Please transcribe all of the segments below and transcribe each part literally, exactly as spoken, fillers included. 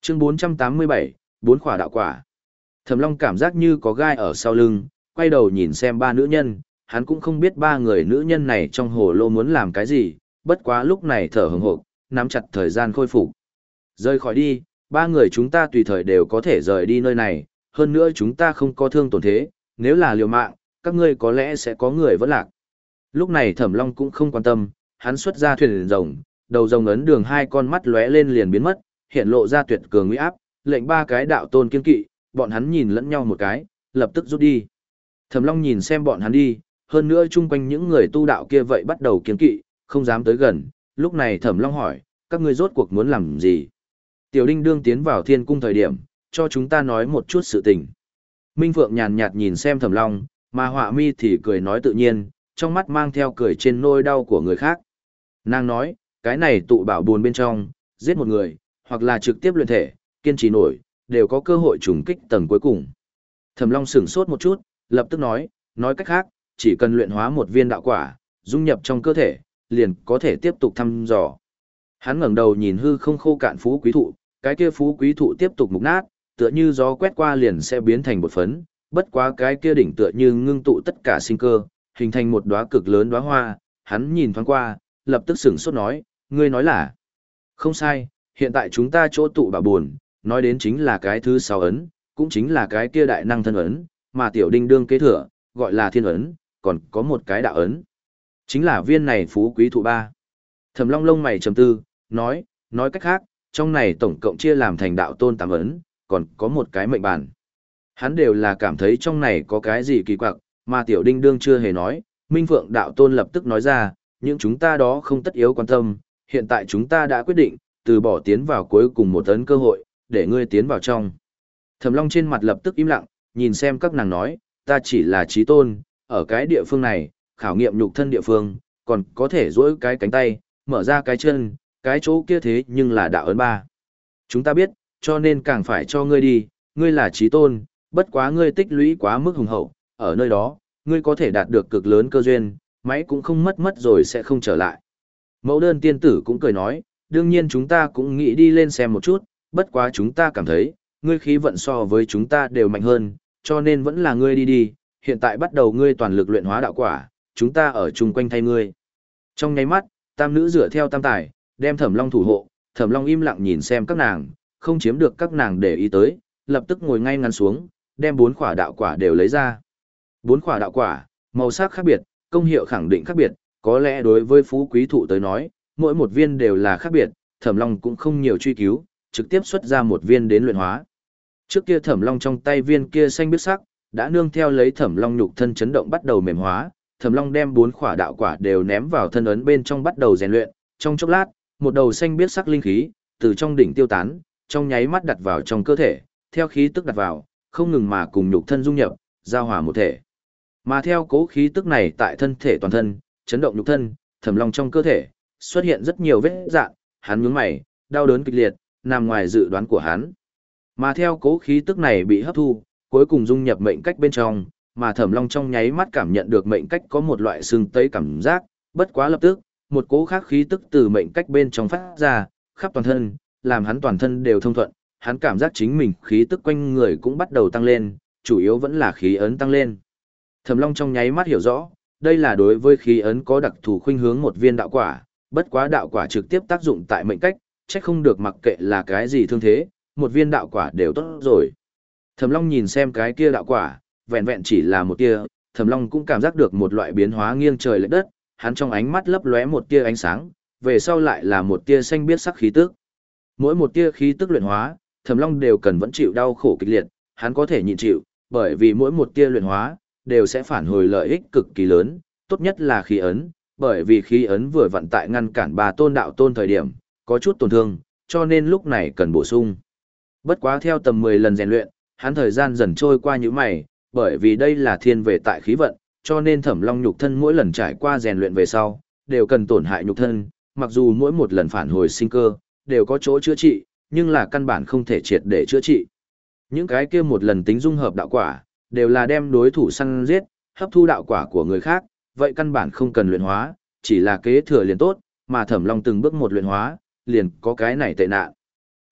Chương bốn trăm tám mươi bảy, bốn khỏa đạo quả. Thẩm Long cảm giác như có gai ở sau lưng, quay đầu nhìn xem ba nữ nhân, hắn cũng không biết ba người nữ nhân này trong hồ lô muốn làm cái gì, bất quá lúc này thở hừng hực, nắm chặt thời gian khôi phục. Rời khỏi đi, ba người chúng ta tùy thời đều có thể rời đi nơi này, hơn nữa chúng ta không có thương tổn thế, nếu là liều mạng, các ngươi có lẽ sẽ có người vẫn lạc. Lúc này Thẩm Long cũng không quan tâm, hắn xuất ra thuyền rồng, đầu rồng ấn đường hai con mắt lóe lên liền biến mất, hiện lộ ra tuyệt cường uy áp, lệnh ba cái đạo tôn kiên kỵ, bọn hắn nhìn lẫn nhau một cái, lập tức rút đi. Thẩm Long nhìn xem bọn hắn đi, hơn nữa chung quanh những người tu đạo kia vậy bắt đầu kiên kỵ, không dám tới gần, lúc này Thẩm Long hỏi, các ngươi rốt cuộc muốn làm gì? Tiểu Đinh đương tiến vào thiên cung thời điểm, cho chúng ta nói một chút sự tình. Minh Phượng nhàn nhạt nhìn xem Thẩm Long, mà Họa Mi thì cười nói tự nhiên, trong mắt mang theo cười trên nỗi đau của người khác. Nàng nói, cái này tụ bảo buồn bên trong, giết một người, hoặc là trực tiếp luyện thể, kiên trì nổi, đều có cơ hội trùng kích tầng cuối cùng. Thẩm Long sửng sốt một chút, lập tức nói, nói cách khác, chỉ cần luyện hóa một viên đạo quả, dung nhập trong cơ thể, liền có thể tiếp tục thăm dò. Hắn ngẩng đầu nhìn hư không khô cạn phú quý thụ, cái kia phú quý thụ tiếp tục mục nát, tựa như gió quét qua liền sẽ biến thành bột phấn, bất quá cái kia đỉnh tựa như ngưng tụ tất cả sinh cơ, hình thành một đóa cực lớn đóa hoa, hắn nhìn thoáng qua, lập tức sửng sốt nói, ngươi nói là, không sai, hiện tại chúng ta chỗ tụ bảo buồn, nói đến chính là cái thứ sáu ấn, cũng chính là cái kia đại năng thân ấn, mà tiểu đinh đương kế thừa, gọi là thiên ấn, còn có một cái đạo ấn, chính là viên này phú quý thụ ba. Thẩm Long lông mày trầm tư, nói, nói cách khác, trong này tổng cộng chia làm thành đạo tôn tám ấn, còn có một cái mệnh bản. Hắn đều là cảm thấy trong này có cái gì kỳ quặc, mà tiểu đinh đương chưa hề nói, Minh Phượng đạo tôn lập tức nói ra, những chúng ta đó không tất yếu quan tâm, hiện tại chúng ta đã quyết định, từ bỏ tiến vào cuối cùng một ấn cơ hội, để ngươi tiến vào trong. Thẩm Long trên mặt lập tức im lặng, nhìn xem các nàng nói, ta chỉ là trí tôn, ở cái địa phương này, khảo nghiệm nhục thân địa phương, còn có thể duỗi cái cánh tay, mở ra cái chân, cái chỗ kia thế nhưng là đạo ấn ba. Chúng ta biết, cho nên càng phải cho ngươi đi, ngươi là trí tôn, bất quá ngươi tích lũy quá mức hùng hậu, ở nơi đó, ngươi có thể đạt được cực lớn cơ duyên, máy cũng không mất mất rồi sẽ không trở lại. Mẫu đơn tiên tử cũng cười nói, đương nhiên chúng ta cũng nghĩ đi lên xem một chút, bất quá chúng ta cảm thấy, ngươi khí vận so với chúng ta đều mạnh hơn, cho nên vẫn là ngươi đi đi, hiện tại bắt đầu ngươi toàn lực luyện hóa đạo quả, chúng ta ở chung quanh thay ngươi. Trong nháy mắt, tam nữ dựa theo tam tài, đem Thẩm Long thủ hộ, Thẩm Long im lặng nhìn xem các nàng, không chiếm được các nàng để ý tới, lập tức ngồi ngay ngắn xuống, đem bốn khỏa đạo quả đều lấy ra. Bốn khỏa đạo quả, màu sắc khác biệt, công hiệu khẳng định khác biệt, có lẽ đối với phú quý thụ tới nói, mỗi một viên đều là khác biệt, Thẩm Long cũng không nhiều truy cứu, trực tiếp xuất ra một viên đến luyện hóa. Trước kia Thẩm Long trong tay viên kia xanh biết sắc, đã nương theo lấy Thẩm Long nhục thân chấn động bắt đầu mềm hóa, Thẩm Long đem bốn khỏa đạo quả đều ném vào thân ấn bên trong bắt đầu rèn luyện, trong chốc lát, một đầu xanh biết sắc linh khí từ trong đỉnh tiêu tán, trong nháy mắt đặt vào trong cơ thể, theo khí tức đặt vào, không ngừng mà cùng nhục thân dung nhập, giao hòa một thể. Mà theo cố khí tức này tại thân thể toàn thân, chấn động nhục thân, Thẩm Long trong cơ thể xuất hiện rất nhiều vết rạn, hắn nhướng mày, đau đớn kịch liệt, nằm ngoài dự đoán của hắn. Mà theo cố khí tức này bị hấp thu, cuối cùng dung nhập mệnh cách bên trong, mà Thẩm Long trong nháy mắt cảm nhận được mệnh cách có một loại sưng tấy cảm giác, bất quá lập tức, một cố khác khí tức từ mệnh cách bên trong phát ra, khắp toàn thân, làm hắn toàn thân đều thông thuận, hắn cảm giác chính mình khí tức quanh người cũng bắt đầu tăng lên, chủ yếu vẫn là khí ấn tăng lên. Thẩm Long trong nháy mắt hiểu rõ, đây là đối với khí ấn có đặc thù khuynh hướng một viên đạo quả, bất quá đạo quả trực tiếp tác dụng tại mệnh cách, chắc không được mặc kệ là cái gì thương thế, một viên đạo quả đều tốt rồi. Thẩm Long nhìn xem cái kia đạo quả, vẹn vẹn chỉ là một tia, Thẩm Long cũng cảm giác được một loại biến hóa nghiêng trời lệch đất, hắn trong ánh mắt lấp lóe một tia ánh sáng, về sau lại là một tia xanh biết sắc khí tức. Mỗi một tia khí tức luyện hóa, Thẩm Long đều cần vẫn chịu đau khổ kịch liệt, hắn có thể nhịn chịu, bởi vì mỗi một tia luyện hóa đều sẽ phản hồi lợi ích cực kỳ lớn, tốt nhất là khí ấn, bởi vì khí ấn vừa vặn tại ngăn cản bà tôn đạo tôn thời điểm, có chút tổn thương, cho nên lúc này cần bổ sung. Bất quá theo tầm mười lần rèn luyện, hắn thời gian dần trôi qua như mày, bởi vì đây là thiên về tại khí vận, cho nên Thẩm Long nhục thân mỗi lần trải qua rèn luyện về sau, đều cần tổn hại nhục thân, mặc dù mỗi một lần phản hồi sinh cơ, đều có chỗ chữa trị, nhưng là căn bản không thể triệt để chữa trị. Những cái kia một lần tính dung hợp đạo quả, đều là đem đối thủ săn giết, hấp thu đạo quả của người khác, vậy căn bản không cần luyện hóa, chỉ là kế thừa liền tốt, mà Thẩm Long từng bước một luyện hóa, liền có cái này tệ nạn.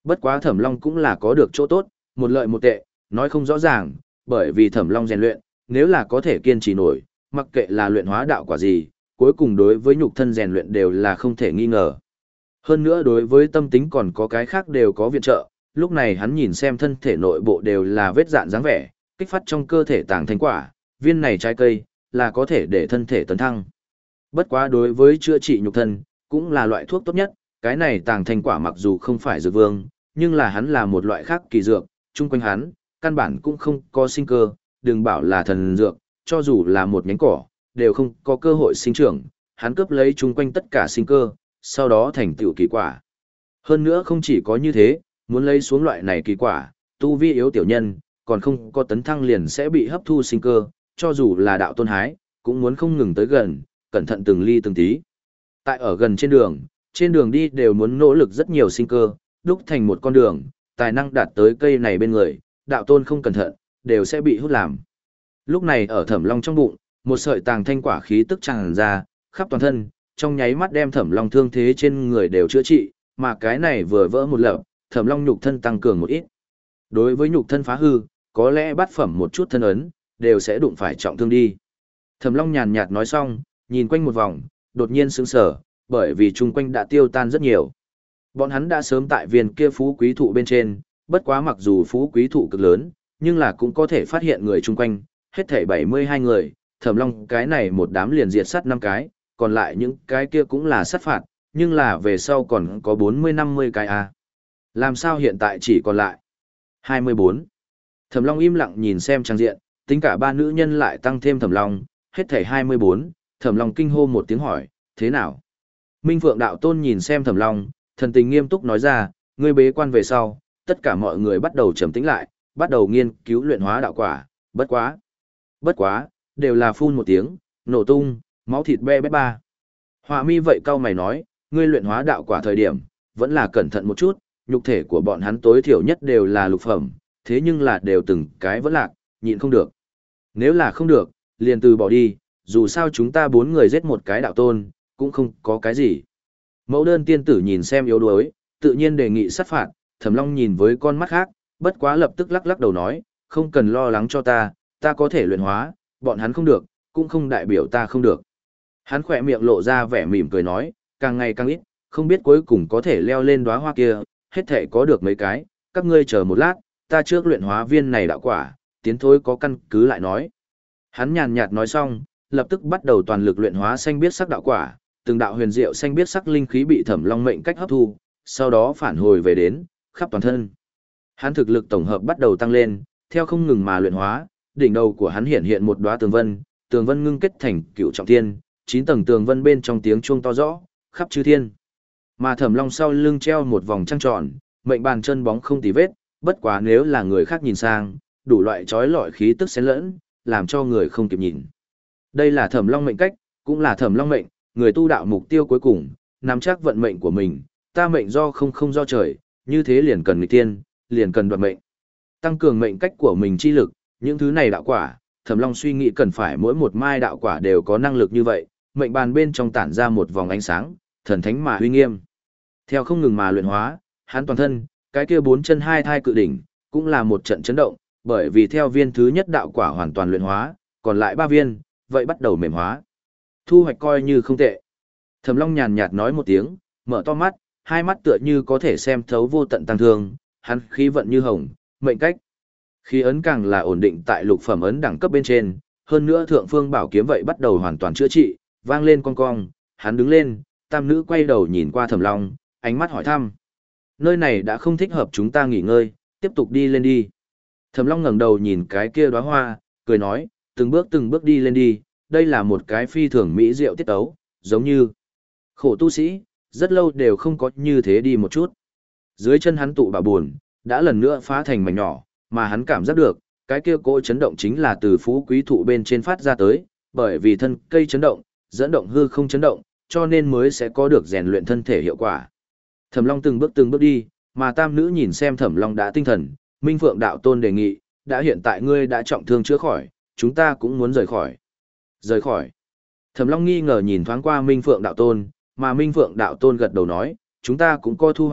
Bất quá Thẩm Long cũng là có được chỗ tốt, một lợi một tệ, nói không rõ ràng, bởi vì Thẩm Long rèn luyện, nếu là có thể kiên trì nổi, mặc kệ là luyện hóa đạo quả gì, cuối cùng đối với nhục thân rèn luyện đều là không thể nghi ngờ. Hơn nữa đối với tâm tính còn có cái khác đều có viện trợ, lúc này hắn nhìn xem thân thể nội bộ đều là vết dạn dáng vẻ, kích phát trong cơ thể tàng thành quả, viên này trái cây, là có thể để thân thể tấn thăng. Bất quá đối với chữa trị nhục thân, cũng là loại thuốc tốt nhất, cái này tàng thành quả mặc dù không phải dược vương, nhưng là hắn là một loại khác kỳ dược, chung quanh hắn, căn bản cũng không có sinh cơ, đừng bảo là thần dược, cho dù là một nhánh cỏ, đều không có cơ hội sinh trưởng, hắn cướp lấy chung quanh tất cả sinh cơ, sau đó thành tựu kỳ quả. Hơn nữa không chỉ có như thế, muốn lấy xuống loại này kỳ quả, tu vi yếu tiểu nhân, còn không có tấn thăng liền sẽ bị hấp thu sinh cơ, cho dù là đạo tôn hái, cũng muốn không ngừng tới gần, cẩn thận từng ly từng tí. Tại ở gần trên đường, trên đường đi đều muốn nỗ lực rất nhiều sinh cơ, đúc thành một con đường, tài năng đạt tới cây này bên người, đạo tôn không cẩn thận, đều sẽ bị hút làm. Lúc này ở Thẩm Long trong bụng, một sợi tàng thanh quả khí tức tràn ra, khắp toàn thân, trong nháy mắt đem Thẩm Long thương thế trên người đều chữa trị, mà cái này vừa vỡ một lợp, Thẩm Long nhục thân tăng cường một ít. Đối với nhục thân phá hư, có lẽ bắt phẩm một chút thân ấn, đều sẽ đụng phải trọng thương đi. Thẩm Long nhàn nhạt nói xong, nhìn quanh một vòng, đột nhiên sững sờ, bởi vì chung quanh đã tiêu tan rất nhiều. Bọn hắn đã sớm tại viên kia phú quý thụ bên trên, bất quá mặc dù phú quý thụ cực lớn, nhưng là cũng có thể phát hiện người chung quanh, hết thảy bảy mươi hai người, Thẩm Long cái này một đám liền diệt sát năm cái, còn lại những cái kia cũng là sát phạt, nhưng là về sau còn có bốn mươi năm mươi cái à. Làm sao hiện tại chỉ còn lại hai mươi bốn? Thẩm Long im lặng nhìn xem trang diện, tính cả ba nữ nhân lại tăng thêm Thẩm Long, hết thảy hai mươi bốn, Thẩm Long kinh hô một tiếng hỏi, thế nào? Minh Phượng đạo tôn nhìn xem Thẩm Long, thần tình nghiêm túc nói ra, ngươi bế quan về sau, tất cả mọi người bắt đầu trầm tĩnh lại, bắt đầu nghiên cứu luyện hóa đạo quả, bất quá. Bất quá, đều là phun một tiếng, nổ tung, máu thịt be bét ba. Họa mi vậy cau mày nói, ngươi luyện hóa đạo quả thời điểm, vẫn là cẩn thận một chút, nhục thể của bọn hắn tối thiểu nhất đều là lục phẩm, thế nhưng là đều từng cái vẫn lạc, nhịn không được. Nếu là không được, liền từ bỏ đi, dù sao chúng ta bốn người giết một cái đạo tôn, cũng không có cái gì. Mẫu đơn tiên tử nhìn xem yếu đuối, tự nhiên đề nghị sát phạt, Thẩm Long nhìn với con mắt khác, bất quá lập tức lắc lắc đầu nói, không cần lo lắng cho ta, ta có thể luyện hóa, bọn hắn không được, cũng không đại biểu ta không được. Hắn khỏe miệng lộ ra vẻ mỉm cười nói, càng ngày càng ít, không biết cuối cùng có thể leo lên đóa hoa kia, hết thể có được mấy cái, các ngươi chờ một lát, ta trước luyện hóa viên này đạo quả, tiến thối có căn cứ lại nói. Hắn nhàn nhạt nói xong, lập tức bắt đầu toàn lực luyện hóa xanh biết sắc đạo quả, từng đạo huyền diệu xanh biết sắc linh khí bị Thẩm Long mệnh cách hấp thu, sau đó phản hồi về đến khắp toàn thân. Hắn thực lực tổng hợp bắt đầu tăng lên, theo không ngừng mà luyện hóa, đỉnh đầu của hắn hiện hiện một đóa tường vân, tường vân ngưng kết thành cựu trọng thiên, chín tầng tường vân bên trong tiếng chuông to rõ, khắp chư thiên. Mà Thẩm Long sau lưng treo một vòng trăng tròn, mệnh bàn chân bóng không tì vết, bất quá nếu là người khác nhìn sang, đủ loại chói lọi khí tức xen lẫn, làm cho người không kịp nhìn. Đây là Thẩm Long mệnh cách, cũng là Thẩm Long mệnh, người tu đạo mục tiêu cuối cùng, nắm chắc vận mệnh của mình, ta mệnh do không không do trời, như thế liền cần nghịch tiên, liền cần đoạt mệnh. Tăng cường mệnh cách của mình chi lực, những thứ này đạo quả, Thẩm Long suy nghĩ cần phải mỗi một mai đạo quả đều có năng lực như vậy, mệnh bàn bên trong tản ra một vòng ánh sáng, thần thánh mà uy nghiêm. Theo không ngừng mà luyện hóa, hắn toàn thân, cái kia bốn chân hai thai cự đỉnh, cũng là một trận chấn động, bởi vì theo viên thứ nhất đạo quả hoàn toàn luyện hóa, còn lại ba viên, vậy bắt đầu mềm hóa. Thu hoạch coi như không tệ. Thẩm Long nhàn nhạt nói một tiếng, mở to mắt, hai mắt tựa như có thể xem thấu vô tận tăng thương, hắn khí vận như hồng, mệnh cách. Khí ấn càng là ổn định tại lục phẩm ấn đẳng cấp bên trên, hơn nữa thượng phương bảo kiếm vậy bắt đầu hoàn toàn chữa trị, vang lên cong cong, hắn đứng lên, tam nữ quay đầu nhìn qua Thẩm Long, ánh mắt hỏi thăm. Nơi này đã không thích hợp chúng ta nghỉ ngơi, tiếp tục đi lên đi. Thẩm Long ngẩng đầu nhìn cái kia đóa hoa, cười nói, từng bước từng bước đi lên đi, đây là một cái phi thường mỹ diệu tiết tấu, giống như khổ tu sĩ, rất lâu đều không có như thế đi một chút. Dưới chân hắn tụ bảo buồn, đã lần nữa phá thành mảnh nhỏ, mà hắn cảm giác được, cái kia cỗ chấn động chính là từ phú quý thụ bên trên phát ra tới, bởi vì thân cây chấn động, dẫn động hư không chấn động, cho nên mới sẽ có được rèn luyện thân thể hiệu quả. Thẩm Long từng bước từng bước đi, mà tam nữ nhìn xem Thẩm Long đã tinh thần, Minh Phượng đạo tôn đề nghị, đã hiện tại ngươi đã trọng thương chữa khỏi, chúng ta cũng muốn rời khỏi. Rời khỏi. Thẩm Long nghi ngờ nhìn thoáng qua Minh Phượng đạo tôn, mà Minh Phượng đạo tôn gật đầu nói, chúng ta cũng có thu hoạch,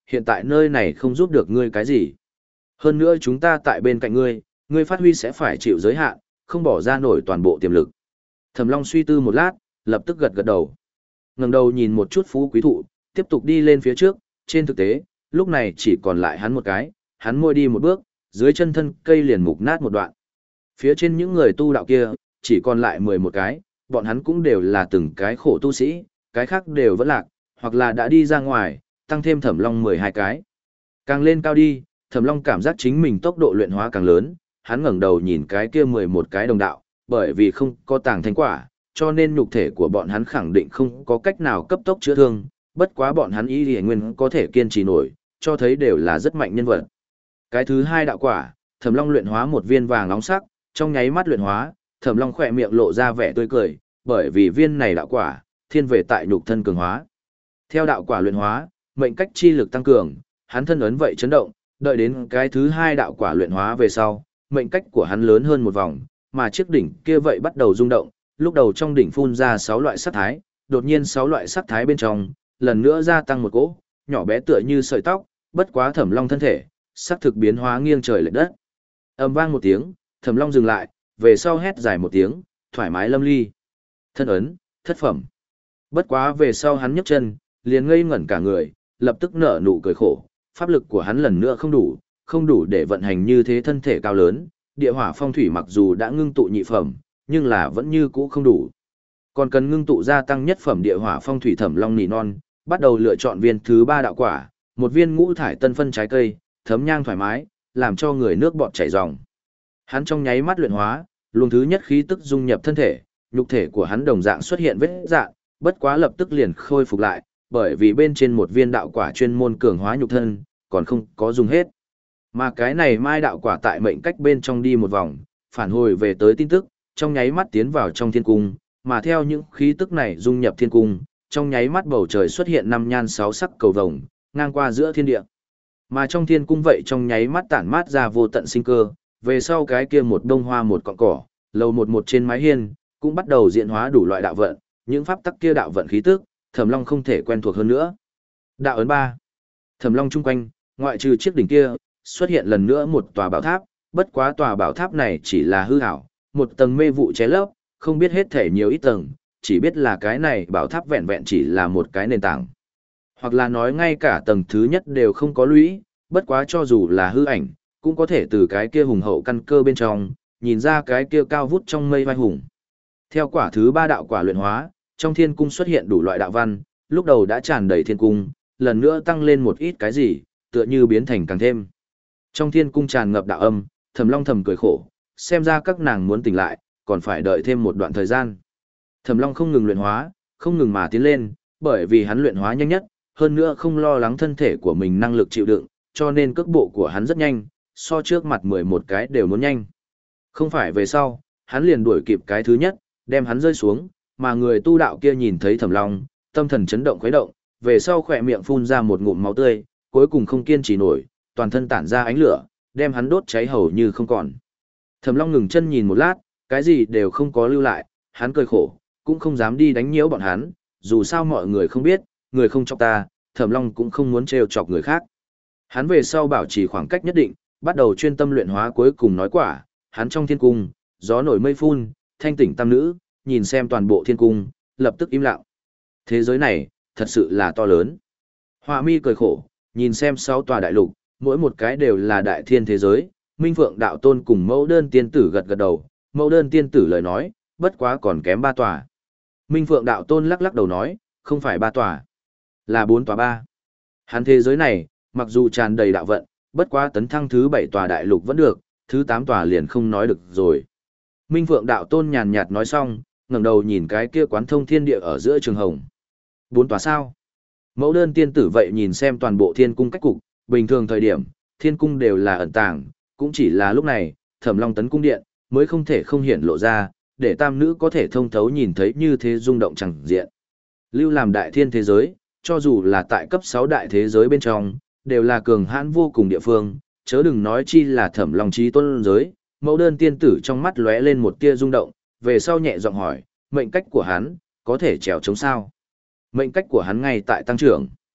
hiện tại nơi này không giúp được ngươi cái gì. Hơn nữa chúng ta tại bên cạnh ngươi, ngươi phát huy sẽ phải chịu giới hạn, không bỏ ra nổi toàn bộ tiềm lực. Thẩm Long suy tư một lát, lập tức gật gật đầu. Ngẩng đầu nhìn một chút phú quý thụ, tiếp tục đi lên phía trước, trên thực tế, lúc này chỉ còn lại hắn một cái, hắn môi đi một bước, dưới chân thân cây liền mục nát một đoạn. Phía trên những người tu đạo kia, chỉ còn lại mười một cái, bọn hắn cũng đều là từng cái khổ tu sĩ, cái khác đều vẫn lạc, hoặc là đã đi ra ngoài, tăng thêm Thẩm Long mười hai cái. Càng lên cao đi, Thẩm Long cảm giác chính mình tốc độ luyện hóa càng lớn, hắn ngẩng đầu nhìn cái kia mười một cái đồng đạo, bởi vì không có tàng thánh quả, cho nên nhục thể của bọn hắn khẳng định không có cách nào cấp tốc chữa thương, bất quá bọn hắn y liễu nguyên có thể kiên trì nổi, cho thấy đều là rất mạnh nhân vật. Cái thứ hai đạo quả, Thẩm Long luyện hóa một viên vàng nóng sắc, trong nháy mắt luyện hóa, Thẩm Long khỏe miệng lộ ra vẻ tươi cười, bởi vì viên này đạo quả, thiên về tại nhục thân cường hóa. Theo đạo quả luyện hóa, mệnh cách chi lực tăng cường, hắn thân ấn vậy chấn động, đợi đến cái thứ hai đạo quả luyện hóa về sau, mệnh cách của hắn lớn hơn một vòng, mà chiếc đỉnh kia vậy bắt đầu rung động, lúc đầu trong đỉnh phun ra sáu loại sắc thái, đột nhiên sáu loại sắc thái bên trong, lần nữa gia tăng một cỗ, nhỏ bé tựa như sợi tóc, bất quá Thẩm Long thân thể, sắc thực biến hóa nghiêng trời lệch đất. Ầm vang một tiếng, Thẩm Long dừng lại, về sau hét dài một tiếng, thoải mái lâm ly. Thân ấn, thất phẩm. Bất quá về sau hắn nhấc chân, liền ngây ngẩn cả người, lập tức nở nụ cười khổ, pháp lực của hắn lần nữa không đủ, không đủ để vận hành như thế thân thể cao lớn, địa hỏa phong thủy mặc dù đã ngưng tụ nhị phẩm, nhưng là vẫn như cũ không đủ. Còn cần ngưng tụ gia tăng nhất phẩm địa hỏa phong thủy. Thẩm Long nỉ non, bắt đầu lựa chọn viên thứ ba đạo quả, một viên ngũ thải tân phân trái cây, thấm nhang thoải mái, làm cho người nước bọt chảy ròng. Hắn trong nháy mắt luyện hóa, luồng thứ nhất khí tức dung nhập thân thể, nhục thể của hắn đồng dạng xuất hiện vết rạn, bất quá lập tức liền khôi phục lại, bởi vì bên trên một viên đạo quả chuyên môn cường hóa nhục thân, còn không có dùng hết. Mà cái này mai đạo quả tại mệnh cách bên trong đi một vòng, phản hồi về tới tin tức, trong nháy mắt tiến vào trong thiên cung, mà theo những khí tức này dung nhập thiên cung, trong nháy mắt bầu trời xuất hiện năm nhan sáu sắc cầu vồng, ngang qua giữa thiên địa. Mà trong thiên cung vậy trong nháy mắt tản mát ra vô tận sinh cơ, về sau cái kia một đông hoa một cọng cỏ, lầu một một trên mái hiên, cũng bắt đầu diễn hóa đủ loại đạo vận, những pháp tắc kia đạo vận khí tức, Thẩm Long không thể quen thuộc hơn nữa. Đạo ấn ba. Thẩm Long chung quanh, ngoại trừ chiếc đỉnh kia, xuất hiện lần nữa một tòa bảo tháp, bất quá tòa bảo tháp này chỉ là hư ảo, một tầng mê vụ che lấp, không biết hết thể nhiều ít tầng, chỉ biết là cái này bảo tháp vẹn vẹn chỉ là một cái nền tảng. Hoặc là nói ngay cả tầng thứ nhất đều không có lũy, bất quá cho dù là hư ảnh, cũng có thể từ cái kia hùng hậu căn cơ bên trong, nhìn ra cái kia cao vút trong mây vai hùng. Theo quả thứ ba đạo quả luyện hóa, trong thiên cung xuất hiện đủ loại đạo văn, lúc đầu đã tràn đầy thiên cung, lần nữa tăng lên một ít cái gì, tựa như biến thành càng thêm. Trong thiên cung tràn ngập đạo âm, Thẩm Long thầm cười khổ, xem ra các nàng muốn tỉnh lại, còn phải đợi thêm một đoạn thời gian. Thẩm Long không ngừng luyện hóa, không ngừng mà tiến lên, bởi vì hắn luyện hóa nhanh nhất, hơn nữa không lo lắng thân thể của mình năng lực chịu đựng, cho nên cước bộ của hắn rất nhanh, so trước mặt mười một cái đều muốn nhanh. Không phải về sau, hắn liền đuổi kịp cái thứ nhất, đem hắn rơi xuống, mà người tu đạo kia nhìn thấy Thẩm Long, tâm thần chấn động khuấy động, về sau khỏe miệng phun ra một ngụm máu tươi, cuối cùng không kiên trì nổi, toàn thân tản ra ánh lửa, đem hắn đốt cháy hầu như không còn. Thẩm Long ngừng chân nhìn một lát, cái gì đều không có lưu lại, hắn cười khổ, cũng không dám đi đánh nhiễu bọn hắn, dù sao mọi người không biết, người không chọc ta, Thẩm Long cũng không muốn trêu chọc người khác. Hắn về sau bảo trì khoảng cách nhất định, bắt đầu chuyên tâm luyện hóa cuối cùng nói quả, hắn trong thiên cung, gió nổi mây phun, thanh tỉnh tam nữ, nhìn xem toàn bộ thiên cung, lập tức im lặng. Thế giới này, thật sự là to lớn. Họa mi cười khổ, nhìn xem sáu tòa đại lục, mỗi một cái đều là đại thiên thế giới, Minh Phượng đạo tôn cùng Mẫu Đơn tiên tử gật gật đầu, Mẫu Đơn tiên tử lời nói, bất quá còn kém ba tòa. Minh Phượng đạo tôn lắc lắc đầu nói, không phải ba tòa, là bốn tòa ba. Hắn thế giới này, mặc dù tràn đầy đạo vận, bất quá tấn thăng thứ bảy tòa đại lục vẫn được, thứ tám tòa liền không nói được rồi. Minh Phượng đạo tôn nhàn nhạt nói xong, ngẩng đầu nhìn cái kia quán thông thiên địa ở giữa trường hồng. Bốn tòa sao? Mẫu Đơn tiên tử vậy nhìn xem toàn bộ thiên cung cách cục, bình thường thời điểm, thiên cung đều là ẩn tàng, cũng chỉ là lúc này, Thẩm Long tấn cung điện, mới không thể không hiển lộ ra, để tam nữ có thể thông thấu nhìn thấy như thế rung động chẳng diện. Lưu làm đại thiên thế giới, cho dù là tại cấp sáu đại thế giới bên trong, đều là cường hãn vô cùng địa phương, chớ đừng nói chi là Thẩm Long chí tôn giới. Mẫu Đơn tiên tử trong mắt lóe lên một tia rung động, về sau nhẹ giọng hỏi, mệnh cách của hắn, có thể trèo chống sao? Mệnh cách của hắn ngay tại tăng trưởng.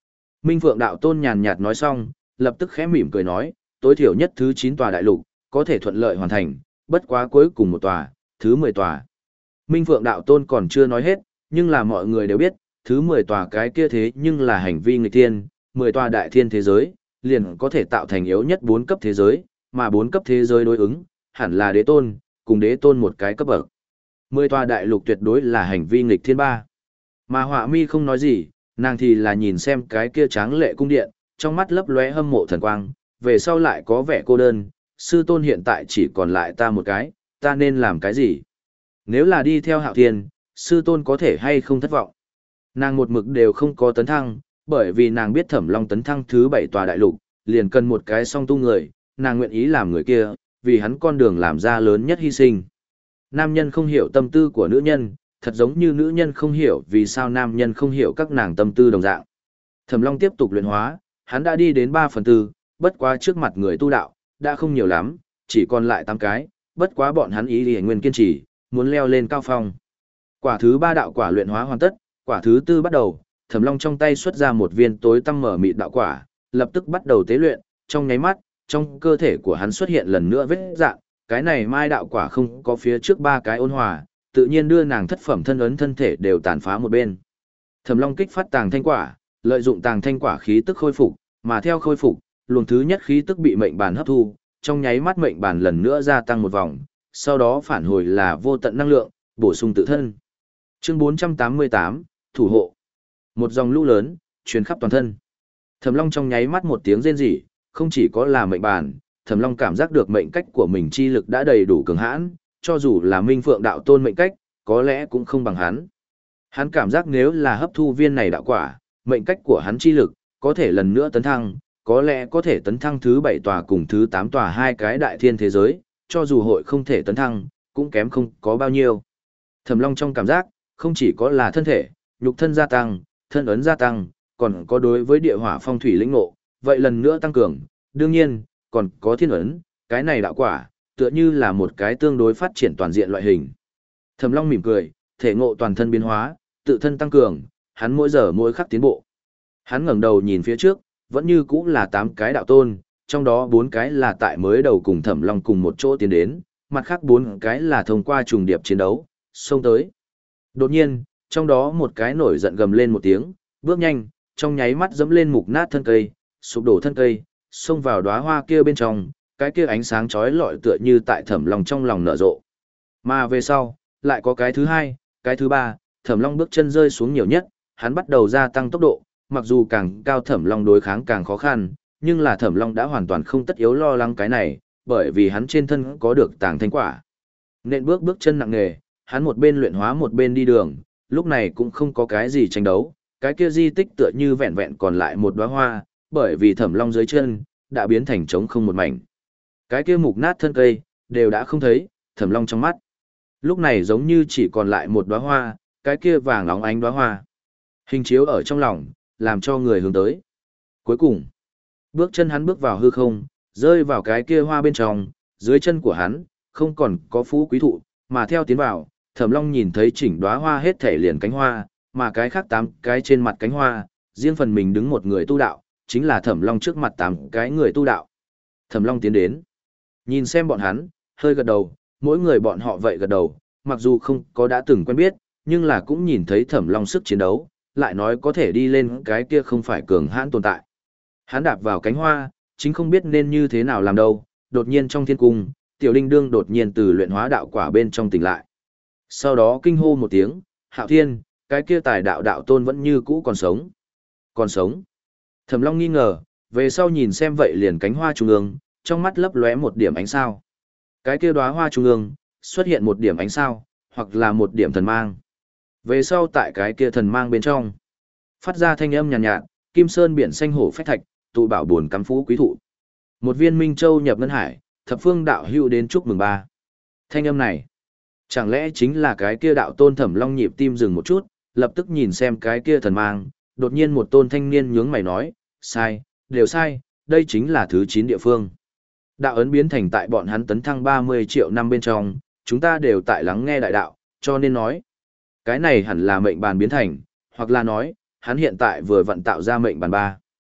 Minh Phượng đạo tôn nhàn nhạt nói xong, lập tức khẽ mỉm cười nói, tối thiểu nhất thứ chín tòa đại lục, có thể thuận lợi hoàn thành, bất quá cuối cùng một tòa, thứ mười tòa. Minh Phượng đạo tôn còn chưa nói hết, nhưng là mọi người đều biết, thứ mười tòa cái kia thế nhưng là hành vi nghịch thiên, mười tòa đại thiên thế giới, liền có thể tạo thành yếu nhất bốn cấp thế giới, mà bốn cấp thế giới đối ứng, hẳn là đế tôn, cùng đế tôn một cái cấp bậc. mười tòa đại lục tuyệt đối là hành vi nghịch thiên ba. Mà Họa Mi không nói gì, nàng thì là nhìn xem cái kia tráng lệ cung điện, trong mắt lấp lóe hâm mộ thần quang, về sau lại có vẻ cô đơn, sư tôn hiện tại chỉ còn lại ta một cái, ta nên làm cái gì? Nếu là đi theo Hạo Thiên, sư tôn có thể hay không thất vọng? Nàng một mực đều không có tấn thăng, bởi vì nàng biết Thẩm Long tấn thăng thứ bảy tòa đại lục, liền cần một cái song tu người, nàng nguyện ý làm người kia, vì hắn con đường làm ra lớn nhất hy sinh. Nam nhân không hiểu tâm tư của nữ nhân, thật giống như nữ nhân không hiểu vì sao nam nhân không hiểu các nàng tâm tư đồng dạng. Thẩm Long tiếp tục luyện hóa, hắn đã đi đến ba phần tư, bất quá trước mặt người tu đạo, đã không nhiều lắm, chỉ còn lại tám cái, bất quá bọn hắn ý liền nguyên kiên trì, muốn leo lên cao phong. Quả thứ ba đạo quả luyện hóa hoàn tất, quả thứ tư bắt đầu, Thẩm Long trong tay xuất ra một viên tối tăm mở mịt đạo quả, lập tức bắt đầu tế luyện, trong nháy mắt, trong cơ thể của hắn xuất hiện lần nữa vết dạng, cái này mai đạo quả không có phía trước ba cái ôn hòa, tự nhiên đưa nàng thất phẩm thân ấn thân thể đều tàn phá một bên. Thẩm Long kích phát tàng thanh quả, lợi dụng tàng thanh quả khí tức khôi phục, mà theo khôi phục, luồng thứ nhất khí tức bị mệnh bản hấp thu, trong nháy mắt mệnh bản lần nữa gia tăng một vòng, sau đó phản hồi là vô tận năng lượng, bổ sung tự thân. Chương bốn trăm tám mươi tám, thủ hộ. Một dòng lũ lớn, truyền khắp toàn thân. Thẩm Long trong nháy mắt một tiếng rên rỉ, không chỉ có là mệnh bản, Thẩm Long cảm giác được mệnh cách của mình chi lực đã đầy đủ cường hãn, cho dù là Minh Phượng đạo tôn mệnh cách, có lẽ cũng không bằng hắn. Hắn cảm giác nếu là hấp thu viên này đạo quả, mệnh cách của hắn chi lực, có thể lần nữa tấn thăng, có lẽ có thể tấn thăng thứ bảy tòa cùng thứ tám tòa hai cái đại thiên thế giới, cho dù hội không thể tấn thăng, cũng kém không có bao nhiêu. Thẩm Long trong cảm giác, không chỉ có là thân thể, nhục thân gia tăng, thân ấn gia tăng, còn có đối với địa hỏa phong thủy lĩnh ngộ, vậy lần nữa tăng cường, đương nhiên, còn có thiên ấn, cái này đạo quả, tựa như là một cái tương đối phát triển toàn diện loại hình. Thẩm Long mỉm cười, thể ngộ toàn thân biến hóa, tự thân tăng cường, hắn mỗi giờ mỗi khắc tiến bộ. Hắn ngẩng đầu nhìn phía trước, vẫn như cũ là tám cái đạo tôn, trong đó bốn cái là tại mới đầu cùng Thẩm Long cùng một chỗ tiến đến, mặt khác bốn cái là thông qua trùng điệp chiến đấu, xông tới. Đột nhiên, trong đó một cái nổi giận gầm lên một tiếng, bước nhanh, trong nháy mắt dẫm lên mục nát thân cây, sụp đổ thân cây, xông vào đóa hoa kia bên trong, cái kia ánh sáng chói lọi tựa như tại Thẩm Long trong lòng nở rộ. Mà về sau, lại có cái thứ hai, cái thứ ba, Thẩm Long bước chân rơi xuống nhiều nhất, hắn bắt đầu gia tăng tốc độ, mặc dù càng cao Thẩm Long đối kháng càng khó khăn, nhưng là Thẩm Long đã hoàn toàn không tất yếu lo lắng cái này, bởi vì hắn trên thân có được tàng thanh quả. Nên bước bước chân nặng nề, hắn một bên luyện hóa một bên đi đường, lúc này cũng không có cái gì tranh đấu, cái kia di tích tựa như vẹn vẹn còn lại một đóa hoa, bởi vì Thẩm Long dưới chân đã biến thành trống không một mảnh. Cái kia mục nát thân cây đều đã không thấy, Thẩm Long trong mắt lúc này giống như chỉ còn lại một đóa hoa, cái kia vàng óng ánh đóa hoa. Hình chiếu ở trong lòng, làm cho người hướng tới. Cuối cùng, bước chân hắn bước vào hư không, rơi vào cái kia hoa bên trong, dưới chân của hắn không còn có phú quý thụ, mà theo tiến vào, Thẩm Long nhìn thấy chỉnh đóa hoa hết thể liền cánh hoa, mà cái khác tám cái trên mặt cánh hoa, riêng phần mình đứng một người tu đạo, chính là Thẩm Long trước mặt tám cái người tu đạo. Thẩm Long tiến đến, nhìn xem bọn hắn, hơi gật đầu, mỗi người bọn họ vậy gật đầu, mặc dù không có đã từng quen biết, nhưng là cũng nhìn thấy Thẩm Long sức chiến đấu, lại nói có thể đi lên cái kia không phải cường hãn tồn tại. Hắn đạp vào cánh hoa, chính không biết nên như thế nào làm đâu, đột nhiên trong thiên cung, Tiểu Linh Đương đột nhiên từ luyện hóa đạo quả bên trong tỉnh lại. Sau đó kinh hô một tiếng, Hạo Thiên, cái kia tài đạo đạo tôn vẫn như cũ còn sống. Còn sống. Thẩm Long nghi ngờ, về sau nhìn xem vậy liền cánh hoa trung ương, trong mắt lấp lóe một điểm ánh sao. Cái kia đóa hoa trung ương, xuất hiện một điểm ánh sao, hoặc là một điểm thần mang. Về sau tại cái kia thần mang bên trong, phát ra thanh âm nhàn nhạt, nhạt, kim sơn biển xanh hổ phách thạch, tụ bảo buồn cắm phú quý thụ. Một viên minh châu nhập ngân hải, thập phương đạo hữu đến chúc mừng ba. Thanh âm này, chẳng lẽ chính là cái kia đạo tôn Thẩm Long nhịp tim dừng một chút, lập tức nhìn xem cái kia thần mang, đột nhiên một tôn thanh niên nhướng mày nói, sai, đều sai, đây chính là thứ chín địa phương. Đạo ấn biến thành tại bọn hắn tấn thăng ba mươi triệu năm bên trong, chúng ta đều tại lắng nghe đại đạo, cho nên nói, cái này hẳn là mệnh bàn biến thành, hoặc là nói, hắn hiện tại vừa vận tạo ra mệnh bàn ba.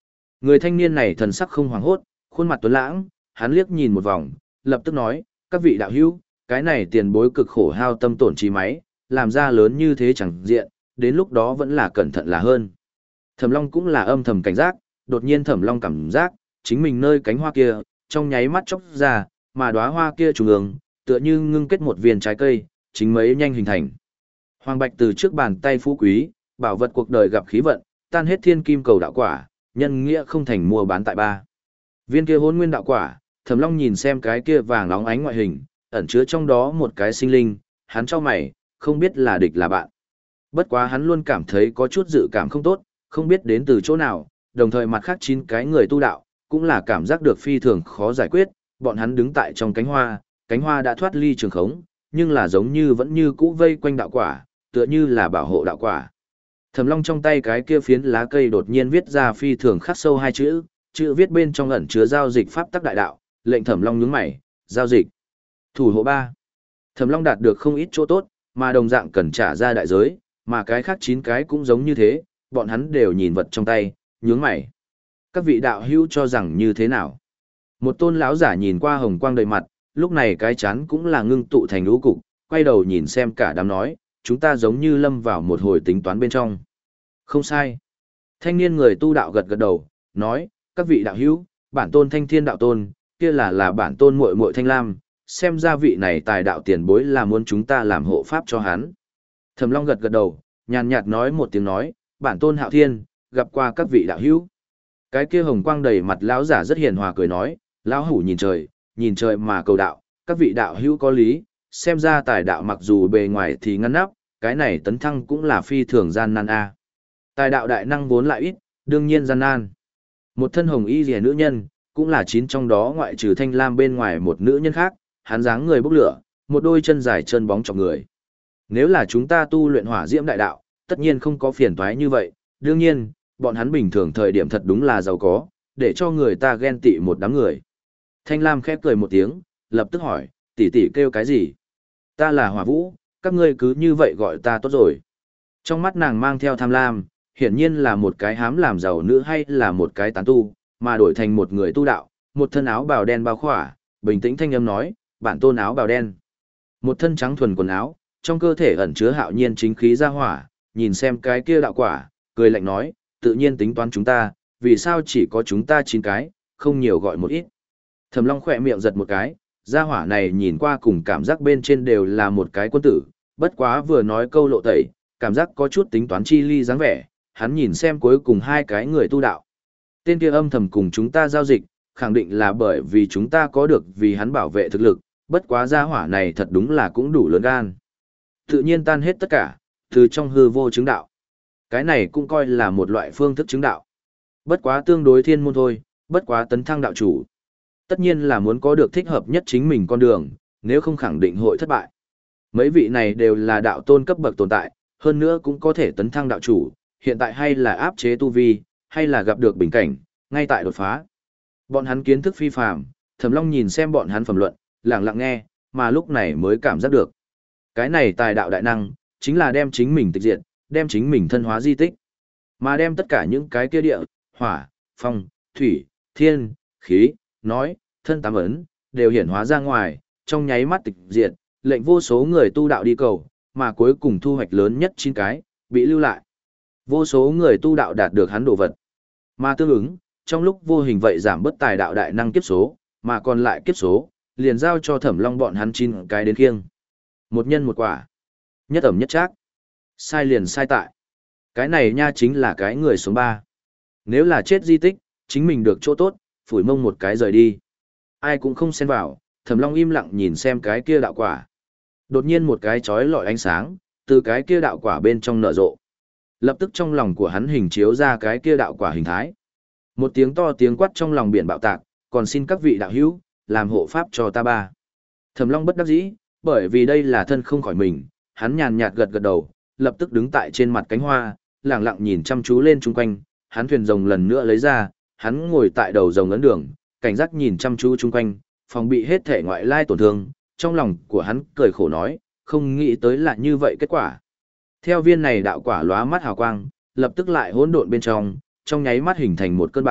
Người thanh niên này thần sắc không hoảng hốt, khuôn mặt tuấn lãng, hắn liếc nhìn một vòng, lập tức nói, các vị đạo hữu, cái này tiền bối cực khổ hao tâm tổn trí máy, làm ra lớn như thế chẳng diện, đến lúc đó vẫn là cẩn thận là hơn. Thẩm Long cũng là âm thầm cảnh giác, đột nhiên Thẩm Long cảm giác, chính mình nơi cánh hoa kia, trong nháy mắt chốc ra, mà đóa hoa kia trung ương, tựa như ngưng kết một viên trái cây, chính mấy nhanh hình thành. Hoàng Bạch từ trước bàn tay phú quý, bảo vật cuộc đời gặp khí vận, tan hết thiên kim cầu đạo quả, nhân nghĩa không thành mua bán tại ba. Viên kia hỗn nguyên đạo quả, Thẩm Long nhìn xem cái kia vàng óng ánh ngoại hình, ẩn chứa trong đó một cái sinh linh, hắn chau mày, không biết là địch là bạn. Bất quá hắn luôn cảm thấy có chút dự cảm không tốt, không biết đến từ chỗ nào, đồng thời mặt khác chín cái người tu đạo, cũng là cảm giác được phi thường khó giải quyết, bọn hắn đứng tại trong cánh hoa, cánh hoa đã thoát ly trường khống, nhưng là giống như vẫn như cũ vây quanh đạo quả, tựa như là bảo hộ đạo quả. Thẩm Long trong tay cái kia phiến lá cây đột nhiên viết ra phi thường khắc sâu hai chữ, chữ viết bên trong ẩn chứa giao dịch pháp tắc đại đạo, lệnh Thẩm Long nhướng mày, giao dịch. Thủ hộ ba. Thẩm Long đạt được không ít chỗ tốt, mà đồng dạng cần trả ra đại giới, mà cái khác chín cái cũng giống như thế, bọn hắn đều nhìn vật trong tay, nhướng mày. Các vị đạo hữu cho rằng như thế nào? Một tôn lão giả nhìn qua hồng quang đầy mặt, lúc này cái chán cũng là ngưng tụ thành lũ cục, quay đầu nhìn xem cả đám nói, chúng ta giống như lâm vào một hồi tính toán bên trong. Không sai. Thanh niên người tu đạo gật gật đầu, nói, các vị đạo hữu, bản tôn Thanh Thiên đạo tôn, kia là là bản tôn muội muội Thanh Lam, xem ra vị này tài đạo tiền bối là muốn chúng ta làm hộ pháp cho hắn. Thẩm Long gật gật đầu, nhàn nhạt nói một tiếng nói, bản tôn Hạo Thiên, gặp qua các vị đạo hữu. Cái kia hồng quang đầy mặt lão giả rất hiền hòa cười nói, lão hủ nhìn trời, nhìn trời mà cầu đạo, các vị đạo hữu có lý, xem ra tài đạo mặc dù bề ngoài thì ngăn nắp, cái này tấn thăng cũng là phi thường gian nan a. Tài đạo đại năng vốn lại ít, đương nhiên gian nan. Một thân hồng y rìa nữ nhân, cũng là chín trong đó ngoại trừ Thanh Lam bên ngoài một nữ nhân khác, hắn dáng người bốc lửa, một đôi chân dài chân bóng chọc người. Nếu là chúng ta tu luyện hỏa diễm đại đạo, tất nhiên không có phiền toái như vậy, đương nhiên, bọn hắn bình thường thời điểm thật đúng là giàu có, để cho người ta ghen tị một đám người. Thanh Lam khép cười một tiếng, lập tức hỏi, tỷ tỷ kêu cái gì? Ta là Hỏa Vũ, các ngươi cứ như vậy gọi ta tốt rồi. Trong mắt nàng mang theo tham lam, hiển nhiên là một cái hám làm giàu nữ hay là một cái tán tu, mà đổi thành một người tu đạo, một thân áo bào đen bao khỏa, bình tĩnh thanh âm nói, bản tôn áo bào đen. Một thân trắng thuần quần áo, trong cơ thể ẩn chứa hạo nhiên chính khí ra hỏa, nhìn xem cái kia đạo quả, cười lạnh nói, tự nhiên tính toán chúng ta, vì sao chỉ có chúng ta chín cái, không nhiều gọi một ít. Thẩm Long khỏe miệng giật một cái, gia hỏa này nhìn qua cùng cảm giác bên trên đều là một cái quân tử, bất quá vừa nói câu lộ tẩy, cảm giác có chút tính toán chi ly dáng vẻ, hắn nhìn xem cuối cùng hai cái người tu đạo. Tên kia âm thầm cùng chúng ta giao dịch, khẳng định là bởi vì chúng ta có được vì hắn bảo vệ thực lực, bất quá gia hỏa này thật đúng là cũng đủ lớn gan. Tự nhiên tan hết tất cả, từ trong hư vô chứng đạo. Cái này cũng coi là một loại phương thức chứng đạo. Bất quá tương đối thiên môn thôi, bất quá tấn thăng đạo chủ. Tất nhiên là muốn có được thích hợp nhất chính mình con đường, nếu không khẳng định hội thất bại. Mấy vị này đều là đạo tôn cấp bậc tồn tại, hơn nữa cũng có thể tấn thăng đạo chủ, hiện tại hay là áp chế tu vi, hay là gặp được bình cảnh, ngay tại đột phá. Bọn hắn kiến thức phi phàm, Thẩm Long nhìn xem bọn hắn phẩm luận, lặng lặng nghe, mà lúc này mới cảm giác được. Cái này tài đạo đại năng, chính là đem chính mình tịch diệt, đem chính mình thân hóa di tích, mà đem tất cả những cái kia địa, hỏa, phong, thủy, thiên, khí, nói, thân tám ấn, đều hiển hóa ra ngoài, trong nháy mắt tịch diệt, lệnh vô số người tu đạo đi cầu, mà cuối cùng thu hoạch lớn nhất chín cái, bị lưu lại. Vô số người tu đạo đạt được hắn đồ vật. Mà tương ứng, trong lúc vô hình vậy giảm bớt tài đạo đại năng kiếp số, mà còn lại kiếp số, liền giao cho Thẩm Long bọn hắn chín cái đến khiêng. Một nhân một quả. Nhất ẩm nhất trác. Sai liền sai tại. Cái này nha chính là cái người số ba. Nếu là chết di tích, chính mình được chỗ tốt, phủi mông một cái rời đi. Ai cũng không xen vào, Thẩm Long im lặng nhìn xem cái kia đạo quả. Đột nhiên một cái chói lọi ánh sáng, từ cái kia đạo quả bên trong nở rộ. Lập tức trong lòng của hắn hình chiếu ra cái kia đạo quả hình thái. Một tiếng to tiếng quát trong lòng biển bạo tạc, còn xin các vị đạo hữu, làm hộ pháp cho ta ba. Thẩm Long bất đắc dĩ, bởi vì đây là thân không khỏi mình, hắn nhàn nhạt gật gật đầu, lập tức đứng tại trên mặt cánh hoa, lặng lặng nhìn chăm chú lên chung quanh, hắn thuyền rồng lần nữa lấy ra, hắn ngồi tại đầu rồng ấn đường, cảnh giác nhìn chăm chú chung quanh, phòng bị hết thể ngoại lai tổn thương, trong lòng của hắn cười khổ nói, không nghĩ tới là như vậy kết quả. Theo viên này đạo quả lóa mắt hào quang, lập tức lại hỗn độn bên trong, trong nháy mắt hình thành một cơn bão,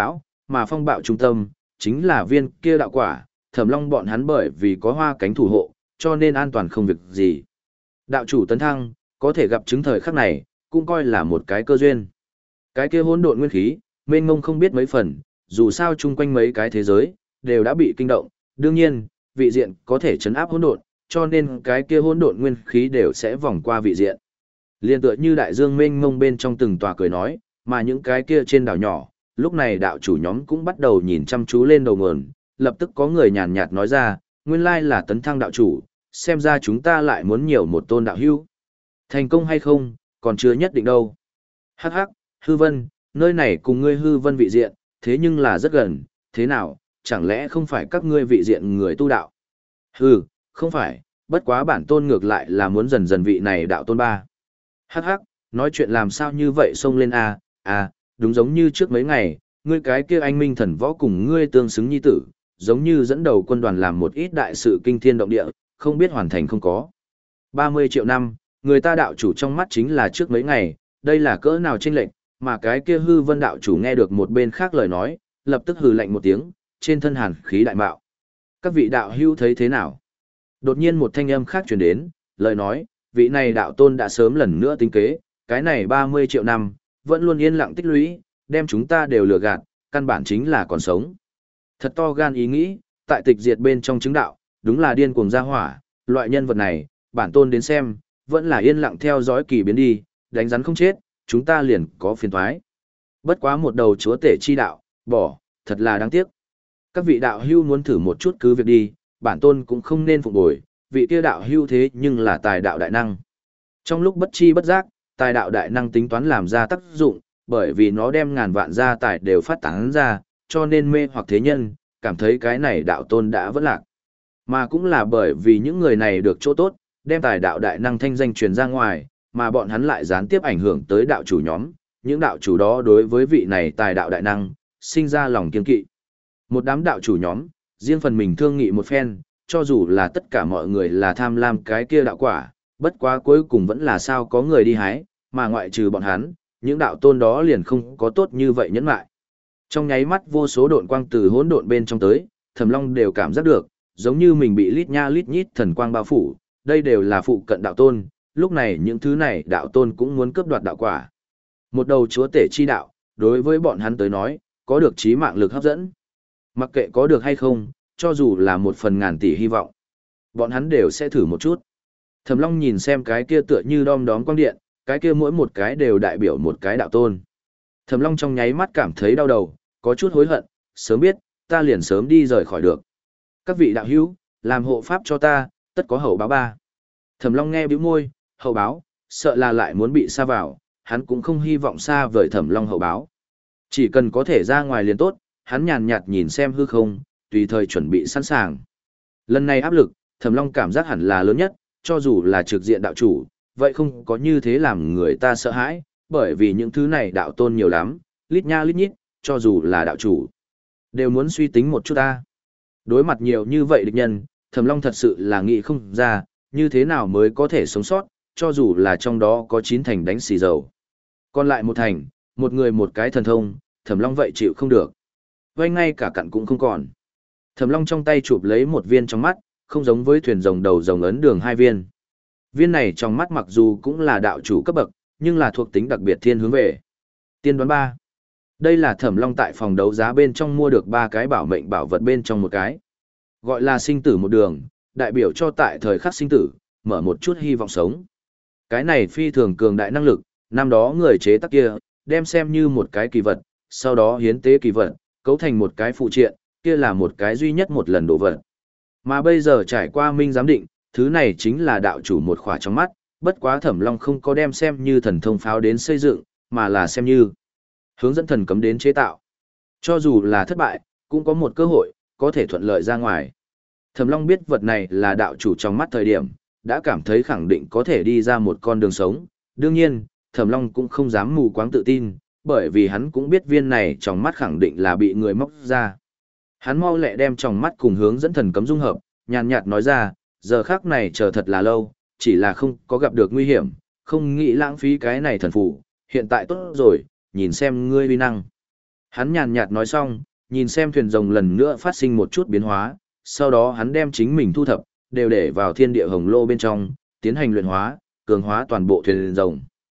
mà phong bạo trung tâm, chính là viên kia đạo quả, Thẩm Long bọn hắn bởi vì có hoa cánh thủ hộ, cho nên an toàn không việc gì. Đạo chủ tấn thăng, có thể gặp chứng thời khắc này, cũng coi là một cái cơ duyên. Cái kia hỗn độn nguyên khí, mênh mông không biết mấy phần, dù sao chung quanh mấy cái thế giới, đều đã bị kinh động, đương nhiên, vị diện có thể chấn áp hỗn độn, cho nên cái kia hỗn độn nguyên khí đều sẽ vòng qua vị diện. Liên tựa như đại dương mênh mông bên trong từng tòa cười nói, mà những cái kia trên đảo nhỏ, lúc này đạo chủ nhóm cũng bắt đầu nhìn chăm chú lên đầu nguồn, lập tức có người nhàn nhạt nói ra, nguyên lai là tấn thăng đạo chủ, xem ra chúng ta lại muốn nhiều một tôn đạo hữu. Thành công hay không, còn chưa nhất định đâu. Hắc hắc, hư vân, nơi này cùng ngươi hư vân vị diện, thế nhưng là rất gần, thế nào, chẳng lẽ không phải các ngươi vị diện người tu đạo? Hừ, không phải, bất quá bản tôn ngược lại là muốn dần dần vị này đạo tôn ba. Hắc hắc, nói chuyện làm sao như vậy xông lên a, à, đúng giống như trước mấy ngày, ngươi cái kia anh minh thần võ cùng ngươi tương xứng nhi tử, giống như dẫn đầu quân đoàn làm một ít đại sự kinh thiên động địa, không biết hoàn thành không có. ba mươi triệu năm, người ta đạo chủ trong mắt chính là trước mấy ngày, đây là cỡ nào chênh lệch, mà cái kia hư vân đạo chủ nghe được một bên khác lời nói, lập tức hừ lạnh một tiếng, trên thân hàn khí đại mạo. Các vị đạo hữu thấy thế nào? Đột nhiên một thanh âm khác truyền đến, lời nói, vị này đạo tôn đã sớm lần nữa tính kế, cái này ba mươi triệu năm, vẫn luôn yên lặng tích lũy, đem chúng ta đều lừa gạt, căn bản chính là còn sống. Thật to gan ý nghĩ, tại tịch diệt bên trong chứng đạo, đúng là điên cuồng ra hỏa, loại nhân vật này, bản tôn đến xem, vẫn là yên lặng theo dõi kỳ biến đi, đánh rắn không chết, chúng ta liền có phiền toái. Bất quá một đầu chúa tể chi đạo, bỏ, thật là đáng tiếc. Các vị đạo hưu muốn thử một chút cứ việc đi, bản tôn cũng không nên phục bồi, vị kia đạo hưu thế nhưng là tài đạo đại năng. Trong lúc bất chi bất giác, tài đạo đại năng tính toán làm ra tác dụng, bởi vì nó đem ngàn vạn gia tài đều phát tán ra, cho nên mê hoặc thế nhân, cảm thấy cái này đạo tôn đã vỡ lạc. Mà cũng là bởi vì những người này được chỗ tốt, đem tài đạo đại năng thanh danh truyền ra ngoài, mà bọn hắn lại gián tiếp ảnh hưởng tới đạo chủ nhóm, những đạo chủ đó đối với vị này tài đạo đại năng, sinh ra lòng kiên kỵ. Một đám đạo chủ nhóm, riêng phần mình thương nghị một phen, cho dù là tất cả mọi người là tham lam cái kia đạo quả, bất quá cuối cùng vẫn là sao có người đi hái, mà ngoại trừ bọn hắn, những đạo tôn đó liền không có tốt như vậy nhẫn mại. Trong nháy mắt vô số độn quang từ hỗn độn bên trong tới, Thẩm Long đều cảm giác được, giống như mình bị lít nha lít nhít thần quang bao phủ, đây đều là phụ cận đạo tôn, lúc này những thứ này đạo tôn cũng muốn cướp đoạt đạo quả. Một đầu chúa tể chi đạo, đối với bọn hắn tới nói, có được chí mạng lực hấp dẫn. Mặc kệ có được hay không, cho dù là một phần ngàn tỷ hy vọng, bọn hắn đều sẽ thử một chút. Thẩm Long nhìn xem cái kia tựa như đom đóm quang điện, cái kia mỗi một cái đều đại biểu một cái đạo tôn. Thẩm Long trong nháy mắt cảm thấy đau đầu, có chút hối hận, sớm biết, ta liền sớm đi rời khỏi được. Các vị đạo hữu, làm hộ pháp cho ta, tất có hậu báo ba. Thẩm Long nghe bĩu môi, hậu báo, sợ là lại muốn bị sa vào, hắn cũng không hy vọng xa vời Thẩm Long hậu báo. Chỉ cần có thể ra ngoài liền tốt, hắn nhàn nhạt nhìn xem hư không, tùy thời chuẩn bị sẵn sàng. Lần này áp lực, Thẩm Long cảm giác hẳn là lớn nhất, cho dù là trực diện đạo chủ, vậy không có như thế làm người ta sợ hãi, bởi vì những thứ này đạo tôn nhiều lắm, lít nha lít nhít, cho dù là đạo chủ, đều muốn suy tính một chút ta. Đối mặt nhiều như vậy địch nhân, Thẩm Long thật sự là nghĩ không ra, như thế nào mới có thể sống sót, cho dù là trong đó có chín thành đánh xì dầu. Còn lại một thành, một người một cái thần thông, Thẩm Long vậy chịu không được. Vây ngay cả cặn cũng không còn. Thẩm Long trong tay chụp lấy một viên trong mắt, không giống với thuyền rồng đầu rồng ấn đường hai viên. Viên này trong mắt mặc dù cũng là đạo chủ cấp bậc, nhưng là thuộc tính đặc biệt thiên hướng về. Tiên đoán ba. Đây là Thẩm Long tại phòng đấu giá bên trong mua được ba cái bảo mệnh bảo vật bên trong một cái. Gọi là sinh tử một đường, đại biểu cho tại thời khắc sinh tử, mở một chút hy vọng sống. Cái này phi thường cường đại năng lực, năm đó người chế tác kia, đem xem như một cái kỳ vật, sau đó hiến tế kỳ vật, cấu thành một cái phụ triện, kia là một cái duy nhất một lần đổ vật. Mà bây giờ trải qua minh giám định, thứ này chính là đạo chủ một khỏa trong mắt, bất quá Thẩm Long không có đem xem như thần thông pháo đến xây dựng, mà là xem như hướng dẫn thần cấm đến chế tạo. Cho dù là thất bại, cũng có một cơ hội, có thể thuận lợi ra ngoài. Thẩm Long biết vật này là đạo chủ trong mắt thời điểm, đã cảm thấy khẳng định có thể đi ra một con đường sống. Đương nhiên, Thẩm Long cũng không dám mù quáng tự tin, bởi vì hắn cũng biết viên này trong mắt khẳng định là bị người móc ra. Hắn mau lẹ đem trong mắt cùng hướng dẫn thần cấm dung hợp, nhàn nhạt nói ra, giờ khắc này chờ thật là lâu, chỉ là không có gặp được nguy hiểm, không nghĩ lãng phí cái này thần phù, hiện tại tốt rồi, nhìn xem ngươi uy năng. Hắn nhàn nhạt nói xong, nhìn xem thuyền rồng lần nữa phát sinh một chút biến hóa, sau đó hắn đem chính mình thu thập, đều để vào thiên địa hồng lô bên trong, tiến hành luyện hóa, cường hóa toàn bộ thuyền rồng.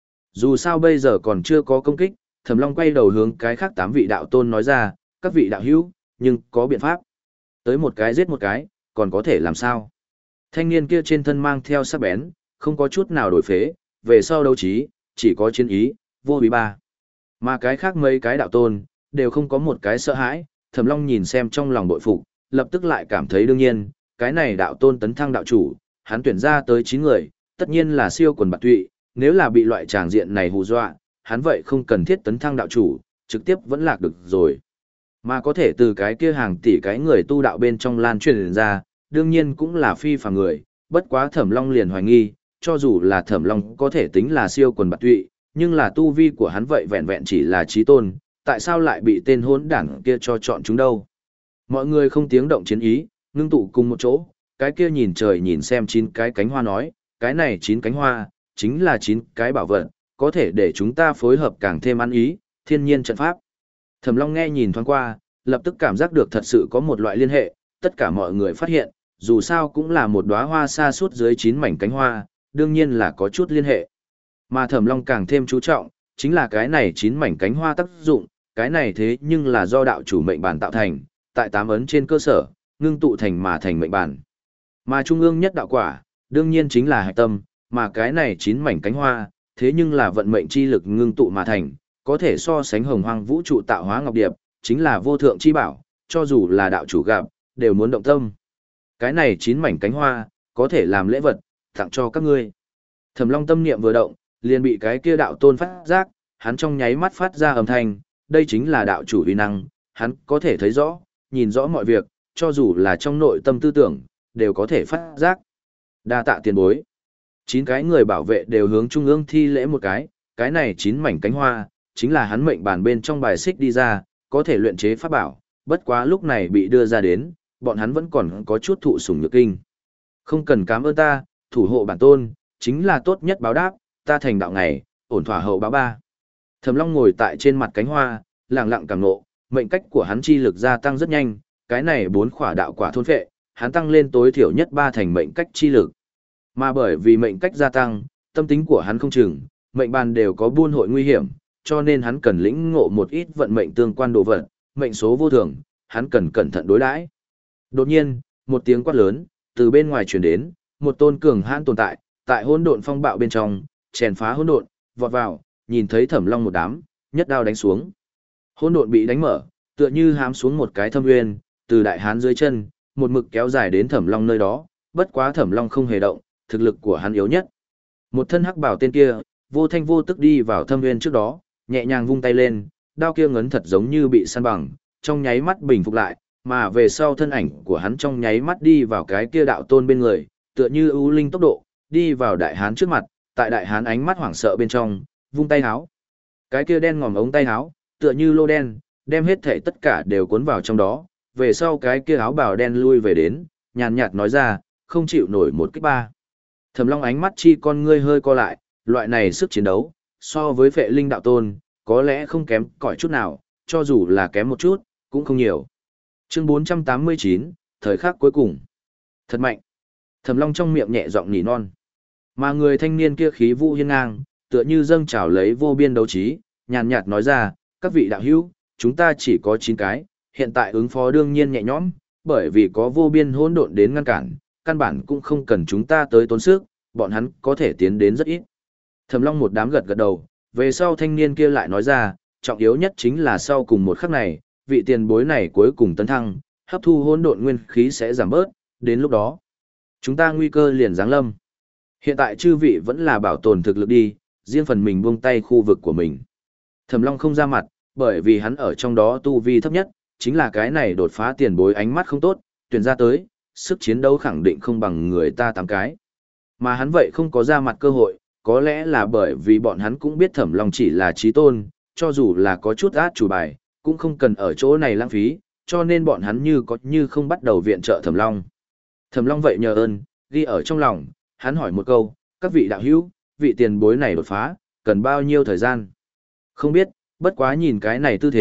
Dù sao bây giờ còn chưa có công kích, Thẩm Long quay đầu hướng cái khác tám vị đạo tôn nói ra, các vị đạo hữu, nhưng có biện pháp. Tới một cái giết một cái, còn có thể làm sao? Thanh niên kia trên thân mang theo sắc bén, không có chút nào đổi phế, về sau đấu trí, chỉ có chiến ý, vô bí ba. Mà cái khác mấy cái đạo tôn, đều không có một cái sợ hãi, Thẩm Long nhìn xem trong lòng bội phục, lập tức lại cảm thấy đương nhiên, cái này đạo tôn tấn thăng đạo chủ, hắn tuyển ra tới chín người, tất nhiên là siêu quần bạt tụy, nếu là bị loại tràng diện này hù dọa, hắn vậy không cần thiết tấn thăng đạo chủ, trực tiếp vẫn lạc được rồi. Mà có thể từ cái kia hàng tỷ cái người tu đạo bên trong lan truyền ra, đương nhiên cũng là phi phàm người, bất quá Thẩm Long liền hoài nghi, cho dù là Thẩm Long có thể tính là siêu quần bạt tụy, nhưng là tu vi của hắn vậy vẹn vẹn chỉ là chí tôn, tại sao lại bị tên hỗn đảng kia cho chọn chúng đâu? Mọi người không tiếng động chiến ý, ngưng tụ cùng một chỗ, cái kia nhìn trời nhìn xem chín cái cánh hoa nói, cái này chín cánh hoa, chính là chín cái bảo vật, có thể để chúng ta phối hợp càng thêm ăn ý, thiên nhiên trận pháp. Thẩm Long nghe nhìn thoáng qua, lập tức cảm giác được thật sự có một loại liên hệ, tất cả mọi người phát hiện, dù sao cũng là một đóa hoa sa suốt dưới chín mảnh cánh hoa, đương nhiên là có chút liên hệ. Mà Thẩm Long càng thêm chú trọng, chính là cái này chín mảnh cánh hoa tác dụng, cái này thế nhưng là do đạo chủ mệnh bản tạo thành, tại tám ấn trên cơ sở, ngưng tụ thành mà thành mệnh bản. Mà trung ương nhất đạo quả, đương nhiên chính là hạch tâm, mà cái này chín mảnh cánh hoa, thế nhưng là vận mệnh chi lực ngưng tụ mà thành, có thể so sánh hồng hoang vũ trụ tạo hóa ngọc điệp, chính là vô thượng chi bảo, cho dù là đạo chủ gặp, đều muốn động tâm. Cái này chín mảnh cánh hoa, có thể làm lễ vật, tặng cho các ngươi. Thẩm Long tâm niệm vừa động, liền bị cái kia đạo tôn phát giác, hắn trong nháy mắt phát ra âm thanh, đây chính là đạo chủ uy năng, hắn có thể thấy rõ, nhìn rõ mọi việc, cho dù là trong nội tâm tư tưởng, đều có thể phát giác. Đa tạ tiền bối. Chín cái người bảo vệ đều hướng trung ương thi lễ một cái, cái này chín mảnh cánh hoa, chính là hắn mệnh bản bên trong bài xích đi ra, có thể luyện chế pháp bảo, bất quá lúc này bị đưa ra đến, bọn hắn vẫn còn có chút thụ sủng nhược kinh. Không cần cảm ơn ta, thủ hộ bản tôn, chính là tốt nhất báo đáp, ta thành đạo ngày, ổn thỏa hậu báo ba. Thẩm Long ngồi tại trên mặt cánh hoa, lặng lặng cảm nộ, mệnh cách của hắn chi lực gia tăng rất nhanh, cái này bốn khỏa đạo quả thôn phệ, hắn tăng lên tối thiểu nhất ba thành mệnh cách chi lực. Mà bởi vì mệnh cách gia tăng, tâm tính của hắn không chừng, mệnh bàn đều có buôn hội nguy hiểm, cho nên hắn cần lĩnh ngộ một ít vận mệnh tương quan đồ vật, mệnh số vô thường, hắn cần cẩn thận đối đãi. Đột nhiên, một tiếng quát lớn từ bên ngoài truyền đến, một tôn cường hãn tồn tại, tại hỗn độn phong bạo bên trong, chèn phá hỗn độn, vọt vào, nhìn thấy Thẩm Long một đám, nhất đao đánh xuống. Hỗn độn bị đánh mở, tựa như hám xuống một cái thâm nguyên, từ đại hán dưới chân, một mực kéo dài đến Thẩm Long nơi đó, bất quá Thẩm Long không hề động, thực lực của hắn yếu nhất. Một thân hắc bảo tên kia, vô thanh vô tức đi vào thâm nguyên trước đó, nhẹ nhàng vung tay lên, đao kia ngấn thật giống như bị săn bằng, trong nháy mắt bình phục lại, mà về sau thân ảnh của hắn trong nháy mắt đi vào cái kia đạo tôn bên người, tựa như ưu linh tốc độ, đi vào đại hán trước mặt, tại đại hán ánh mắt hoảng sợ bên trong, vung tay háo. Cái kia đen ngòm ống tay háo, tựa như lô đen, đem hết thảy tất cả đều cuốn vào trong đó, về sau cái kia áo bào đen lui về đến, nhàn nhạt nói ra, không chịu nổi một kích ba. Thẩm Long ánh mắt chi con ngươi hơi co lại, loại này sức chiến đấu, so với Phệ Linh đạo tôn, có lẽ không kém cỏi chút nào, cho dù là kém một chút, cũng không nhiều. Chương bốn trăm tám mươi chín, thời khắc cuối cùng. Thật mạnh. Thẩm Long trong miệng nhẹ giọng nỉ non. Mà người thanh niên kia khí vũ hiên ngang, tựa như dâng trào lấy vô biên đấu trí, nhàn nhạt nói ra, các vị đạo hữu, chúng ta chỉ có chín cái, hiện tại ứng phó đương nhiên nhẹ nhõm, bởi vì có vô biên hỗn độn đến ngăn cản, căn bản cũng không cần chúng ta tới tốn sức, bọn hắn có thể tiến đến rất ít. Thẩm Long một đám gật gật đầu, về sau thanh niên kia lại nói ra, trọng yếu nhất chính là sau cùng một khắc này, vị tiền bối này cuối cùng tấn thăng, hấp thu hỗn độn nguyên khí sẽ giảm bớt, đến lúc đó, chúng ta nguy cơ liền giáng lâm. Hiện tại chư vị vẫn là bảo tồn thực lực đi, riêng phần mình buông tay khu vực của mình. Thẩm Long không ra mặt, bởi vì hắn ở trong đó tu vi thấp nhất, chính là cái này đột phá tiền bối ánh mắt không tốt, tuyển ra tới, sức chiến đấu khẳng định không bằng người ta tám cái. Mà hắn vậy không có ra mặt cơ hội, có lẽ là bởi vì bọn hắn cũng biết Thẩm Long chỉ là chí tôn, cho dù là có chút át chủ bài, cũng không cần ở chỗ này lãng phí, cho nên bọn hắn như có như không bắt đầu viện trợ Thẩm Long. Thẩm Long vậy nhờ ơn, ghi ở trong lòng, hắn hỏi một câu, các vị đạo hữu, vị tiền bối này đột phá, cần bao nhiêu thời gian? Không biết, bất quá nhìn cái này tư thế,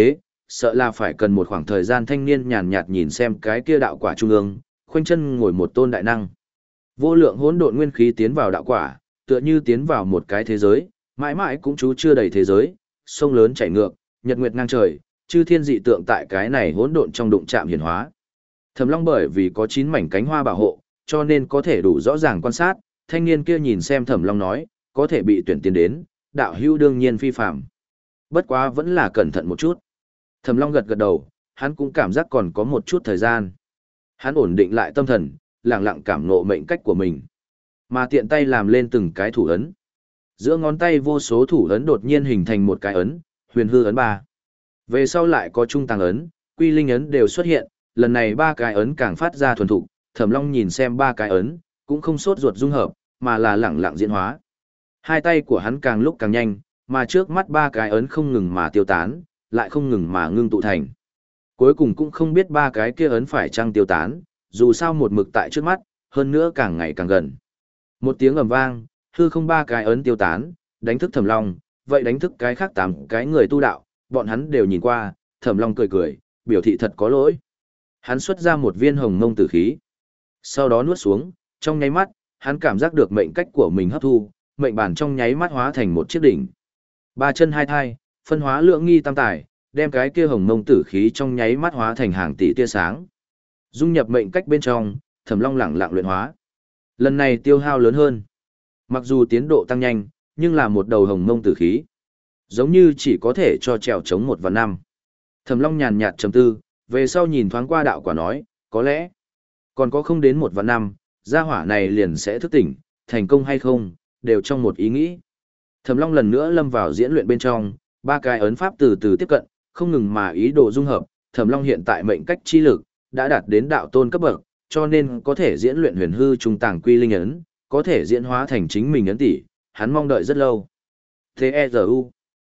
sợ là phải cần một khoảng thời gian thanh niên nhàn nhạt nhìn xem cái kia đạo quả trung ương, khoanh chân ngồi một tôn đại năng. Vô lượng hỗn độn nguyên khí tiến vào đạo quả, tựa như tiến vào một cái thế giới, mãi mãi cũng chú chưa đầy thế giới, sông lớn chảy ngược, nhật nguyệt ngang trời, chư thiên dị tượng tại cái này hỗn độn trong đụng chạm hiển hóa. Thẩm Long bởi vì có chín mảnh cánh hoa bảo hộ, cho nên có thể đủ rõ ràng quan sát, thanh niên kia nhìn xem Thẩm Long nói, có thể bị tuyển tiến đến, đạo hữu đương nhiên phi phàm. Bất quá vẫn là cẩn thận một chút. Thẩm Long gật gật đầu, hắn cũng cảm giác còn có một chút thời gian. Hắn ổn định lại tâm thần, lặng lặng cảm ngộ mệnh cách của mình. Mà tiện tay làm lên từng cái thủ ấn. Giữa ngón tay vô số thủ ấn đột nhiên hình thành một cái ấn, huyền hư ấn ba. Về sau lại có trung tàng ấn, quy linh ấn đều xuất hiện, lần này ba cái ấn càng phát ra thuần thục, Thẩm Long nhìn xem ba cái ấn, cũng không sốt ruột dung hợp, mà là lẳng lặng diễn hóa. Hai tay của hắn càng lúc càng nhanh, mà trước mắt ba cái ấn không ngừng mà tiêu tán, lại không ngừng mà ngưng tụ thành. Cuối cùng cũng không biết ba cái kia ấn phải chăng tiêu tán, dù sao một mực tại trước mắt, hơn nữa càng ngày càng gần. Một tiếng ầm vang, hư không ba cái ấn tiêu tán, đánh thức Thẩm Long, vậy đánh thức cái khác tám cái người tu đạo, bọn hắn đều nhìn qua, Thẩm Long cười cười, biểu thị thật có lỗi. Hắn xuất ra một viên hồng mông tử khí, sau đó nuốt xuống, trong nháy mắt, hắn cảm giác được mệnh cách của mình hấp thu, mệnh bản trong nháy mắt hóa thành một chiếc đỉnh. Ba chân hai thai, phân hóa lượng nghi tam tài, đem cái kia hồng mông tử khí trong nháy mắt hóa thành hàng tỷ tia sáng. Dung nhập mệnh cách bên trong, Thẩm Long lẳng lặng luyện hóa. Lần này tiêu hao lớn hơn. Mặc dù tiến độ tăng nhanh, nhưng là một đầu hồng mông tử khí. Giống như chỉ có thể cho trèo chống một và năm. Thẩm Long nhàn nhạt trầm tư, về sau nhìn thoáng qua đạo quả nói, có lẽ còn có không đến một và năm, gia hỏa này liền sẽ thức tỉnh, thành công hay không, đều trong một ý nghĩ. Thẩm Long lần nữa lâm vào diễn luyện bên trong, ba cái ấn pháp từ từ tiếp cận, không ngừng mà ý đồ dung hợp, Thẩm Long hiện tại mệnh cách chi lực đã đạt đến đạo tôn cấp bậc, cho nên có thể diễn luyện huyền hư trung tàng quy linh ấn, có thể diễn hóa thành chính mình ấn tỷ, hắn mong đợi rất lâu. T E Z U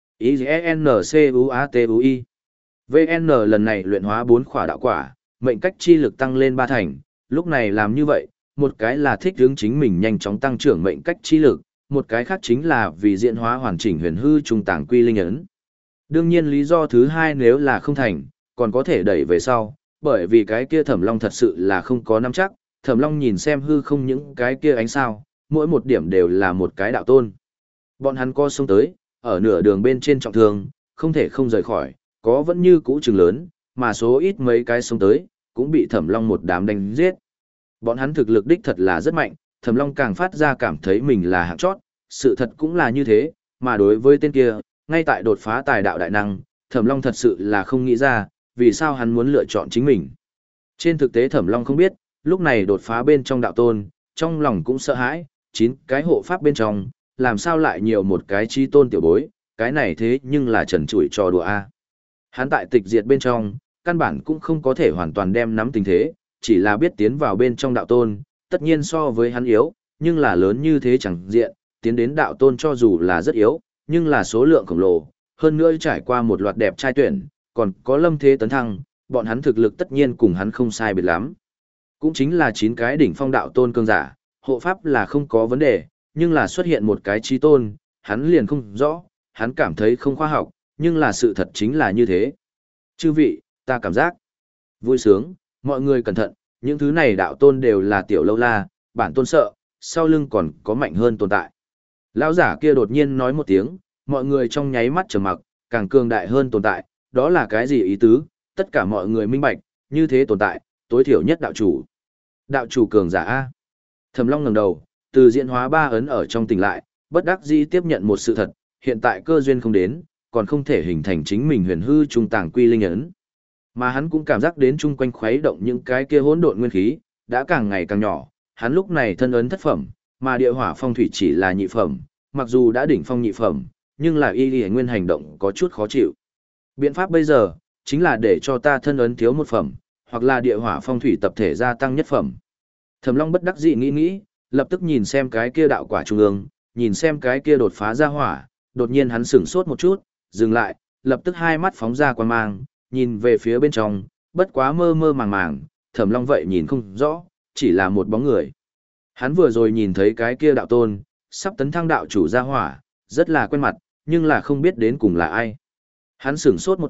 I N C U A T U I V N lần này luyện hóa bốn khỏa đạo quả, mệnh cách chi lực tăng lên ba thành, lúc này làm như vậy, một cái là thích hướng chính mình nhanh chóng tăng trưởng mệnh cách chi lực, một cái khác chính là vì diễn hóa hoàn chỉnh huyền hư trung tàng quy linh ấn. Đương nhiên lý do thứ hai nếu là không thành, còn có thể đẩy về sau, bởi vì cái kia Thẩm Long thật sự là không có nắm chắc, Thẩm Long nhìn xem hư không những cái kia ánh sao, mỗi một điểm đều là một cái đạo tôn. Bọn hắn co sông tới, ở nửa đường bên trên trọng thương, không thể không rời khỏi, có vẫn như cũ chừng lớn, mà số ít mấy cái sông tới, cũng bị Thẩm Long một đám đánh giết. Bọn hắn thực lực đích thật là rất mạnh, Thẩm Long càng phát ra cảm thấy mình là hạng chót, sự thật cũng là như thế, mà đối với tên kia, ngay tại đột phá tài đạo đại năng, Thẩm Long thật sự là không nghĩ ra, vì sao hắn muốn lựa chọn chính mình. Trên thực tế Thẩm Long không biết, lúc này đột phá bên trong đạo tôn, trong lòng cũng sợ hãi, chín cái hộ pháp bên trong, làm sao lại nhiều một cái chi tôn tiểu bối, cái này thế nhưng là trần trụi trò đùa a. Hắn tại tịch diệt bên trong, căn bản cũng không có thể hoàn toàn đem nắm tình thế, chỉ là biết tiến vào bên trong đạo tôn, tất nhiên so với hắn yếu, nhưng là lớn như thế chẳng diện, tiến đến đạo tôn cho dù là rất yếu, nhưng là số lượng khổng lồ, hơn nữa trải qua một loạt đẹp trai tuyển, còn có lâm thế tấn thăng, bọn hắn thực lực tất nhiên cùng hắn không sai biệt lắm. Cũng chính là chín cái đỉnh phong đạo tôn cương giả, hộ pháp là không có vấn đề, nhưng là xuất hiện một cái trí tôn, hắn liền không rõ, hắn cảm thấy không khoa học, nhưng là sự thật chính là như thế. Chư vị, ta cảm giác vui sướng, mọi người cẩn thận, những thứ này đạo tôn đều là tiểu lâu la, bản tôn sợ, sau lưng còn có mạnh hơn tồn tại. Lão giả kia đột nhiên nói một tiếng, mọi người trong nháy mắt trầm mặc, càng cường đại hơn tồn tại, đó là cái gì ý tứ, tất cả mọi người minh bạch, như thế tồn tại, tối thiểu nhất đạo chủ. Đạo chủ cường giả A. Thẩm Long ngẩng đầu, từ diễn hóa ba ấn ở trong tỉnh lại, bất đắc dĩ tiếp nhận một sự thật, hiện tại cơ duyên không đến, còn không thể hình thành chính mình huyền hư trung tàng quy linh ấn. Mà hắn cũng cảm giác đến chung quanh khuấy động những cái kia hỗn độn nguyên khí, đã càng ngày càng nhỏ, hắn lúc này thân ấn thất phẩm, mà địa hỏa phong thủy chỉ là nhị phẩm, mặc dù đã đỉnh phong nhị phẩm, nhưng là y y nguyên hành động có chút khó chịu. Biện pháp bây giờ, chính là để cho ta thân ấn thiếu một phẩm, hoặc là địa hỏa phong thủy tập thể gia tăng nhất phẩm. Thẩm Long bất đắc dĩ nghĩ nghĩ, lập tức nhìn xem cái kia đạo quả trung ương, nhìn xem cái kia đột phá ra hỏa, đột nhiên hắn sửng sốt một chút, dừng lại, lập tức hai mắt phóng ra quan mang, nhìn về phía bên trong, bất quá mơ mơ màng màng, Thẩm Long vậy nhìn không rõ, chỉ là một bóng người. Hắn vừa rồi nhìn thấy cái kia đạo tôn, sắp tấn thăng đạo chủ ra hỏa, rất là quen mặt, nhưng là không biết đến cùng là ai. Hắn sửng sốt một chút,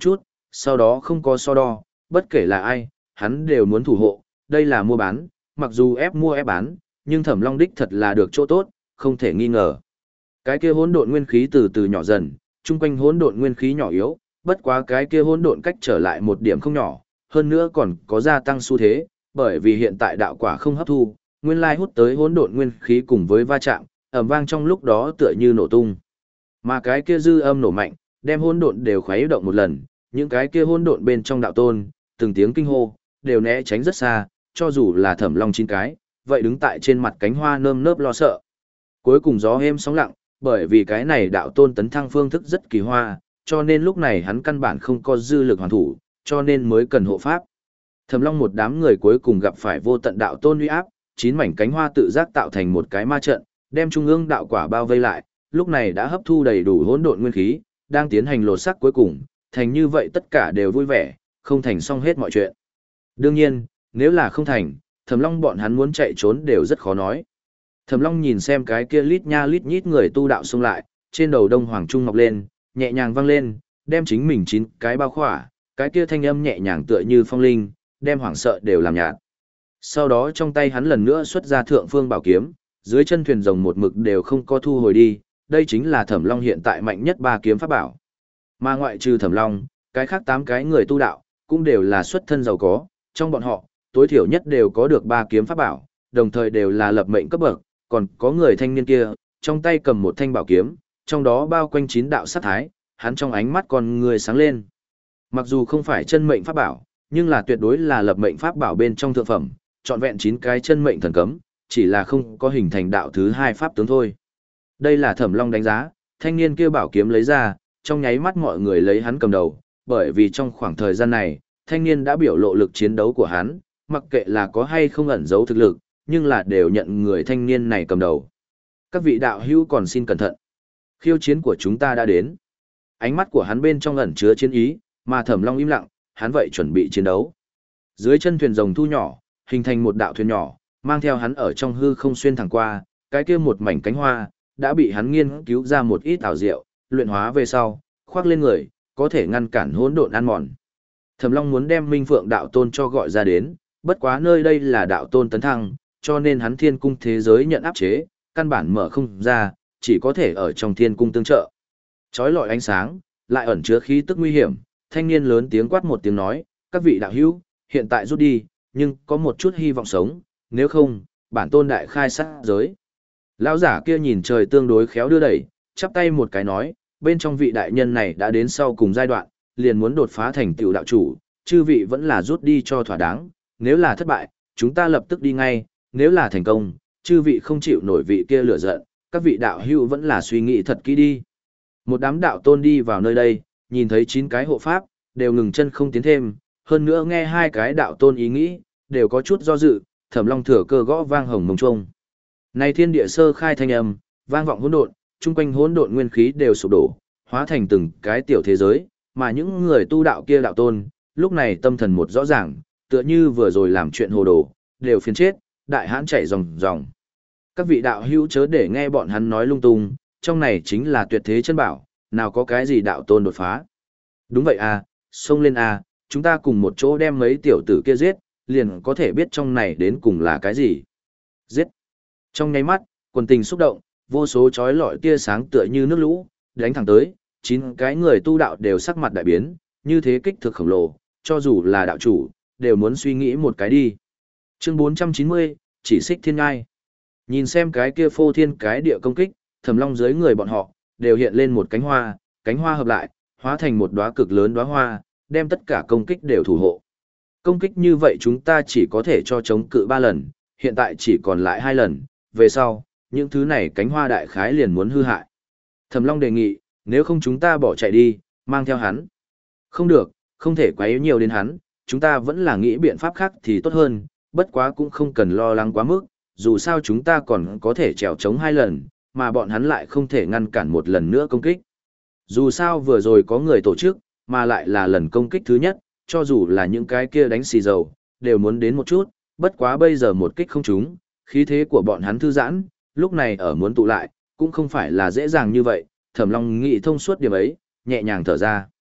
Sau đó không có so đo, bất kể là ai, hắn đều muốn thủ hộ, đây là mua bán, mặc dù ép mua ép bán, nhưng Thẩm Long đích thật là được chỗ tốt, không thể nghi ngờ. Cái kia hỗn độn nguyên khí từ từ nhỏ dần, chung quanh hỗn độn nguyên khí nhỏ yếu, bất quá cái kia hỗn độn cách trở lại một điểm không nhỏ, hơn nữa còn có gia tăng xu thế, bởi vì hiện tại đạo quả không hấp thu, nguyên lai hút tới hỗn độn nguyên khí cùng với va chạm, ầm vang trong lúc đó tựa như nổ tung. Mà cái kia dư âm nổ mạnh, đem hỗn độn đều khuấy động một lần, những cái kia hỗn độn bên trong đạo tôn, từng tiếng kinh hô, đều né tránh rất xa, cho dù là Thẩm Long chín cái, vậy đứng tại trên mặt cánh hoa nơm nớp lo sợ. Cuối cùng gió êm sóng lặng, bởi vì cái này đạo tôn tấn thăng phương thức rất kỳ hoa, cho nên lúc này hắn căn bản không có dư lực hoàn thủ, cho nên mới cần hộ pháp. Thẩm Long một đám người cuối cùng gặp phải vô tận đạo tôn uy áp, chín mảnh cánh hoa tự giác tạo thành một cái ma trận, đem trung ương đạo quả bao vây lại, lúc này đã hấp thu đầy đủ hỗn độn nguyên khí, đang tiến hành lột xác cuối cùng, thành như vậy tất cả đều vui vẻ, không thành xong hết mọi chuyện. Đương nhiên, nếu là không thành, Thẩm Long bọn hắn muốn chạy trốn đều rất khó nói. Thẩm Long nhìn xem cái kia lít nha lít nhít người tu đạo xông lại, trên đầu đông hoàng trung ngọc lên, nhẹ nhàng vang lên, đem chính mình chín cái bao khỏa, cái kia thanh âm nhẹ nhàng tựa như phong linh, đem hoảng sợ đều làm nhạt. Sau đó trong tay hắn lần nữa xuất ra thượng phương bảo kiếm, dưới chân thuyền rồng một mực đều không có thu hồi đi, đây chính là Thẩm Long hiện tại mạnh nhất ba kiếm pháp bảo. Mà ngoại trừ Thẩm Long, cái khác tám cái người tu đạo, cũng đều là xuất thân giàu có, trong bọn họ, tối thiểu nhất đều có được ba kiếm pháp bảo, đồng thời đều là lập mệnh cấp bậc, còn có người thanh niên kia, trong tay cầm một thanh bảo kiếm, trong đó bao quanh chín đạo sát thái, hắn trong ánh mắt còn người sáng lên. Mặc dù không phải chân mệnh pháp bảo, nhưng là tuyệt đối là lập mệnh pháp bảo bên trong thượng phẩm, trọn vẹn chín cái chân mệnh thần cấm, chỉ là không có hình thành đạo thứ hai pháp tướng thôi. Đây là Thẩm Long đánh giá, thanh niên kia bảo kiếm lấy ra, trong nháy mắt mọi người lấy hắn cầm đầu, bởi vì trong khoảng thời gian này, thanh niên đã biểu lộ lực chiến đấu của hắn, mặc kệ là có hay không ẩn giấu thực lực, nhưng là đều nhận người thanh niên này cầm đầu. Các vị đạo hữu còn xin cẩn thận. Khiêu chiến của chúng ta đã đến. Ánh mắt của hắn bên trong ẩn chứa chiến ý, mà Thẩm Long im lặng, hắn vậy chuẩn bị chiến đấu. Dưới chân thuyền rồng thu nhỏ, hình thành một đạo thuyền nhỏ, mang theo hắn ở trong hư không xuyên thẳng qua, cái kia một mảnh cánh hoa, đã bị hắn nghiên cứu ra một ít ảo diệu, luyện hóa về sau, khoác lên người, có thể ngăn cản hỗn độn ăn mòn. Thẩm Long muốn đem Minh Phượng đạo tôn cho gọi ra đến, bất quá nơi đây là đạo tôn tấn thăng, cho nên hắn thiên cung thế giới nhận áp chế, căn bản mở không ra, chỉ có thể ở trong thiên cung tương trợ. Chói lọi ánh sáng, lại ẩn chứa khí tức nguy hiểm, thanh niên lớn tiếng quát một tiếng nói, các vị đạo hữu, hiện tại rút đi, nhưng có một chút hy vọng sống, nếu không, bản tôn đại khai sát giới. Lão giả kia nhìn trời tương đối khéo đưa đẩy, chắp tay một cái nói, bên trong vị đại nhân này đã đến sau cùng giai đoạn, liền muốn đột phá thành tựu đạo chủ, chư vị vẫn là rút đi cho thỏa đáng, nếu là thất bại, chúng ta lập tức đi ngay, nếu là thành công, chư vị không chịu nổi vị kia lửa giận, các vị đạo hữu vẫn là suy nghĩ thật kỹ đi. Một đám đạo tôn đi vào nơi đây, nhìn thấy chín cái hộ pháp, đều ngừng chân không tiến thêm, hơn nữa nghe hai cái đạo tôn ý nghĩ, đều có chút do dự, Thẩm Long thừa cơ gõ vang hồng mông chuông. Này thiên địa sơ khai thanh âm, vang vọng hỗn độn, chung quanh hỗn độn nguyên khí đều sụp đổ, hóa thành từng cái tiểu thế giới, mà những người tu đạo kia đạo tôn, lúc này tâm thần một rõ ràng, tựa như vừa rồi làm chuyện hồ đồ, đều phiền chết, đại hãn chảy ròng ròng. Các vị đạo hữu chớ để nghe bọn hắn nói lung tung, trong này chính là tuyệt thế chân bảo, nào có cái gì đạo tôn đột phá. Đúng vậy à, xông lên à, chúng ta cùng một chỗ đem mấy tiểu tử kia giết, liền có thể biết trong này đến cùng là cái gì. Giết. Trong nháy mắt, quần tình xúc động, vô số chói lọi tia sáng tựa như nước lũ, đánh thẳng tới, chín cái người tu đạo đều sắc mặt đại biến, như thế kích thực khổng lồ, cho dù là đạo chủ, đều muốn suy nghĩ một cái đi. Chương bốn trăm chín mươi, chỉ xích thiên ngai. Nhìn xem cái kia phô thiên cái địa công kích, Thẩm Long dưới người bọn họ, đều hiện lên một cánh hoa, cánh hoa hợp lại, hóa thành một đóa cực lớn đóa hoa, đem tất cả công kích đều thủ hộ. Công kích như vậy chúng ta chỉ có thể cho chống cự ba lần, hiện tại chỉ còn lại hai lần, về sau, những thứ này cánh hoa đại khái liền muốn hư hại. Thẩm Long đề nghị, nếu không chúng ta bỏ chạy đi, mang theo hắn. Không được, không thể quấy nhiều đến hắn, chúng ta vẫn là nghĩ biện pháp khác thì tốt hơn, bất quá cũng không cần lo lắng quá mức, dù sao chúng ta còn có thể trèo chống hai lần, mà bọn hắn lại không thể ngăn cản một lần nữa công kích. Dù sao vừa rồi có người tổ chức, mà lại là lần công kích thứ nhất, cho dù là những cái kia đánh xì dầu, đều muốn đến một chút, bất quá bây giờ một kích không trúng, khí thế của bọn hắn thư giãn, lúc này ở muốn tụ lại, cũng không phải là dễ dàng như vậy, Thẩm Long nghĩ thông suốt điểm ấy, nhẹ nhàng thở ra.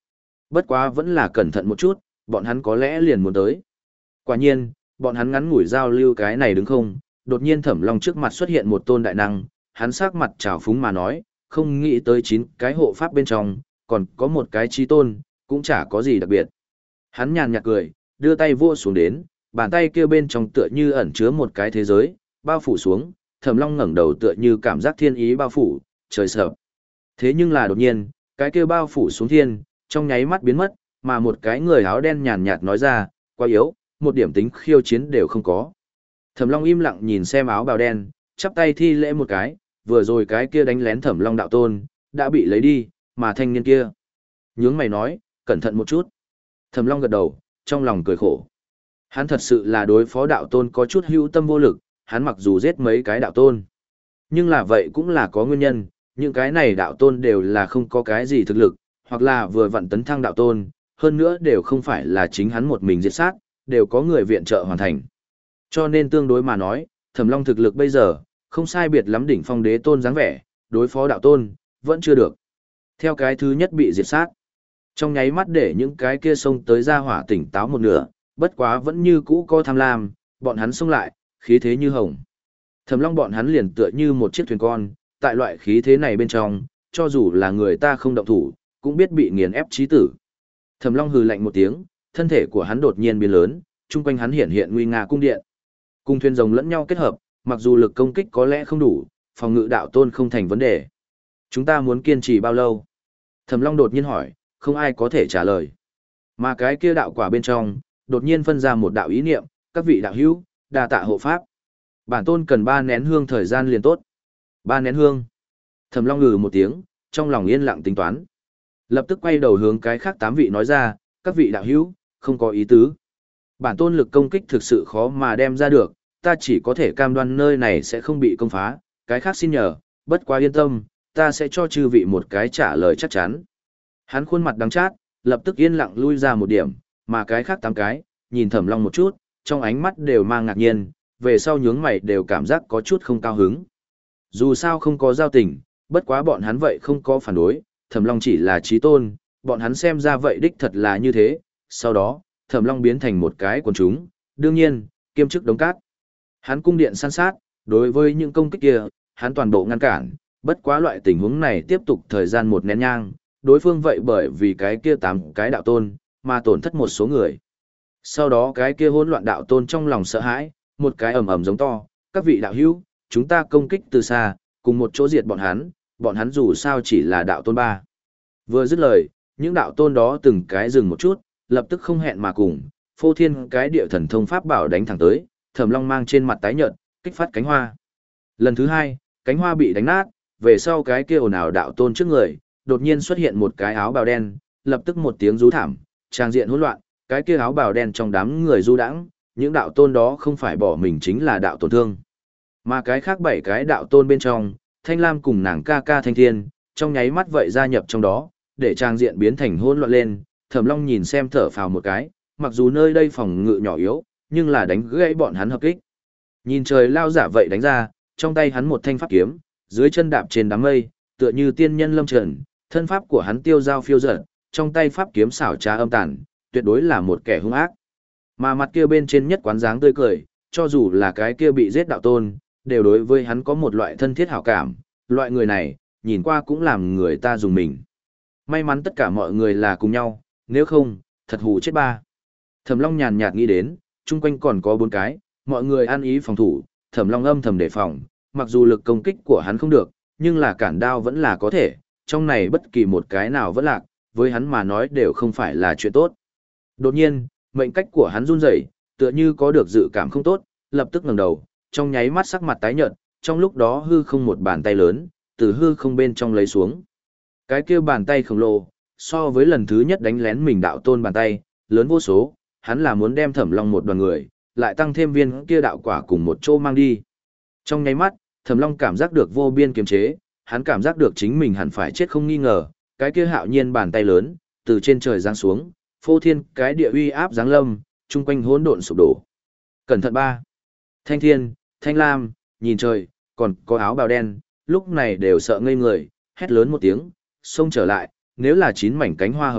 Bất quá vẫn là cẩn thận một chút, bọn hắn có lẽ liền muốn tới. Quả nhiên, bọn hắn ngắn ngủi giao lưu cái này đứng không, đột nhiên Thẩm Long trước mặt xuất hiện một tôn đại năng, hắn sắc mặt trào phúng mà nói, không nghĩ tới chín cái hộ pháp bên trong, còn có một cái chí tôn, cũng chả có gì đặc biệt. Hắn nhàn nhạt cười, đưa tay vua xuống đến, bàn tay kia bên trong tựa như ẩn chứa một cái thế giới, bao phủ xuống, Thẩm Long ngẩng đầu tựa như cảm giác thiên ý bao phủ, trời sợ. Thế nhưng là đột nhiên, cái kia bao phủ xuống thiên, trong nháy mắt biến mất, mà một cái người áo đen nhàn nhạt nói ra, quá yếu, một điểm tính khiêu chiến đều không có. Thẩm Long im lặng nhìn xem áo bào đen, chắp tay thi lễ một cái, vừa rồi cái kia đánh lén Thẩm Long đạo tôn, đã bị lấy đi, mà thanh niên kia. Nhướng mày nói, cẩn thận một chút. Thẩm Long gật đầu, trong lòng cười khổ. Hắn thật sự là đối phó đạo tôn có chút hữu tâm vô lực, hắn mặc dù giết mấy cái đạo tôn. Nhưng là vậy cũng là có nguyên nhân, những cái này đạo tôn đều là không có cái gì thực lực, hoặc là vừa vặn tấn thăng đạo tôn, hơn nữa đều không phải là chính hắn một mình diệt sát, đều có người viện trợ hoàn thành. Cho nên tương đối mà nói, Thẩm Long thực lực bây giờ, không sai biệt lắm đỉnh phong đế tôn dáng vẻ, đối phó đạo tôn, vẫn chưa được. Theo cái thứ nhất bị diệt sát, trong nháy mắt để những cái kia xông tới ra hỏa tỉnh táo một nửa, bất quá vẫn như cũ có tham lam, bọn hắn xông lại, khí thế như hồng. Thẩm Long bọn hắn liền tựa như một chiếc thuyền con, tại loại khí thế này bên trong, cho dù là người ta không động thủ, cũng biết bị nghiền ép chí tử. Thẩm Long hừ lạnh một tiếng, thân thể của hắn đột nhiên biến lớn, chung quanh hắn hiện hiện nguy nga cung điện. Cung thuyền rồng lẫn nhau kết hợp, mặc dù lực công kích có lẽ không đủ, phòng ngự đạo tôn không thành vấn đề. Chúng ta muốn kiên trì bao lâu? Thẩm Long đột nhiên hỏi, không ai có thể trả lời. Mà cái kia đạo quả bên trong, đột nhiên phân ra một đạo ý niệm, các vị đạo hữu, đa tạ hộ pháp. Bản tôn cần ba nén hương thời gian liền tốt. Ba nén hương. Thẩm Long ngừ một tiếng, trong lòng yên lặng tính toán. Lập tức quay đầu hướng cái khác tám vị nói ra, các vị đạo hữu, không có ý tứ. Bản tôn lực công kích thực sự khó mà đem ra được, ta chỉ có thể cam đoan nơi này sẽ không bị công phá, cái khác xin nhờ, bất quá yên tâm, ta sẽ cho chư vị một cái trả lời chắc chắn. Hắn khuôn mặt đắng chát, lập tức yên lặng lui ra một điểm, mà cái khác tám cái, nhìn Thẩm Long một chút, trong ánh mắt đều mang ngạc nhiên, về sau nhướng mày đều cảm giác có chút không cao hứng. Dù sao không có giao tình, bất quá bọn hắn vậy không có phản đối, Thẩm Long chỉ là chí tôn, bọn hắn xem ra vậy đích thật là như thế, sau đó, Thẩm Long biến thành một cái quần chúng, đương nhiên, kiêm chức đống cát. Hắn cung điện săn sát, đối với những công kích kia, hắn toàn bộ ngăn cản, bất quá loại tình huống này tiếp tục thời gian một nén nhang, đối phương vậy bởi vì cái kia tám cái đạo tôn, mà tổn thất một số người. Sau đó cái kia hỗn loạn đạo tôn trong lòng sợ hãi, một cái ầm ầm giống to, các vị đạo hữu, chúng ta công kích từ xa, cùng một chỗ diệt bọn hắn, bọn hắn dù sao chỉ là đạo tôn ba. Vừa dứt lời, những đạo tôn đó từng cái dừng một chút, lập tức không hẹn mà cùng, phô thiên cái địa thần thông pháp bảo đánh thẳng tới, Thẩm Long mang trên mặt tái nhợt, kích phát cánh hoa. Lần thứ hai, cánh hoa bị đánh nát, về sau cái kia ồn ào đạo tôn trước người, đột nhiên xuất hiện một cái áo bào đen, lập tức một tiếng rú thảm, trang diện hỗn loạn, cái kia áo bào đen trong đám người du đãng, những đạo tôn đó không phải bỏ mình chính là đạo tổn thương. Mà cái khác bảy cái đạo tôn bên trong, Thanh Lam cùng nàng ca ca Thanh Thiên, trong nháy mắt vậy gia nhập trong đó, để trang diện biến thành hỗn loạn lên, Thẩm Long nhìn xem thở phào một cái, mặc dù nơi đây phòng ngự nhỏ yếu, nhưng là đánh gãy bọn hắn hợp kích. Nhìn trời lao giả vậy đánh ra, trong tay hắn một thanh pháp kiếm, dưới chân đạp trên đám mây, tựa như tiên nhân lâm trần, thân pháp của hắn tiêu dao phiêu dật, trong tay pháp kiếm xảo trá âm tàn, tuyệt đối là một kẻ hung ác. Mà mặt kia bên trên nhất quán dáng tươi cười, cho dù là cái kia bị giết đạo tôn, đều đối với hắn có một loại thân thiết hảo cảm, loại người này, nhìn qua cũng làm người ta dùng mình. May mắn tất cả mọi người là cùng nhau, nếu không, thật hù chết ba. Thẩm Long nhàn nhạt nghĩ đến, chung quanh còn có bốn cái, mọi người ăn ý phòng thủ, Thẩm Long âm thầm đề phòng, mặc dù lực công kích của hắn không được, nhưng là cản đao vẫn là có thể, trong này bất kỳ một cái nào vẫn lạc, với hắn mà nói đều không phải là chuyện tốt. Đột nhiên, mệnh cách của hắn run rẩy, tựa như có được dự cảm không tốt, lập tức ngẩng đầu, trong nháy mắt sắc mặt tái nhợt, trong lúc đó hư không một bàn tay lớn, từ hư không bên trong lấy xuống. Cái kia bàn tay khổng lồ, so với lần thứ nhất đánh lén mình đạo tôn bàn tay, lớn vô số, hắn là muốn đem Thẩm Long một đoàn người, lại tăng thêm viên kia đạo quả cùng một chỗ mang đi. Trong nháy mắt, Thẩm Long cảm giác được vô biên kiềm chế, hắn cảm giác được chính mình hẳn phải chết không nghi ngờ, cái kia hạo nhiên bàn tay lớn, từ trên trời giáng xuống, phô thiên cái địa uy áp giáng lâm, chung quanh hỗn độn sụp đổ. Cẩn thận ba. Thanh Thiên, Thanh Lam, nhìn trời, còn có áo bào đen, lúc này đều sợ ngây người, hét lớn một tiếng, xông trở lại, nếu là chín mảnh cánh hoa hợp nhất,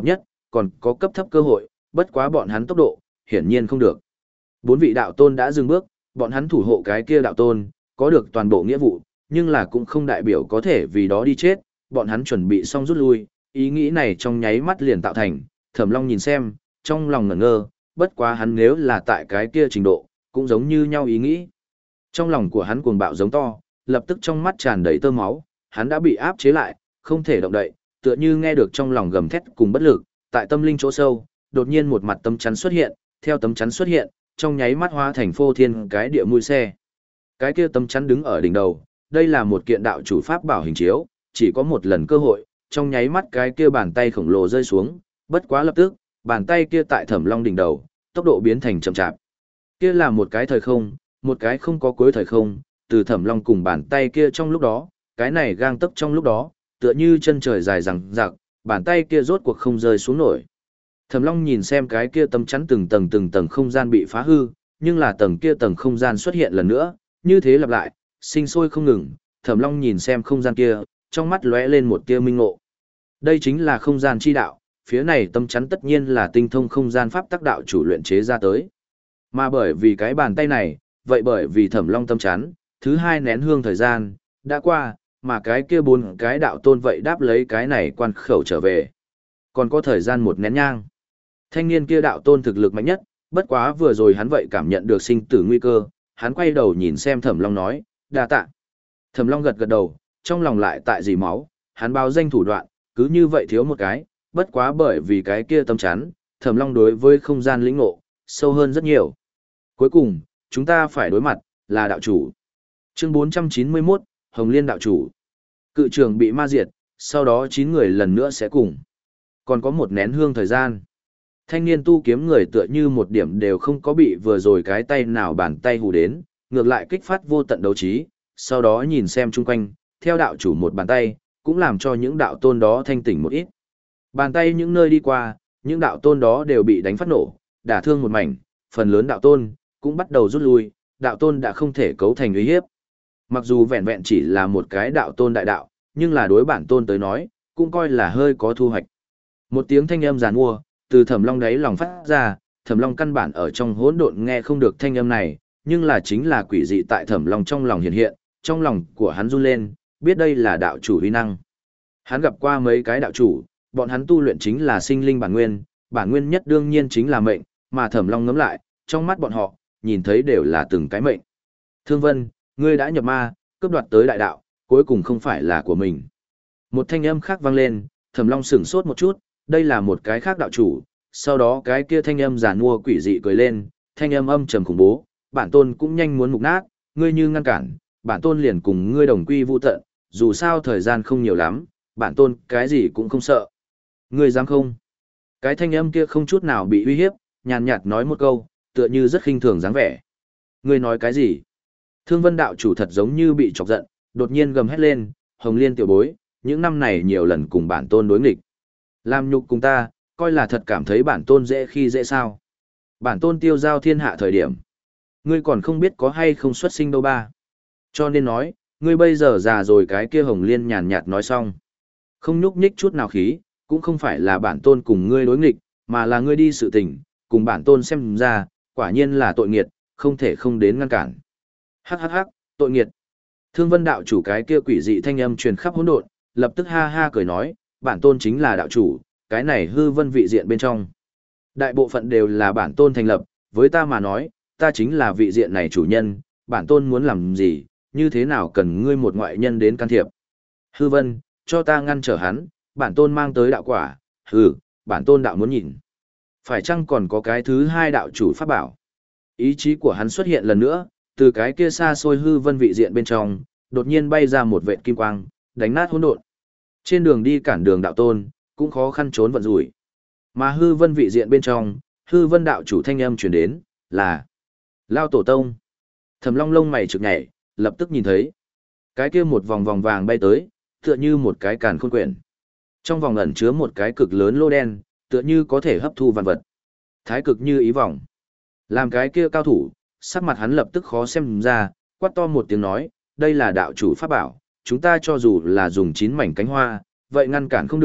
còn có cấp thấp cơ hội, bất quá bọn hắn tốc độ, hiển nhiên không được. Bốn vị đạo tôn đã dừng bước, bọn hắn thủ hộ cái kia đạo tôn, có được toàn bộ nghĩa vụ, nhưng là cũng không đại biểu có thể vì đó đi chết, bọn hắn chuẩn bị xong rút lui, ý nghĩ này trong nháy mắt liền tạo thành, Thẩm Long nhìn xem, trong lòng ngẩn ngơ, bất quá hắn nếu là tại cái kia trình độ, cũng giống như nhau ý nghĩ. Trong lòng của hắn cuồng bạo giống to, lập tức trong mắt tràn đầy tơ máu, hắn đã bị áp chế lại, không thể động đậy, tựa như nghe được trong lòng gầm thét cùng bất lực, tại tâm linh chỗ sâu, đột nhiên một mặt tấm chắn xuất hiện, theo tấm chắn xuất hiện, trong nháy mắt hóa thành phô thiên cái địa mũi xe. Cái kia tấm chắn đứng ở đỉnh đầu, đây là một kiện đạo chủ pháp bảo hình chiếu, chỉ có một lần cơ hội, trong nháy mắt cái kia bàn tay khổng lồ rơi xuống, bất quá lập tức, bàn tay kia tại Thẩm Long đỉnh đầu, tốc độ biến thành chậm chạp. Kia là một cái thời không, một cái không có cuối thời không, từ Thẩm Long cùng bàn tay kia trong lúc đó, cái này gang tấc trong lúc đó, tựa như chân trời dài rằng rạc, bàn tay kia rốt cuộc không rơi xuống nổi. Thẩm Long nhìn xem cái kia tấm chắn từng tầng từng tầng không gian bị phá hư, nhưng là tầng kia tầng không gian xuất hiện lần nữa, như thế lặp lại, sinh sôi không ngừng. Thẩm Long nhìn xem không gian kia, trong mắt lóe lên một tia minh ngộ. Đây chính là không gian chi đạo, phía này tấm chắn tất nhiên là tinh thông không gian pháp tắc đạo chủ luyện chế ra tới. Mà bởi vì cái bàn tay này, vậy bởi vì Thẩm Long tấm chắn, thứ hai nén hương thời gian đã qua, mà cái kia bốn cái đạo tôn vậy đáp lấy cái này quan khẩu trở về. Còn có thời gian một nén nhang. Thanh niên kia đạo tôn thực lực mạnh nhất, bất quá vừa rồi hắn vậy cảm nhận được sinh tử nguy cơ, hắn quay đầu nhìn xem Thẩm Long nói, đa tạ. Thẩm Long gật gật đầu, trong lòng lại tại dì máu, hắn báo danh thủ đoạn, cứ như vậy thiếu một cái, bất quá bởi vì cái kia tâm chắn, Thẩm Long đối với không gian lĩnh ngộ, sâu hơn rất nhiều. Cuối cùng, chúng ta phải đối mặt, là đạo chủ. Chương bốn trăm chín mươi mốt, Hồng Liên đạo chủ. Cự trường bị ma diệt, sau đó chín người lần nữa sẽ cùng. Còn có một nén hương thời gian. Thanh niên tu kiếm người tựa như một điểm đều không có bị vừa rồi cái tay nào bàn tay hù đến, ngược lại kích phát vô tận đấu trí, sau đó nhìn xem chung quanh, theo đạo chủ một bàn tay, cũng làm cho những đạo tôn đó thanh tỉnh một ít. Bàn tay những nơi đi qua, những đạo tôn đó đều bị đánh phát nổ, đả thương một mảnh, phần lớn đạo tôn, cũng bắt đầu rút lui, đạo tôn đã không thể cấu thành uy hiếp. Mặc dù vẹn vẹn chỉ là một cái đạo tôn đại đạo, nhưng là đối bản tôn tới nói, cũng coi là hơi có thu hoạch. Một tiếng thanh âm giàn mua, từ Thẩm Long đáy lòng phát ra, Thẩm Long căn bản ở trong hỗn độn nghe không được thanh âm này, nhưng là chính là quỷ dị tại Thẩm Long trong lòng hiện hiện, trong lòng của hắn run lên, biết đây là đạo chủ uy năng. Hắn gặp qua mấy cái đạo chủ, bọn hắn tu luyện chính là sinh linh bản nguyên, bản nguyên nhất đương nhiên chính là mệnh, mà Thẩm Long ngẫm lại, trong mắt bọn họ, nhìn thấy đều là từng cái mệnh. Thương Vân, ngươi đã nhập ma, cướp đoạt tới đại đạo, cuối cùng không phải là của mình. Một thanh âm khác vang lên, Thẩm Long sửng sốt một chút, đây là một cái khác đạo chủ, sau đó cái kia thanh âm giàn mua quỷ dị cười lên, thanh âm âm trầm khủng bố, bản tôn cũng nhanh muốn mục nát, ngươi như ngăn cản, bản tôn liền cùng ngươi đồng quy vu tận, dù sao thời gian không nhiều lắm, bản tôn cái gì cũng không sợ. Ngươi dám không? Cái thanh âm kia không chút nào bị uy hiếp, nhàn nhạt nói một câu, tựa như rất khinh thường dáng vẻ. Ngươi nói cái gì? Thương Vân đạo chủ thật giống như bị chọc giận, đột nhiên gầm hét lên, Hồng Liên tiểu bối, những năm này nhiều lần cùng bản tôn đối nghịch. Làm nhục cùng ta, coi là thật cảm thấy bản tôn dễ khi dễ sao. Bản tôn tiêu giao thiên hạ thời điểm. Ngươi còn không biết có hay không xuất sinh đâu ba. Cho nên nói, ngươi bây giờ già rồi cái kia Hồng Liên nhàn nhạt nói xong. Không nhúc nhích chút nào khí, cũng không phải là bản tôn cùng ngươi đối nghịch, mà là ngươi đi sự tình, cùng bản tôn xem ra, quả nhiên là tội nghiệt, không thể không đến ngăn cản. Hắc hắc hắc, tội nghiệt. Thương Vân đạo chủ cái kia quỷ dị thanh âm truyền khắp hỗn độn, lập tức ha ha cười nói, bản tôn chính là đạo chủ, cái này hư vân vị diện bên trong. Đại bộ phận đều là bản tôn thành lập, với ta mà nói, ta chính là vị diện này chủ nhân, bản tôn muốn làm gì, như thế nào cần ngươi một ngoại nhân đến can thiệp. Hư vân, cho ta ngăn trở hắn, bản tôn mang tới đạo quả, hừ, bản tôn đạo muốn nhìn. Phải chăng còn có cái thứ hai đạo chủ pháp bảo? Ý chí của hắn xuất hiện lần nữa, từ cái kia xa xôi hư vân vị diện bên trong, đột nhiên bay ra một vệt kim quang, đánh nát hỗn độn. Trên đường đi cản đường đạo tôn, cũng khó khăn trốn vận rủi. Mà hư vân vị diện bên trong, hư vân đạo chủ thanh âm truyền đến, là Lao Tổ Tông. Thẩm Long lông mày trực nhảy, lập tức nhìn thấy. Cái kia một vòng vòng vàng bay tới, tựa như một cái càn khôn quyển. Trong vòng ẩn chứa một cái cực lớn lô đen, tựa như có thể hấp thu vạn vật. Thái cực như ý vòng. Làm cái kia cao thủ, sắc mặt hắn lập tức khó xem ra, quát to một tiếng nói, đây là đạo chủ pháp bảo, chúng ta cho dù là dùng chín mảnh cánh hoa, vậy ngăn cản không được,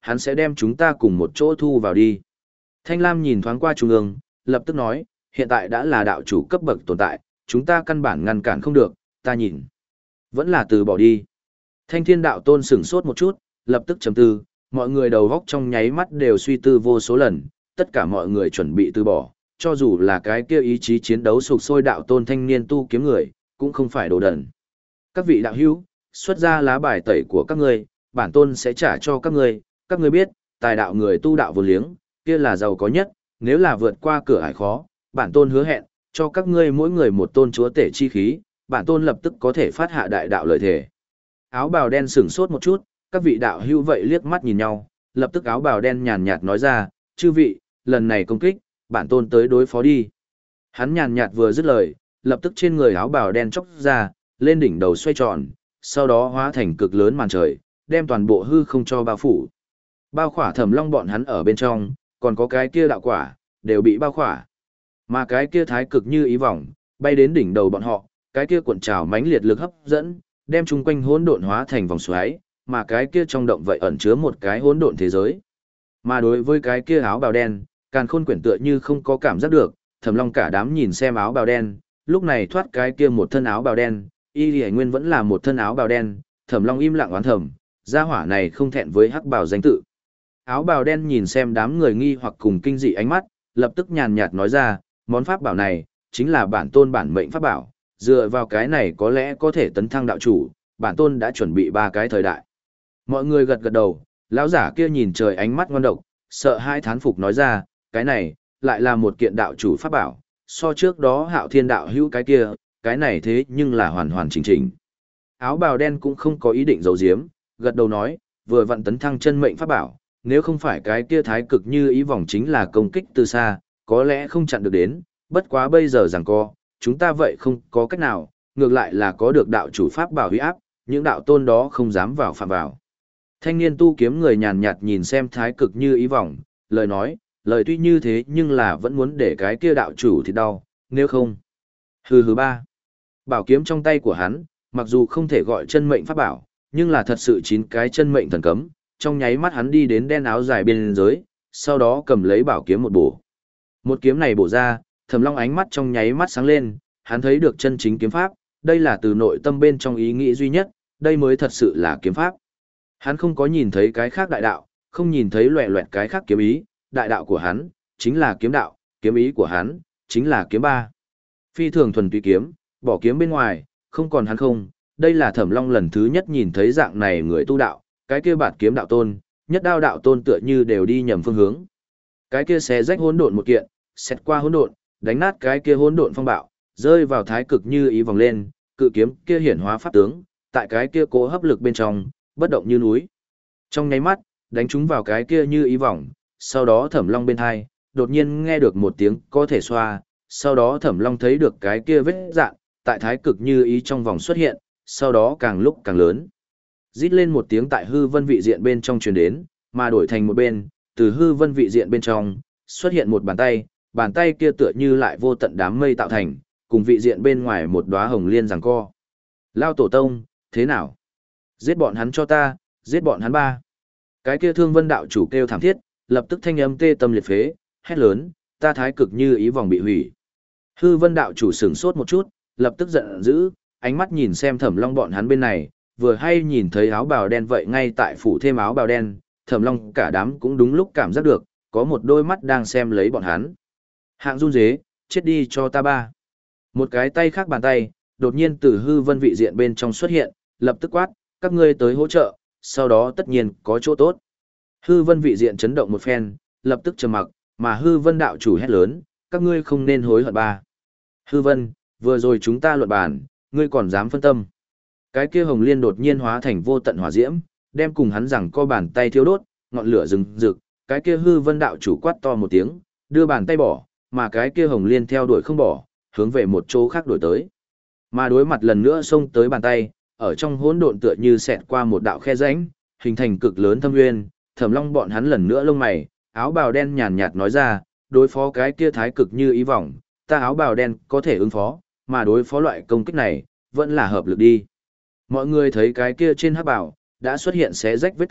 hắn sẽ đem chúng ta cùng một chỗ thu vào đi. Thanh Lam nhìn thoáng qua trung ương, lập tức nói, hiện tại đã là đạo chủ cấp bậc tồn tại, chúng ta căn bản ngăn cản không được, ta nhìn. Vẫn là từ bỏ đi. Thanh Thiên đạo tôn sửng sốt một chút, lập tức trầm tư, mọi người đầu góc trong nháy mắt đều suy tư vô số lần, tất cả mọi người chuẩn bị từ bỏ, cho dù là cái kia ý chí chiến đấu sục sôi đạo tôn thanh niên tu kiếm người, cũng không phải đồ đần. Các vị đạo hữu, xuất ra lá bài tẩy của các ngươi, bản tôn sẽ trả cho các ngươi, các ngươi biết, tài đạo người tu đạo vô liếng, kia là giàu có nhất, nếu là vượt qua cửa ải khó, bản tôn hứa hẹn, cho các ngươi mỗi người một tôn chúa tể chi khí, bản tôn lập tức có thể phát hạ đại đạo lợi thể. Áo bào đen sửng sốt một chút, các vị đạo hữu vậy liếc mắt nhìn nhau, lập tức áo bào đen nhàn nhạt nói ra, chư vị, lần này công kích, bản tôn tới đối phó đi. Hắn nhàn nhạt vừa dứt lời, lập tức trên người áo bào đen chốc ra, lên đỉnh đầu xoay tròn, sau đó hóa thành cực lớn màn trời, đem toàn bộ hư không cho bao phủ. Bao khỏa Thẩm Long bọn hắn ở bên trong, còn có cái kia đạo quả, đều bị bao khỏa. Mà cái kia thái cực như ý vòng, bay đến đỉnh đầu bọn họ, cái kia cuộn trào mãnh liệt lực hấp dẫn, đem chung quanh hỗn độn hóa thành vòng xoáy, mà cái kia trong động vậy ẩn chứa một cái hỗn độn thế giới. Mà đối với cái kia áo bào đen, Càn Khôn quyển tựa như không có cảm giác được, Thẩm Long cả đám nhìn xem áo bào đen, lúc này thoát cái kia một thân áo bào đen, Y Lệ Nguyên vẫn là một thân áo bào đen, Thẩm Long im lặng oán thầm, gia hỏa này không thẹn với hắc bào danh tự. Áo bào đen nhìn xem đám người nghi hoặc cùng kinh dị ánh mắt, lập tức nhàn nhạt nói ra, món pháp bảo này chính là bản tôn bản mệnh pháp bảo, dựa vào cái này có lẽ có thể tấn thăng đạo chủ, bản tôn đã chuẩn bị ba cái thời đại. Mọi người gật gật đầu, lão giả kia nhìn trời ánh mắt ngon độc, sợ hai thán phục nói ra, cái này lại là một kiện đạo chủ pháp bảo, so trước đó Hạo Thiên đạo hữu cái kia, cái này thế nhưng là hoàn hoàn chỉnh chỉnh. Áo bào đen cũng không có ý định giấu giếm, gật đầu nói, vừa vặn tấn thăng chân mệnh pháp bảo, nếu không phải cái kia thái cực như ý vòng chính là công kích từ xa, có lẽ không chặn được đến, bất quá bây giờ rằng co, chúng ta vậy không có cách nào, ngược lại là có được đạo chủ pháp bảo huy áp, những đạo tôn đó không dám vào phạm vào. Thanh niên tu kiếm người nhàn nhạt nhìn xem thái cực như ý vòng, lời nói, lời tuy như thế nhưng là vẫn muốn để cái kia đạo chủ thì đau, nếu không. Hừ hừ ba. Bảo kiếm trong tay của hắn, mặc dù không thể gọi chân mệnh pháp bảo, nhưng là thật sự chín cái chân mệnh thần cấm, trong nháy mắt hắn đi đến đen áo dài biên giới, sau đó cầm lấy bảo kiếm một bổ. Một kiếm này bổ ra, Thẩm Long ánh mắt trong nháy mắt sáng lên, hắn thấy được chân chính kiếm pháp, đây là từ nội tâm bên trong ý nghĩ duy nhất, đây mới thật sự là kiếm pháp. Hắn không có nhìn thấy cái khác đại đạo, không nhìn thấy loẻ loẹt cái khác kiếm ý, đại đạo của hắn chính là kiếm đạo, kiếm ý của hắn chính là kiếm ba. Phi thường thuần túy kiếm, bỏ kiếm bên ngoài, không còn hắn không, đây là Thẩm Long lần thứ nhất nhìn thấy dạng này người tu đạo, cái kia bạt kiếm đạo tôn, nhất đao đạo tôn tựa như đều đi nhầm phương hướng. Cái kia xé rách hỗn độn một kiện, xét qua hỗn độn, đánh nát cái kia hỗn độn phong bạo, rơi vào thái cực như ý vòng lên, cự kiếm kia hiển hóa pháp tướng, tại cái kia cố hấp lực bên trong, bất động như núi. Trong nháy mắt, đánh chúng vào cái kia như ý vòng, sau đó Thẩm Long bên hai, đột nhiên nghe được một tiếng có thể xoa, sau đó Thẩm Long thấy được cái kia vết dạn, tại thái cực như ý trong vòng xuất hiện, sau đó càng lúc càng lớn. Rít lên một tiếng tại hư vân vị diện bên trong truyền đến, mà đổi thành một bên, từ hư vân vị diện bên trong, xuất hiện một bàn tay, bàn tay kia tựa như lại vô tận đám mây tạo thành, cùng vị diện bên ngoài một đóa hồng liên giằng co. Lao tổ tông, thế nào? Giết bọn hắn cho ta, giết bọn hắn ba. Cái kia Thương Vân đạo chủ kêu thảm thiết, lập tức thanh âm tê tâm liệt phế, hét lớn, ta thái cực như ý vòng bị hủy. Hư Vân đạo chủ sửng sốt một chút, lập tức giận dữ, ánh mắt nhìn xem Thẩm Long bọn hắn bên này, vừa hay nhìn thấy áo bào đen vậy ngay tại phủ thêm áo bào đen, Thẩm Long cả đám cũng đúng lúc cảm giác được, có một đôi mắt đang xem lấy bọn hắn. Hạng run rế, chết đi cho ta ba. Một cái tay khác bàn tay, đột nhiên từ hư vân vị diện bên trong xuất hiện, lập tức quát, các ngươi tới hỗ trợ, sau đó tất nhiên có chỗ tốt. Hư vân vị diện chấn động một phen, lập tức trầm mặc, mà hư vân đạo chủ hét lớn, các ngươi không nên hối hận ba. Hư vân, vừa rồi chúng ta luận bàn, ngươi còn dám phân tâm. Cái kia hồng liên đột nhiên hóa thành vô tận hỏa diễm, đem cùng hắn rằng co bàn tay thiêu đốt, ngọn lửa rừng rực, cái kia hư vân đạo chủ quát to một tiếng, đưa bàn tay bỏ, mà cái kia hồng liên theo đuổi không bỏ, hướng về một chỗ khác đuổi tới. Mà đối mặt lần nữa xông tới bàn tay, ở trong hỗn độn tựa như xẹt qua một đạo khe rãnh, hình thành cực lớn thâm nguyên, Thẩm Long bọn hắn lần nữa lông mày, áo bào đen nhàn nhạt nói ra, đối phó cái kia thái cực như ý vọng, ta áo bào đen có thể ứng phó, mà đối phó loại công kích này, vẫn là hợp lực đi. Mọi người thấy cái kia trên hắc bào đã xuất hiện xé rách vết tích,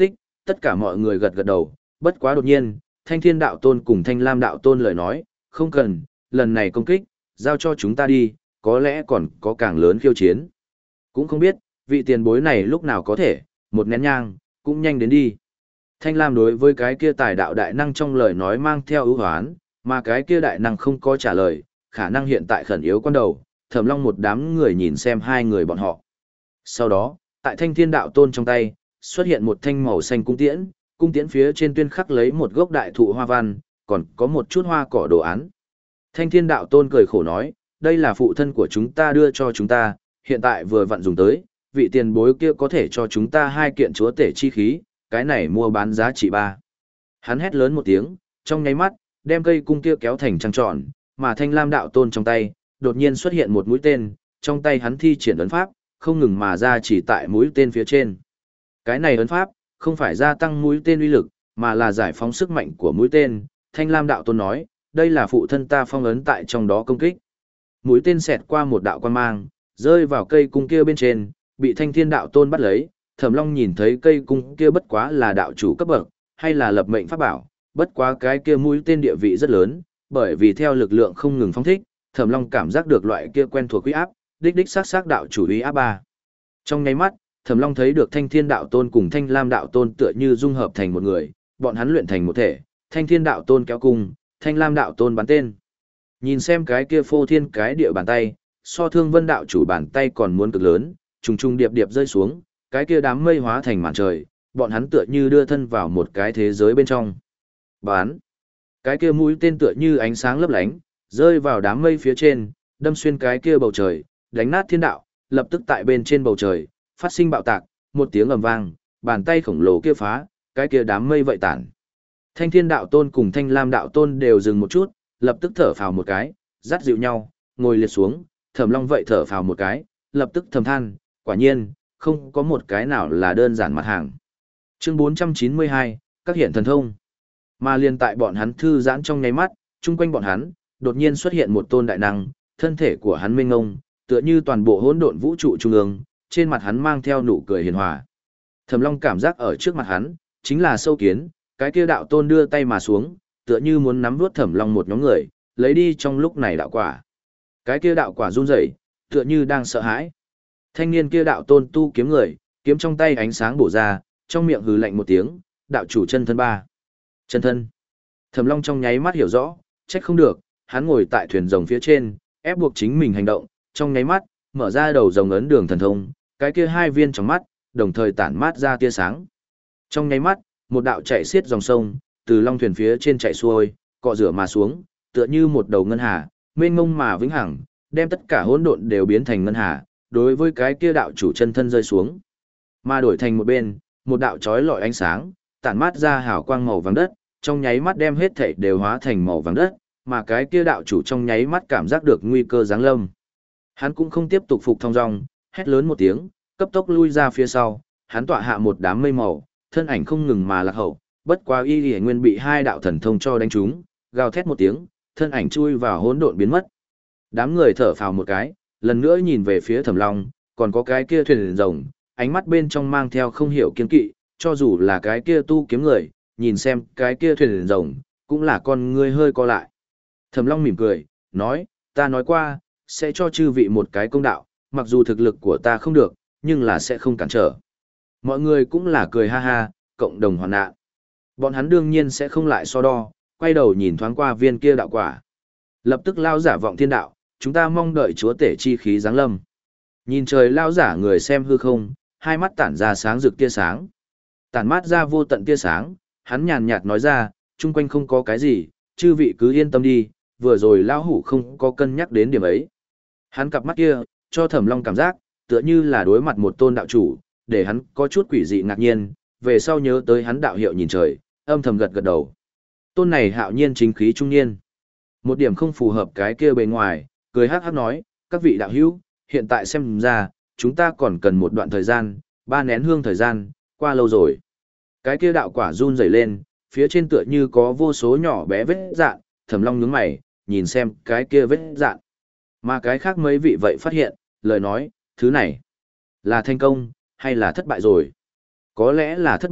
tất cả mọi người gật gật đầu, bất quá đột nhiên, Thanh Thiên Đạo Tôn cùng Thanh Lam Đạo Tôn lời nói, không cần, lần này công kích, giao cho chúng ta đi, có lẽ còn có càng lớn khiêu chiến. Cũng không biết, vị tiền bối này lúc nào có thể, một nén nhang, cũng nhanh đến đi. Thanh Lam đối với cái kia tài đạo đại năng trong lời nói mang theo ưu hoán, mà cái kia đại năng không có trả lời, khả năng hiện tại khẩn yếu quan đầu, Thẩm Long một đám người nhìn xem hai người bọn họ. Sau đó, tại Thanh Thiên Đạo Tôn trong tay, xuất hiện một thanh màu xanh cung tiễn, cung tiễn phía trên tuyên khắc lấy một gốc đại thụ hoa văn, còn có một chút hoa cỏ đồ án. Thanh Thiên Đạo Tôn cười khổ nói, đây là phụ thân của chúng ta đưa cho chúng ta, hiện tại vừa vặn dùng tới, vị tiền bối kia có thể cho chúng ta hai kiện chúa tể chi khí, cái này mua bán giá trị ba. Hắn hét lớn một tiếng, trong nháy mắt, đem cây cung kia kéo thành trăng tròn, mà Thanh Lam Đạo Tôn trong tay, đột nhiên xuất hiện một mũi tên, trong tay hắn thi triển ấn pháp, không ngừng mà ra chỉ tại mũi tên phía trên. Cái này ấn pháp, không phải gia tăng mũi tên uy lực, mà là giải phóng sức mạnh của mũi tên. Thanh Lam Đạo Tôn nói, đây là phụ thân ta phong ấn tại trong đó công kích. Mũi tên xẹt qua một đạo quan mang, rơi vào cây cung kia bên trên, bị Thanh Thiên Đạo Tôn bắt lấy. Thẩm Long nhìn thấy cây cung kia bất quá là đạo chủ cấp bậc, hay là lập mệnh pháp bảo, bất quá cái kia mũi tên địa vị rất lớn, bởi vì theo lực lượng không ngừng phóng thích, Thẩm Long cảm giác được loại kia quen thuộc uy áp, đích đích xác xác đạo chủ uy áp ba. Trong nháy mắt, Thẩm Long thấy được Thanh Thiên Đạo Tôn cùng Thanh Lam Đạo Tôn tựa như dung hợp thành một người, bọn hắn luyện thành một thể, Thanh Thiên Đạo Tôn kéo cung, Thanh Lam Đạo Tôn bắn tên. Nhìn xem cái kia phô thiên cái địa bàn tay, so Thương Vân đạo chủ bàn tay còn muốn cực lớn, trùng trùng điệp điệp rơi xuống, cái kia đám mây hóa thành màn trời, bọn hắn tựa như đưa thân vào một cái thế giới bên trong. Bán. Cái kia mũi tên tựa như ánh sáng lấp lánh, rơi vào đám mây phía trên, đâm xuyên cái kia bầu trời, đánh nát thiên đạo, lập tức tại bên trên bầu trời, phát sinh bạo tạc, một tiếng ầm vang, bàn tay khổng lồ kia phá, cái kia đám mây vậy tản. Thanh Thiên Đạo Tôn cùng Thanh Lam Đạo Tôn đều dừng một chút, lập tức thở phào một cái, dắt dịu nhau, ngồi liệt xuống, Thẩm Long vậy thở phào một cái, lập tức thầm than, quả nhiên, không có một cái nào là đơn giản mặt hàng. Chương bốn trăm chín mươi hai, các hiện thần thông. Mà liên tại bọn hắn thư giãn trong nháy mắt, chung quanh bọn hắn, đột nhiên xuất hiện một tôn đại năng, thân thể của hắn mênh ngông, tựa như toàn bộ hỗn độn vũ trụ trung ương, trên mặt hắn mang theo nụ cười hiền hòa. Thẩm Long cảm giác ở trước mặt hắn, chính là sâu kiến, cái kia đạo tôn đưa tay mà xuống, tựa như muốn nắm vuốt Thẩm Long một nhóm người, lấy đi trong lúc này đạo quả. Cái kia đạo quả run rẩy, tựa như đang sợ hãi. Thanh niên kia đạo tôn tu kiếm người, kiếm trong tay ánh sáng bổ ra, trong miệng hừ lạnh một tiếng, đạo chủ chân thân ba. Chân thân. Thẩm Long trong nháy mắt hiểu rõ, trách không được, hắn ngồi tại thuyền rồng phía trên, ép buộc chính mình hành động, trong nháy mắt, mở ra đầu rồng ấn đường thần thông, cái kia hai viên trong mắt, đồng thời tản mát ra tia sáng. Trong nháy mắt, một đạo chạy xiết dòng sông, từ long thuyền phía trên chạy xuôi, cọ rửa mà xuống, tựa như một đầu ngân hà, mênh mông mà vĩnh hằng, đem tất cả hỗn độn đều biến thành ngân hà, đối với cái kia đạo chủ chân thân rơi xuống. Mà đổi thành một bên, một đạo chói lọi ánh sáng, tản mát ra hào quang màu vàng đất, trong nháy mắt đem hết thảy đều hóa thành màu vàng đất, mà cái kia đạo chủ trong nháy mắt cảm giác được nguy cơ giáng lâm. Hắn cũng không tiếp tục phục thong dong, hét lớn một tiếng, cấp tốc lui ra phía sau, hắn tọa hạ một đám mây màu, thân ảnh không ngừng mà lạc hậu, bất quá y liễu nguyên bị hai đạo thần thông cho đánh trúng, gào thét một tiếng, thân ảnh chui vào hỗn độn biến mất. Đám người thở phào một cái, lần nữa nhìn về phía Thẩm Long, còn có cái kia thuyền rồng, ánh mắt bên trong mang theo không hiểu kiên kỵ, cho dù là cái kia tu kiếm người, nhìn xem cái kia thuyền rồng, cũng là con ngươi hơi co lại. Thẩm Long mỉm cười, nói, ta nói qua, sẽ cho chư vị một cái công đạo, mặc dù thực lực của ta không được, nhưng là sẽ không cản trở. Mọi người cũng là cười ha ha, cộng đồng hoàn nạn. Bọn hắn đương nhiên sẽ không lại so đo, quay đầu nhìn thoáng qua viên kia đạo quả. Lập tức lao giả vọng thiên đạo, chúng ta mong đợi chúa tể chi khí giáng lâm. Nhìn trời lao giả người xem hư không, hai mắt tản ra sáng rực tia sáng. Tản mát ra vô tận tia sáng, hắn nhàn nhạt nói ra, chung quanh không có cái gì, chư vị cứ yên tâm đi, vừa rồi lão hủ không có cân nhắc đến điểm ấy. Hắn cặp mắt kia, cho Thẩm Long cảm giác, tựa như là đối mặt một tôn đạo chủ, để hắn có chút quỷ dị ngạc nhiên, về sau nhớ tới hắn đạo hiệu nhìn trời, âm thầm gật gật đầu. Tôn này hạo nhiên chính khí trung niên. Một điểm không phù hợp cái kia bề ngoài, cười hát hát nói, các vị đạo hữu, hiện tại xem ra, chúng ta còn cần một đoạn thời gian, ba nén hương thời gian, qua lâu rồi. Cái kia đạo quả run rẩy lên, phía trên tựa như có vô số nhỏ bé vết dạn, Thẩm Long nhướng mày, nhìn xem cái kia vết dạn. Mà cái khác mấy vị vậy phát hiện, lời nói, thứ này, là thành công, hay là thất bại rồi? Có lẽ là thất bại,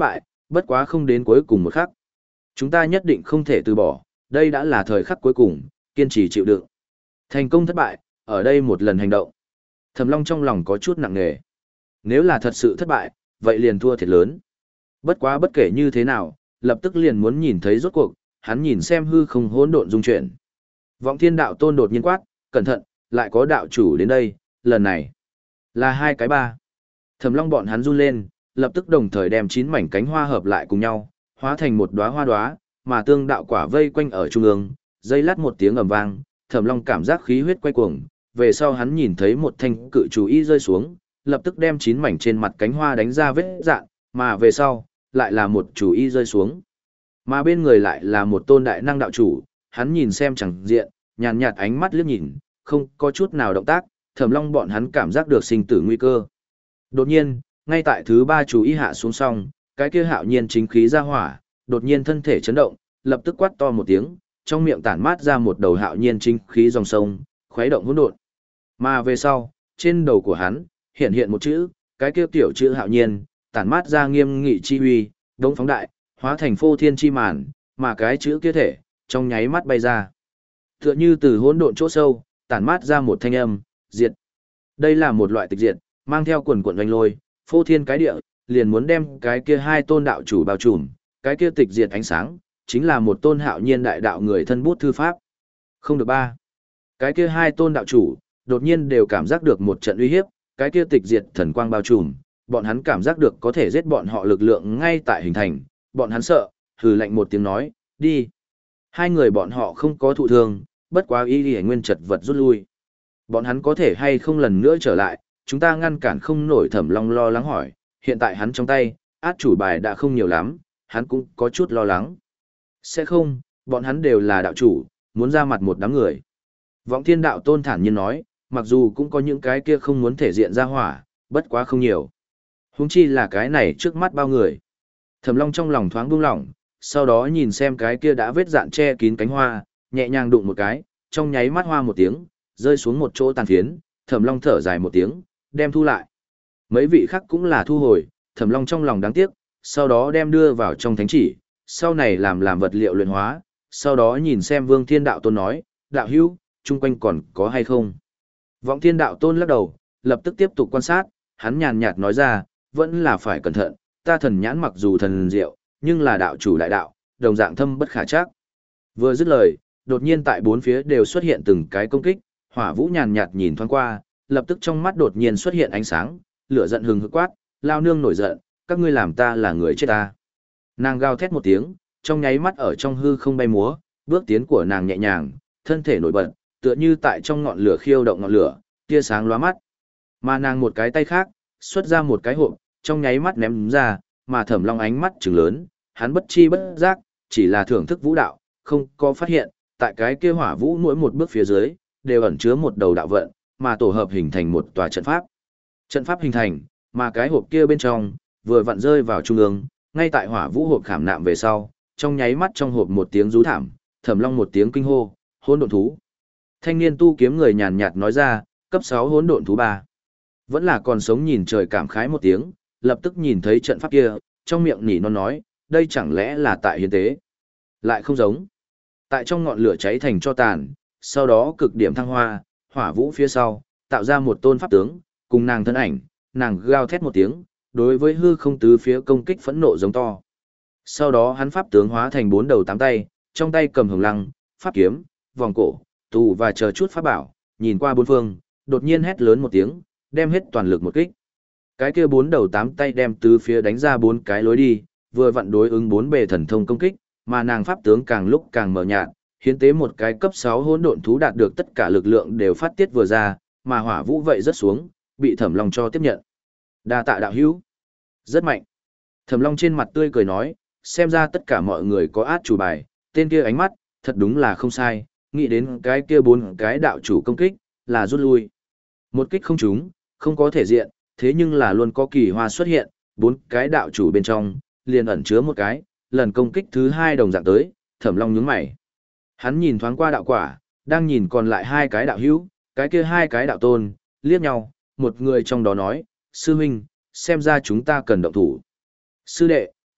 bất quá không đến cuối cùng một khắc. Chúng ta nhất định không thể từ bỏ, đây đã là thời khắc cuối cùng, kiên trì chịu đựng. Thành công thất bại, ở đây một lần hành động. Thẩm Long trong lòng có chút nặng nề. Nếu là thật sự thất bại, vậy liền thua thiệt lớn. Bất quá bất kể như thế nào, lập tức liền muốn nhìn thấy rốt cuộc, hắn nhìn xem hư không hỗn độn dung chuyển. Vọng Thiên đạo tôn đột nhiên quát, cẩn thận, lại có đạo chủ đến đây, lần này là hai cái ba. Thẩm Long bọn hắn run lên, lập tức đồng thời đem chín mảnh cánh hoa hợp lại cùng nhau, hóa thành một đóa hoa đóa, mà tương đạo quả vây quanh ở trung ương, dây lát một tiếng ầm vang, Thẩm Long cảm giác khí huyết quay cuồng, về sau hắn nhìn thấy một thanh cự chủ y rơi xuống, lập tức đem chín mảnh trên mặt cánh hoa đánh ra vết rạn, mà về sau, lại là một chủ y rơi xuống. Mà bên người lại là một tôn đại năng đạo chủ, hắn nhìn xem chẳng diện, nhàn nhạt ánh mắt liếc nhìn, không có chút nào động tác, Thẩm Long bọn hắn cảm giác được sinh tử nguy cơ. Đột nhiên, ngay tại thứ ba chủ y hạ xuống xong, cái kia hạo nhiên chính khí ra hỏa, đột nhiên thân thể chấn động, lập tức quát to một tiếng, trong miệng tản mát ra một đầu hạo nhiên chính khí dòng sông, khuấy động hỗn độn. Mà về sau, trên đầu của hắn, hiện hiện một chữ, cái kia tiểu chữ hạo nhiên, tản mát ra nghiêm nghị chi uy, đống phóng đại, hóa thành phô thiên chi màn, mà cái chữ kia thể, trong nháy mắt bay ra. Tựa như từ hỗn độn chỗ sâu, tản mát ra một thanh âm, diệt. Đây là một loại tịch diệt, mang theo quần quần oanh lôi, phô thiên cái địa, liền muốn đem cái kia hai tôn đạo chủ bao trùm, cái kia tịch diệt ánh sáng, chính là một tôn hạo nhiên đại đạo người thân bút thư pháp. Không được ba. Cái kia hai tôn đạo chủ, đột nhiên đều cảm giác được một trận uy hiếp, cái kia tịch diệt thần quang bao trùm, bọn hắn cảm giác được có thể giết bọn họ lực lượng ngay tại hình thành, bọn hắn sợ, hừ lạnh một tiếng nói, đi. Hai người bọn họ không có thụ thương, bất quá y y nguyên chật vật rút lui. Bọn hắn có thể hay không lần nữa trở lại, chúng ta ngăn cản không nổi. Thẩm Long lo lắng hỏi, hiện tại hắn trong tay, át chủ bài đã không nhiều lắm, hắn cũng có chút lo lắng. Sẽ không, bọn hắn đều là đạo chủ, muốn ra mặt một đám người. Vọng Thiên đạo tôn thản nhiên nói, mặc dù cũng có những cái kia không muốn thể diện ra hỏa, bất quá không nhiều. Huống chi là cái này trước mắt bao người. Thẩm Long trong lòng thoáng buông lỏng, sau đó nhìn xem cái kia đã vết dạn che kín cánh hoa, nhẹ nhàng đụng một cái, trong nháy mắt hoa một tiếng, rơi xuống một chỗ tàn phiến, Thẩm Long thở dài một tiếng, đem thu lại. Mấy vị khác cũng là thu hồi, Thẩm Long trong lòng đáng tiếc, sau đó đem đưa vào trong thánh chỉ, sau này làm làm vật liệu luyện hóa, sau đó nhìn xem Vương Thiên Đạo Tôn nói, đạo hữu, chung quanh còn có hay không. Vọng Thiên Đạo Tôn lắc đầu, lập tức tiếp tục quan sát, hắn nhàn nhạt nói ra, vẫn là phải cẩn thận, ta thần nhãn mặc dù thần diệu, nhưng là đạo chủ đại đạo, đồng dạng thâm bất khả trắc. Vừa dứt lời, đột nhiên tại bốn phía đều xuất hiện từng cái công kích, Hỏa Vũ nhàn nhạt nhìn thoáng qua, lập tức trong mắt đột nhiên xuất hiện ánh sáng, lửa giận hừng hực quát, lao nương nổi giận, các ngươi làm ta là người chết ta. Nàng gào thét một tiếng, trong nháy mắt ở trong hư không bay múa, bước tiến của nàng nhẹ nhàng, thân thể nổi bật, tựa như tại trong ngọn lửa khiêu động ngọn lửa, tia sáng lóa mắt. Mà nàng một cái tay khác, xuất ra một cái hộp, trong nháy mắt ném ra, mà Thẩm Long ánh mắt trừng lớn, hắn bất chi bất giác, chỉ là thưởng thức vũ đạo, không có phát hiện, tại cái kia hỏa vũ mỗi một bước phía dưới, đều ẩn chứa một đầu đạo vận, mà tổ hợp hình thành một tòa trận pháp. Trận pháp hình thành, mà cái hộp kia bên trong, vừa vặn rơi vào trung ương, ngay tại hỏa vũ hộp khảm nạm về sau, trong nháy mắt trong hộp một tiếng rú thảm, Thẩm Long một tiếng kinh hô, hỗn độn thú. Thanh niên tu kiếm người nhàn nhạt nói ra, cấp sáu hỗn độn thú ba. Vẫn là còn sống nhìn trời cảm khái một tiếng, lập tức nhìn thấy trận pháp kia, trong miệng nỉ non nói, đây chẳng lẽ là tại hiến tế. Lại không giống. Tại trong ngọn lửa cháy thành cho tàn, sau đó cực điểm thăng hoa, hỏa vũ phía sau, tạo ra một tôn pháp tướng, cùng nàng thân ảnh, nàng gào thét một tiếng, đối với hư không tứ phía công kích phẫn nộ giống to. Sau đó hắn pháp tướng hóa thành bốn đầu tám tay, trong tay cầm hồng lăng, pháp kiếm, vòng cổ, tù và chờ chút pháp bảo, nhìn qua bốn phương, đột nhiên hét lớn một tiếng, đem hết toàn lực một kích. Cái kia bốn đầu tám tay đem tứ phía đánh ra bốn cái lối đi, vừa vặn đối ứng bốn bề thần thông công kích, mà nàng pháp tướng càng lúc càng mờ nhạt, hiến tế một cái cấp sáu hỗn độn thú đạt được tất cả lực lượng đều phát tiết vừa ra, mà hỏa vũ vậy rất xuống, bị Thẩm Long cho tiếp nhận. Đa tạ đạo hữu. Rất mạnh. Thẩm Long trên mặt tươi cười nói, xem ra tất cả mọi người có át chủ bài, tên kia ánh mắt, thật đúng là không sai, nghĩ đến cái kia bốn cái đạo chủ công kích, là rút lui. Một kích không trúng, không có thể diện, thế nhưng là luôn có kỳ hoa xuất hiện, bốn cái đạo chủ bên trong, liền ẩn chứa một cái, lần công kích thứ hai đồng dạng tới, Thẩm Long nhướng mày. Hắn nhìn thoáng qua đạo quả, đang nhìn còn lại hai cái đạo hữu, cái kia hai cái đạo tôn, liếc nhau, một người trong đó nói, sư huynh, xem ra chúng ta cần động thủ. Sư đệ,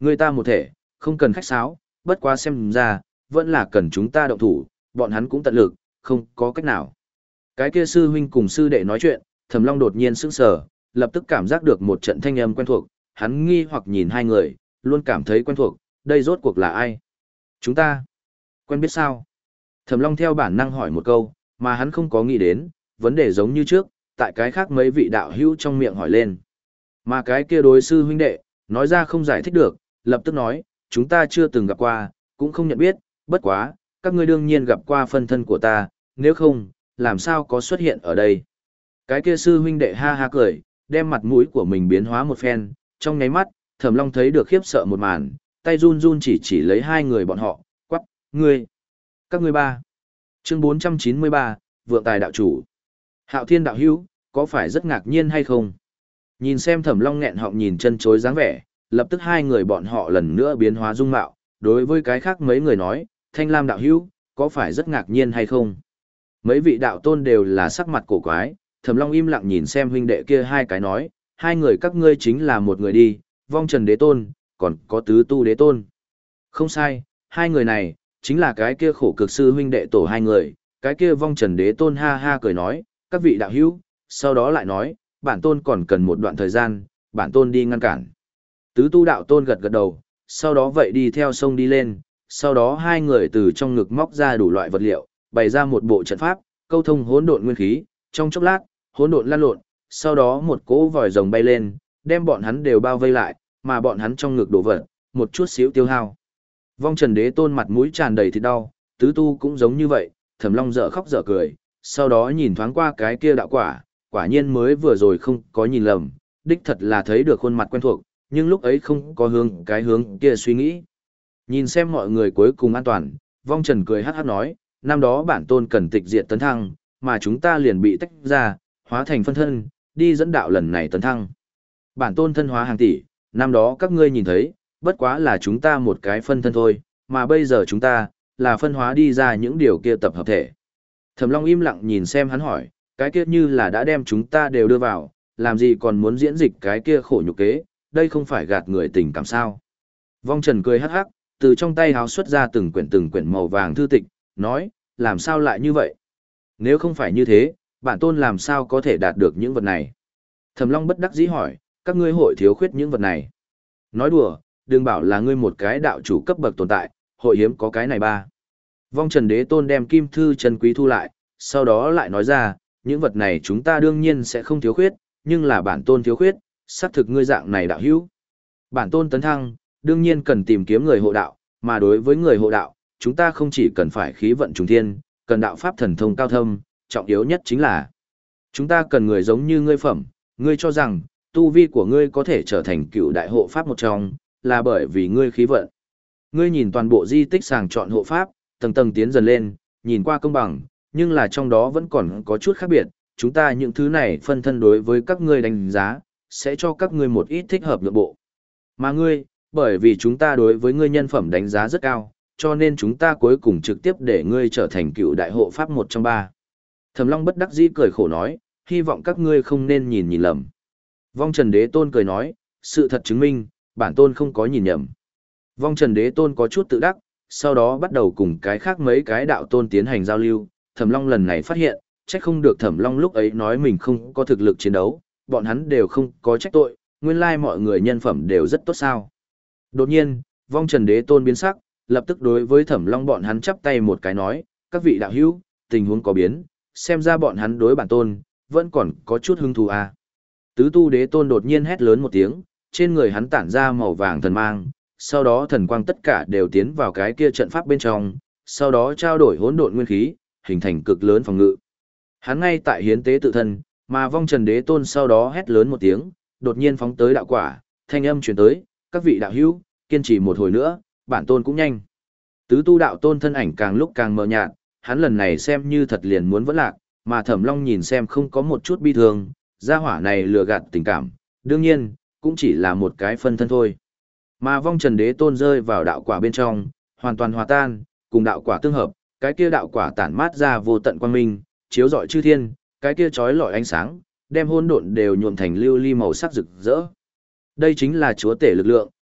Người ta một thể, không cần khách sáo, bất quá xem ra, vẫn là cần chúng ta động thủ, bọn hắn cũng tận lực, không có cách nào. Cái kia sư huynh cùng sư đệ nói chuyện, Thẩm Long đột nhiên sững sờ, lập tức cảm giác được một trận thanh âm quen thuộc, hắn nghi hoặc nhìn hai người, luôn cảm thấy quen thuộc, đây rốt cuộc là ai? Chúng ta quen biết sao? Thẩm Long theo bản năng hỏi một câu, mà hắn không có nghĩ đến, vấn đề giống như trước, tại cái khác mấy vị đạo hữu trong miệng hỏi lên. Mà cái kia đối sư huynh đệ, nói ra không giải thích được, lập tức nói, chúng ta chưa từng gặp qua, cũng không nhận biết, bất quá, các ngươi đương nhiên gặp qua phân thân của ta, nếu không, làm sao có xuất hiện ở đây. Cái kia sư huynh đệ ha ha cười, đem mặt mũi của mình biến hóa một phen, trong nháy mắt, Thẩm Long thấy được khiếp sợ một màn, tay run run chỉ chỉ lấy hai người bọn họ, quắc, ngươi, các ngươi ba. Chương bốn trăm chín mươi ba, Vượng Tài đạo chủ. Hạo Thiên đạo hữu, có phải rất ngạc nhiên hay không? Nhìn xem Thẩm Long nghẹn họng nhìn chân chối dáng vẻ, lập tức hai người bọn họ lần nữa biến hóa dung mạo, đối với cái khác mấy người nói, Thanh Lam đạo hữu, có phải rất ngạc nhiên hay không? Mấy vị đạo tôn đều là sắc mặt cổ quái, Thẩm Long im lặng nhìn xem huynh đệ kia hai cái nói, hai người các ngươi chính là một người đi, Vong Trần Đế Tôn, còn có Tứ Tu Đế Tôn. Không sai, hai người này, chính là cái kia khổ cực sư huynh đệ tổ hai người, cái kia Vong Trần Đế Tôn ha ha cười nói, các vị đạo hữu, sau đó lại nói, bản tôn còn cần một đoạn thời gian, bản tôn đi ngăn cản. Tứ Tu đạo tôn gật gật đầu, sau đó vậy đi theo sông đi lên, sau đó hai người từ trong ngực móc ra đủ loại vật liệu, bày ra một bộ trận pháp, câu thông hỗn độn nguyên khí, trong chốc lát, hỗn độn lan lộn, sau đó một cỗ vòi rồng bay lên, đem bọn hắn đều bao vây lại, mà bọn hắn trong ngực đổ vật, một chút xíu tiêu hao. Vong Trần Đế Tôn mặt mũi tràn đầy thịt đau, Tứ Tu cũng giống như vậy, Thẩm Long dở khóc dở cười, sau đó nhìn thoáng qua cái kia đạo quả, quả nhiên mới vừa rồi không có nhìn lầm, đích thật là thấy được khuôn mặt quen thuộc, nhưng lúc ấy không có hướng cái hướng kia suy nghĩ. Nhìn xem mọi người cuối cùng an toàn, Vong Trần cười hát hát nói, năm đó bản tôn cần tịch diệt tấn thăng, mà chúng ta liền bị tách ra, hóa thành phân thân, đi dẫn đạo lần này tấn thăng. Bản tôn thân hóa hàng tỷ, năm đó các ngươi nhìn thấy, bất quá là chúng ta một cái phân thân thôi, mà bây giờ chúng ta, là phân hóa đi ra những điều kia tập hợp thể. Thẩm Long im lặng nhìn xem hắn hỏi, cái kia như là đã đem chúng ta đều đưa vào, làm gì còn muốn diễn dịch cái kia khổ nhục kế, đây không phải gạt người tình cảm sao. Vong Trần cười hắc hắc, từ trong tay háo xuất ra từng quyển từng quyển màu vàng thư tịch, nói, làm sao lại như vậy? Nếu không phải như thế, bản tôn làm sao có thể đạt được những vật này? Thẩm Long bất đắc dĩ hỏi, các ngươi hội thiếu khuyết những vật này. Nói đùa, đừng bảo là ngươi một cái đạo chủ cấp bậc tồn tại, hội hiếm có cái này ba. Vong Trần Đế Tôn đem kim thư chân quý thu lại, sau đó lại nói ra, những vật này chúng ta đương nhiên sẽ không thiếu khuyết, nhưng là bản tôn thiếu khuyết, xác thực ngươi dạng này đạo hữu. Bản tôn tấn thăng, đương nhiên cần tìm kiếm người hộ đạo, mà đối với người hộ đạo, chúng ta không chỉ cần phải khí vận trùng thiên, cần đạo pháp thần thông cao thâm, trọng yếu nhất chính là chúng ta cần người giống như ngươi phẩm, ngươi cho rằng tu vi của ngươi có thể trở thành cựu đại hộ pháp một trong, là bởi vì ngươi khí vận. Ngươi nhìn toàn bộ di tích sàng chọn hộ pháp, tầng tầng tiến dần lên, nhìn qua công bằng, nhưng là trong đó vẫn còn có chút khác biệt, chúng ta những thứ này phân thân đối với các ngươi đánh giá, sẽ cho các ngươi một ít thích hợp nhượng bộ. Mà ngươi, bởi vì chúng ta đối với ngươi nhân phẩm đánh giá rất cao, cho nên chúng ta cuối cùng trực tiếp để ngươi trở thành cựu đại hộ pháp một trong ba. Thẩm Long bất đắc dĩ cười khổ nói, hy vọng các ngươi không nên nhìn nhìn lầm. Vong Trần Đế Tôn cười nói, sự thật chứng minh, bản tôn không có nhìn nhầm. Vong Trần Đế Tôn có chút tự đắc, sau đó bắt đầu cùng cái khác mấy cái đạo tôn tiến hành giao lưu. Thẩm Long lần này phát hiện, trách không được Thẩm Long lúc ấy nói mình không có thực lực chiến đấu, bọn hắn đều không có trách tội, nguyên lai mọi người nhân phẩm đều rất tốt sao. Đột nhiên, Vong Trần Đế Tôn biến sắc, lập tức đối với Thẩm Long bọn hắn chắp tay một cái nói, các vị đạo hữu, tình huống có biến, xem ra bọn hắn đối bản tôn, vẫn còn có chút hứng thú à. Tứ Tu Đế Tôn đột nhiên hét lớn một tiếng, trên người hắn tản ra màu vàng thần mang, sau đó thần quang tất cả đều tiến vào cái kia trận pháp bên trong, sau đó trao đổi hỗn độn nguyên khí, hình thành cực lớn phòng ngự. Hắn ngay tại hiến tế tự thân, mà Vong Trần Đế Tôn sau đó hét lớn một tiếng, đột nhiên phóng tới đạo quả, thanh âm truyền tới, các vị đạo hữu, kiên trì một hồi nữa, bản tôn cũng nhanh. Tứ Tu đạo tôn thân ảnh càng lúc càng mờ nhạt, hắn lần này xem như thật liền muốn vẫn lạc, mà Thẩm Long nhìn xem không có một chút bi thương, gia hỏa này lừa gạt tình cảm, đương nhiên, cũng chỉ là một cái phân thân thôi. Mà Vong Trần Đế Tôn rơi vào đạo quả bên trong, hoàn toàn hòa tan, cùng đạo quả tương hợp, cái kia đạo quả tản mát ra vô tận quang minh, chiếu rọi chư thiên, cái kia chói lọi ánh sáng, đem hỗn độn đều nhuộm thành lưu ly màu sắc rực rỡ. Đây chính là chúa tể lực lượng,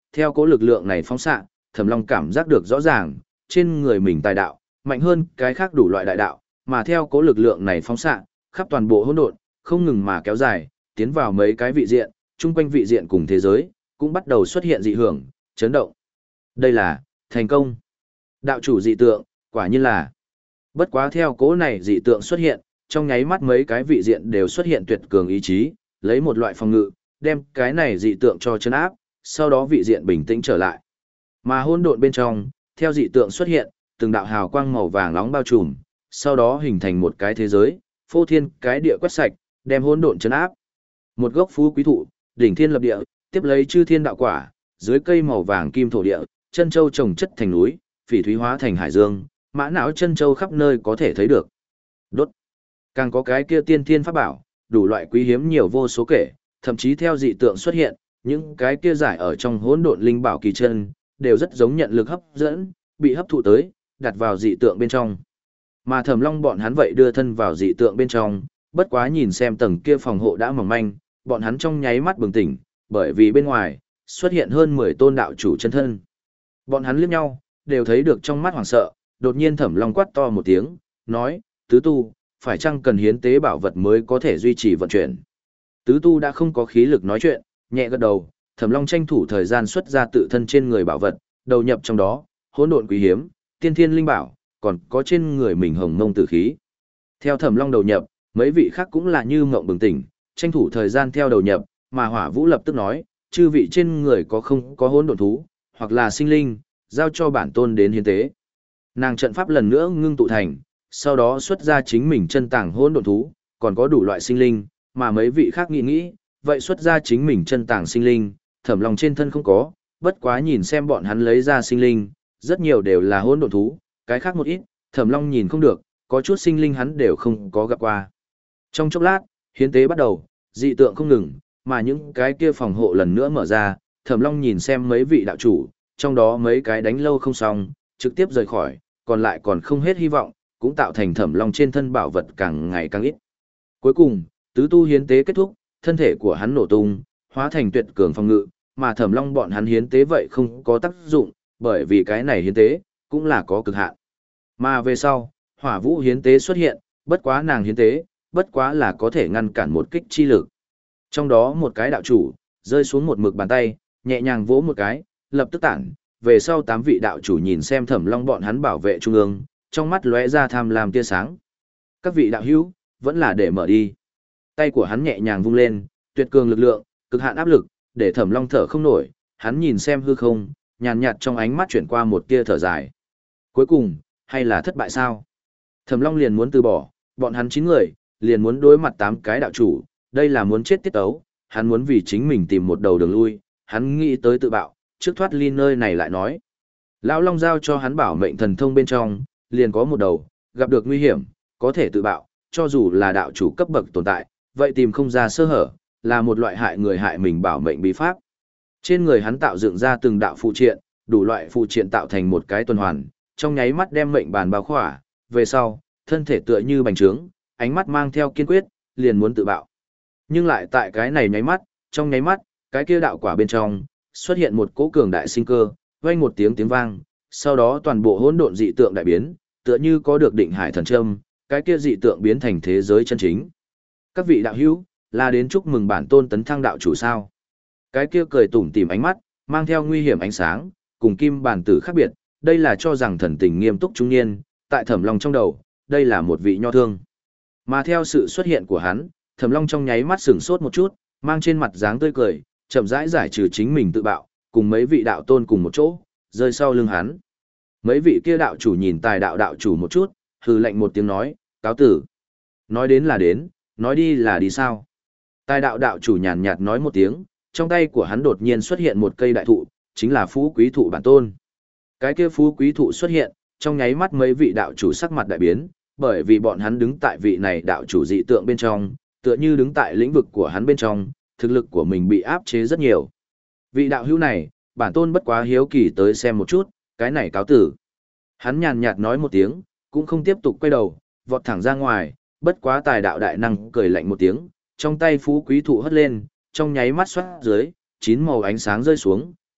theo cỗ lực lượng này phóng xạ, Thẩm Long cảm giác được rõ ràng, trên người mình tài đạo, mạnh hơn cái khác đủ loại đại đạo, mà theo cỗ lực lượng này phóng xạ, khắp toàn bộ hỗn độn, không ngừng mà kéo dài, tiến vào mấy cái vị diện, chung quanh vị diện cùng thế giới, cũng bắt đầu xuất hiện dị hưởng, chấn động. Đây là thành công. Đạo chủ dị tượng, quả nhiên là. Bất quá theo cỗ này dị tượng xuất hiện, trong nháy mắt mấy cái vị diện đều xuất hiện tuyệt cường ý chí, lấy một loại phòng ngự, đem cái này dị tượng cho chấn áp, sau đó vị diện bình tĩnh trở lại. Mà hỗn độn bên trong, theo dị tượng xuất hiện, từng đạo hào quang màu vàng nóng bao trùm, sau đó hình thành một cái thế giới, phô thiên cái địa quét sạch, đem hỗn độn chấn áp. Một gốc phú quý thụ, đỉnh thiên lập địa, tiếp lấy chư thiên đạo quả, dưới cây màu vàng kim thổ địa, chân châu trồng chất thành núi, phỉ thúy hóa thành hải dương, mã não chân châu khắp nơi có thể thấy được. Đốt. Càng có cái kia tiên thiên pháp bảo, đủ loại quý hiếm nhiều vô số kể, thậm chí theo dị tượng xuất hiện, những cái kia giải ở trong hỗn độn linh bảo kỳ chân, đều rất giống nhận lực hấp dẫn, bị hấp thụ tới, đặt vào dị tượng bên trong. Mà Thẩm Long bọn hắn vậy đưa thân vào dị tượng bên trong, bất quá nhìn xem tầng kia phòng hộ đã mỏng manh, bọn hắn trong nháy mắt bừng tỉnh, bởi vì bên ngoài xuất hiện hơn mười tôn đạo chủ chân thân. Bọn hắn liếc nhau, đều thấy được trong mắt hoảng sợ, đột nhiên Thẩm Long quát to một tiếng, nói: "Tứ tu, phải chăng cần hiến tế bảo vật mới có thể duy trì vận chuyển?" Tứ tu đã không có khí lực nói chuyện, nhẹ gật đầu, Thẩm Long tranh thủ thời gian xuất ra tự thân trên người bảo vật, đầu nhập trong đó, hỗn độn quý hiếm, tiên thiên linh bảo, còn có trên người mình hồng mông tử khí. Theo Thẩm Long đầu nhập, mấy vị khác cũng là như mộng bừng tỉnh, tranh thủ thời gian theo đầu nhập, mà Hỏa Vũ lập tức nói: "Chư vị trên người có không có hỗn độn thú, hoặc là sinh linh, giao cho bản tôn đến hiến tế." Nàng trận pháp lần nữa ngưng tụ thành, sau đó xuất ra chính mình chân tàng hỗn độn thú, còn có đủ loại sinh linh, mà mấy vị khác nghĩ nghĩ, vậy xuất ra chính mình chân tàng sinh linh, Thẩm Long trên thân không có, bất quá nhìn xem bọn hắn lấy ra sinh linh, rất nhiều đều là hỗn độn thú, cái khác một ít, Thẩm Long nhìn không được, có chút sinh linh hắn đều không có gặp qua. Trong chốc lát, hiến tế bắt đầu, dị tượng không ngừng, mà những cái kia phòng hộ lần nữa mở ra, Thẩm Long nhìn xem mấy vị đạo chủ, trong đó mấy cái đánh lâu không xong, trực tiếp rời khỏi, còn lại còn không hết hy vọng, cũng tạo thành Thẩm Long trên thân bảo vật càng ngày càng ít. Cuối cùng, tứ tu hiến tế kết thúc, thân thể của hắn nổ tung, hóa thành tuyệt cường phòng ngự, mà Thẩm Long bọn hắn hiến tế vậy không có tác dụng, bởi vì cái này hiến tế cũng là có cực hạn. Mà về sau, Hỏa Vũ hiến tế xuất hiện, bất quá nàng hiến tế, bất quá là có thể ngăn cản một kích chi lực. Trong đó một cái đạo chủ, rơi xuống một mực bàn tay, nhẹ nhàng vỗ một cái, lập tức tản, về sau tám vị đạo chủ nhìn xem Thẩm Long bọn hắn bảo vệ trung ương, trong mắt lóe ra tham lam tia sáng. Các vị đạo hữu, vẫn là để mở đi. Tay của hắn nhẹ nhàng vung lên, tuyệt cường lực lượng, cực hạn áp lực, để Thẩm Long thở không nổi, hắn nhìn xem hư không, nhàn nhạt trong ánh mắt chuyển qua một tia thở dài. Cuối cùng, hay là thất bại sao? Thẩm Long liền muốn từ bỏ, bọn hắn chín người, liền muốn đối mặt tám cái đạo chủ, đây là muốn chết tiết tấu, hắn muốn vì chính mình tìm một đầu đường lui, hắn nghĩ tới tự bạo, trước thoát ly nơi này lại nói. Lão Long giao cho hắn bảo mệnh thần thông bên trong, liền có một đầu, gặp được nguy hiểm, có thể tự bạo, cho dù là đạo chủ cấp bậc tồn tại, vậy tìm không ra sơ hở, là một loại hại người hại mình bảo mệnh bí pháp. Trên người hắn tạo dựng ra từng đạo phụ triện, đủ loại phụ triện tạo thành một cái tuần hoàn, trong nháy mắt đem mệnh bàn bao khỏa, về sau, thân thể tựa như bành trướng, ánh mắt mang theo kiên quyết, liền muốn tự bạo. Nhưng lại tại cái này nháy mắt, trong nháy mắt, cái kia đạo quả bên trong, xuất hiện một cỗ cường đại sinh cơ, vang một tiếng tiếng vang, sau đó toàn bộ hỗn độn dị tượng đại biến, tựa như có được định hải thần châm, cái kia dị tượng biến thành thế giới chân chính. Các vị đạo hữu, là đến chúc mừng bản tôn tấn thăng đạo chủ sao? Cái kia cười tủm tỉm ánh mắt, mang theo nguy hiểm ánh sáng, cùng kim bản tử khác biệt, đây là cho rằng thần tình nghiêm túc trung niên, tại Thẩm Long trong đầu, đây là một vị nho thương. Mà theo sự xuất hiện của hắn, Thẩm Long trong nháy mắt sửng sốt một chút, mang trên mặt dáng tươi cười, chậm rãi giải trừ chính mình tự bạo, cùng mấy vị đạo tôn cùng một chỗ, rơi sau lưng hắn. Mấy vị kia đạo chủ nhìn tài đạo đạo chủ một chút, hừ lạnh một tiếng nói, cáo tử. Nói đến là đến, nói đi là đi sao? Tài đạo đạo chủ nhàn nhạt nói một tiếng, trong tay của hắn đột nhiên xuất hiện một cây đại thụ, chính là phú quý thụ bản tôn. Cái kia phú quý thụ xuất hiện, trong nháy mắt mấy vị đạo chủ sắc mặt đại biến, bởi vì bọn hắn đứng tại vị này đạo chủ dị tượng bên trong, tựa như đứng tại lĩnh vực của hắn bên trong, thực lực của mình bị áp chế rất nhiều. Vị đạo hữu này, bản tôn bất quá hiếu kỳ tới xem một chút, cái này cáo tử. Hắn nhàn nhạt nói một tiếng, cũng không tiếp tục quay đầu, vọt thẳng ra ngoài, bất quá tài đạo đại năng cười lạnh một tiếng, trong tay phú quý thụ hất lên, trong nháy mắt xoát dưới, chín màu ánh sáng rơi xuống,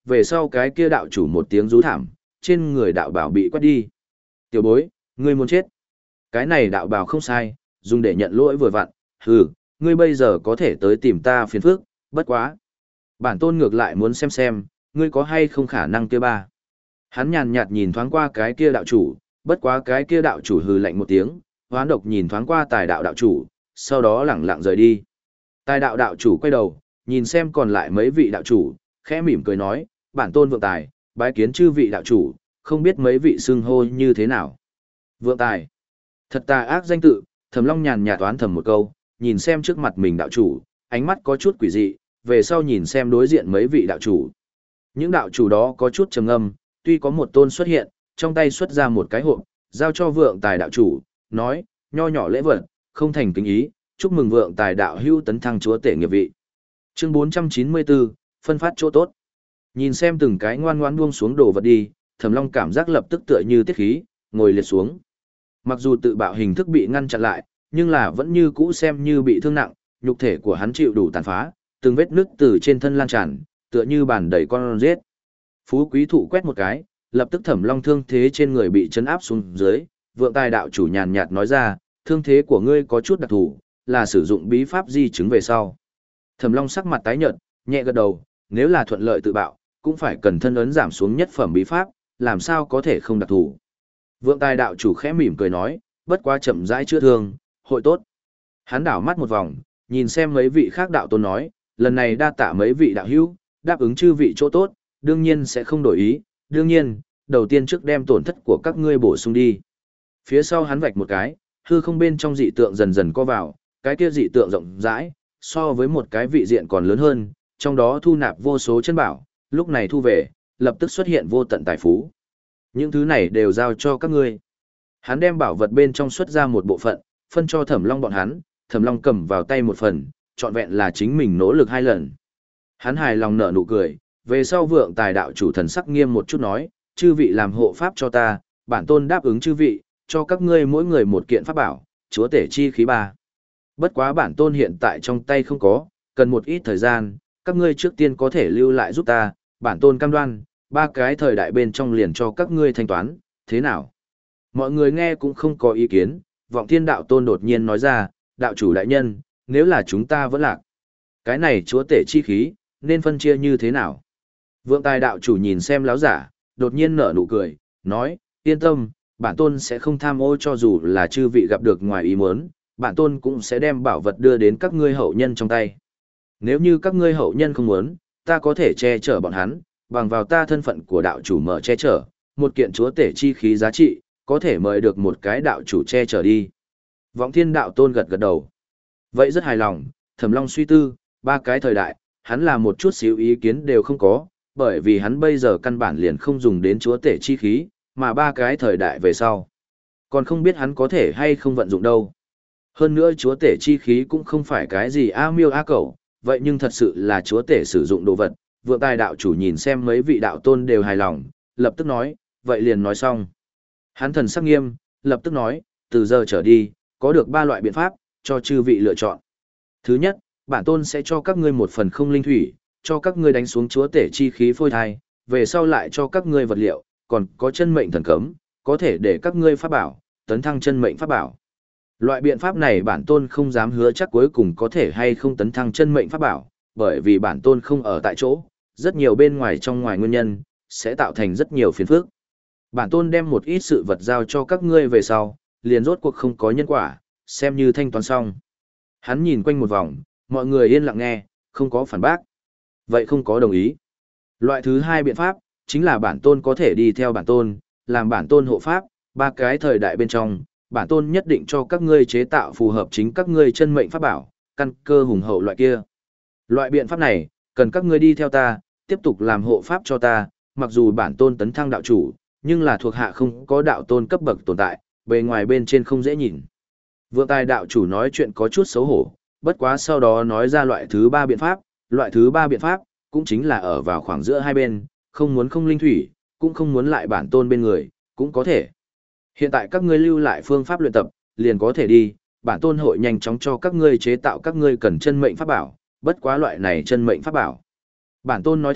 về sau cái kia đạo chủ một tiếng rú thảm, trên người đạo bảo bị quét đi. Tiểu bối, ngươi muốn chết. Cái này đạo bảo không sai, dùng để nhận lỗi vừa vặn, hừ, ngươi bây giờ có thể tới tìm ta phiền phức, bất quá. Bản tôn ngược lại muốn xem xem, ngươi có hay không khả năng kia ba. Hắn nhàn nhạt nhìn thoáng qua cái kia đạo chủ, bất quá cái kia đạo chủ hừ lạnh một tiếng, hoán độc nhìn thoáng qua tài đạo đạo chủ, sau đó lẳng lặng rời đi. Tài đạo đạo chủ quay đầu, nhìn xem còn lại mấy vị đạo chủ, khẽ mỉm cười nói, bản tôn vượng tài, bái kiến chư vị đạo chủ, không biết mấy vị xưng hô như thế nào. Vượng tài, thật tà ác danh tự, Thẩm Long nhàn nhạt toán thầm một câu, nhìn xem trước mặt mình đạo chủ, ánh mắt có chút quỷ dị, về sau nhìn xem đối diện mấy vị đạo chủ. Những đạo chủ đó có chút trầm ngâm, tuy có một tôn xuất hiện, trong tay xuất ra một cái hộp, giao cho vượng tài đạo chủ, nói, nho nhỏ lễ vật, không thành kính ý, chúc mừng vượng tài đạo hữu tấn thăng chúa tể nghiệp vị. Chương bốn trăm chín mươi bốn, phân phát chỗ tốt. Nhìn xem từng cái ngoan ngoãn buông xuống đồ vật đi, Thẩm Long cảm giác lập tức tựa như tiết khí, ngồi liệt xuống. Mặc dù tự bạo hình thức bị ngăn chặn lại, nhưng là vẫn như cũ xem như bị thương nặng, nhục thể của hắn chịu đủ tàn phá, từng vết nứt từ trên thân lan tràn, tựa như bàn đầy con rết. Phú quý thụ quét một cái, lập tức Thẩm Long thương thế trên người bị chấn áp xuống dưới, vượng tài đạo chủ nhàn nhạt nói ra, thương thế của ngươi có chút đặc thù, là sử dụng bí pháp di chứng về sau. Thẩm Long sắc mặt tái nhợt, nhẹ gật đầu, nếu là thuận lợi tự bạo, cũng phải cần thân ấn giảm xuống nhất phẩm bí pháp, làm sao có thể không đặc thù. Vượng tài đạo chủ khẽ mỉm cười nói, bất quá chậm rãi chữa thương, hội tốt. Hắn đảo mắt một vòng, nhìn xem mấy vị khác đạo tôn nói, lần này đa tạ mấy vị đạo hữu, đáp ứng chư vị chỗ tốt, đương nhiên sẽ không đổi ý, đương nhiên, đầu tiên trước đem tổn thất của các ngươi bổ sung đi. Phía sau hắn vạch một cái, hư không bên trong dị tượng dần dần co vào, cái kia dị tượng rộng rãi, so với một cái vị diện còn lớn hơn, trong đó thu nạp vô số chân bảo, lúc này thu về, lập tức xuất hiện vô tận tài phú. Những thứ này đều giao cho các ngươi. Hắn đem bảo vật bên trong xuất ra một bộ phận, phân cho Thẩm Long bọn hắn, Thẩm Long cầm vào tay một phần, trọn vẹn là chính mình nỗ lực hai lần. Hắn hài lòng nở nụ cười, về sau vượng tài đạo chủ thần sắc nghiêm một chút nói, chư vị làm hộ pháp cho ta, bản tôn đáp ứng chư vị, cho các ngươi mỗi người một kiện pháp bảo, chúa tể chi khí ba. Bất quá bản tôn hiện tại trong tay không có, cần một ít thời gian, các ngươi trước tiên có thể lưu lại giúp ta, bản tôn cam đoan, ba cái thời đại bên trong liền cho các ngươi thanh toán, thế nào? Mọi người nghe cũng không có ý kiến, vọng thiên đạo tôn đột nhiên nói ra, đạo chủ đại nhân, nếu là chúng ta vẫn lạc. Cái này chúa tể chi khí, nên phân chia như thế nào? Vượng tài đạo chủ nhìn xem láo giả, đột nhiên nở nụ cười, nói, yên tâm, bản tôn sẽ không tham ô cho dù là chư vị gặp được ngoài ý muốn, bản tôn cũng sẽ đem bảo vật đưa đến các ngươi hậu nhân trong tay. Nếu như các ngươi hậu nhân không muốn, ta có thể che chở bọn hắn, bằng vào ta thân phận của đạo chủ mở che chở, một kiện chúa tể chi khí giá trị, có thể mời được một cái đạo chủ che chở đi. Vọng thiên đạo tôn gật gật đầu. Vậy rất hài lòng, Thẩm Long suy tư, ba cái thời đại, hắn là một chút xíu ý kiến đều không có, bởi vì hắn bây giờ căn bản liền không dùng đến chúa tể chi khí, mà ba cái thời đại về sau. Còn không biết hắn có thể hay không vận dụng đâu. Hơn nữa chúa tể chi khí cũng không phải cái gì a miêu a cẩu, vậy nhưng thật sự là chúa tể sử dụng đồ vật. Vượng tài đạo chủ nhìn xem mấy vị đạo tôn đều hài lòng, lập tức nói, vậy liền nói xong. Hắn thần sắc nghiêm, lập tức nói, từ giờ trở đi, có được ba loại biện pháp, cho chư vị lựa chọn. Thứ nhất, bản tôn sẽ cho các ngươi một phần không linh thủy, cho các ngươi đánh xuống chúa tể chi khí phôi thai, về sau lại cho các ngươi vật liệu, còn có chân mệnh thần cấm, có thể để các ngươi pháp bảo, tấn thăng chân mệnh pháp bảo. Loại biện pháp này bản tôn không dám hứa chắc cuối cùng có thể hay không tấn thăng chân mệnh pháp bảo, bởi vì bản tôn không ở tại chỗ, rất nhiều bên ngoài trong ngoài nguyên nhân, sẽ tạo thành rất nhiều phiền phức. Bản tôn đem một ít sự vật giao cho các ngươi về sau, liền rốt cuộc không có nhân quả, xem như thanh toán xong. Hắn nhìn quanh một vòng, mọi người yên lặng nghe, không có phản bác. Vậy không có đồng ý. Loại thứ hai biện pháp, chính là bản tôn có thể đi theo bản tôn, làm bản tôn hộ pháp, ba cái thời đại bên trong, bản tôn nhất định cho các ngươi chế tạo phù hợp chính các ngươi chân mệnh pháp bảo, căn cơ hùng hậu loại kia. Loại biện pháp này, cần các ngươi đi theo ta, tiếp tục làm hộ pháp cho ta, mặc dù bản tôn tấn thăng đạo chủ, nhưng là thuộc hạ không có đạo tôn cấp bậc tồn tại, bề ngoài bên trên không dễ nhìn. Vượng tài đạo chủ nói chuyện có chút xấu hổ, bất quá sau đó nói ra loại thứ ba biện pháp, loại thứ ba biện pháp, cũng chính là ở vào khoảng giữa hai bên, không muốn không linh thủy, cũng không muốn lại bản tôn bên người, cũng có thể. Hiện tại các ngươi lưu lại phương pháp luyện tập, liền có thể đi, bản tôn hội nhanh chóng cho các ngươi chế tạo các ngươi cần chân mệnh pháp bảo, bất quá loại này chân mệnh pháp bảo. Bản tôn nói thật,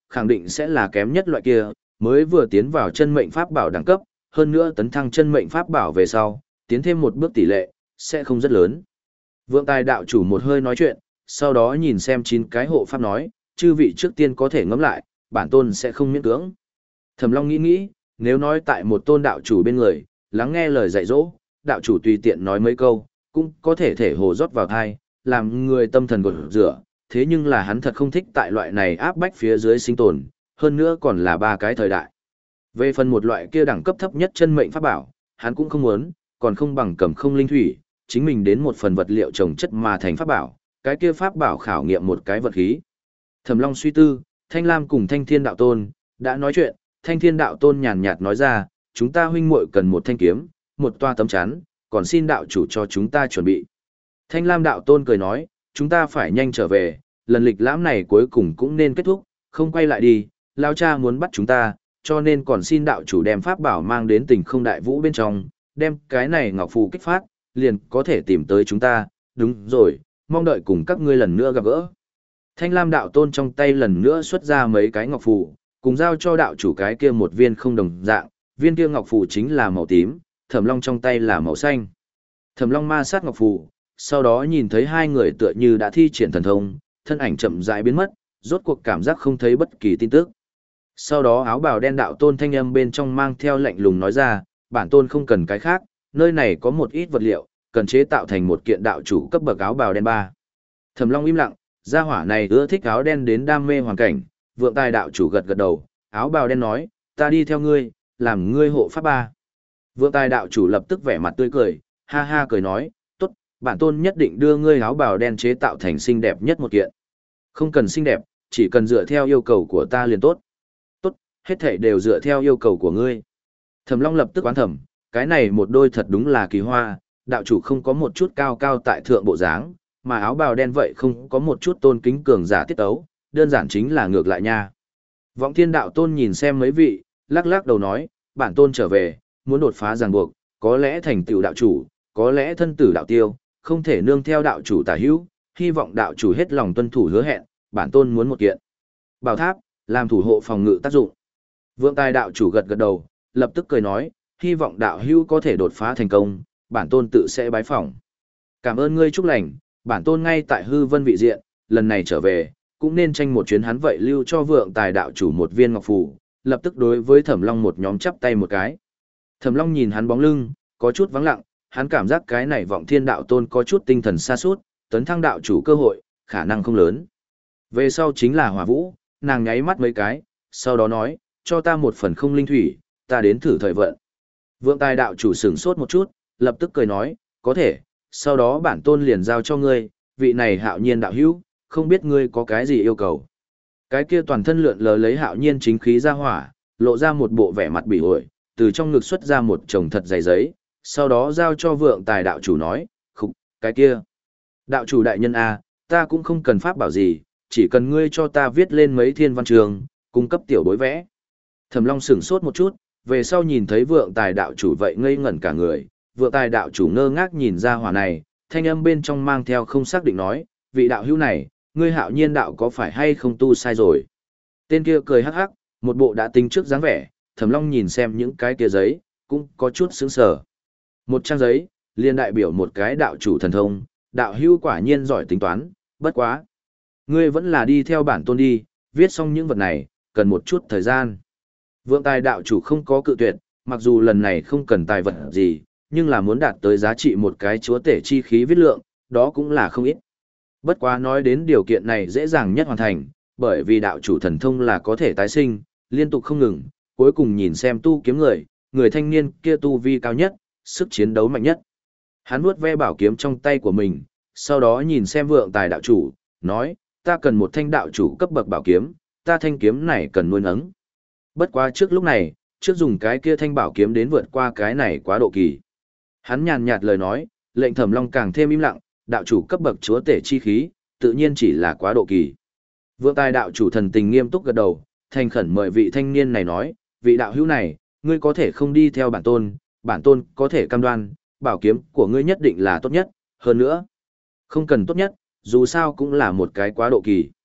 khẳng định sẽ là kém nhất loại kia, mới vừa tiến vào chân mệnh pháp bảo đẳng cấp, hơn nữa tấn thăng chân mệnh pháp bảo về sau, tiến thêm một bước tỷ lệ, sẽ không rất lớn. Vượng Tài đạo chủ một hơi nói chuyện, sau đó nhìn xem chín cái hộ pháp nói, chư vị trước tiên có thể ngẫm lại, bản tôn sẽ không miễn cưỡng. Thẩm Long nghĩ nghĩ, nếu nói tại một tôn đạo chủ bên người, lắng nghe lời dạy dỗ, đạo chủ tùy tiện nói mấy câu, cũng có thể thể hồ rót vào thai, làm người tâm thần gột rửa, thế nhưng là hắn thật không thích tại loại này áp bách phía dưới sinh tồn, hơn nữa còn là ba cái thời đại. Về phần một loại kia đẳng cấp thấp nhất chân mệnh pháp bảo, hắn cũng không muốn, còn không bằng cầm không linh thủy, chính mình đến một phần vật liệu trồng chất mà thành pháp bảo, cái kia pháp bảo khảo nghiệm một cái vật khí. Thẩm Long suy tư, Thanh Lam cùng Thanh Thiên đạo tôn đã nói chuyện, Thanh Thiên đạo tôn nhàn nhạt nói ra, chúng ta huynh muội cần một thanh kiếm, một toa tấm chắn, còn xin đạo chủ cho chúng ta chuẩn bị. Thanh Lam đạo tôn cười nói, chúng ta phải nhanh trở về, lần lịch lãm này cuối cùng cũng nên kết thúc, không quay lại đi, Lao cha muốn bắt chúng ta, cho nên còn xin đạo chủ đem pháp bảo mang đến Tình Không Đại Vũ bên trong, đem cái này ngọc phù kích phát, liền có thể tìm tới chúng ta, đúng rồi, mong đợi cùng các ngươi lần nữa gặp gỡ. Thanh Lam đạo tôn trong tay lần nữa xuất ra mấy cái ngọc phù, cùng giao cho đạo chủ cái kia một viên không đồng dạng, viên kia ngọc phù chính là màu tím, Thẩm Long trong tay là màu xanh. Thẩm Long ma sát ngọc phù, sau đó nhìn thấy hai người tựa như đã thi triển thần thông, thân ảnh chậm rãi biến mất, rốt cuộc cảm giác không thấy bất kỳ tin tức. Sau đó áo bào đen đạo tôn thanh âm bên trong mang theo lạnh lùng nói ra, bản tôn không cần cái khác, nơi này có một ít vật liệu, cần chế tạo thành một kiện đạo chủ cấp bậc áo bào đen ba. Thẩm Long im lặng, gia hỏa này ưa thích áo đen đến đam mê hoàn cảnh, Vượng Tài đạo chủ gật gật đầu, áo bào đen nói, ta đi theo ngươi, làm ngươi hộ pháp ba. Vượng Tài đạo chủ lập tức vẻ mặt tươi cười, ha ha cười nói, tốt, bản tôn nhất định đưa ngươi áo bào đen chế tạo thành xinh đẹp nhất một kiện. Không cần xinh đẹp, chỉ cần dựa theo yêu cầu của ta liền tốt. Tốt, hết thảy đều dựa theo yêu cầu của ngươi. Thẩm Long lập tức oán thầm, cái này một đôi thật đúng là kỳ hoa, đạo chủ không có một chút cao cao tại thượng bộ dáng, mà áo bào đen vậy không có một chút tôn kính cường giả tiết ấu, đơn giản chính là ngược lại nha. Vọng Thiên đạo tôn nhìn xem mấy vị, lắc lắc đầu nói, bản tôn trở về, muốn đột phá ràng buộc, có lẽ thành tựu đạo chủ, có lẽ thân tử đạo tiêu, không thể nương theo đạo chủ tả hữu, hy vọng đạo chủ hết lòng tuân thủ hứa hẹn, bản tôn muốn một kiện bảo tháp, làm thủ hộ phòng ngự tác dụng. Vượng Tài đạo chủ gật gật đầu, lập tức cười nói, hy vọng đạo hữu có thể đột phá thành công, bản tôn tự sẽ bái phỏng. Cảm ơn ngươi chúc lành, bản tôn ngay tại hư vân vị diện, lần này trở về, cũng nên tranh một chuyến hắn vậy lưu cho Vượng Tài đạo chủ một viên ngọc phù, lập tức đối với Thẩm Long một nhóm chắp tay một cái. Thẩm Long nhìn hắn bóng lưng, có chút vắng lặng, hắn cảm giác cái này Vọng Thiên đạo tôn có chút tinh thần sa sút, tấn thăng đạo chủ cơ hội, khả năng không lớn. Về sau chính là Hỏa Vũ, nàng nháy mắt mấy cái, sau đó nói, cho ta một phần không linh thủy, ta đến thử thời vận. Vượng Tài đạo chủ sửng sốt một chút, lập tức cười nói, có thể, sau đó bản tôn liền giao cho ngươi, vị này Hạo Nhiên đạo hữu, không biết ngươi có cái gì yêu cầu. Cái kia toàn thân lượn lờ lấy Hạo Nhiên chính khí ra hỏa, lộ ra một bộ vẻ mặt bỉ ổi, từ trong ngực xuất ra một chồng thật dày giấy, sau đó giao cho Vượng Tài đạo chủ nói, khục, cái kia. Đạo chủ đại nhân A, ta cũng không cần pháp bảo gì, chỉ cần ngươi cho ta viết lên mấy thiên văn trường, cung cấp tiểu bối vẽ. Thẩm Long sửng sốt một chút, về sau nhìn thấy Vượng Tài đạo chủ vậy ngây ngẩn cả người, Vượng Tài đạo chủ ngơ ngác nhìn ra hỏa này, thanh âm bên trong mang theo không xác định nói, vị đạo hữu này, ngươi Hạo Nhiên đạo có phải hay không tu sai rồi. Tên kia cười hắc hắc, một bộ đã tính trước dáng vẻ, Thẩm Long nhìn xem những cái kia giấy, cũng có chút sững sờ. Một trang giấy, liên đại biểu một cái đạo chủ thần thông, đạo hữu quả nhiên giỏi tính toán, bất quá. Ngươi vẫn là đi theo bản tôn đi, viết xong những vật này, cần một chút thời gian. Vượng Tài đạo chủ không có cự tuyệt, mặc dù lần này không cần tài vật gì, nhưng là muốn đạt tới giá trị một cái chúa tể chi khí viết lượng, đó cũng là không ít. Bất quá nói đến điều kiện này dễ dàng nhất hoàn thành, bởi vì đạo chủ thần thông là có thể tái sinh, liên tục không ngừng, cuối cùng nhìn xem tu kiếm người, người thanh niên kia tu vi cao nhất, sức chiến đấu mạnh nhất. Hắn vuốt ve bảo kiếm trong tay của mình, sau đó nhìn xem Vượng Tài đạo chủ, nói, ta cần một thanh đạo chủ cấp bậc bảo kiếm, ta thanh kiếm này cần nuôi nấng. Bất quá trước lúc này, trước dùng cái kia thanh bảo kiếm đến vượt qua cái này quá độ kỳ. Hắn nhàn nhạt lời nói, lệnh Thẩm Long càng thêm im lặng, đạo chủ cấp bậc chúa tể chi khí, tự nhiên chỉ là quá độ kỳ. Vượng Tài đạo chủ thần tình nghiêm túc gật đầu, thành khẩn mời vị thanh niên này nói, vị đạo hữu này, ngươi có thể không đi theo bản tôn, bản tôn có thể cam đoan, bảo kiếm của ngươi nhất định là tốt nhất, hơn nữa. Không cần tốt nhất, dù sao cũng là một cái quá độ kỳ.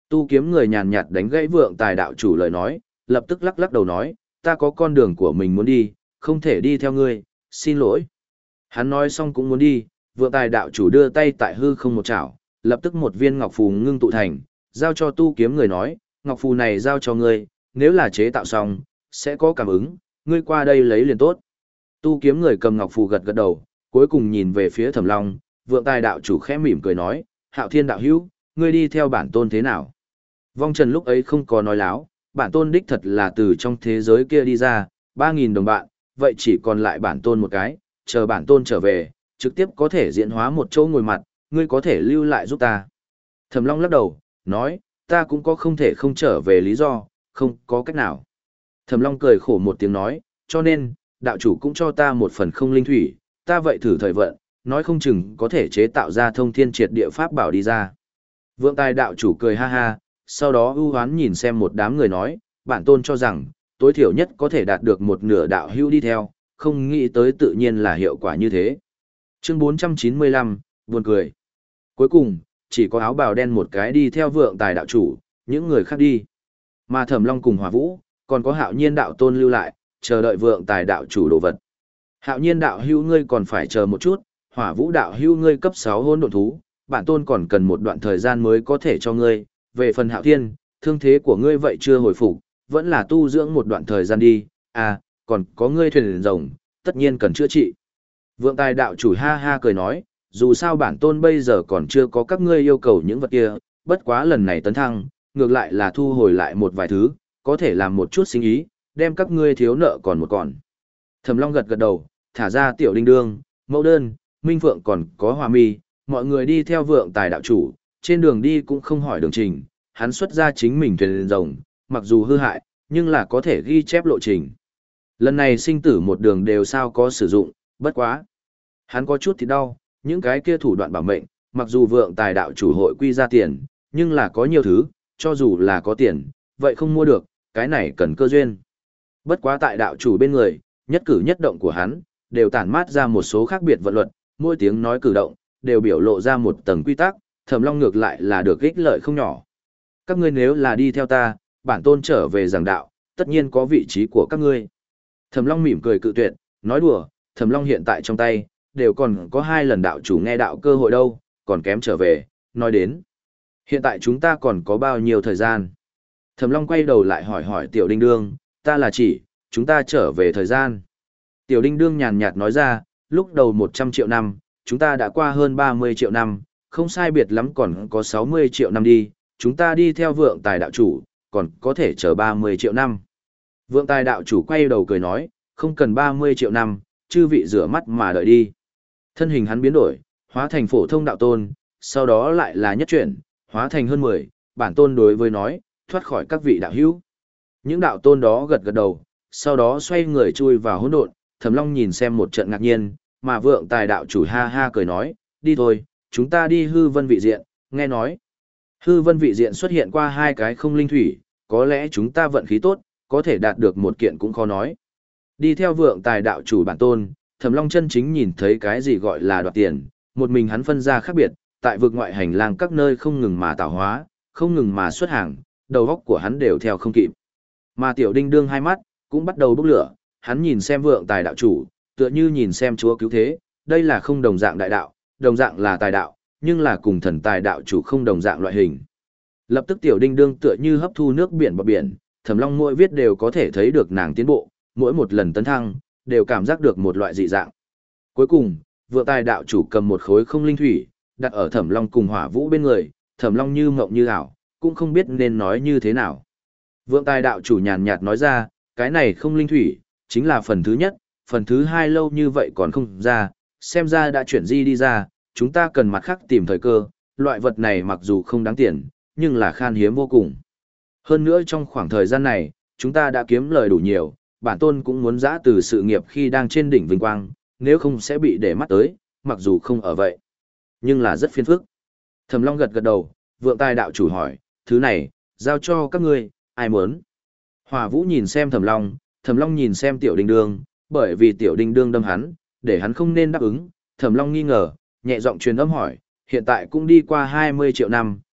Tu kiếm người nhàn nhạt đánh gãy vượng tài đạo chủ lời nói, lập tức lắc lắc đầu nói, ta có con đường của mình muốn đi, không thể đi theo ngươi, xin lỗi. Hắn nói xong cũng muốn đi, vượng tài đạo chủ đưa tay tại hư không một chảo, lập tức một viên ngọc phù ngưng tụ thành, giao cho tu kiếm người nói, ngọc phù này giao cho ngươi, nếu là chế tạo xong, sẽ có cảm ứng, ngươi qua đây lấy liền tốt. Tu kiếm người cầm ngọc phù gật gật đầu, cuối cùng nhìn về phía Thẩm Long, vượng tài đạo chủ khẽ mỉm cười nói, Hạo Thiên đạo hữu, ngươi đi theo bản tôn thế nào? Vong Trần lúc ấy không có nói láo, bản tôn đích thật là từ trong thế giới kia đi ra, ba nghìn đồng bạn, vậy chỉ còn lại bản tôn một cái, chờ bản tôn trở về, trực tiếp có thể diễn hóa một chỗ ngồi mặt, ngươi có thể lưu lại giúp ta. Thẩm Long lắc đầu, nói, ta cũng có không thể không trở về lý do, không có cách nào. Thẩm Long cười khổ một tiếng nói, cho nên, đạo chủ cũng cho ta một phần không linh thủy, ta vậy thử thời vận, nói không chừng có thể chế tạo ra thông thiên triệt địa pháp bảo đi ra. Vượng tài đạo chủ cười ha ha, sau đó ưu hoán nhìn xem một đám người nói, bản tôn cho rằng, tối thiểu nhất có thể đạt được một nửa đạo hưu đi theo, không nghĩ tới tự nhiên là hiệu quả như thế. Chương bốn trăm chín mươi lăm, buồn cười. Cuối cùng, chỉ có áo bào đen một cái đi theo vượng tài đạo chủ, những người khác đi. Mà Thẩm Long cùng Hỏa Vũ, còn có Hạo Nhiên đạo tôn lưu lại, chờ đợi vượng tài đạo chủ đồ vật. Hạo Nhiên đạo hưu ngươi còn phải chờ một chút, Hỏa Vũ đạo hưu ngươi cấp sáu hôn độn thú, bản tôn còn cần một đoạn thời gian mới có thể cho ngươi. Về phần Hạo Thiên, thương thế của ngươi vậy chưa hồi phục, vẫn là tu dưỡng một đoạn thời gian đi, à, còn có ngươi thuyền rồng, tất nhiên cần chữa trị. Vượng tài đạo chủ ha ha cười nói, dù sao bản tôn bây giờ còn chưa có các ngươi yêu cầu những vật kia, bất quá lần này tấn thăng, ngược lại là thu hồi lại một vài thứ, có thể làm một chút sinh ý, đem các ngươi thiếu nợ còn một còn. Thẩm Long gật gật đầu, thả ra tiểu đinh đương, mẫu đơn, minh phượng còn có hòa mi, mọi người đi theo vượng tài đạo chủ, trên đường đi cũng không hỏi đường trình, hắn xuất ra chính mình thuyền rồng, mặc dù hư hại, nhưng là có thể ghi chép lộ trình. Lần này sinh tử một đường đều sao có sử dụng, bất quá. Hắn có chút thì đau, những cái kia thủ đoạn bảo mệnh, mặc dù vượng tài đạo chủ hội quy ra tiền, nhưng là có nhiều thứ, cho dù là có tiền, vậy không mua được, cái này cần cơ duyên. Bất quá tại đạo chủ bên người, nhất cử nhất động của hắn, đều tản mát ra một số khác biệt vận luật, mỗi tiếng nói cử động, đều biểu lộ ra một tầng quy tắc, Thẩm Long ngược lại là được ích lợi không nhỏ. Các ngươi nếu là đi theo ta, bản tôn trở về giảng đạo, tất nhiên có vị trí của các ngươi. Thẩm Long mỉm cười cự tuyệt, nói đùa, Thẩm Long hiện tại trong tay, đều còn có hai lần đạo chủ nghe đạo cơ hội đâu, còn kém trở về, nói đến. Hiện tại chúng ta còn có bao nhiêu thời gian? Thẩm Long quay đầu lại hỏi hỏi Tiểu Đinh Đương, ta là chỉ, chúng ta trở về thời gian. Tiểu Đinh Đương nhàn nhạt nói ra, lúc đầu một trăm triệu năm, chúng ta đã qua hơn ba mươi triệu năm, không sai biệt lắm còn có sáu mươi triệu năm đi, chúng ta đi theo vượng tài đạo chủ, còn có thể chờ ba mươi triệu năm. Vượng tài đạo chủ quay đầu cười nói, không cần ba mươi triệu năm, chư vị rửa mắt mà đợi đi. Thân hình hắn biến đổi, hóa thành phổ thông đạo tôn, sau đó lại là nhất chuyển, hóa thành hơn mười, bản tôn đối với nói, thoát khỏi các vị đạo hữu. Những đạo tôn đó gật gật đầu, sau đó xoay người chui vào hỗn độn, Thẩm Long nhìn xem một trận ngạc nhiên, mà vượng tài đạo chủ ha ha cười nói, đi thôi, chúng ta đi hư vân vị diện, nghe nói. Hư vân vị diện xuất hiện qua hai cái không linh thủy, có lẽ chúng ta vận khí tốt, có thể đạt được một kiện cũng khó nói. Đi theo vượng tài đạo chủ bản tôn, Thẩm Long chân chính nhìn thấy cái gì gọi là đoạt tiền, một mình hắn phân ra khác biệt, tại vực ngoại hành lang các nơi không ngừng mà tạo hóa, không ngừng mà xuất hàng, đầu óc của hắn đều theo không kịp. Mà Tiểu Đinh Đương hai mắt cũng bắt đầu bốc lửa, hắn nhìn xem vượng tài đạo chủ, tựa như nhìn xem chúa cứu thế, đây là không đồng dạng đại đạo, đồng dạng là tài đạo, nhưng là cùng thần tài đạo chủ không đồng dạng loại hình. Lập tức Tiểu Đinh Đương tựa như hấp thu nước biển bọt biển, Thẩm Long mỗi viết đều có thể thấy được nàng tiến bộ, mỗi một lần tấn thăng, đều cảm giác được một loại dị dạng. Cuối cùng, vượng tài đạo chủ cầm một khối không linh thủy, đặt ở Thẩm Long cùng Hỏa Vũ bên người, Thẩm Long như mộng như ảo, cũng không biết nên nói như thế nào. Vượng tài đạo chủ nhàn nhạt nói ra, cái này không linh thủy, chính là phần thứ nhất, phần thứ hai lâu như vậy còn không ra, xem ra đã chuyển di đi ra, chúng ta cần mặt khác tìm thời cơ, loại vật này mặc dù không đáng tiền, nhưng là khan hiếm vô cùng. Hơn nữa trong khoảng thời gian này, chúng ta đã kiếm lời đủ nhiều, bản tôn cũng muốn giã từ sự nghiệp khi đang trên đỉnh vinh quang, nếu không sẽ bị để mắt tới, mặc dù không ở vậy. Nhưng là rất phiền phức. Thẩm Long gật gật đầu, vượng tài đạo chủ hỏi, thứ này, giao cho các ngươi, ai muốn? Hỏa Vũ nhìn xem Thẩm Long, Thẩm Long nhìn xem Tiểu Đinh Đương, bởi vì Tiểu Đinh Đương đâm hắn, để hắn không nên đáp ứng, Thẩm Long nghi ngờ, nhẹ giọng truyền âm hỏi, hiện tại cũng đi qua hai mươi triệu năm,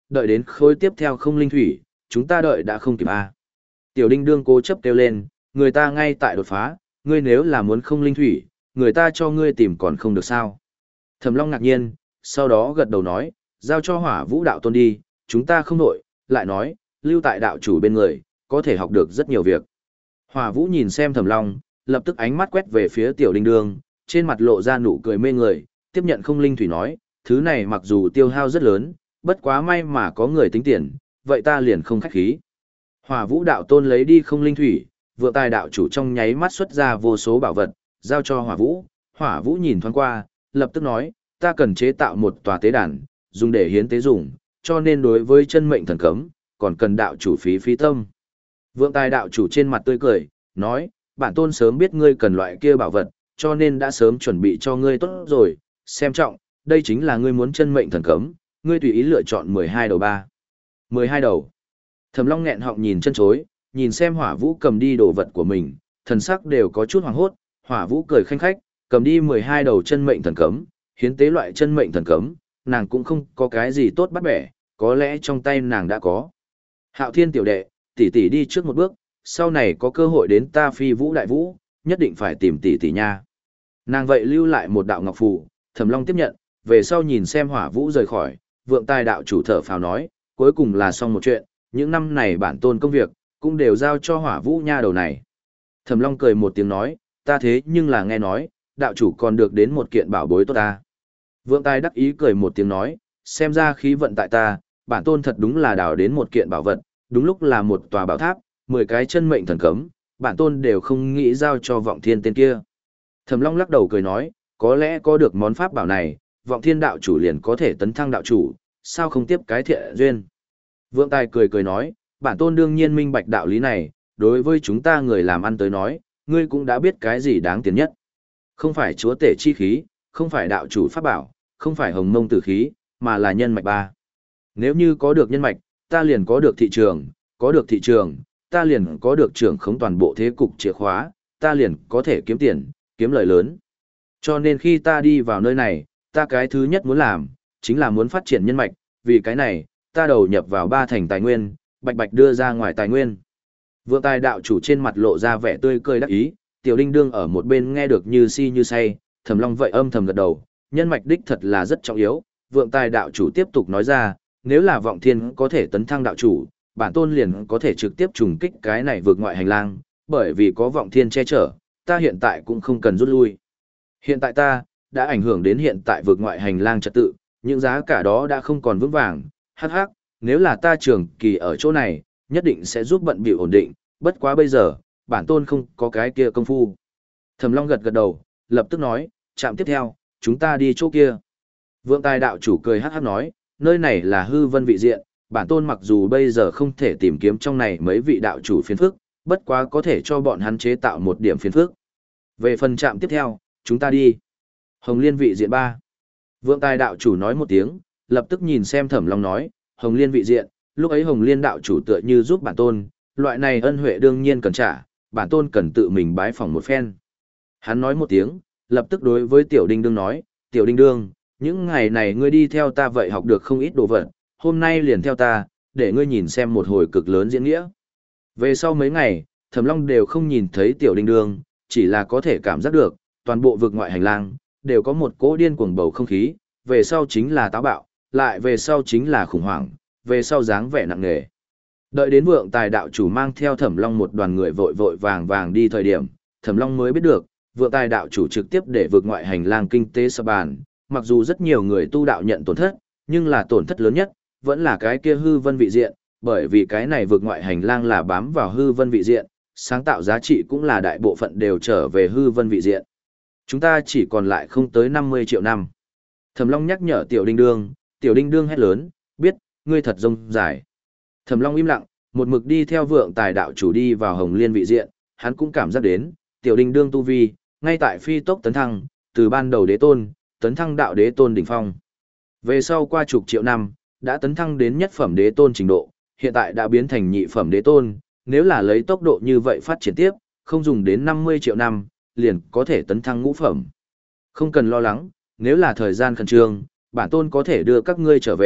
đợi đến khối tiếp theo không linh thủy, chúng ta đợi đã không kịp a. Tiểu Đinh Đương cố chấp kêu lên, người ta ngay tại đột phá, ngươi nếu là muốn không linh thủy, người ta cho ngươi tìm còn không được sao. Thẩm Long ngạc nhiên, sau đó gật đầu nói, giao cho Hỏa Vũ đạo tôn đi, chúng ta không nội, lại nói, lưu tại đạo chủ bên người, có thể học được rất nhiều việc. Hỏa Vũ nhìn xem Thẩm Long, lập tức ánh mắt quét về phía Tiểu Đinh Đương, trên mặt lộ ra nụ cười mê người, tiếp nhận không linh thủy nói, thứ này mặc dù tiêu hao rất lớn, bất quá may mà có người tính tiền, vậy ta liền không khách khí. Hỏa Vũ đạo tôn lấy đi không linh thủy, vượng tài đạo chủ trong nháy mắt xuất ra vô số bảo vật, giao cho Hỏa Vũ. Hỏa Vũ nhìn thoáng qua, lập tức nói, ta cần chế tạo một tòa tế đàn, dùng để hiến tế dùng, cho nên đối với chân mệnh thần cấm, còn cần đạo chủ phí phí tâm. Vượng tài đạo chủ trên mặt tươi cười, nói, bản tôn sớm biết ngươi cần loại kia bảo vật, cho nên đã sớm chuẩn bị cho ngươi tốt rồi, xem trọng, đây chính là ngươi muốn chân mệnh thần cấm, ngươi tùy ý lựa chọn mười hai đầu ba. mười hai đầu. Thẩm Long nghẹn họng nhìn chân chối, nhìn xem Hỏa Vũ cầm đi đồ vật của mình, thần sắc đều có chút hoảng hốt, Hỏa Vũ cười khanh khách, cầm đi mười hai đầu chân mệnh thần cấm, hiến tế loại chân mệnh thần cấm, nàng cũng không có cái gì tốt bắt bẻ, có lẽ trong tay nàng đã có. Hạo Thiên tiểu đệ, tỷ tỷ đi trước một bước, sau này có cơ hội đến ta Phi Vũ đại vũ, nhất định phải tìm tỷ tỷ nha. Nàng vậy lưu lại một đạo ngọc phù, Thẩm Long tiếp nhận, về sau nhìn xem Hỏa Vũ rời khỏi, vượng tài đạo chủ thở phào nói, cuối cùng là xong một chuyện, những năm này bản tôn công việc, cũng đều giao cho Hỏa Vũ nha đầu này. Thẩm Long cười một tiếng nói, ta thế nhưng là nghe nói, đạo chủ còn được đến một kiện bảo bối tốt ta. Vượng tài đắc ý cười một tiếng nói, xem ra khí vận tại ta, bản tôn thật đúng là đào đến một kiện bảo vật, đúng lúc là một tòa bảo tháp, mười cái chân mệnh thần cấm, bản tôn đều không nghĩ giao cho Vọng Thiên tên kia. Thẩm Long lắc đầu cười nói, có lẽ có được món pháp bảo này, Vọng Thiên đạo chủ liền có thể tấn thăng đạo chủ, sao không tiếp cái thiện duyên. Vượng tài cười cười nói, bản tôn đương nhiên minh bạch đạo lý này, đối với chúng ta người làm ăn tới nói, ngươi cũng đã biết cái gì đáng tiền nhất. Không phải chúa tể chi khí, không phải đạo chủ pháp bảo, không phải hồng mông tử khí, mà là nhân mạch ba. Nếu như có được nhân mạch, ta liền có được thị trường, có được thị trường, ta liền có được trưởng khống toàn bộ thế cục chìa khóa, ta liền có thể kiếm tiền, kiếm lợi lớn. Cho nên khi ta đi vào nơi này, ta cái thứ nhất muốn làm, chính là muốn phát triển nhân mạch, vì cái này, ta đầu nhập vào ba thành tài nguyên, bạch bạch đưa ra ngoài tài nguyên. Vượng tài đạo chủ trên mặt lộ ra vẻ tươi cười đắc ý, Tiểu Đinh Đương ở một bên nghe được như si như say, Thẩm Long vậy âm thầm gật đầu, nhân mạch đích thật là rất trọng yếu. Vượng tài đạo chủ tiếp tục nói ra, nếu là Vọng Thiên có thể tấn thăng đạo chủ, bản tôn liền có thể trực tiếp trùng kích cái này vượt ngoại hành lang, bởi vì có Vọng Thiên che chở, ta hiện tại cũng không cần rút lui. Hiện tại ta đã ảnh hưởng đến hiện tại vượt ngoại hành lang trật tự, những giá cả đó đã không còn vững vàng, hắc hắc, nếu là ta trường kỳ ở chỗ này, nhất định sẽ giúp bận bịu ổn định, bất quá bây giờ, bản tôn không có cái kia công phu. Thẩm Long gật gật đầu, lập tức nói, chạm tiếp theo, chúng ta đi chỗ kia. Vượng tài đạo chủ cười hắc hắc nói, nơi này là hư vân vị diện, bản tôn mặc dù bây giờ không thể tìm kiếm trong này mấy vị đạo chủ phiền phức, bất quá có thể cho bọn hắn chế tạo một điểm phiền phức. Về phần trạm tiếp theo, chúng ta đi. Hồng Liên vị diện ba. Vượng tài đạo chủ nói một tiếng, lập tức nhìn xem Thẩm Long nói, Hồng Liên vị diện, lúc ấy Hồng Liên đạo chủ tựa như giúp bản tôn, loại này ân huệ đương nhiên cần trả, bản tôn cần tự mình bái phỏng một phen. Hắn nói một tiếng, lập tức đối với Tiểu Đinh Đương nói, Tiểu Đinh Đương, những ngày này ngươi đi theo ta vậy học được không ít đồ vật, hôm nay liền theo ta, để ngươi nhìn xem một hồi cực lớn diễn nghĩa. Về sau mấy ngày, Thẩm Long đều không nhìn thấy Tiểu Đinh Đương, chỉ là có thể cảm giác được, toàn bộ vực ngoại hành lang, đều có một cỗ điên cuồng bầu không khí, về sau chính là táo bạo, lại về sau chính là khủng hoảng, về sau dáng vẻ nặng nề. Đợi đến vượng tài đạo chủ mang theo Thẩm Long một đoàn người vội vội vàng vàng đi thời điểm, Thẩm Long mới biết được, vượng tài đạo chủ trực tiếp để vực ngoại hành lang kinh tế sập bàn, mặc dù rất nhiều người tu đạo nhận tổn thất, nhưng là tổn thất lớn nhất, vẫn là cái kia hư vân vị diện, bởi vì cái này vực ngoại hành lang là bám vào hư vân vị diện, sáng tạo giá trị cũng là đại bộ phận đều trở về hư vân vị diện. Chúng ta chỉ còn lại không tới năm mươi triệu năm. Thẩm Long nhắc nhở Tiểu Đinh Đương, Tiểu Đinh Đương hét lớn, biết, ngươi thật rông dài. Thẩm Long im lặng, một mực đi theo vượng tài đạo chủ đi vào Hồng Liên vị diện, hắn cũng cảm giác đến, Tiểu Đinh Đương tu vi, ngay tại phi tốc tấn thăng, từ ban đầu đế tôn, tấn thăng đạo đế tôn đỉnh phong. Về sau qua chục triệu năm, đã tấn thăng đến nhất phẩm đế tôn trình độ, hiện tại đã biến thành nhị phẩm đế tôn, nếu là lấy tốc độ như vậy phát triển tiếp, không dùng đến năm mươi triệu năm, liền có thể tấn thăng ngũ phẩm. Không cần lo lắng, nếu là thời gian khẩn trương, bản tôn có thể đưa các ngươi trở về,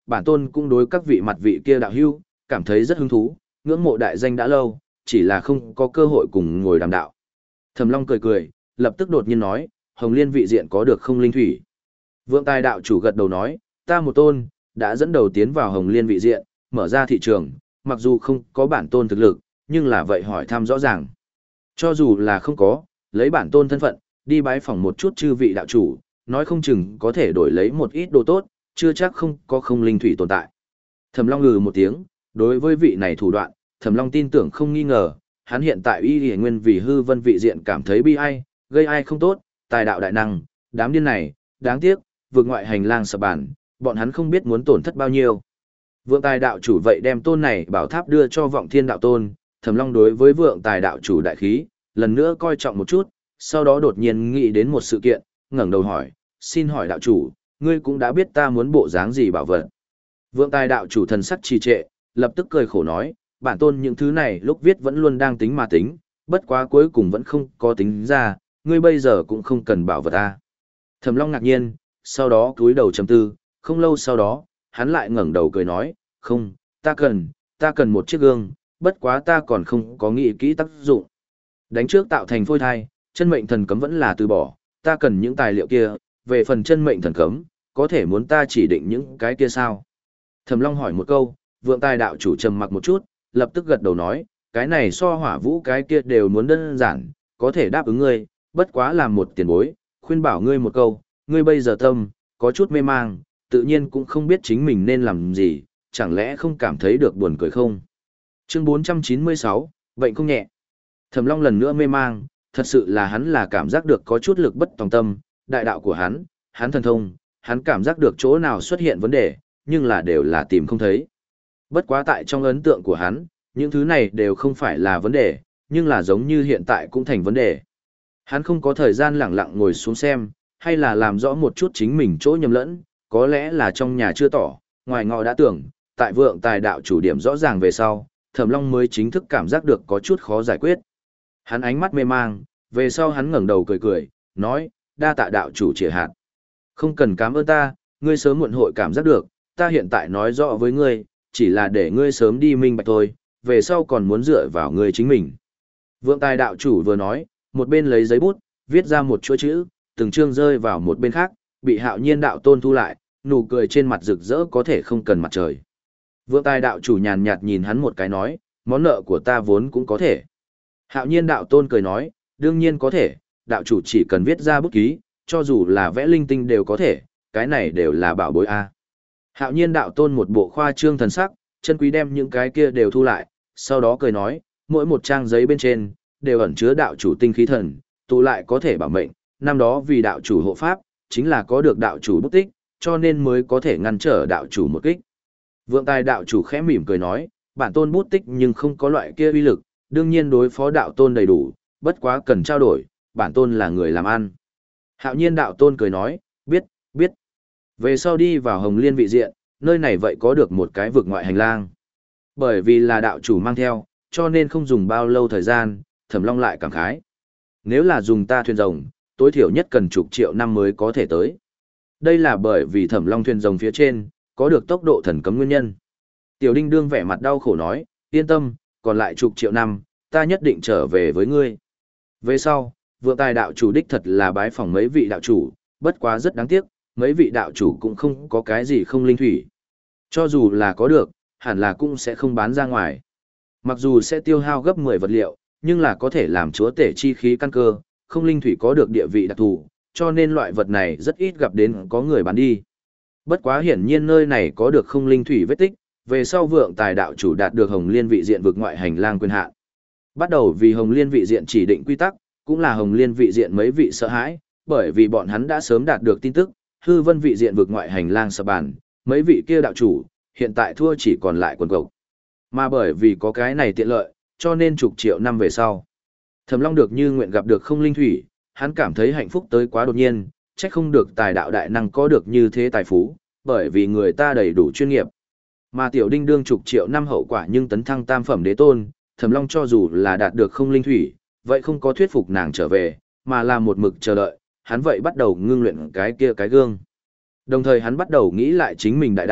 bản tôn cũng đối các vị mặt vị kia đạo hữu, cảm thấy rất hứng thú, ngưỡng mộ đại danh đã lâu, chỉ là không có cơ hội cùng ngồi đàm đạo. Thẩm Long cười cười, lập tức đột nhiên nói, Hồng Liên vị diện có được không linh thủy? Vượng Tài đạo chủ gật đầu nói, ta một tôn, đã dẫn đầu tiến vào Hồng Liên vị diện, mở ra thị trường, mặc dù không có bản tôn thực lực, nhưng là vậy hỏi thăm rõ ràng. Cho dù là không có, lấy bản tôn thân phận, đi bái phỏng một chút chư vị đạo chủ, nói không chừng có thể đổi lấy một ít đồ tốt, chưa chắc không có không linh thủy tồn tại. Thẩm Long ngừ một tiếng, đối với vị này thủ đoạn, Thẩm Long tin tưởng không nghi ngờ, hắn hiện tại y y nguyên vì hư vân vị diện cảm thấy bi ai, gây ai không tốt, tài đạo đại năng, đám điên này, đáng tiếc, vượt ngoại hành lang sập bản, bọn hắn không biết muốn tổn thất bao nhiêu. Vượng Tài đạo chủ vậy đem tôn này bảo tháp đưa cho Vọng Thiên đạo tôn, Thẩm Long đối với Vượng Tài đạo chủ đại khí, lần nữa coi trọng một chút, sau đó đột nhiên nghĩ đến một sự kiện, ngẩng đầu hỏi, xin hỏi đạo chủ, ngươi cũng đã biết ta muốn bộ dáng gì bảo vật. Vượng Tài đạo chủ thần sắc trì trệ, lập tức cười khổ nói, bản tôn những thứ này lúc viết vẫn luôn đang tính mà tính, bất quá cuối cùng vẫn không có tính ra, ngươi bây giờ cũng không cần bảo vật ta. Thẩm Long ngạc nhiên, sau đó cúi đầu trầm tư, không lâu sau đó, hắn lại ngẩng đầu cười nói, không, ta cần, ta cần một chiếc gương, bất quá ta còn không có nghĩ kỹ tác dụng. Đánh trước tạo thành phôi thai, chân mệnh thần cấm vẫn là từ bỏ, ta cần những tài liệu kia, về phần chân mệnh thần cấm, có thể muốn ta chỉ định những cái kia sao? Thẩm Long hỏi một câu, Vượng Tài đạo chủ trầm mặc một chút, lập tức gật đầu nói, cái này so hỏa vũ cái kia đều muốn đơn giản, có thể đáp ứng ngươi, bất quá làm một tiền bối, khuyên bảo ngươi một câu, ngươi bây giờ tâm, có chút mê mang, tự nhiên cũng không biết chính mình nên làm gì, chẳng lẽ không cảm thấy được buồn cười không? Chương bốn trăm chín mươi sáu, bệnh không nhẹ. Thẩm Long lần nữa mê mang, thật sự là hắn là cảm giác được có chút lực bất tòng tâm, đại đạo của hắn, hắn thần thông, hắn cảm giác được chỗ nào xuất hiện vấn đề, nhưng là đều là tìm không thấy. Bất quá tại trong ấn tượng của hắn, những thứ này đều không phải là vấn đề, nhưng là giống như hiện tại cũng thành vấn đề. Hắn không có thời gian lặng lặng ngồi xuống xem, hay là làm rõ một chút chính mình chỗ nhầm lẫn, có lẽ là trong nhà chưa tỏ, ngoài ngọ đã tưởng, tại Vượng Tài đạo chủ điểm rõ ràng về sau, Thẩm Long mới chính thức cảm giác được có chút khó giải quyết. Hắn ánh mắt mê mang, về sau hắn ngẩng đầu cười cười, nói, đa tạ đạo chủ chỉ hạt. Không cần cảm ơn ta, ngươi sớm muộn hội cảm giác được, ta hiện tại nói rõ với ngươi, chỉ là để ngươi sớm đi minh bạch thôi, về sau còn muốn dựa vào ngươi chính mình. Vượng Tài đạo chủ vừa nói, một bên lấy giấy bút, viết ra một chuỗi chữ, từng chương rơi vào một bên khác, bị Hạo Nhiên đạo tôn thu lại, nụ cười trên mặt rực rỡ có thể không cần mặt trời. Vượng Tài đạo chủ nhàn nhạt nhìn hắn một cái nói, món nợ của ta vốn cũng có thể. Hạo Nhiên đạo tôn cười nói, đương nhiên có thể, đạo chủ chỉ cần viết ra bút ký, cho dù là vẽ linh tinh đều có thể, cái này đều là bảo bối a. Hạo Nhiên đạo tôn một bộ khoa trương thần sắc, chân quý đem những cái kia đều thu lại, sau đó cười nói, mỗi một trang giấy bên trên đều ẩn chứa đạo chủ tinh khí thần, tụ lại có thể bảo mệnh, năm đó vì đạo chủ hộ pháp, chính là có được đạo chủ bút tích, cho nên mới có thể ngăn trở đạo chủ một kích. Vượng Tài đạo chủ khẽ mỉm cười nói, bản tôn bút tích nhưng không có loại kia uy lực, đương nhiên đối phó đạo tôn đầy đủ, bất quá cần trao đổi, bản tôn là người làm ăn. Hạo Nhiên đạo tôn cười nói, biết, biết. Về sau đi vào Hồng Liên vị diện, nơi này vậy có được một cái vực ngoại hành lang. Bởi vì là đạo chủ mang theo, cho nên không dùng bao lâu thời gian, Thẩm Long lại cảm khái. Nếu là dùng ta thuyền rồng, tối thiểu nhất cần chục triệu năm mới có thể tới. Đây là bởi vì Thẩm Long thuyền rồng phía trên, có được tốc độ thần cấm nguyên nhân. Tiểu Đinh đương vẻ mặt đau khổ nói, yên tâm, còn lại chục triệu năm, ta nhất định trở về với ngươi. Về sau, Vượng Tài đạo chủ đích thật là bái phỏng mấy vị đạo chủ, bất quá rất đáng tiếc, mấy vị đạo chủ cũng không có cái gì không linh thủy. Cho dù là có được, hẳn là cũng sẽ không bán ra ngoài. Mặc dù sẽ tiêu hao gấp mười vật liệu, nhưng là có thể làm chúa tể chi khí căn cơ, không linh thủy có được địa vị đặc thù, cho nên loại vật này rất ít gặp đến có người bán đi. Bất quá hiển nhiên nơi này có được không linh thủy vết tích, về sau Vượng Tài đạo chủ đạt được Hồng Liên vị diện vực ngoại hành lang quyền hạn. Bắt đầu vì Hồng Liên vị diện chỉ định quy tắc, cũng là Hồng Liên vị diện mấy vị sợ hãi, bởi vì bọn hắn đã sớm đạt được tin tức, hư vân vị diện vực ngoại hành lang sập bàn, mấy vị kia đạo chủ, hiện tại thua chỉ còn lại quần cộc. Mà bởi vì có cái này tiện lợi, cho nên chục triệu năm về sau. Thẩm Long được như nguyện gặp được không linh thủy, hắn cảm thấy hạnh phúc tới quá đột nhiên, trách không được tài đạo đại năng có được như thế tài phú, bởi vì người ta đầy đủ chuyên nghiệp. Mà Tiểu Đinh đương chục triệu năm hậu quả nhưng tấn thăng tam phẩm đế tôn, Thẩm Long cho dù là đạt được không linh thủy, vậy không có thuyết phục nàng trở về, mà là một mực chờ đợi, hắn vậy bắt đầu ngưng luyện cái kia cái gương. Đồng thời hắn bắt đầu nghĩ lại chính mình đại đạo,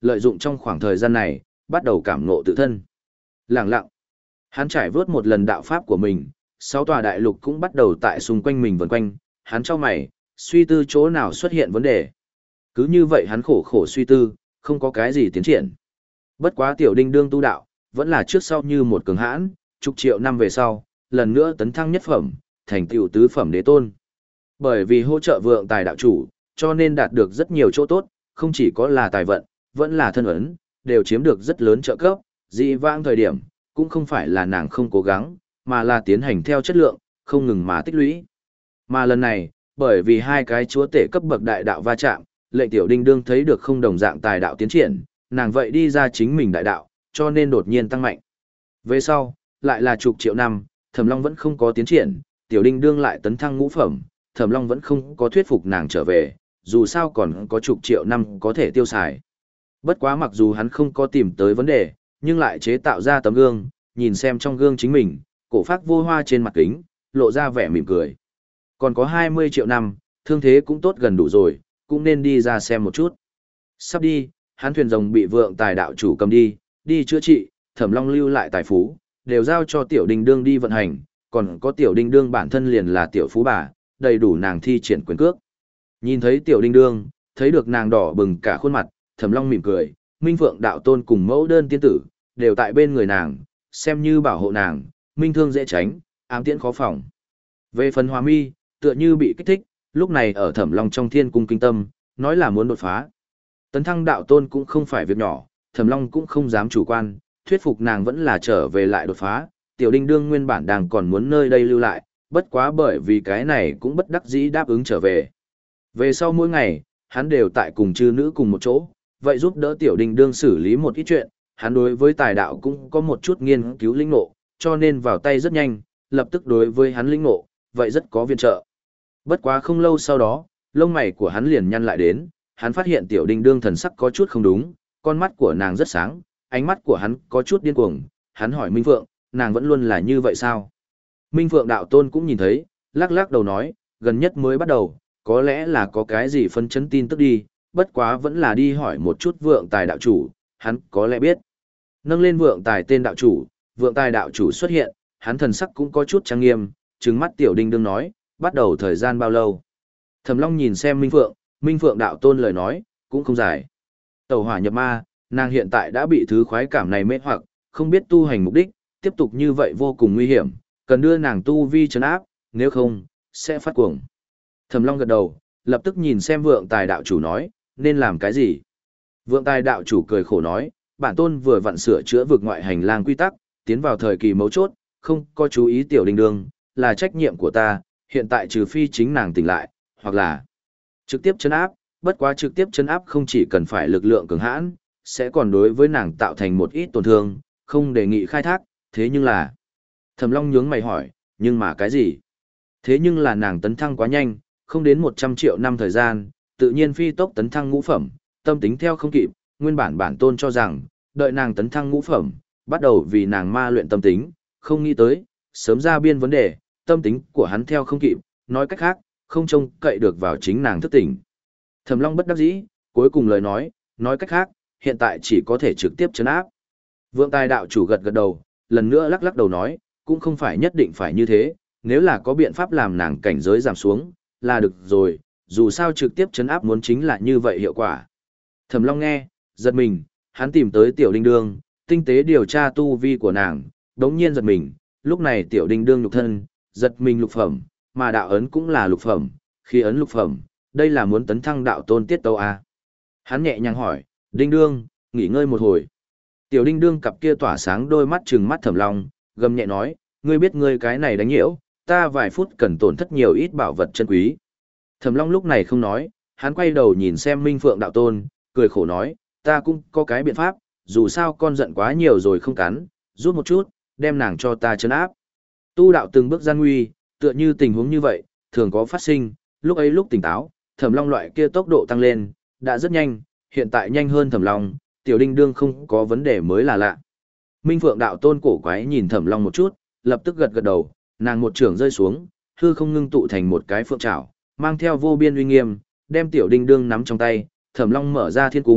lợi dụng trong khoảng thời gian này, bắt đầu cảm ngộ tự thân. Lặng lặng, hắn trải vớt một lần đạo pháp của mình, sáu tòa đại lục cũng bắt đầu tại xung quanh mình vần quanh, hắn cho mày, suy tư chỗ nào xuất hiện vấn đề. Cứ như vậy hắn khổ khổ suy tư, không có cái gì tiến triển. Bất quá tiểu đinh đương tu đạo, vẫn là trước sau như một cường hãn, chục triệu năm về sau, lần nữa tấn thăng nhất phẩm, thành tựu tứ phẩm đế tôn. Bởi vì hỗ trợ vượng tài đạo chủ, cho nên đạt được rất nhiều chỗ tốt, không chỉ có là tài vận, vẫn là thân ấn, đều chiếm được rất lớn trợ cấp, dị vãng thời điểm, cũng không phải là nàng không cố gắng, mà là tiến hành theo chất lượng, không ngừng mà tích lũy. Mà lần này, bởi vì hai cái chúa tể cấp bậc đại đạo va chạm, lệnh tiểu đinh đương thấy được không đồng dạng tài đạo tiến triển, nàng vậy đi ra chính mình đại đạo, cho nên đột nhiên tăng mạnh. Về sau, lại là chục triệu năm, Thẩm Long vẫn không có tiến triển, tiểu đinh đương lại tấn thăng ngũ phẩm, Thẩm Long vẫn không có thuyết phục nàng trở về, dù sao còn có chục triệu năm có thể tiêu xài. Bất quá mặc dù hắn không có tìm tới vấn đề, nhưng lại chế tạo ra tấm gương, nhìn xem trong gương chính mình, cổ phác vô hoa trên mặt kính, lộ ra vẻ mỉm cười. Còn có hai mươi triệu năm, thương thế cũng tốt gần đủ rồi, cũng nên đi ra xem một chút. Sắp đi, hắn thuyền rồng bị vượng tài đạo chủ cầm đi, đi chữa trị, Thẩm Long lưu lại tài phú, đều giao cho tiểu đinh đương đi vận hành, còn có tiểu đinh đương bản thân liền là tiểu phú bà, đầy đủ nàng thi triển quyền cước. Nhìn thấy tiểu đinh đương, thấy được nàng đỏ bừng cả khuôn mặt, Thẩm Long mỉm cười, Minh Phượng đạo tôn cùng mẫu đơn tiên tử, đều tại bên người nàng, xem như bảo hộ nàng, minh thương dễ tránh, ám tiễn khó phòng. Về phần Hoa Mi, tựa như bị kích thích, lúc này ở Thẩm Long trong thiên cung kinh tâm, nói là muốn đột phá. Tấn thăng đạo tôn cũng không phải việc nhỏ, Thẩm Long cũng không dám chủ quan, thuyết phục nàng vẫn là trở về lại đột phá, tiểu đinh đương nguyên bản đang còn muốn nơi đây lưu lại, bất quá bởi vì cái này cũng bất đắc dĩ đáp ứng trở về. Về sau mỗi ngày, hắn đều tại cùng chư nữ cùng một chỗ, vậy giúp đỡ tiểu đinh đương xử lý một ít chuyện, hắn đối với tài đạo cũng có một chút nghiên cứu linh ngộ, cho nên vào tay rất nhanh, lập tức đối với hắn linh ngộ, vậy rất có viện trợ. Bất quá không lâu sau đó, lông mày của hắn liền nhăn lại đến, hắn phát hiện tiểu đinh đương thần sắc có chút không đúng, con mắt của nàng rất sáng, ánh mắt của hắn có chút điên cuồng, hắn hỏi Minh Phượng, nàng vẫn luôn là như vậy sao? Minh Phượng đạo tôn cũng nhìn thấy, lắc lắc đầu nói, gần nhất mới bắt đầu, có lẽ là có cái gì phân chấn tin tức đi, bất quá vẫn là đi hỏi một chút vượng tài đạo chủ, hắn có lẽ biết. Nâng lên vượng tài tên đạo chủ, vượng tài đạo chủ xuất hiện, hắn thần sắc cũng có chút trang nghiêm, trừng mắt tiểu đinh đương nói, bắt đầu thời gian bao lâu. Thẩm Long nhìn xem Minh Phượng, Minh Phượng đạo tôn lời nói, cũng không dài. Tẩu hỏa nhập ma, nàng hiện tại đã bị thứ khoái cảm này mê hoặc, không biết tu hành mục đích, tiếp tục như vậy vô cùng nguy hiểm, cần đưa nàng tu vi trấn áp, nếu không, sẽ phát cuồng. Thẩm Long gật đầu, lập tức nhìn xem vượng tài đạo chủ nói, nên làm cái gì. Vượng tài đạo chủ cười khổ nói, bản tôn vừa vặn sửa chữa vực ngoại hành lang quy tắc, tiến vào thời kỳ mấu chốt, không có chú ý tiểu đinh đương, là trách nhiệm của ta, hiện tại trừ phi chính nàng tỉnh lại, hoặc là trực tiếp chấn áp, bất quá trực tiếp chấn áp không chỉ cần phải lực lượng cường hãn, sẽ còn đối với nàng tạo thành một ít tổn thương, không đề nghị khai thác, thế nhưng là... Thẩm Long nhướng mày hỏi, nhưng mà cái gì? Thế nhưng là nàng tấn thăng quá nhanh, không đến một trăm triệu năm thời gian, tự nhiên phi tốc tấn thăng ngũ phẩm, tâm tính theo không kịp, nguyên bản bản tôn cho rằng, đợi nàng tấn thăng ngũ phẩm, bắt đầu vì nàng ma luyện tâm tính, không nghĩ tới, sớm ra biên vấn đề, tâm tính của hắn theo không kịp, nói cách khác, không trông cậy được vào chính nàng thức tỉnh. Thẩm Long bất đắc dĩ, cuối cùng lời nói, nói cách khác, hiện tại chỉ có thể trực tiếp chấn áp. Vượng tài đạo chủ gật gật đầu, lần nữa lắc lắc đầu nói, cũng không phải nhất định phải như thế, nếu là có biện pháp làm nàng cảnh giới giảm xuống, là được rồi, dù sao trực tiếp chấn áp muốn chính là như vậy hiệu quả. Thẩm Long nghe, giật mình, hắn tìm tới tiểu đinh đương, tinh tế điều tra tu vi của nàng, đống nhiên giật mình, lúc này tiểu đinh đương lục thân, giật mình lục phẩm, mà đạo ấn cũng là lục phẩm, khi ấn lục phẩm, đây là muốn tấn thăng đạo tôn tiết tâu à. Hắn nhẹ nhàng hỏi, đinh đương, nghỉ ngơi một hồi. Tiểu đinh đương cặp kia tỏa sáng đôi mắt trừng mắt Thẩm Long, gầm nhẹ nói, ngươi biết ngươi cái này đánh nhiễu, ta vài phút cần tổn thất nhiều ít bảo vật chân quý. Thẩm Long lúc này không nói, hắn quay đầu nhìn xem Minh Phượng đạo tôn, cười khổ nói, ta cũng có cái biện pháp, dù sao con giận quá nhiều rồi không cắn, rút một chút, đem nàng cho ta trấn áp. Tu đạo từng bước gian nguy, tựa như tình huống như vậy, thường có phát sinh, lúc ấy lúc tỉnh táo, Thẩm Long loại kia tốc độ tăng lên, đã rất nhanh, hiện tại nhanh hơn Thẩm Long, tiểu đinh đương không có vấn đề mới là lạ. Minh Phượng đạo tôn cổ quái nhìn Thẩm Long một chút, lập tức gật gật đầu, nàng một trường rơi xuống, hư không ngưng tụ thành một cái phượng trảo, mang theo vô biên uy nghiêm, đem tiểu đinh đương nắm trong tay, Thẩm Long mở ra thiên cung,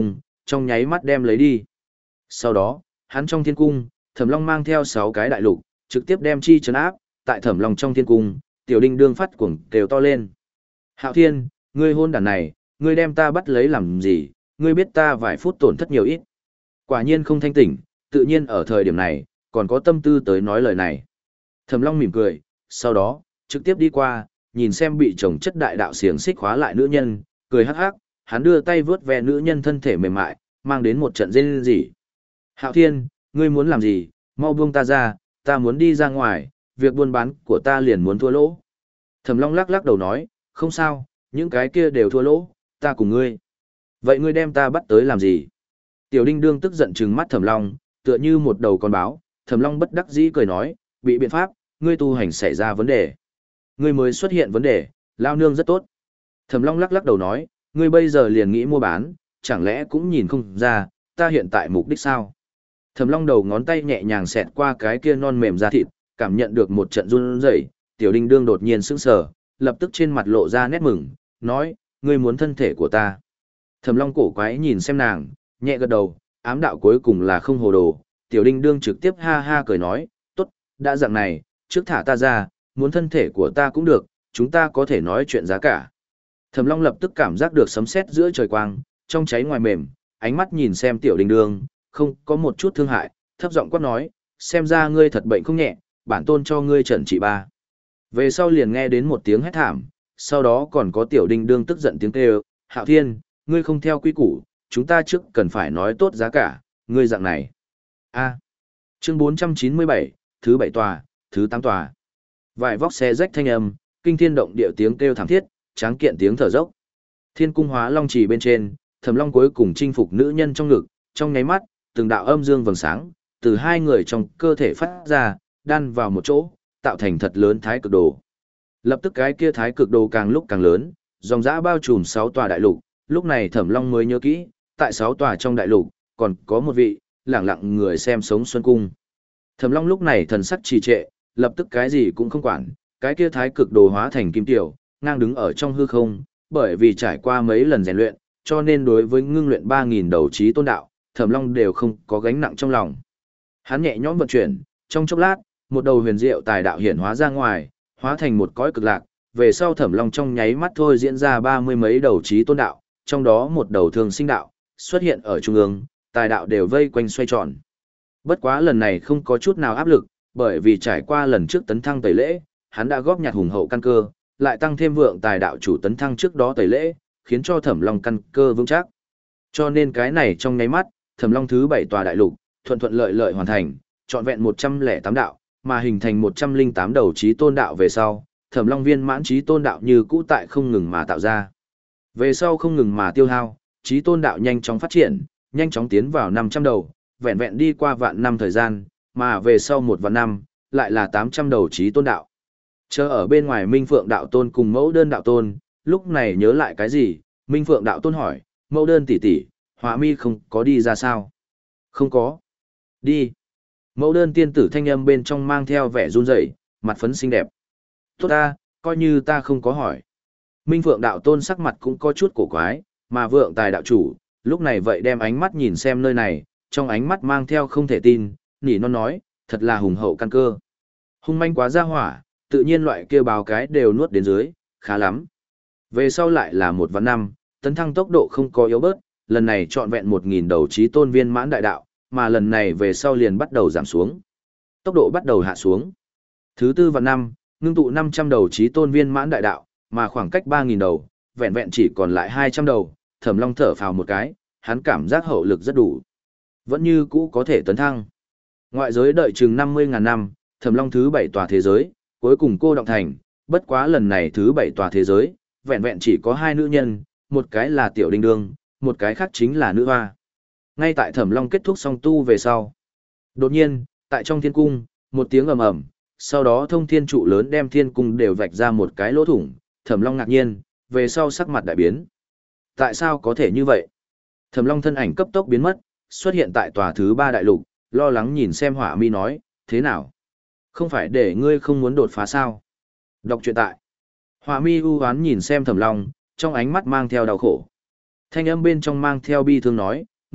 trong nháy mắt đem lấy đi. Sau đó, hắn trong thiên cung, Thẩm Long mang theo sáu cái đại lục, trực tiếp đem chi trấn áp, tại Thẩm Long trong thiên cung, Tiểu Đinh đương phát cuồng kêu to lên. Hạo Thiên, ngươi hôn đàn này, ngươi đem ta bắt lấy làm gì, ngươi biết ta vài phút tổn thất nhiều ít. Quả nhiên không thanh tỉnh, tự nhiên ở thời điểm này, còn có tâm tư tới nói lời này. Thẩm Long mỉm cười, sau đó, trực tiếp đi qua, nhìn xem bị chồng chất đại đạo xiềng xích khóa lại nữ nhân, cười hắc hắc, hắn đưa tay vướt ve nữ nhân thân thể mềm mại, mang đến một trận rên rỉ. Hạo Thiên, ngươi muốn làm gì, mau buông ta ra, ta muốn đi ra ngoài, việc buôn bán của ta liền muốn thua lỗ. Thẩm Long lắc lắc đầu nói, không sao, những cái kia đều thua lỗ, ta cùng ngươi. Vậy ngươi đem ta bắt tới làm gì? Tiểu Đinh đương tức giận trừng mắt Thẩm Long, tựa như một đầu con báo, Thẩm Long bất đắc dĩ cười nói, bị biện pháp, ngươi tu hành xảy ra vấn đề. Ngươi mới xuất hiện vấn đề, lao nương rất tốt. Thẩm Long lắc lắc đầu nói, ngươi bây giờ liền nghĩ mua bán, chẳng lẽ cũng nhìn không ra, ta hiện tại mục đích sao? Thẩm Long đầu ngón tay nhẹ nhàng xẹt qua cái kia non mềm da thịt, cảm nhận được một trận run rẩy, Tiểu Đinh đương đột nhiên sững sờ, lập tức trên mặt lộ ra nét mừng, nói, ngươi muốn thân thể của ta. Thẩm Long cổ quái nhìn xem nàng, nhẹ gật đầu, ám đạo cuối cùng là không hồ đồ, Tiểu Đinh đương trực tiếp ha ha cười nói, tốt, đã dạng này, trước thả ta ra, muốn thân thể của ta cũng được, chúng ta có thể nói chuyện giá cả. Thẩm Long lập tức cảm giác được sấm sét giữa trời quang, trong cháy ngoài mềm, ánh mắt nhìn xem Tiểu Đinh đương, không có một chút thương hại, thấp giọng quát nói, xem ra ngươi thật bệnh không nhẹ, bản tôn cho ngươi trần trị ba. Về sau liền nghe đến một tiếng hét thảm, sau đó còn có Tiểu Đinh đương tức giận tiếng kêu, Hạo Thiên, ngươi không theo quy củ, chúng ta trước cần phải nói tốt giá cả, ngươi dạng này. A. Chương bốn trăm chín mươi bảy, thứ bảy tòa, thứ tám tòa. Vài vóc xe rách thanh âm, kinh thiên động địa tiếng kêu thảm thiết, tráng kiện tiếng thở dốc. Thiên cung hóa long trì bên trên, Thẩm Long cuối cùng chinh phục nữ nhân trong ngực, trong nháy mắt, từng đạo âm dương vầng sáng từ hai người trong cơ thể phát ra, đan vào một chỗ, tạo thành thật lớn thái cực đồ. Lập tức cái kia thái cực đồ càng lúc càng lớn, dòng dã bao trùm sáu tòa đại lục, lúc này Thẩm Long mới nhớ kỹ, tại sáu tòa trong đại lục, còn có một vị, lẳng lặng người xem sống Xuân Cung. Thẩm Long lúc này thần sắc trì trệ, lập tức cái gì cũng không quản, cái kia thái cực đồ hóa thành kim tiểu, ngang đứng ở trong hư không, bởi vì trải qua mấy lần rèn luyện, cho nên đối với ngưng luyện ba nghìn đầu trí tôn đạo, Thẩm Long đều không có gánh nặng trong lòng. Hắn nhẹ nhõm vận chuyển, trong chốc lát, một đầu huyền diệu tài đạo hiển hóa ra ngoài, hóa thành một cõi cực lạc, về sau Thẩm Long trong nháy mắt thôi diễn ra ba mươi mấy đầu trí tôn đạo, trong đó một đầu thường sinh đạo xuất hiện ở trung ương, tài đạo đều vây quanh xoay tròn. Bất quá lần này không có chút nào áp lực, bởi vì trải qua lần trước tấn thăng tẩy lễ, hắn đã góp nhặt hùng hậu căn cơ, lại tăng thêm vượng tài đạo chủ tấn thăng trước đó tẩy lễ, khiến cho Thẩm Long căn cơ vững chắc. Cho nên cái này trong nháy mắt, Thẩm Long thứ bảy tòa đại lục, thuận thuận lợi lợi hoàn thành, trọn vẹn một trăm lẻ tám đạo, mà hình thành một trăm lẻ tám đầu chí tôn đạo về sau, Thẩm Long viên mãn chí tôn đạo như cũ tại không ngừng mà tạo ra. Về sau không ngừng mà tiêu hao, chí tôn đạo nhanh chóng phát triển, nhanh chóng tiến vào năm trăm đầu, vẹn vẹn đi qua vạn năm thời gian, mà về sau một vạn năm, lại là tám trăm đầu chí tôn đạo. Chờ ở bên ngoài Minh Phượng đạo tôn cùng Mẫu Đơn đạo tôn, lúc này nhớ lại cái gì, Minh Phượng đạo tôn hỏi, Mẫu Đơn tỷ tỷ, Hỏa Mi không có đi ra sao? Không có. Đi. Mẫu Đơn tiên tử thanh âm bên trong mang theo vẻ run rẩy, mặt phấn xinh đẹp. Tốt ta, coi như ta không có hỏi. Minh Phượng đạo tôn sắc mặt cũng có chút cổ quái, mà Vượng Tài đạo chủ, lúc này vậy đem ánh mắt nhìn xem nơi này, trong ánh mắt mang theo không thể tin, nỉ non nói, thật là hùng hậu căn cơ. Hung manh quá ra hỏa, tự nhiên loại kia báo cái đều nuốt đến dưới, khá lắm. Về sau lại là một vạn năm, tấn thăng tốc độ không có yếu bớt, lần này trọn vẹn một nghìn đầu chí tôn viên mãn đại đạo, mà lần này về sau liền bắt đầu giảm xuống. Tốc độ bắt đầu hạ xuống. Thứ tư vạn năm, ngưng tụ năm trăm đầu chí tôn viên mãn đại đạo, mà khoảng cách ba nghìn đầu, vẹn vẹn chỉ còn lại hai trăm đầu, Thẩm Long thở phào một cái, hắn cảm giác hậu lực rất đủ. Vẫn như cũ có thể tấn thăng. Ngoại giới đợi chừng năm mươi ngàn năm, Thẩm Long thứ bảy tòa thế giới, cuối cùng cô động thành, bất quá lần này thứ bảy tòa thế giới, vẹn vẹn chỉ có hai nữ nhân, một cái là Tiểu Đinh Đương, một cái khác chính là nữ hoa. Ngay tại Thẩm Long kết thúc song tu về sau. Đột nhiên, tại trong thiên cung, một tiếng ầm ầm, sau đó thông thiên trụ lớn đem thiên cung đều vạch ra một cái lỗ thủng, Thẩm Long ngạc nhiên, về sau sắc mặt đại biến. Tại sao có thể như vậy? Thẩm Long thân ảnh cấp tốc biến mất, xuất hiện tại tòa thứ ba đại lục, lo lắng nhìn xem Hỏa Mi nói, thế nào? Không phải để ngươi không muốn đột phá sao? Đọc truyện tại. Hỏa Mi u hoán nhìn xem Thẩm Long, trong ánh mắt mang theo đau khổ. Thanh âm bên trong mang theo bi thương nói,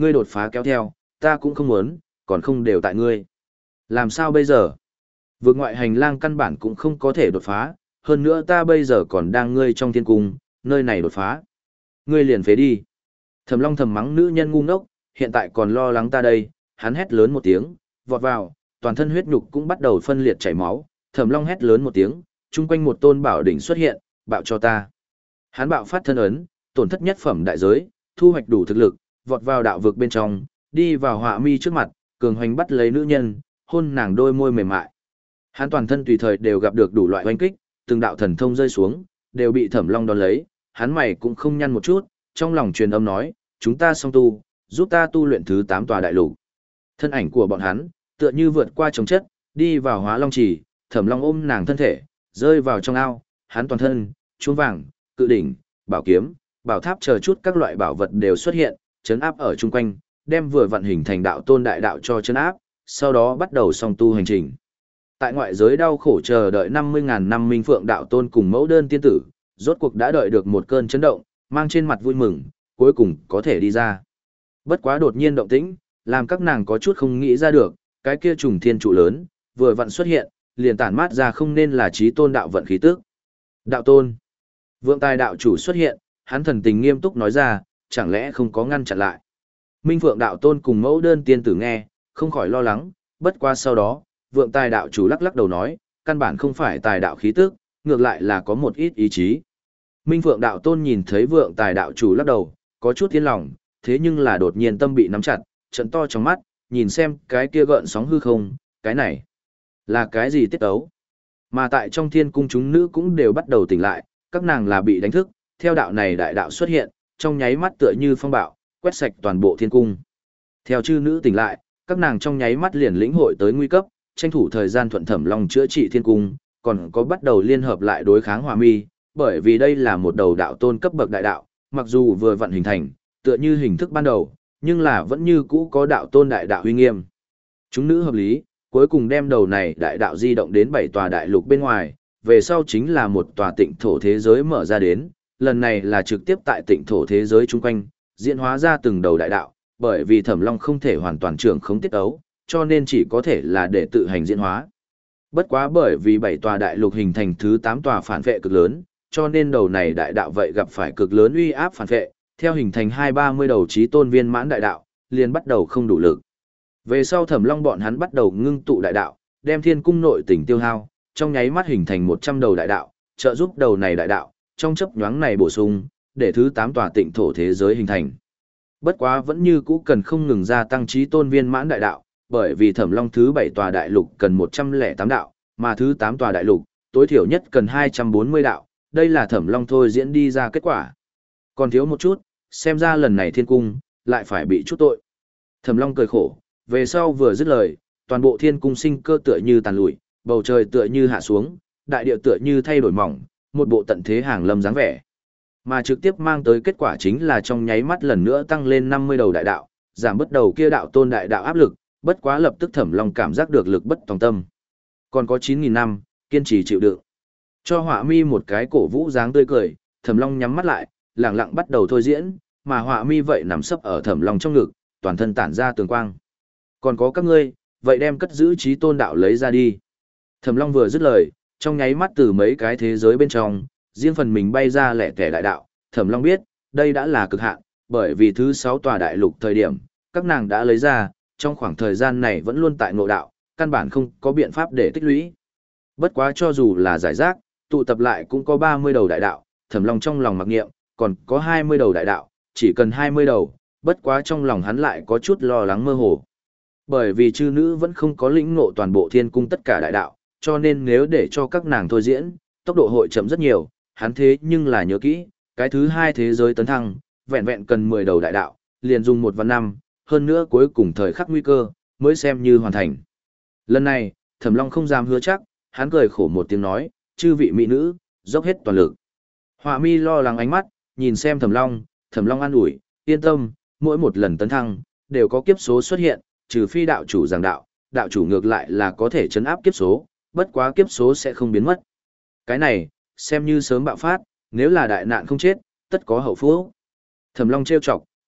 ngươi đột phá kéo theo, ta cũng không muốn, còn không đều tại ngươi. Làm sao bây giờ? Vượt ngoại hành lang căn bản cũng không có thể đột phá, hơn nữa ta bây giờ còn đang ngươi trong thiên cung, nơi này đột phá. Ngươi liền phế đi. Thẩm Long thầm mắng nữ nhân ngu ngốc, hiện tại còn lo lắng ta đây, hắn hét lớn một tiếng, vọt vào, toàn thân huyết nhục cũng bắt đầu phân liệt chảy máu, Thẩm Long hét lớn một tiếng, chung quanh một tôn bảo đỉnh xuất hiện, bạo cho ta. Hắn bạo phát thân ấn, tổn thất nhất phẩm đại giới, thu hoạch đủ thực lực, vọt vào đạo vực bên trong, đi vào Họa Mi trước mặt, cường hoành bắt lấy nữ nhân, hôn nàng đôi môi mềm mại. Hắn toàn thân tùy thời đều gặp được đủ loại oanh kích, từng đạo thần thông rơi xuống, đều bị Thẩm Long đón lấy, hắn mày cũng không nhăn một chút, trong lòng truyền âm nói, chúng ta song tu, giúp ta tu luyện thứ tám tòa đại lục. Thân ảnh của bọn hắn, tựa như vượt qua trồng chất, đi vào Hóa Long Trì, Thẩm Long ôm nàng thân thể, rơi vào trong ao, hắn toàn thân, chuông vàng, cự đỉnh, bảo kiếm, bảo tháp chờ chút các loại bảo vật đều xuất hiện, chấn áp ở chung quanh, đem vừa vận hình thành đạo tôn đại đạo cho chấn áp, sau đó bắt đầu song tu hành trình. Tại ngoại giới đau khổ chờ đợi năm mươi ngàn năm Minh Phượng đạo tôn cùng mẫu đơn tiên tử, rốt cuộc đã đợi được một cơn chấn động, mang trên mặt vui mừng, cuối cùng có thể đi ra. Bất quá đột nhiên động tĩnh, làm các nàng có chút không nghĩ ra được, cái kia trùng thiên trụ lớn, vừa vặn xuất hiện, liền tản mát ra không nên là chí tôn đạo vận khí tức. Đạo tôn. Vượng Tài đạo chủ xuất hiện, hắn thần tình nghiêm túc nói ra, chẳng lẽ không có ngăn chặn lại. Minh Phượng đạo tôn cùng mẫu đơn tiên tử nghe, không khỏi lo lắng, bất qua sau đó, Vượng Tài đạo chủ lắc lắc đầu nói, căn bản không phải tài đạo khí tức, ngược lại là có một ít ý chí. Minh Phượng đạo tôn nhìn thấy Vượng Tài đạo chủ lắc đầu, có chút yên lòng, thế nhưng là đột nhiên tâm bị nắm chặt, trận to trong mắt, nhìn xem cái kia gợn sóng hư không, cái này là cái gì tiết ấu. Mà tại trong thiên cung chúng nữ cũng đều bắt đầu tỉnh lại, các nàng là bị đánh thức, theo đạo này đại đạo xuất hiện, trong nháy mắt tựa như phong bạo, quét sạch toàn bộ thiên cung. Theo chư nữ tỉnh lại, các nàng trong nháy mắt liền lĩnh hội tới nguy cấp, tranh thủ thời gian thuận Thẩm Long chữa trị thiên cung, còn có bắt đầu liên hợp lại đối kháng Họa Mi, bởi vì đây là một đầu đạo tôn cấp bậc đại đạo, mặc dù vừa vận hình thành, tựa như hình thức ban đầu, nhưng là vẫn như cũ có đạo tôn đại đạo uy nghiêm. Chúng nữ hợp lý, cuối cùng đem đầu này đại đạo di động đến bảy tòa đại lục bên ngoài, về sau chính là một tòa tịnh thổ thế giới mở ra đến, lần này là trực tiếp tại tịnh thổ thế giới chung quanh, diễn hóa ra từng đầu đại đạo, bởi vì Thẩm Long không thể hoàn toàn trưởng khống tiết ấu, cho nên chỉ có thể là để tự hành diễn hóa. Bất quá bởi vì bảy tòa đại lục hình thành thứ tám tòa phản vệ cực lớn, cho nên đầu này đại đạo vậy gặp phải cực lớn uy áp phản vệ, theo hình thành hai ba mươi đầu chí tôn viên mãn đại đạo, liền bắt đầu không đủ lực. Về sau Thẩm Long bọn hắn bắt đầu ngưng tụ đại đạo, đem thiên cung nội tỉnh tiêu hao, trong nháy mắt hình thành một trăm đầu đại đạo, trợ giúp đầu này đại đạo, trong chớp nhoáng này bổ sung, để thứ tám tòa tịnh thổ thế giới hình thành. Bất quá vẫn như cũ cần không ngừng gia tăng chí tôn viên mãn đại đạo, bởi vì Thẩm Long thứ bảy tòa đại lục cần một trăm lẻ tám đạo, mà thứ tám tòa đại lục, tối thiểu nhất cần hai trăm bốn mươi đạo, đây là Thẩm Long thôi diễn đi ra kết quả. Còn thiếu một chút, xem ra lần này thiên cung, lại phải bị chút tội. Thẩm Long cười khổ, về sau vừa dứt lời, toàn bộ thiên cung sinh cơ tựa như tàn lụi, bầu trời tựa như hạ xuống, đại địa tựa như thay đổi mỏng, một bộ tận thế hàng lâm dáng vẻ. Mà trực tiếp mang tới kết quả chính là trong nháy mắt lần nữa tăng lên năm mươi đầu đại đạo, giảm bất đầu kia đạo tôn đại đạo áp lực, bất quá lập tức Thẩm Long cảm giác được lực bất tòng tâm. Còn có chín nghìn năm, kiên trì chịu đựng. Cho Họa Mi một cái cổ vũ dáng tươi cười, Thẩm Long nhắm mắt lại, lặng lặng bắt đầu thôi diễn, mà Họa Mi vậy nằm sấp ở Thẩm Long trong ngực, toàn thân tản ra tường quang. Còn có các ngươi, vậy đem cất giữ chí tôn đạo lấy ra đi. Thẩm Long vừa dứt lời, trong nháy mắt từ mấy cái thế giới bên trong, riêng phần mình bay ra lẻ tẻ đại đạo, Thẩm Long biết, đây đã là cực hạn, bởi vì thứ sáu tòa đại lục thời điểm, các nàng đã lấy ra, trong khoảng thời gian này vẫn luôn tại ngộ đạo, căn bản không có biện pháp để tích lũy. Bất quá cho dù là giải rác, tụ tập lại cũng có ba mươi đầu đại đạo, Thẩm Long trong lòng mặc niệm, còn có hai mươi đầu đại đạo, chỉ cần hai mươi đầu, bất quá trong lòng hắn lại có chút lo lắng mơ hồ. Bởi vì chư nữ vẫn không có lĩnh ngộ toàn bộ thiên cung tất cả đại đạo, cho nên nếu để cho các nàng thôi diễn, tốc độ hội chậm rất nhiều, hắn thế nhưng là nhớ kỹ, cái thứ hai thế giới tấn thăng, vẹn vẹn cần mười đầu đại đạo, liền dùng một vạn năm, hơn nữa cuối cùng thời khắc nguy cơ, mới xem như hoàn thành. Lần này, Thẩm Long không dám hứa chắc, hắn cười khổ một tiếng nói, chư vị mỹ nữ, dốc hết toàn lực. Họa Mi lo lắng ánh mắt, nhìn xem Thẩm Long, Thẩm Long an ủi, yên tâm, mỗi một lần tấn thăng, đều có kiếp số xuất hiện, trừ phi đạo chủ giảng đạo, đạo chủ ngược lại là có thể chấn áp kiếp số, bất quá kiếp số sẽ không biến mất. Cái này, xem như sớm bạo phát, nếu là đại nạn không chết, tất có hậu phúc. Thẩm Long trêu chọc,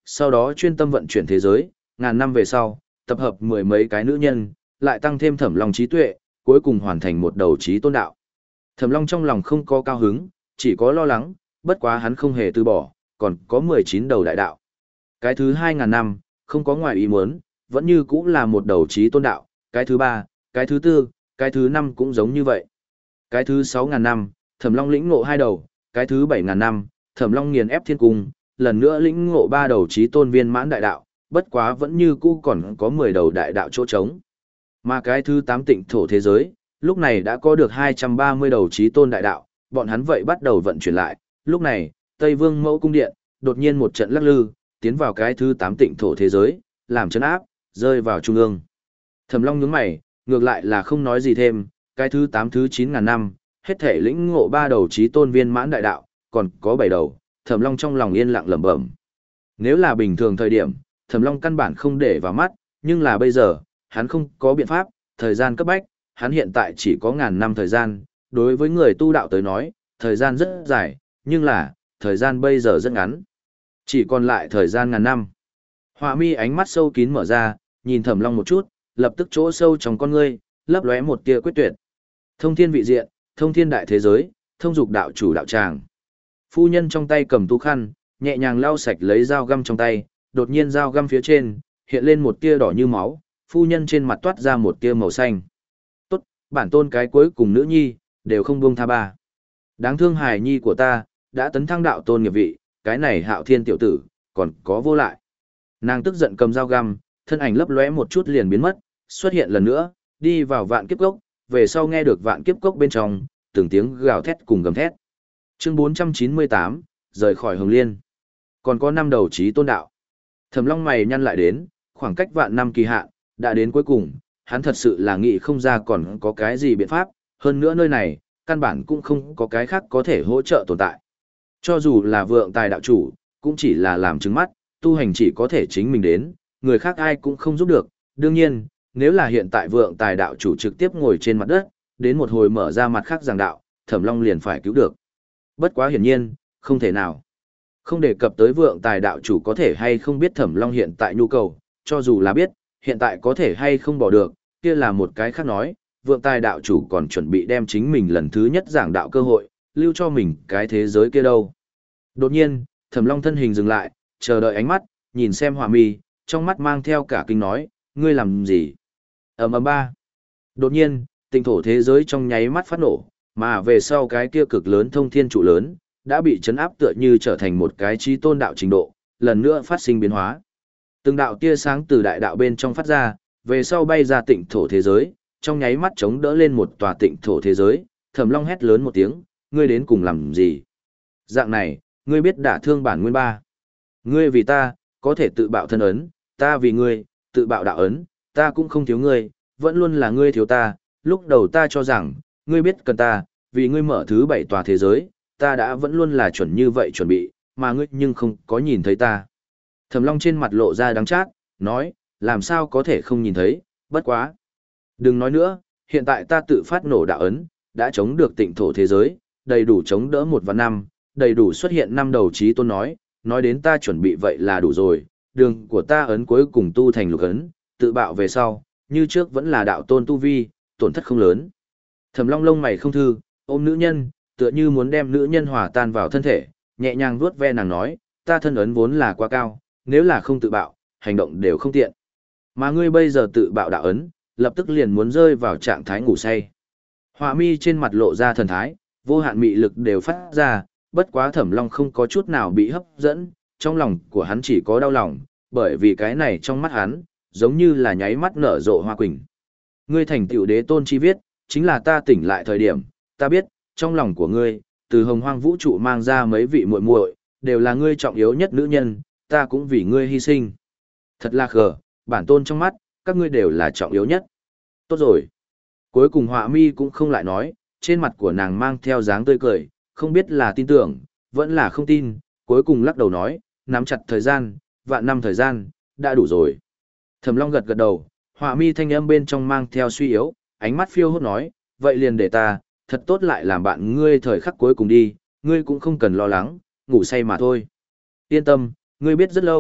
sau đó chuyên tâm vận chuyển thế giới, ngàn năm về sau, tập hợp mười mấy cái nữ nhân, lại tăng thêm Thẩm Long trí tuệ, cuối cùng hoàn thành một đầu trí tôn đạo. Thẩm Long trong lòng không có cao hứng, chỉ có lo lắng, bất quá hắn không hề từ bỏ, còn có mười chín đầu đại đạo. Cái thứ hai ngàn năm, không có ngoài ý muốn, vẫn như cũng là một đầu trí tôn đạo, cái thứ ba, cái thứ tư, cái thứ năm cũng giống như vậy. Cái thứ sáu ngàn năm, Thẩm Long lĩnh ngộ hai đầu, cái thứ bảy ngàn năm, Thẩm Long nghiền ép thiên cung, lần nữa lĩnh ngộ ba đầu trí tôn viên mãn đại đạo, bất quá vẫn như cũ còn có mười đầu đại đạo chỗ trống. Mà cái thứ tám tịnh thổ thế giới, lúc này đã có được hai trăm ba mươi đầu trí tôn đại đạo, bọn hắn vậy bắt đầu vận chuyển lại. Lúc này, Tây Vương Mẫu cung điện, đột nhiên một trận lắc lư, tiến vào cái thứ tám tịnh thổ thế giới, làm chấn áp, rơi vào trung ương. Thẩm Long nhướng mày, ngược lại là không nói gì thêm, cái thứ tám thứ chín ngàn năm, hết thể lĩnh ngộ ba đầu trí tôn viên mãn đại đạo, còn có bảy đầu, Thẩm Long trong lòng yên lặng lẩm bẩm. Nếu là bình thường thời điểm, Thẩm Long căn bản không để vào mắt, nhưng là bây giờ, hắn không có biện pháp, thời gian cấp bách, hắn hiện tại chỉ có ngàn năm thời gian, đối với người tu đạo tới nói, thời gian rất dài, nhưng là, thời gian bây giờ rất ngắn. Chỉ còn lại thời gian ngàn năm. Họa mi ánh mắt sâu kín mở ra, nhìn Thẩm Long một chút, lập tức chỗ sâu trong con ngươi, lấp lóe một tia quyết tuyệt. Thông thiên vị diện, thông thiên đại thế giới, thông dục đạo chủ đạo tràng. Phu nhân trong tay cầm tu khăn, nhẹ nhàng lau sạch lấy dao găm trong tay, đột nhiên dao găm phía trên, hiện lên một tia đỏ như máu, phu nhân trên mặt toát ra một tia màu xanh. Tốt, bản tôn cái cuối cùng nữ nhi, đều không buông tha ba. Đáng thương hài nhi của ta, đã tấn thăng đạo tôn nghiệp vị, cái này hạo thiên tiểu tử, còn có vô lại. Nàng tức giận cầm dao găm, thân ảnh lấp lóe một chút liền biến mất, xuất hiện lần nữa, đi vào vạn kiếp cốc, về sau nghe được vạn kiếp cốc bên trong, từng tiếng gào thét cùng gầm thét. Chương bốn trăm chín mươi tám, rời khỏi Hồng Liên. Còn có năm đầu trí tôn đạo. Thẩm Long mày nhăn lại đến, khoảng cách vạn năm kỳ hạn, đã đến cuối cùng, hắn thật sự là nghĩ không ra còn có cái gì biện pháp, hơn nữa nơi này, căn bản cũng không có cái khác có thể hỗ trợ tồn tại. Cho dù là vượng tài đạo chủ, cũng chỉ là làm trứng mắt, tu hành chỉ có thể chính mình đến, người khác ai cũng không giúp được. Đương nhiên, nếu là hiện tại vượng tài đạo chủ trực tiếp ngồi trên mặt đất, đến một hồi mở ra mặt khác giảng đạo, Thẩm Long liền phải cứu được. Bất quá hiển nhiên, không thể nào. Không đề cập tới vượng tài đạo chủ có thể hay không biết Thẩm Long hiện tại nhu cầu, cho dù là biết, hiện tại có thể hay không bỏ được, kia là một cái khác nói, vượng tài đạo chủ còn chuẩn bị đem chính mình lần thứ nhất giảng đạo cơ hội, lưu cho mình cái thế giới kia đâu. Đột nhiên, Thẩm Long thân hình dừng lại, chờ đợi ánh mắt, nhìn xem Hỏa Mi, trong mắt mang theo cả kinh nói, ngươi làm gì? Ầm ầm ba. Đột nhiên, tinh thổ thế giới trong nháy mắt phát nổ, mà về sau cái kia cực lớn thông thiên trụ lớn, đã bị chấn áp tựa như trở thành một cái chí tôn đạo trình độ, lần nữa phát sinh biến hóa. Từng đạo tia sáng từ đại đạo bên trong phát ra, về sau bay ra tịnh thổ thế giới, trong nháy mắt chống đỡ lên một tòa tịnh thổ thế giới, Thẩm Long hét lớn một tiếng, ngươi đến cùng làm gì? Dạng này, ngươi biết đả thương bản nguyên ba. Ngươi vì ta, có thể tự bạo thân ấn, ta vì ngươi, tự bạo đạo ấn, ta cũng không thiếu ngươi, vẫn luôn là ngươi thiếu ta, lúc đầu ta cho rằng, ngươi biết cần ta, vì ngươi mở thứ bảy tòa thế giới, ta đã vẫn luôn là chuẩn như vậy chuẩn bị, mà ngươi nhưng không có nhìn thấy ta. Thẩm Long trên mặt lộ ra đắng chát, nói, làm sao có thể không nhìn thấy, bất quá. Đừng nói nữa, hiện tại ta tự phát nổ đạo ấn, đã chống được tịnh thổ thế giới, đầy đủ chống đỡ một vạn năm, đầy đủ xuất hiện năm đầu chí tôn nói, nói đến ta chuẩn bị vậy là đủ rồi, đường của ta ấn cuối cùng tu thành lục ấn, tự bạo về sau, như trước vẫn là đạo tôn tu vi, tổn thất không lớn. Thẩm Long lông mày không thư, ôm nữ nhân, tựa như muốn đem nữ nhân hòa tan vào thân thể, nhẹ nhàng vuốt ve nàng nói, ta thân ấn vốn là quá cao, nếu là không tự bạo, hành động đều không tiện. Mà ngươi bây giờ tự bạo đạo ấn, lập tức liền muốn rơi vào trạng thái ngủ say. Họa mi trên mặt lộ ra thần thái, vô hạn mị lực đều phát ra, bất quá Thẩm Long không có chút nào bị hấp dẫn, trong lòng của hắn chỉ có đau lòng, bởi vì cái này trong mắt hắn, giống như là nháy mắt nở rộ hoa quỳnh. Ngươi thành tựu đế tôn chi viết, chính là ta tỉnh lại thời điểm, ta biết, trong lòng của ngươi, từ hồng hoang vũ trụ mang ra mấy vị muội muội, đều là ngươi trọng yếu nhất nữ nhân, ta cũng vì ngươi hy sinh. Thật là khờ, bản tôn trong mắt, các ngươi đều là trọng yếu nhất. Tốt rồi. Cuối cùng Họa Mi cũng không lại nói, trên mặt của nàng mang theo dáng tươi cười, không biết là tin tưởng, vẫn là không tin, cuối cùng lắc đầu nói, nắm chặt thời gian, vạn năm thời gian, đã đủ rồi. Thẩm Long gật gật đầu, Họa Mi thanh âm bên trong mang theo suy yếu, ánh mắt phiêu hốt nói, vậy liền để ta, thật tốt lại làm bạn ngươi thời khắc cuối cùng đi, ngươi cũng không cần lo lắng, ngủ say mà thôi. Yên tâm, ngươi biết rất lâu,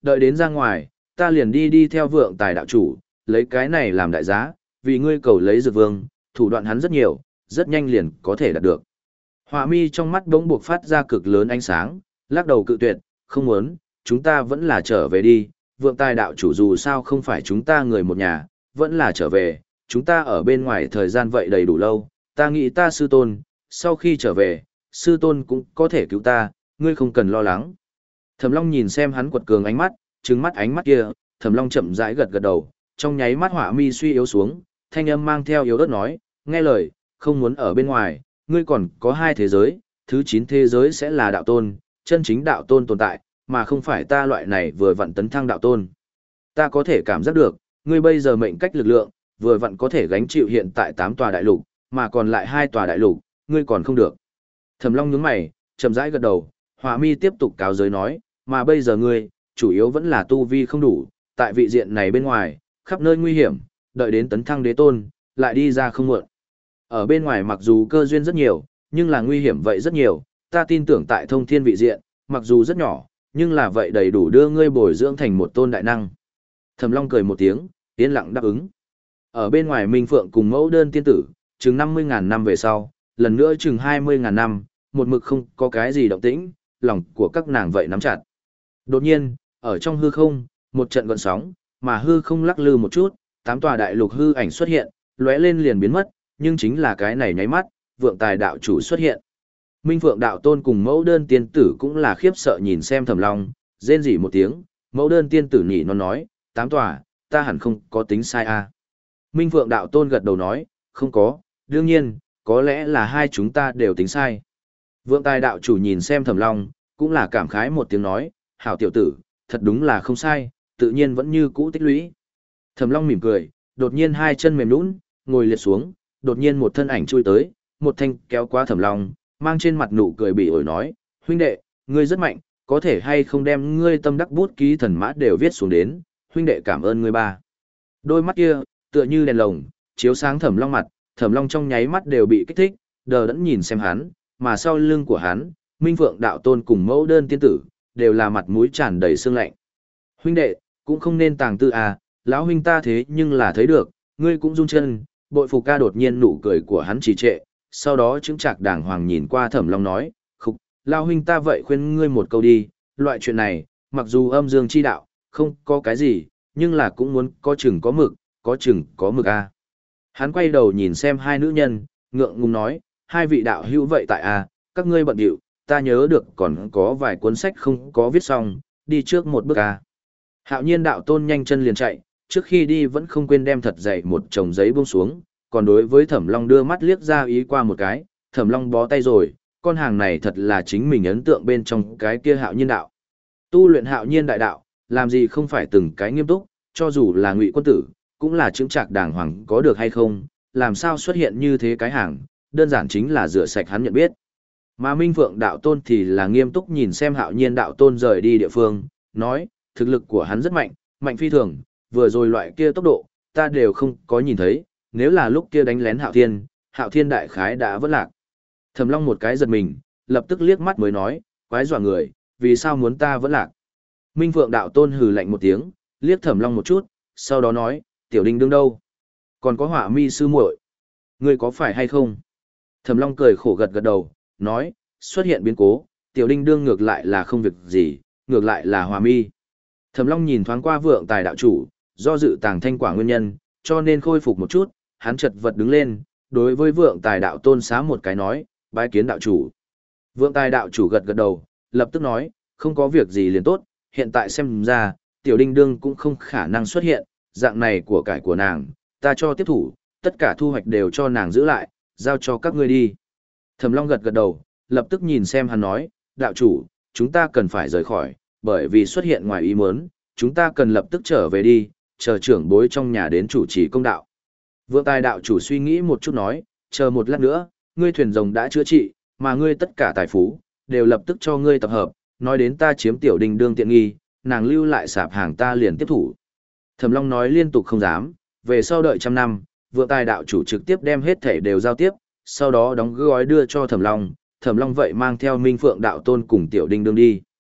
đợi đến ra ngoài, ta liền đi đi theo vượng tài đạo chủ, lấy cái này làm đại giá, vì ngươi cầu lấy dược vương, thủ đoạn hắn rất nhiều, rất nhanh liền có thể đạt được. Họa mi trong mắt bỗng buộc phát ra cực lớn ánh sáng, lắc đầu cự tuyệt, không muốn, chúng ta vẫn là trở về đi, vượng tài đạo chủ dù sao không phải chúng ta người một nhà, vẫn là trở về, chúng ta ở bên ngoài thời gian vậy đầy đủ lâu, ta nghĩ ta sư tôn, sau khi trở về, sư tôn cũng có thể cứu ta, ngươi không cần lo lắng. Thẩm Long nhìn xem hắn quật cường ánh mắt, trừng mắt ánh mắt kia, Thẩm Long chậm rãi gật gật đầu, trong nháy mắt họa mi suy yếu xuống, thanh âm mang theo yếu ớt nói, nghe lời, không muốn ở bên ngoài, ngươi còn có hai thế giới, thứ chín thế giới sẽ là đạo tôn, chân chính đạo tôn tồn tại, mà không phải ta loại này vừa vặn tấn thăng đạo tôn. Ta có thể cảm giác được, ngươi bây giờ mệnh cách lực lượng, vừa vặn có thể gánh chịu hiện tại tám tòa đại lục, mà còn lại hai tòa đại lục, ngươi còn không được. Thẩm Long nhướng mày, chậm rãi gật đầu, Hỏa Mi tiếp tục cáo giới nói, mà bây giờ ngươi, chủ yếu vẫn là tu vi không đủ, tại vị diện này bên ngoài, khắp nơi nguy hiểm, đợi đến tấn thăng đế tôn, lại đi ra không muộn. Ở bên ngoài mặc dù cơ duyên rất nhiều, nhưng là nguy hiểm vậy rất nhiều, ta tin tưởng tại thông thiên vị diện, mặc dù rất nhỏ, nhưng là vậy đầy đủ đưa ngươi bồi dưỡng thành một tôn đại năng. Thẩm Long cười một tiếng, yên lặng đáp ứng. Ở bên ngoài Minh Phượng cùng mẫu đơn tiên tử, chừng năm mươi ngàn năm về sau, lần nữa chừng hai mươi ngàn năm, một mực không có cái gì động tĩnh, lòng của các nàng vậy nắm chặt. Đột nhiên, ở trong hư không, một trận gợn sóng, mà hư không lắc lư một chút, tám tòa đại lục hư ảnh xuất hiện, lóe lên liền biến mất, nhưng chính là cái này nháy mắt, vượng tài đạo chủ xuất hiện. Minh Phượng đạo tôn cùng mẫu đơn tiên tử cũng là khiếp sợ nhìn xem Thẩm Long, rên rỉ một tiếng, mẫu đơn tiên tử nhỉ nó nói, tám tòa, ta hẳn không có tính sai à. Minh Phượng đạo tôn gật đầu nói, không có, đương nhiên, có lẽ là hai chúng ta đều tính sai. Vượng tài đạo chủ nhìn xem Thẩm Long, cũng là cảm khái một tiếng nói, hảo tiểu tử, thật đúng là không sai, tự nhiên vẫn như cũ tích lũy. Thẩm Long mỉm cười, đột nhiên hai chân mềm nhũn, ngồi liệt xuống, đột nhiên một thân ảnh chui tới, một thanh kéo qua Thẩm Long, mang trên mặt nụ cười bị ổi nói, huynh đệ, ngươi rất mạnh, có thể hay không đem ngươi tâm đắc bút ký thần mã đều viết xuống đến, huynh đệ cảm ơn ngươi ba. Đôi mắt kia, tựa như đèn lồng, chiếu sáng Thẩm Long mặt, Thẩm Long trong nháy mắt đều bị kích thích, đờ đẫn nhìn xem hắn, mà sau lưng của hắn, Minh Phượng đạo tôn cùng mẫu đơn tiên tử, đều là mặt mũi tràn đầy sương lạnh. Huynh đệ, cũng không nên tàng tư à, lão huynh ta thế nhưng là thấy được, ngươi cũng run chân, bội phục ca đột nhiên nụ cười của hắn trì trệ, sau đó chứng trạc đàng hoàng nhìn qua Thẩm Long nói, khục, lão huynh ta vậy khuyên ngươi một câu đi, loại chuyện này, mặc dù âm dương chi đạo, không có cái gì, nhưng là cũng muốn có chừng có mực, có chừng có mực a. Hắn quay đầu nhìn xem hai nữ nhân, ngượng ngùng nói, hai vị đạo hữu vậy tại a, các ngươi bận điệu, ta nhớ được còn có vài cuốn sách không có viết xong, đi trước một bước a. Hạo nhiên đạo tôn nhanh chân liền chạy, trước khi đi vẫn không quên đem thật dày một chồng giấy buông xuống, còn đối với Thẩm Long đưa mắt liếc ra ý qua một cái, Thẩm Long bó tay rồi, con hàng này thật là chính mình ấn tượng bên trong cái kia hạo nhiên đạo. Tu luyện hạo nhiên đại đạo, làm gì không phải từng cái nghiêm túc, cho dù là Ngụy quân tử, cũng là chứng trạc đàng hoàng có được hay không, làm sao xuất hiện như thế cái hàng, đơn giản chính là rửa sạch hắn nhận biết. Mà Minh Phượng đạo tôn thì là nghiêm túc nhìn xem hạo nhiên đạo tôn rời đi địa phương, nói, thực lực của hắn rất mạnh, mạnh phi thường, vừa rồi loại kia tốc độ, ta đều không có nhìn thấy, nếu là lúc kia đánh lén hạo thiên, hạo thiên đại khái đã vỡ lạc. Thẩm Long một cái giật mình, lập tức liếc mắt mới nói, quái dọa người, vì sao muốn ta vẫn lạc. Minh Phượng đạo tôn hừ lạnh một tiếng, liếc Thẩm Long một chút, sau đó nói, tiểu đinh đương đâu? Còn có Hỏa Mi sư muội, ngươi có phải hay không? Thẩm Long cười khổ gật gật đầu, nói, xuất hiện biến cố, tiểu đinh đương ngược lại là không việc gì, ngược lại là Hỏa Mi. Thẩm Long nhìn thoáng qua Vượng Tài đạo chủ, do dự tàng thanh quả nguyên nhân, cho nên khôi phục một chút, hắn chật vật đứng lên, đối với Vượng Tài đạo tôn xá một cái nói, bái kiến đạo chủ. Vượng Tài đạo chủ gật gật đầu, lập tức nói, không có việc gì liền tốt, hiện tại xem ra, tiểu đinh đương cũng không khả năng xuất hiện, dạng này của cải của nàng, ta cho tiếp thủ, tất cả thu hoạch đều cho nàng giữ lại, giao cho các ngươi đi. Thẩm Long gật gật đầu, lập tức nhìn xem hắn nói, đạo chủ, chúng ta cần phải rời khỏi, bởi vì xuất hiện ngoài ý muốn, chúng ta cần lập tức trở về đi, chờ trưởng bối trong nhà đến chủ trì công đạo. Vượng Tài đạo chủ suy nghĩ một chút nói, chờ một lát nữa, ngươi thuyền rồng đã chữa trị, mà ngươi tất cả tài phú, đều lập tức cho ngươi tập hợp, nói đến ta chiếm tiểu đình đương tiện nghi, nàng lưu lại sạp hàng ta liền tiếp thủ. Thẩm Long nói liên tục không dám, về sau đợi trăm năm, Vượng Tài đạo chủ trực tiếp đem hết thể đều giao tiếp, sau đó đóng gói đưa cho Thẩm Long, Thẩm Long vậy mang theo Minh Phượng đạo tôn cùng tiểu đinh đương đi.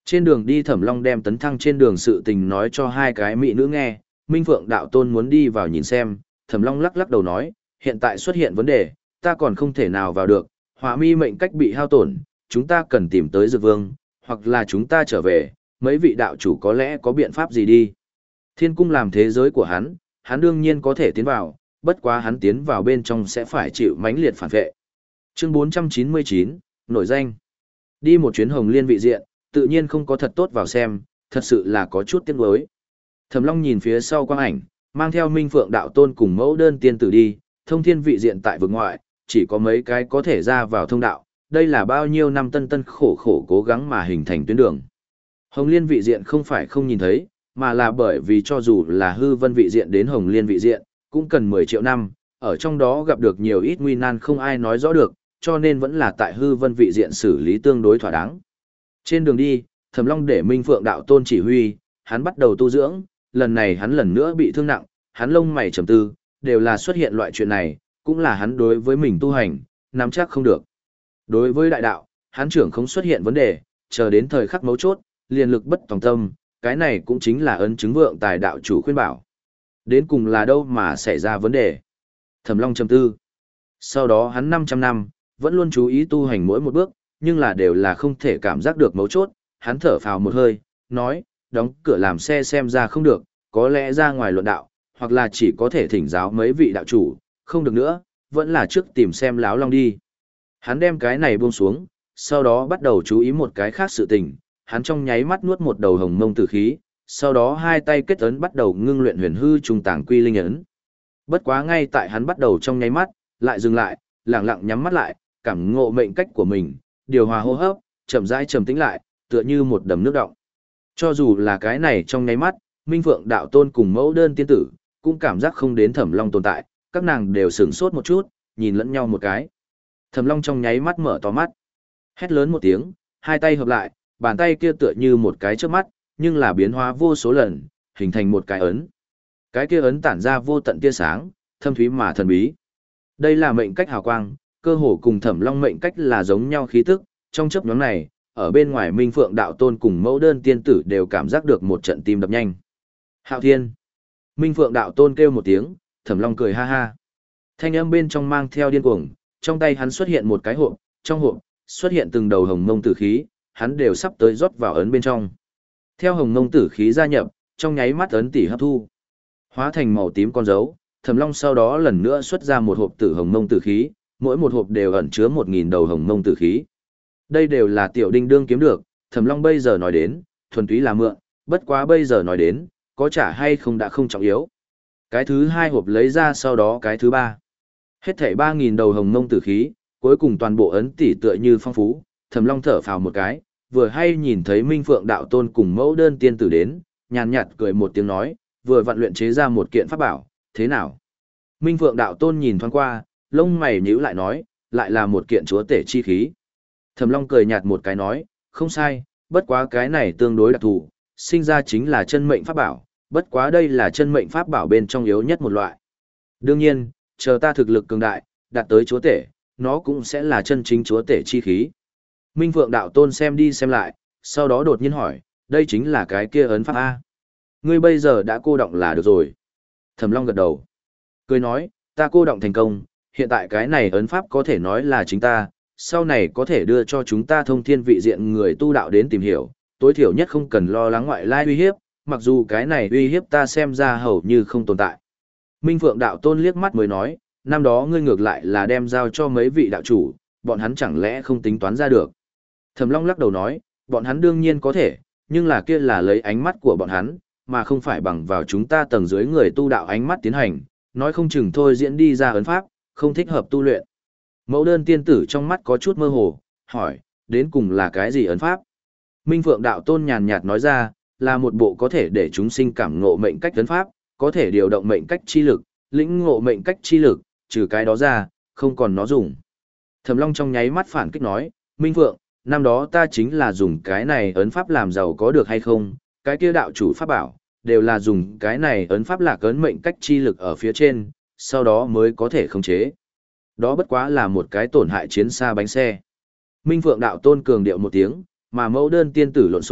Trên đường đi Thẩm Long đem tấn thăng trên đường sự tình nói cho hai cái mỹ nữ nghe, Minh Phượng đạo tôn muốn đi vào nhìn xem, Thẩm Long lắc lắc đầu nói, hiện tại xuất hiện vấn đề, ta còn không thể nào vào được, Hỏa Mi mệnh cách bị hao tổn, chúng ta cần tìm tới Dược Vương, hoặc là chúng ta trở về, mấy vị đạo chủ có lẽ có biện pháp gì đi. Thiên cung làm thế giới của hắn, hắn đương nhiên có thể tiến vào, bất quá hắn tiến vào bên trong sẽ phải chịu mãnh liệt phản vệ. Chương bốn trăm chín mươi chín, nổi danh. Đi một chuyến Hồng Liên vị diện, tự nhiên không có thật tốt vào xem, thật sự là có chút tiếc nuối. Thẩm Long nhìn phía sau quang ảnh, mang theo Minh Phượng đạo tôn cùng mẫu đơn tiên tử đi, thông thiên vị diện tại vực ngoại, chỉ có mấy cái có thể ra vào thông đạo, đây là bao nhiêu năm tân tân khổ khổ cố gắng mà hình thành tuyến đường. Hồng Liên vị diện không phải không nhìn thấy, mà là bởi vì cho dù là hư vân vị diện đến Hồng Liên vị diện, cũng cần mười triệu năm, ở trong đó gặp được nhiều ít nguy nan không ai nói rõ được, cho nên vẫn là tại hư vân vị diện xử lý tương đối thỏa đáng. Trên đường đi, Thẩm Long để Minh Phượng đạo tôn chỉ huy, hắn bắt đầu tu dưỡng, lần này hắn lần nữa bị thương nặng, hắn lông mày trầm tư, đều là xuất hiện loại chuyện này, cũng là hắn đối với mình tu hành, nắm chắc không được. Đối với đại đạo, hắn trưởng không xuất hiện vấn đề, chờ đến thời khắc mấu chốt, liền lực bất tòng tâm, cái này cũng chính là ấn chứng vượng tài đạo chủ khuyên bảo. Đến cùng là đâu mà xảy ra vấn đề? Thẩm Long trầm tư. Sau đó hắn năm trăm năm, vẫn luôn chú ý tu hành mỗi một bước, nhưng là đều là không thể cảm giác được mấu chốt, hắn thở phào một hơi, nói, đóng cửa làm xe xem ra không được, có lẽ ra ngoài luận đạo, hoặc là chỉ có thể thỉnh giáo mấy vị đạo chủ, không được nữa, vẫn là trước tìm xem láo long đi. Hắn đem cái này buông xuống, sau đó bắt đầu chú ý một cái khác sự tình, hắn trong nháy mắt nuốt một đầu hồng mông tử khí, sau đó hai tay kết ấn bắt đầu ngưng luyện huyền hư trung tàng quy linh ấn. Bất quá ngay tại hắn bắt đầu trong nháy mắt, lại dừng lại, lặng lặng nhắm mắt lại, cảm ngộ mệnh cách của mình, điều hòa hô hấp, chậm rãi trầm tĩnh lại, tựa như một đầm nước động. Cho dù là cái này trong nháy mắt, Minh Phượng đạo tôn cùng mẫu đơn tiên tử, cũng cảm giác không đến Thẩm Long tồn tại, các nàng đều sửng sốt một chút, nhìn lẫn nhau một cái. Thẩm Long trong nháy mắt mở to mắt, hét lớn một tiếng, hai tay hợp lại, bàn tay kia tựa như một cái chớp mắt, nhưng là biến hóa vô số lần, hình thành một cái ấn. Cái kia ấn tản ra vô tận tia sáng, thâm thúy mà thần bí. Đây là mệnh cách hào quang, cơ hồ cùng Thẩm Long mệnh cách là giống nhau khí tức, trong chớp nhoáng này, ở bên ngoài Minh Phượng đạo tôn cùng mẫu đơn tiên tử đều cảm giác được một trận tim đập nhanh. Hạo Thiên. Minh Phượng đạo tôn kêu một tiếng, Thẩm Long cười ha ha. Thanh âm bên trong mang theo điên cuồng, trong tay hắn xuất hiện một cái hộp, trong hộp xuất hiện từng đầu hồng mông tử khí, hắn đều sắp tới rót vào ấn bên trong. Theo hồng mông tử khí gia nhập, trong nháy mắt ấn tỷ hấp thu, hóa thành màu tím con dấu, Thẩm Long sau đó lần nữa xuất ra một hộp tử hồng mông tử khí, mỗi một hộp đều ẩn chứa một nghìn đầu hồng mông tử khí. Đây đều là tiểu đinh đương kiếm được, Thẩm Long bây giờ nói đến, thuần túy là mượn, bất quá bây giờ nói đến, có trả hay không đã không trọng yếu. Cái thứ hai hộp lấy ra sau đó cái thứ ba. Hết thảy ba nghìn đầu hồng mông tử khí, cuối cùng toàn bộ ấn tỷ tựa như phong phú, Thẩm Long thở phào một cái, vừa hay nhìn thấy Minh Phượng đạo tôn cùng mẫu đơn tiên tử đến, nhàn nhạt cười một tiếng nói, vừa vặn luyện chế ra một kiện pháp bảo, thế nào? Minh Phượng đạo tôn nhìn thoáng qua, lông mày nhíu lại nói, lại là một kiện chúa tể chi khí. Thẩm Long cười nhạt một cái nói, không sai, bất quá cái này tương đối đặc thù, sinh ra chính là chân mệnh pháp bảo, bất quá đây là chân mệnh pháp bảo bên trong yếu nhất một loại. Đương nhiên, chờ ta thực lực cường đại, đạt tới chúa tể, nó cũng sẽ là chân chính chúa tể chi khí. Minh Phượng đạo tôn xem đi xem lại, sau đó đột nhiên hỏi, đây chính là cái kia ấn pháp A. Ngươi bây giờ đã cô động là được rồi. Thẩm Long gật đầu. Cười nói, ta cô động thành công, hiện tại cái này ấn pháp có thể nói là chính ta, sau này có thể đưa cho chúng ta thông thiên vị diện người tu đạo đến tìm hiểu, tối thiểu nhất không cần lo lắng ngoại lai uy hiếp, mặc dù cái này uy hiếp ta xem ra hầu như không tồn tại. Minh Phượng đạo tôn liếc mắt mới nói, năm đó ngươi ngược lại là đem giao cho mấy vị đạo chủ, bọn hắn chẳng lẽ không tính toán ra được. Thẩm Long lắc đầu nói, bọn hắn đương nhiên có thể, nhưng là kia là lấy ánh mắt của bọn hắn, mà không phải bằng vào chúng ta tầng dưới người tu đạo ánh mắt tiến hành, nói không chừng thôi diễn đi ra ấn pháp, không thích hợp tu luyện. Mẫu đơn tiên tử trong mắt có chút mơ hồ, hỏi, đến cùng là cái gì ấn pháp? Minh Phượng đạo tôn nhàn nhạt nói ra, là một bộ có thể để chúng sinh cảm ngộ mệnh cách ấn pháp, có thể điều động mệnh cách chi lực, lĩnh ngộ mệnh cách chi lực, trừ cái đó ra, không còn nó dùng. Thẩm Long trong nháy mắt phản kích nói, Minh Phượng, năm đó ta chính là dùng cái này ấn pháp làm giàu có được hay không, cái kia đạo chủ pháp bảo, đều là dùng cái này ấn pháp lạc ấn mệnh cách chi lực ở phía trên, sau đó mới có thể khống chế. Đó bất quá là một cái tổn hại chiến xa bánh xe. Minh Phượng đạo tôn cường điệu một tiếng, mà mẫu đơn tiên tử lộn xộn,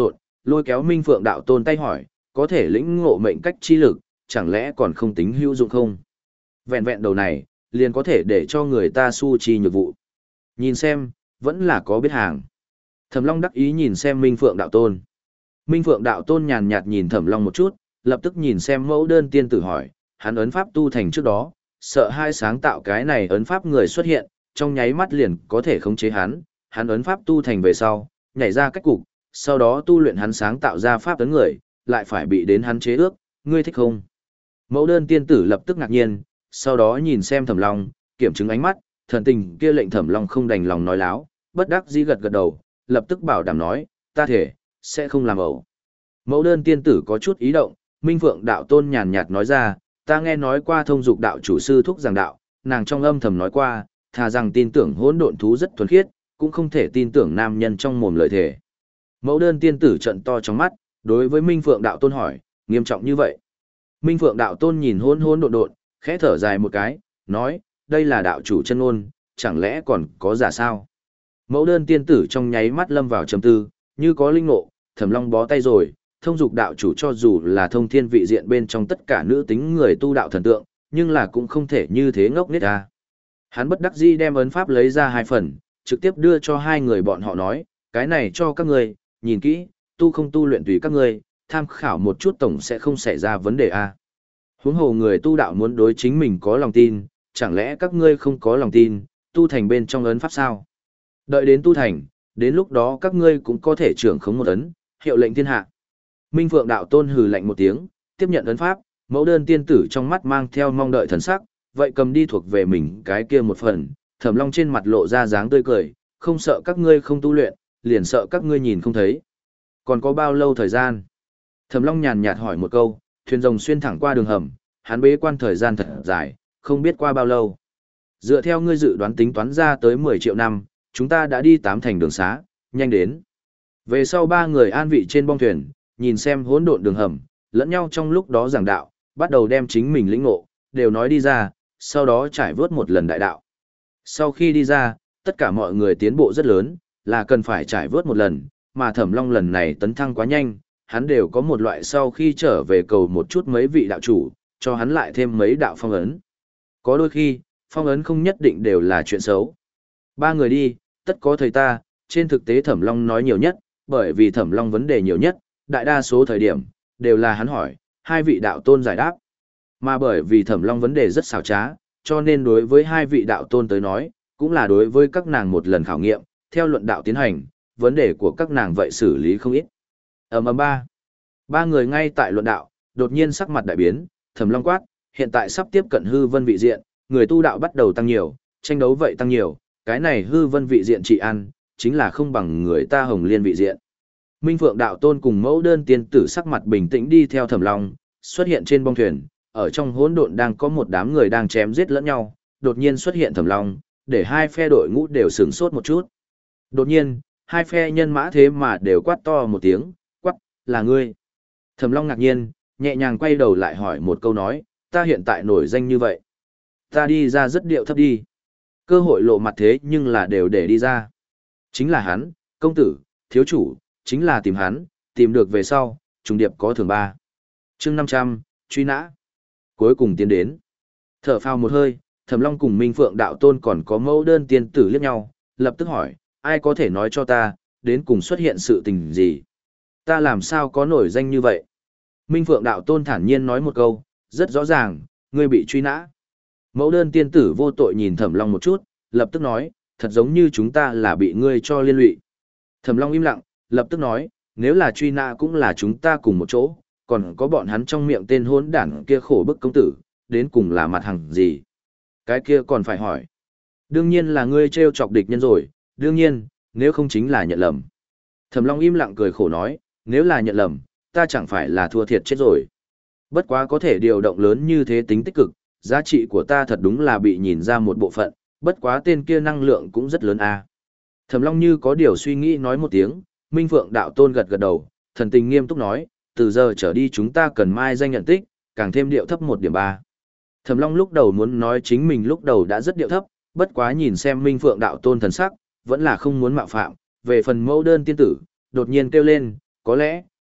lôi kéo Minh Phượng đạo tôn tay hỏi, có thể lĩnh ngộ mệnh cách chi lực, chẳng lẽ còn không tính hữu dụng không? Vẹn vẹn đầu này, liền có thể để cho người ta su chi nhược vụ. Nhìn xem, vẫn là có biết hàng. Thẩm Long đắc ý nhìn xem Minh Phượng đạo tôn. Minh Phượng đạo tôn nhàn nhạt nhìn Thẩm Long một chút, lập tức nhìn xem mẫu đơn tiên tử hỏi, hắn ấn pháp tu thành trước đó, sợ hai sáng tạo cái này ấn pháp người xuất hiện, trong nháy mắt liền có thể khống chế hắn, hắn ấn pháp tu thành về sau, nhảy ra cách cục, sau đó tu luyện hắn sáng tạo ra pháp ấn người, lại phải bị đến hắn chế ước, ngươi thích không? Mẫu đơn tiên tử lập tức ngạc nhiên, sau đó nhìn xem Thẩm Long, kiểm chứng ánh mắt, thần tình kia lệnh Thẩm Long không đành lòng nói láo, bất đắc dĩ gật gật đầu, lập tức bảo đảm nói, ta thể, sẽ không làm ẩu. Mẫu đơn tiên tử có chút ý động, Minh Phượng đạo tôn nhàn nhạt nói ra, ta nghe nói qua thông dục đạo chủ sư thúc giảng đạo, nàng trong âm thầm nói qua, thà rằng tin tưởng hỗn độn thú rất thuần khiết, cũng không thể tin tưởng nam nhân trong mồm lời thể. Mẫu đơn tiên tử trận to trong mắt, đối với Minh Phượng đạo tôn hỏi, nghiêm trọng như vậy. Minh Phượng đạo tôn nhìn hỗn hỗn độn độn, khẽ thở dài một cái, nói, đây là đạo chủ chân ngôn, chẳng lẽ còn có giả sao? Mẫu đơn tiên tử trong nháy mắt lâm vào trầm tư, như có linh ngộ, Thẩm Long bó tay rồi, thông dục đạo chủ cho dù là thông thiên vị diện bên trong tất cả nữ tính người tu đạo thần tượng, nhưng là cũng không thể như thế ngốc nghếch ra. Hắn bất đắc dĩ đem ấn pháp lấy ra hai phần, trực tiếp đưa cho hai người bọn họ nói, cái này cho các ngươi, nhìn kỹ, tu không tu luyện tùy các ngươi, tham khảo một chút tổng sẽ không xảy ra vấn đề a. Huống hồ người tu đạo muốn đối chính mình có lòng tin, chẳng lẽ các ngươi không có lòng tin, tu thành bên trong ấn pháp sao? Đợi đến tu thành, đến lúc đó các ngươi cũng có thể trưởng khống một ấn, hiệu lệnh thiên hạ. Minh Phượng đạo tôn hừ lạnh một tiếng, tiếp nhận ấn pháp, mẫu đơn tiên tử trong mắt mang theo mong đợi thần sắc, vậy cầm đi thuộc về mình cái kia một phần, Thẩm Long trên mặt lộ ra dáng tươi cười, không sợ các ngươi không tu luyện, liền sợ các ngươi nhìn không thấy. Còn có bao lâu thời gian? Thẩm Long nhàn nhạt hỏi một câu, thuyền rồng xuyên thẳng qua đường hầm, hắn bế quan thời gian thật dài, không biết qua bao lâu. Dựa theo ngươi dự đoán tính toán ra tới mười triệu năm, chúng ta đã đi tám thành đường xá, nhanh đến. Về sau ba người an vị trên bong thuyền, nhìn xem hỗn độn đường hầm, lẫn nhau trong lúc đó giảng đạo, bắt đầu đem chính mình lĩnh ngộ, đều nói đi ra, sau đó trải vớt một lần đại đạo. Sau khi đi ra, tất cả mọi người tiến bộ rất lớn, là cần phải trải vớt một lần, mà Thẩm Long lần này tấn thăng quá nhanh, hắn đều có một loại sau khi trở về cầu một chút mấy vị đạo chủ, cho hắn lại thêm mấy đạo phong ấn. Có đôi khi, phong ấn không nhất định đều là chuyện xấu. Ba người đi, tất có thầy ta, trên thực tế Thẩm Long nói nhiều nhất, bởi vì Thẩm Long vấn đề nhiều nhất, đại đa số thời điểm, đều là hắn hỏi, hai vị đạo tôn giải đáp. Mà bởi vì Thẩm Long vấn đề rất xảo trá, cho nên đối với hai vị đạo tôn tới nói, cũng là đối với các nàng một lần khảo nghiệm, theo luận đạo tiến hành, vấn đề của các nàng vậy xử lý không ít. Ầm ầm ba. Ba người ngay tại luận đạo, đột nhiên sắc mặt đại biến, Thẩm Long quát, hiện tại sắp tiếp cận hư vân vị diện, người tu đạo bắt đầu tăng nhiều, tranh đấu vậy tăng nhiều, cái này hư vân vị diện trị an, chính là không bằng người ta hồng liên vị diện. Minh Phượng đạo tôn cùng mẫu đơn tiên tử sắc mặt bình tĩnh đi theo Thẩm Long, xuất hiện trên bong thuyền, ở trong hỗn độn đang có một đám người đang chém giết lẫn nhau, đột nhiên xuất hiện Thẩm Long, để hai phe đội ngũ đều sửng sốt một chút. Đột nhiên, hai phe nhân mã thế mà đều quát to một tiếng, quát, là ngươi. Thẩm Long ngạc nhiên, nhẹ nhàng quay đầu lại hỏi một câu nói, ta hiện tại nổi danh như vậy. Ta đi ra rất điệu thấp đi. Cơ hội lộ mặt thế nhưng là đều để đi ra. Chính là hắn, công tử, thiếu chủ, chính là tìm hắn, tìm được về sau, trùng điệp có thưởng ba. chương năm trăm, truy nã. Cuối cùng tiến đến. Thở phào một hơi, Thẩm Long cùng Minh Phượng đạo tôn còn có mẫu đơn tiên tử liếc nhau, lập tức hỏi, ai có thể nói cho ta, đến cùng xuất hiện sự tình gì? Ta làm sao có nổi danh như vậy? Minh Phượng đạo tôn thản nhiên nói một câu, rất rõ ràng, ngươi bị truy nã. Mẫu đơn tiên tử vô tội nhìn Thẩm Long một chút, lập tức nói, thật giống như chúng ta là bị ngươi cho liên lụy. Thẩm Long im lặng, lập tức nói, nếu là truy nã cũng là chúng ta cùng một chỗ, còn có bọn hắn trong miệng tên hỗn đản kia khổ bức công tử, đến cùng là mặt hàng gì? Cái kia còn phải hỏi. Đương nhiên là ngươi trêu chọc địch nhân rồi, đương nhiên, nếu không chính là nhận lầm. Thẩm Long im lặng cười khổ nói, nếu là nhận lầm, ta chẳng phải là thua thiệt chết rồi. Bất quá có thể điều động lớn như thế tính tích cực, giá trị của ta thật đúng là bị nhìn ra một bộ phận, bất quá tên kia năng lượng cũng rất lớn a. À. Thẩm Long như có điều suy nghĩ nói một tiếng, Minh Phượng đạo tôn gật gật đầu, thần tình nghiêm túc nói, từ giờ trở đi chúng ta cần mai danh nhận tích, càng thêm điệu thấp một điểm ba. Thẩm Long lúc đầu muốn nói chính mình lúc đầu đã rất điệu thấp, bất quá nhìn xem Minh Phượng đạo tôn thần sắc, vẫn là không muốn mạo phạm, về phần mẫu đơn tiên tử, đột nhiên kêu lên, có lẽ,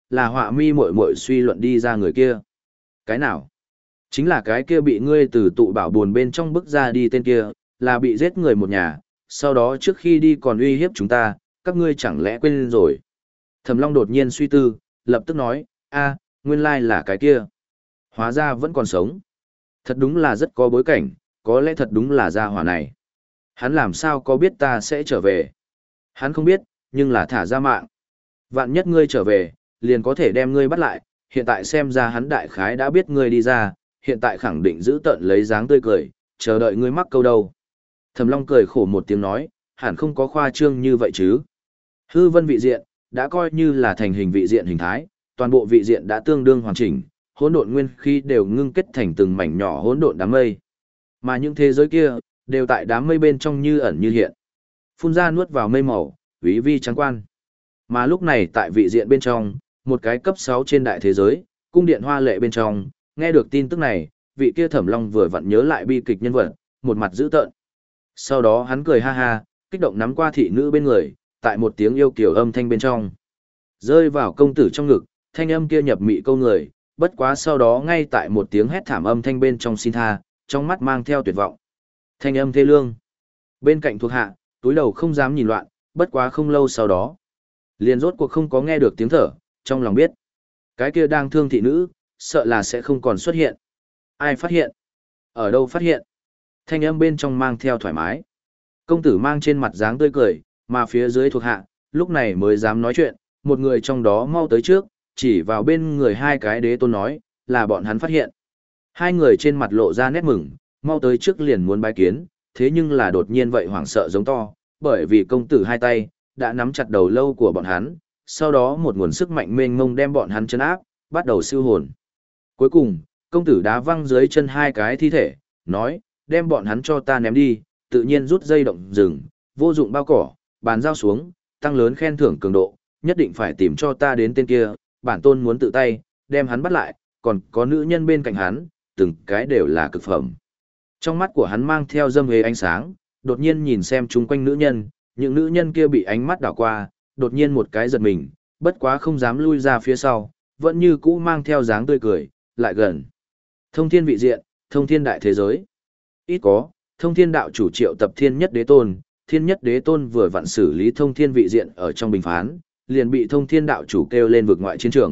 là họa mi muội muội suy luận đi ra người kia. Cái nào? Chính là cái kia bị ngươi từ tụ bảo buồn bên trong bức ra đi tên kia, là bị giết người một nhà, sau đó trước khi đi còn uy hiếp chúng ta, các ngươi chẳng lẽ quên rồi. Thẩm Long đột nhiên suy tư, lập tức nói, a, nguyên lai là cái kia. Hóa ra vẫn còn sống. Thật đúng là rất có bối cảnh, có lẽ thật đúng là gia hỏa này. Hắn làm sao có biết ta sẽ trở về? Hắn không biết, nhưng là thả ra mạng. Vạn nhất ngươi trở về, liền có thể đem ngươi bắt lại, hiện tại xem ra hắn đại khái đã biết ngươi đi ra, hiện tại khẳng định giữ tận lấy dáng tươi cười, chờ đợi ngươi mắc câu đâu. Thẩm Long cười khổ một tiếng nói, hẳn không có khoa trương như vậy chứ. Hư vân vị diện, đã coi như là thành hình vị diện hình thái, toàn bộ vị diện đã tương đương hoàn chỉnh, hỗn độn nguyên khí đều ngưng kết thành từng mảnh nhỏ hỗn độn đám mây. Mà những thế giới kia, đều tại đám mây bên trong như ẩn như hiện. Phun ra nuốt vào mây màu, quý vi trắng quan. Mà lúc này tại vị diện bên trong, một cái cấp sáu trên đại thế giới, cung điện hoa lệ bên trong, nghe được tin tức này, vị kia Thẩm Long vừa vặn nhớ lại bi kịch nhân vật, một mặt dữ tợn. Sau đó hắn cười ha ha, kích động nắm qua thị nữ bên người, tại một tiếng yêu kiều âm thanh bên trong. Rơi vào công tử trong ngực, thanh âm kia nhập mị câu người, bất quá sau đó ngay tại một tiếng hét thảm âm thanh bên trong xin tha, trong mắt mang theo tuyệt vọng. Thanh âm thê lương. Bên cạnh thuộc hạ, túi đầu không dám nhìn loạn, bất quá không lâu sau đó. Liền rốt cuộc không có nghe được tiếng thở, trong lòng biết. Cái kia đang thương thị nữ, sợ là sẽ không còn xuất hiện. Ai phát hiện? Ở đâu phát hiện? Thanh âm bên trong mang theo thoải mái. Công tử mang trên mặt dáng tươi cười, mà phía dưới thuộc hạ, lúc này mới dám nói chuyện, một người trong đó mau tới trước, chỉ vào bên người hai cái đế tôn nói, là bọn hắn phát hiện. Hai người trên mặt lộ ra nét mừng, mau tới trước liền muốn bái kiến, thế nhưng là đột nhiên vậy hoảng sợ giống to, bởi vì công tử hai tay, đã nắm chặt đầu lâu của bọn hắn, sau đó một nguồn sức mạnh mênh mông đem bọn hắn chấn áp, bắt đầu siêu hồn. Cuối cùng, công tử đá văng dưới chân hai cái thi thể, nói, đem bọn hắn cho ta ném đi, tự nhiên rút dây động rừng, vô dụng bao cỏ, bàn giao xuống, tăng lớn khen thưởng cường độ, nhất định phải tìm cho ta đến tên kia, bản tôn muốn tự tay, đem hắn bắt lại, còn có nữ nhân bên cạnh hắn, từng cái đều là cực phẩm. Trong mắt của hắn mang theo dâm hề ánh sáng, đột nhiên nhìn xem chung quanh nữ nhân, những nữ nhân kia bị ánh mắt đảo qua, đột nhiên một cái giật mình, bất quá không dám lui ra phía sau, vẫn như cũ mang theo dáng tươi cười, lại gần. Thông thiên vị diện, thông thiên đại thế giới. Ít có, thông thiên đạo chủ triệu tập thiên nhất đế tôn, thiên nhất đế tôn vừa vặn xử lý thông thiên vị diện ở trong bình phán, liền bị thông thiên đạo chủ kêu lên vực ngoại chiến trường.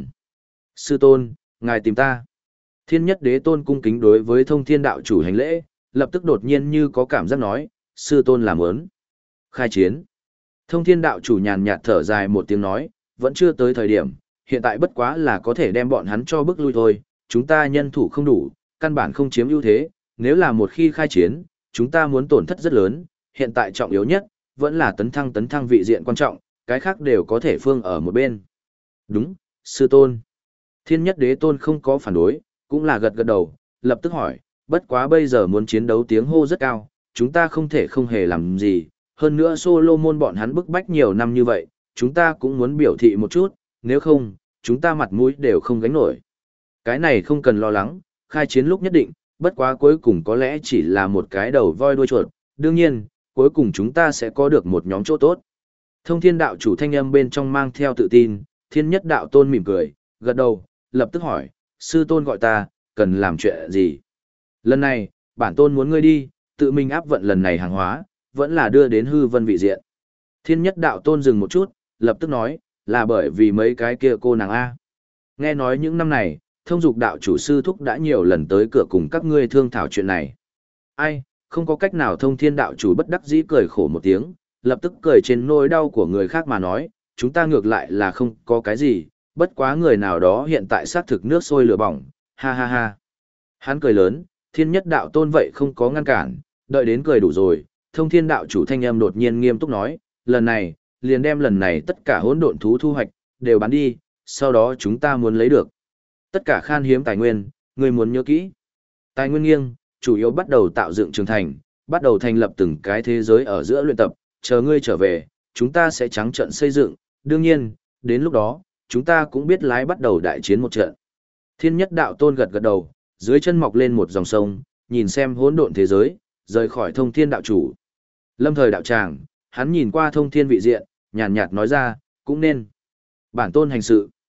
Sư tôn, ngài tìm ta. Thiên nhất đế tôn cung kính đối với thông thiên đạo chủ hành lễ, lập tức đột nhiên như có cảm giác nói, sư tôn làm ớn. Khai chiến. Thông thiên đạo chủ nhàn nhạt thở dài một tiếng nói, vẫn chưa tới thời điểm, hiện tại bất quá là có thể đem bọn hắn cho bước lui thôi, chúng ta nhân thủ không đủ, căn bản không chiếm ưu thế, nếu là một khi khai chiến, chúng ta muốn tổn thất rất lớn, hiện tại trọng yếu nhất, vẫn là tấn thăng tấn thăng vị diện quan trọng, cái khác đều có thể phương ở một bên. Đúng, sư tôn. Thiên nhất đế tôn không có phản đối, cũng là gật gật đầu, lập tức hỏi, bất quá bây giờ muốn chiến đấu tiếng hô rất cao, chúng ta không thể không hề làm gì, hơn nữa Solomon bọn hắn bức bách nhiều năm như vậy, chúng ta cũng muốn biểu thị một chút, nếu không, chúng ta mặt mũi đều không gánh nổi. Cái này không cần lo lắng, khai chiến lúc nhất định, bất quá cuối cùng có lẽ chỉ là một cái đầu voi đuôi chuột, đương nhiên, cuối cùng chúng ta sẽ có được một nhóm chỗ tốt. Thông thiên đạo chủ thanh âm bên trong mang theo tự tin, thiên nhất đạo tôn mỉm cười, gật đầu, lập tức hỏi, sư tôn gọi ta, cần làm chuyện gì? Lần này, bản tôn muốn ngươi đi, tự mình áp vận lần này hàng hóa, vẫn là đưa đến hư vân vị diện. Thiên nhất đạo tôn dừng một chút, lập tức nói, là bởi vì mấy cái kia cô nàng A. Nghe nói những năm này, thông dục đạo chủ sư thúc đã nhiều lần tới cửa cùng các ngươi thương thảo chuyện này. Ai, không có cách nào thông thiên đạo chủ bất đắc dĩ cười khổ một tiếng, lập tức cười trên nỗi đau của người khác mà nói, chúng ta ngược lại là không có cái gì, bất quá người nào đó hiện tại xác thực nước sôi lửa bỏng, ha ha ha. Hắn cười lớn, thiên nhất đạo tôn vậy không có ngăn cản, đợi đến cười đủ rồi, thông thiên đạo chủ thanh âm đột nhiên nghiêm túc nói, lần này, liền đem lần này tất cả hỗn độn thú thu hoạch, đều bán đi, sau đó chúng ta muốn lấy được. Tất cả khan hiếm tài nguyên, người muốn nhớ kỹ. Tài nguyên nghiêng, chủ yếu bắt đầu tạo dựng trường thành, bắt đầu thành lập từng cái thế giới ở giữa luyện tập, chờ ngươi trở về, chúng ta sẽ trắng trận xây dựng, đương nhiên, đến lúc đó, chúng ta cũng biết lái bắt đầu đại chiến một trận. Thiên nhất đạo tôn gật gật đầu, dưới chân mọc lên một dòng sông, nhìn xem hỗn độn thế giới, rời khỏi thông thiên đạo chủ. Lâm thời đạo tràng, hắn nhìn qua thông thiên vị diện, nhàn nhạt nói ra, cũng nên. Bản tôn hành sự.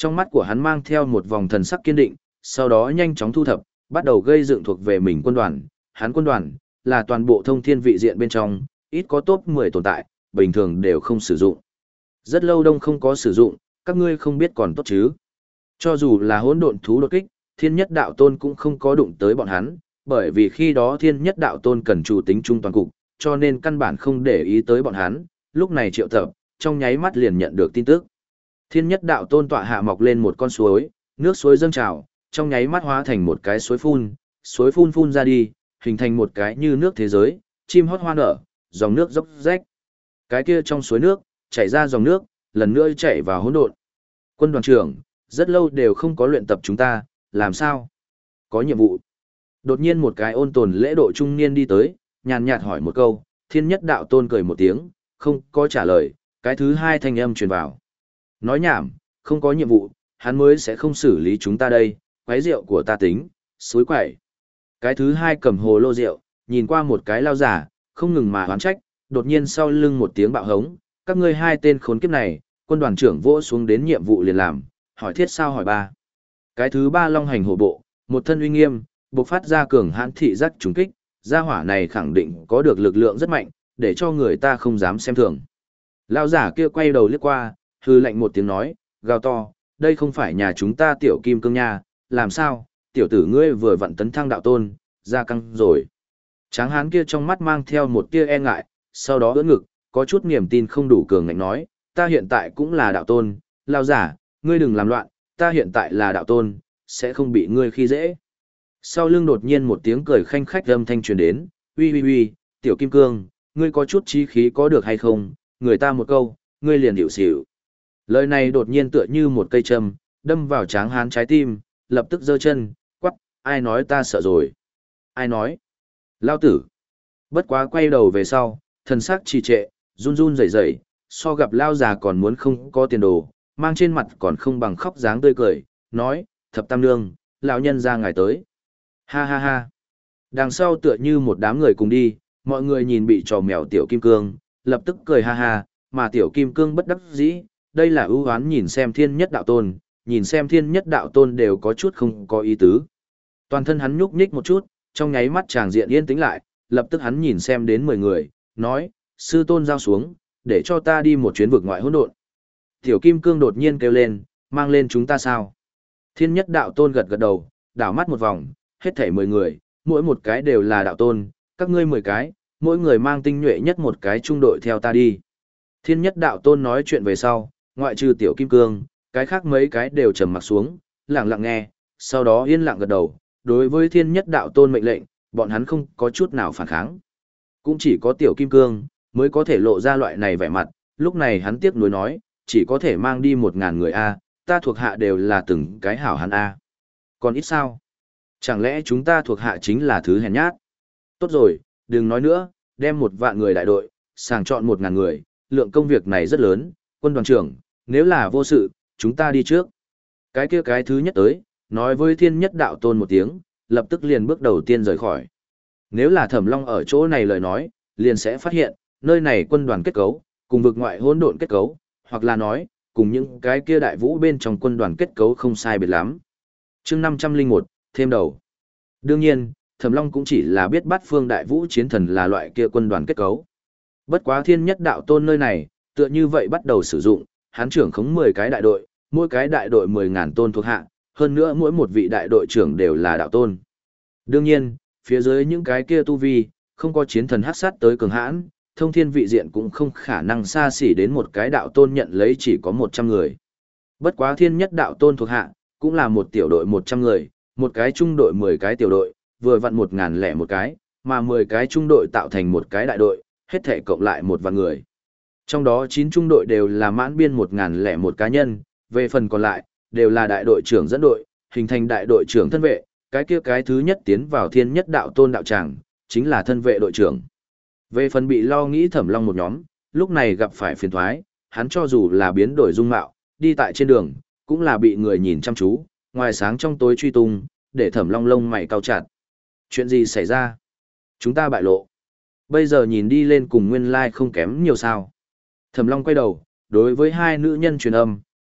Trong mắt của hắn mang theo một vòng thần sắc kiên định, sau đó nhanh chóng thu thập, bắt đầu gây dựng thuộc về mình quân đoàn. Hắn quân đoàn là toàn bộ thông thiên vị diện bên trong, ít có top mười tồn tại, bình thường đều không sử dụng. Rất lâu đông không có sử dụng, các ngươi không biết còn tốt chứ. Cho dù là hỗn độn thú đột kích, thiên nhất đạo tôn cũng không có đụng tới bọn hắn, bởi vì khi đó thiên nhất đạo tôn cần chủ tính trung toàn cục, cho nên căn bản không để ý tới bọn hắn, lúc này triệu tập, trong nháy mắt liền nhận được tin tức. Thiên nhất đạo tôn tọa hạ mọc lên một con suối, nước suối dâng trào, trong nháy mắt hóa thành một cái suối phun, suối phun phun ra đi, hình thành một cái như nước thế giới, chim hót hoa nở, dòng nước dốc rách. Cái kia trong suối nước, chảy ra dòng nước, lần nữa chảy vào hỗn độn. Quân đoàn trưởng, rất lâu đều không có luyện tập chúng ta, làm sao? Có nhiệm vụ. Đột nhiên một cái ôn tồn lễ độ trung niên đi tới, nhàn nhạt hỏi một câu, thiên nhất đạo tôn cười một tiếng, không có trả lời, cái thứ hai thanh âm truyền vào. Nói nhảm, không có nhiệm vụ, hắn mới sẽ không xử lý chúng ta đây, quái rượu của ta tính, suối quẩy. Cái thứ hai cầm hồ lô rượu, nhìn qua một cái lao giả, không ngừng mà hoán trách, đột nhiên sau lưng một tiếng bạo hống, các ngươi hai tên khốn kiếp này, quân đoàn trưởng vỗ xuống đến nhiệm vụ liền làm, hỏi thiết sao hỏi ba. Cái thứ ba long hành hổ bộ, một thân uy nghiêm, bộc phát ra cường hãn thị giác trùng kích, gia hỏa này khẳng định có được lực lượng rất mạnh, để cho người ta không dám xem thường. Lão giả kia quay đầu liếc qua, hư lạnh một tiếng nói, gào to, đây không phải nhà chúng ta tiểu kim cương nha, làm sao, tiểu tử ngươi vừa vặn tấn thăng đạo tôn, ra căng rồi. Tráng hán kia trong mắt mang theo một tia e ngại, sau đó ưỡn ngực, có chút niềm tin không đủ cường ngạnh nói, ta hiện tại cũng là đạo tôn, lão giả, ngươi đừng làm loạn, ta hiện tại là đạo tôn, sẽ không bị ngươi khi dễ. Sau lưng đột nhiên một tiếng cười khanh khách âm thanh truyền đến, uy uy uy, tiểu kim cương, ngươi có chút chí khí có được hay không, người ta một câu, ngươi liền hiểu xỉu. Lời này đột nhiên tựa như một cây châm, đâm vào tráng hán trái tim, lập tức giơ chân, quắc, ai nói ta sợ rồi? Ai nói? Lao tử. Bất quá quay đầu về sau, thần sắc trì trệ, run run rẩy rẩy, so gặp lao già còn muốn không có tiền đồ, mang trên mặt còn không bằng khóc dáng tươi cười, nói, thập tam nương, lão nhân ra ngài tới. Ha ha ha. Đằng sau tựa như một đám người cùng đi, mọi người nhìn bị trò mèo tiểu kim cương, lập tức cười ha ha, mà tiểu kim cương bất đắc dĩ, đây là ưu hoán nhìn xem thiên nhất đạo tôn, nhìn xem thiên nhất đạo tôn đều có chút không có ý tứ. Toàn thân hắn nhúc nhích một chút, trong nháy mắt chàng diện yên tĩnh lại, lập tức hắn nhìn xem đến mười người, nói, sư tôn giao xuống, để cho ta đi một chuyến vực ngoại hỗn độn. Tiểu kim cương đột nhiên kêu lên, mang lên chúng ta sao? Thiên nhất đạo tôn gật gật đầu, đảo mắt một vòng, hết thảy mười người, mỗi một cái đều là đạo tôn, các ngươi mười cái, mỗi người mang tinh nhuệ nhất một cái trung đội theo ta đi. Thiên nhất đạo tôn nói chuyện về sau, ngoại trừ tiểu kim cương, cái khác mấy cái đều trầm mặt xuống, lặng lặng nghe, sau đó yên lặng gật đầu, đối với thiên nhất đạo tôn mệnh lệnh, bọn hắn không có chút nào phản kháng. Cũng chỉ có tiểu kim cương, mới có thể lộ ra loại này vẻ mặt, lúc này hắn tiếc nuối nói, chỉ có thể mang đi một ngàn người A, ta thuộc hạ đều là từng cái hảo hắn A. Còn ít sao? Chẳng lẽ chúng ta thuộc hạ chính là thứ hèn nhát? Tốt rồi, đừng nói nữa, đem một vạn người đại đội, sàng chọn một ngàn người, lượng công việc này rất lớn, quân đoàn trưởng, nếu là vô sự, chúng ta đi trước. Cái kia cái thứ nhất tới, nói với thiên nhất đạo tôn một tiếng, lập tức liền bước đầu tiên rời khỏi. Nếu là Thẩm Long ở chỗ này lời nói, liền sẽ phát hiện, nơi này quân đoàn kết cấu, cùng vực ngoại hỗn độn kết cấu, hoặc là nói, cùng những cái kia đại vũ bên trong quân đoàn kết cấu không sai biệt lắm. Chương năm trăm linh một, thêm đầu. Đương nhiên, Thẩm Long cũng chỉ là biết Bát Phương Đại Vũ Chiến Thần là loại kia quân đoàn kết cấu. Bất quá thiên nhất đạo tôn nơi này, tựa như vậy bắt đầu sử dụng, hắn trưởng khống mười cái đại đội, mỗi cái đại đội mười ngàn tôn thuộc hạ, hơn nữa mỗi một vị đại đội trưởng đều là đạo tôn. Đương nhiên, phía dưới những cái kia tu vi, không có chiến thần hắc sát tới cường hãn, thông thiên vị diện cũng không khả năng xa xỉ đến một cái đạo tôn nhận lấy chỉ có một trăm người. Bất quá thiên nhất đạo tôn thuộc hạ, cũng là một tiểu đội một trăm người, một cái trung đội mười cái tiểu đội, vừa vặn một ngàn lẻ một cái, mà mười cái trung đội tạo thành một cái đại đội, hết thể cộng lại một vạn người. Trong đó chín trung đội đều là mãn biên một ngàn lẻ một cá nhân, về phần còn lại, đều là đại đội trưởng dẫn đội, hình thành đại đội trưởng thân vệ, cái kia cái thứ nhất tiến vào thiên nhất đạo tôn đạo tràng, chính là thân vệ đội trưởng. Về phần bị lo nghĩ Thẩm Long một nhóm, lúc này gặp phải phiền thoái, hắn cho dù là biến đổi dung mạo, đi tại trên đường, cũng là bị người nhìn chăm chú, ngoài sáng trong tối truy tung, để Thẩm Long lông mày cau chặt. Chuyện gì xảy ra? Chúng ta bại lộ. Bây giờ nhìn đi lên cùng nguyên lai like không kém nhiều sao. Thẩm Long quay đầu, đối với hai nữ nhân truyền âm,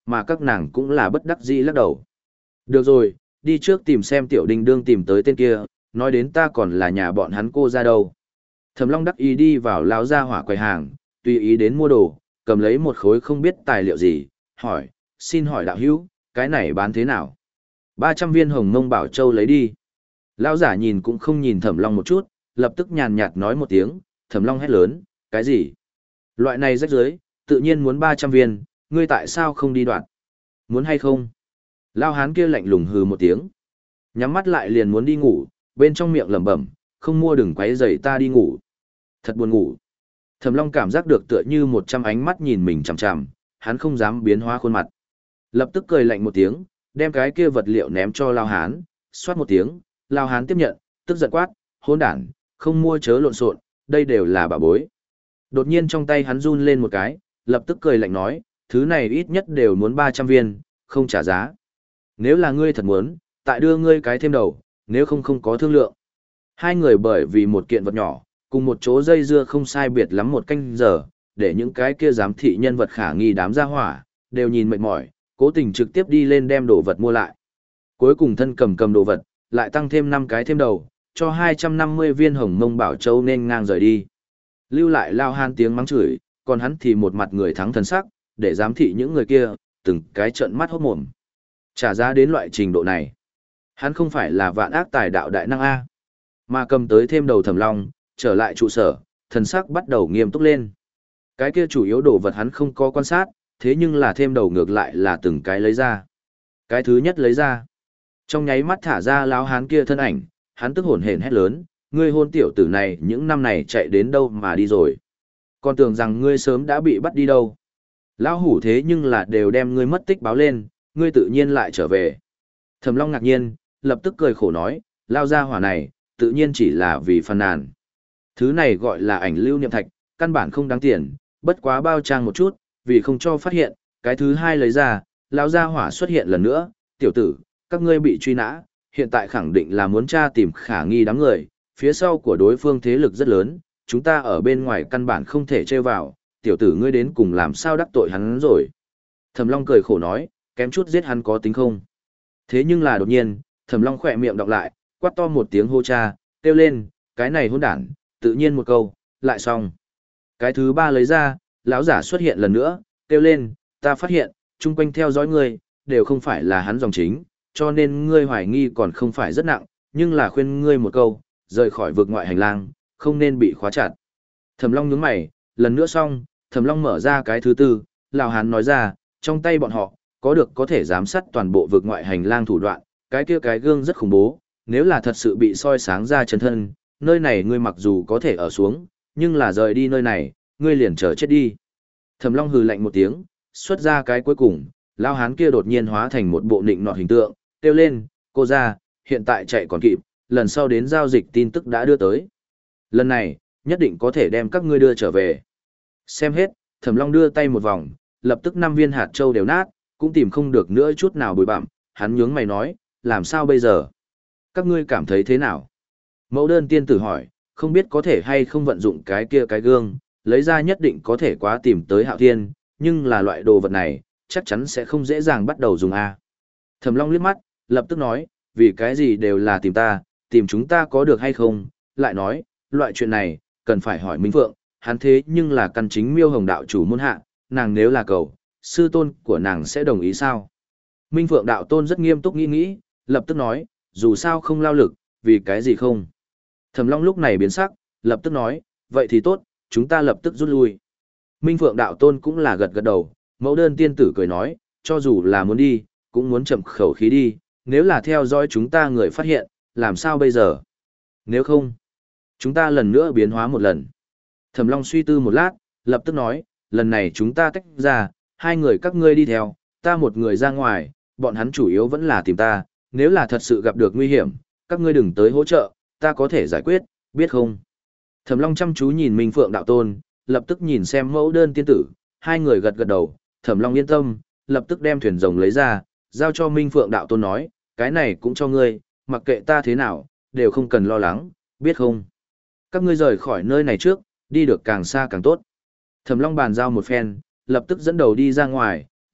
mà các nàng cũng là bất đắc dĩ lắc đầu. Được rồi, đi trước tìm xem tiểu đình đương tìm tới tên kia, nói đến ta còn là nhà bọn hắn cô ra đâu. Thẩm Long đắc ý đi vào lão gia hỏa quầy hàng, tùy ý đến mua đồ, cầm lấy một khối không biết tài liệu gì, hỏi, xin hỏi đạo hữu, cái này bán thế nào? ba trăm viên hồng mông bảo châu lấy đi. Lão giả nhìn cũng không nhìn Thẩm Long một chút, lập tức nhàn nhạt nói một tiếng, Thẩm Long hét lớn, cái gì? Loại này rách rưới, tự nhiên muốn ba trăm viên, ngươi tại sao không đi đoạt? Muốn hay không? Lão hán kia lạnh lùng hừ một tiếng. Nhắm mắt lại liền muốn đi ngủ, bên trong miệng lẩm bẩm, không mua đừng quấy rầy ta đi ngủ. Thật buồn ngủ. Thẩm Long cảm giác được tựa như một trăm ánh mắt nhìn mình chằm chằm, hắn không dám biến hóa khuôn mặt. Lập tức cười lạnh một tiếng, đem cái kia vật liệu ném cho Lao Hán, xoát một tiếng, Lao Hán tiếp nhận, tức giận quát, hỗn đản, không mua chớ lộn xộn, đây đều là bảo bối. Đột nhiên trong tay hắn run lên một cái, lập tức cười lạnh nói, thứ này ít nhất đều muốn ba trăm viên, không trả giá. Nếu là ngươi thật muốn, tại đưa ngươi cái thêm đầu, nếu không không có thương lượng. Hai người bởi vì một kiện vật nhỏ, cùng một chỗ dây dưa không sai biệt lắm một canh giờ, để những cái kia giám thị nhân vật khả nghi đám gia hỏa, đều nhìn mệt mỏi, cố tình trực tiếp đi lên đem đồ vật mua lại. Cuối cùng thân cầm cầm đồ vật, lại tăng thêm năm cái thêm đầu, cho hai trăm năm mươi viên hồng mông bảo châu nên ngang rời đi. Lưu lại Lao Hán tiếng mắng chửi, còn hắn thì một mặt người thắng thần sắc, để giám thị những người kia, từng cái trợn mắt hốt mồm. Trả giá đến loại trình độ này. Hắn không phải là vạn ác tài đạo đại năng A, mà cầm tới thêm đầu Thẩm Long, trở lại trụ sở, thần sắc bắt đầu nghiêm túc lên. Cái kia chủ yếu đồ vật hắn không có quan sát, thế nhưng là thêm đầu ngược lại là từng cái lấy ra. Cái thứ nhất lấy ra. Trong nháy mắt thả ra lão hán kia thân ảnh, hắn tức hổn hển hét lớn, ngươi hôn tiểu tử này những năm này chạy đến đâu mà đi rồi. Còn tưởng rằng ngươi sớm đã bị bắt đi đâu. Lão hủ thế nhưng là đều đem ngươi mất tích báo lên, ngươi tự nhiên lại trở về. Thẩm Long ngạc nhiên, lập tức cười khổ nói, lao ra hỏa này, tự nhiên chỉ là vì phàn nàn. Thứ này gọi là ảnh lưu niệm thạch, căn bản không đáng tiền, bất quá bao trang một chút, vì không cho phát hiện, cái thứ hai lấy ra, lão gia hỏa xuất hiện lần nữa, tiểu tử, các ngươi bị truy nã, hiện tại khẳng định là muốn tra tìm khả nghi đám người, phía sau của đối phương thế lực rất lớn, chúng ta ở bên ngoài căn bản không thể trêu vào, tiểu tử ngươi đến cùng làm sao đắc tội hắn rồi. Thẩm Long cười khổ nói, kém chút giết hắn có tính không. Thế nhưng là đột nhiên, Thẩm Long khỏe miệng đọc lại, quát to một tiếng hô cha, kêu lên, cái này hỗn đản, tự nhiên một câu, lại xong. Cái thứ ba lấy ra, lão giả xuất hiện lần nữa, kêu lên, ta phát hiện, chung quanh theo dõi ngươi, đều không phải là hắn dòng chính, cho nên ngươi hoài nghi còn không phải rất nặng, nhưng là khuyên ngươi một câu, rời khỏi vực ngoại hành lang, không nên bị khóa chặt. Thẩm Long nhướng mày, lần nữa xong, Thẩm Long mở ra cái thứ tư, lão hán nói ra, trong tay bọn họ, có được có thể giám sát toàn bộ vực ngoại hành lang thủ đoạn, cái kia cái gương rất khủng bố, nếu là thật sự bị soi sáng ra chân thân, nơi này ngươi mặc dù có thể ở xuống, nhưng là rời đi nơi này, ngươi liền chờ chết đi. Thẩm Long hừ lạnh một tiếng, xuất ra cái cuối cùng, lão hán kia đột nhiên hóa thành một bộ nịnh nọt hình tượng, kêu lên, cô ra, hiện tại chạy còn kịp, lần sau đến giao dịch tin tức đã đưa tới. Lần này, nhất định có thể đem các ngươi đưa trở về. Xem hết, Thẩm Long đưa tay một vòng, lập tức năm viên hạt châu đều nát, cũng tìm không được nữa chút nào bụi bặm, hắn nhướng mày nói, làm sao bây giờ? Các ngươi cảm thấy thế nào? Mẫu đơn tiên tử hỏi, không biết có thể hay không vận dụng cái kia cái gương, lấy ra nhất định có thể quá tìm tới Hạo Thiên, nhưng là loại đồ vật này, chắc chắn sẽ không dễ dàng bắt đầu dùng A. Thẩm Long liếc mắt, lập tức nói, vì cái gì đều là tìm ta, tìm chúng ta có được hay không, lại nói, loại chuyện này, cần phải hỏi Minh Phượng, hắn thế nhưng là căn chính Miêu Hồng đạo chủ môn hạ, nàng nếu là cầu, sư tôn của nàng sẽ đồng ý sao? Minh Phượng đạo tôn rất nghiêm túc nghĩ nghĩ, lập tức nói, dù sao không lao lực, vì cái gì không? Thẩm Long lúc này biến sắc, lập tức nói, vậy thì tốt, chúng ta lập tức rút lui. Minh Phượng đạo tôn cũng là gật gật đầu, mẫu đơn tiên tử cười nói, cho dù là muốn đi, cũng muốn chậm khẩu khí đi, nếu là theo dõi chúng ta người phát hiện, làm sao bây giờ? Nếu không, chúng ta lần nữa biến hóa một lần. Thẩm Long suy tư một lát, lập tức nói, lần này chúng ta tách ra, hai người các ngươi đi theo, ta một người ra ngoài, bọn hắn chủ yếu vẫn là tìm ta, nếu là thật sự gặp được nguy hiểm, các ngươi đừng tới hỗ trợ, ta có thể giải quyết, biết không? Thẩm Long chăm chú nhìn Minh Phượng đạo tôn, lập tức nhìn xem mẫu đơn tiên tử, hai người gật gật đầu, Thẩm Long yên tâm, lập tức đem thuyền rồng lấy ra, giao cho Minh Phượng đạo tôn nói, cái này cũng cho ngươi, mặc kệ ta thế nào, đều không cần lo lắng, biết không? Các ngươi rời khỏi nơi này trước, đi được càng xa càng tốt. Thẩm Long bàn giao một phen, lập tức dẫn đầu đi ra ngoài,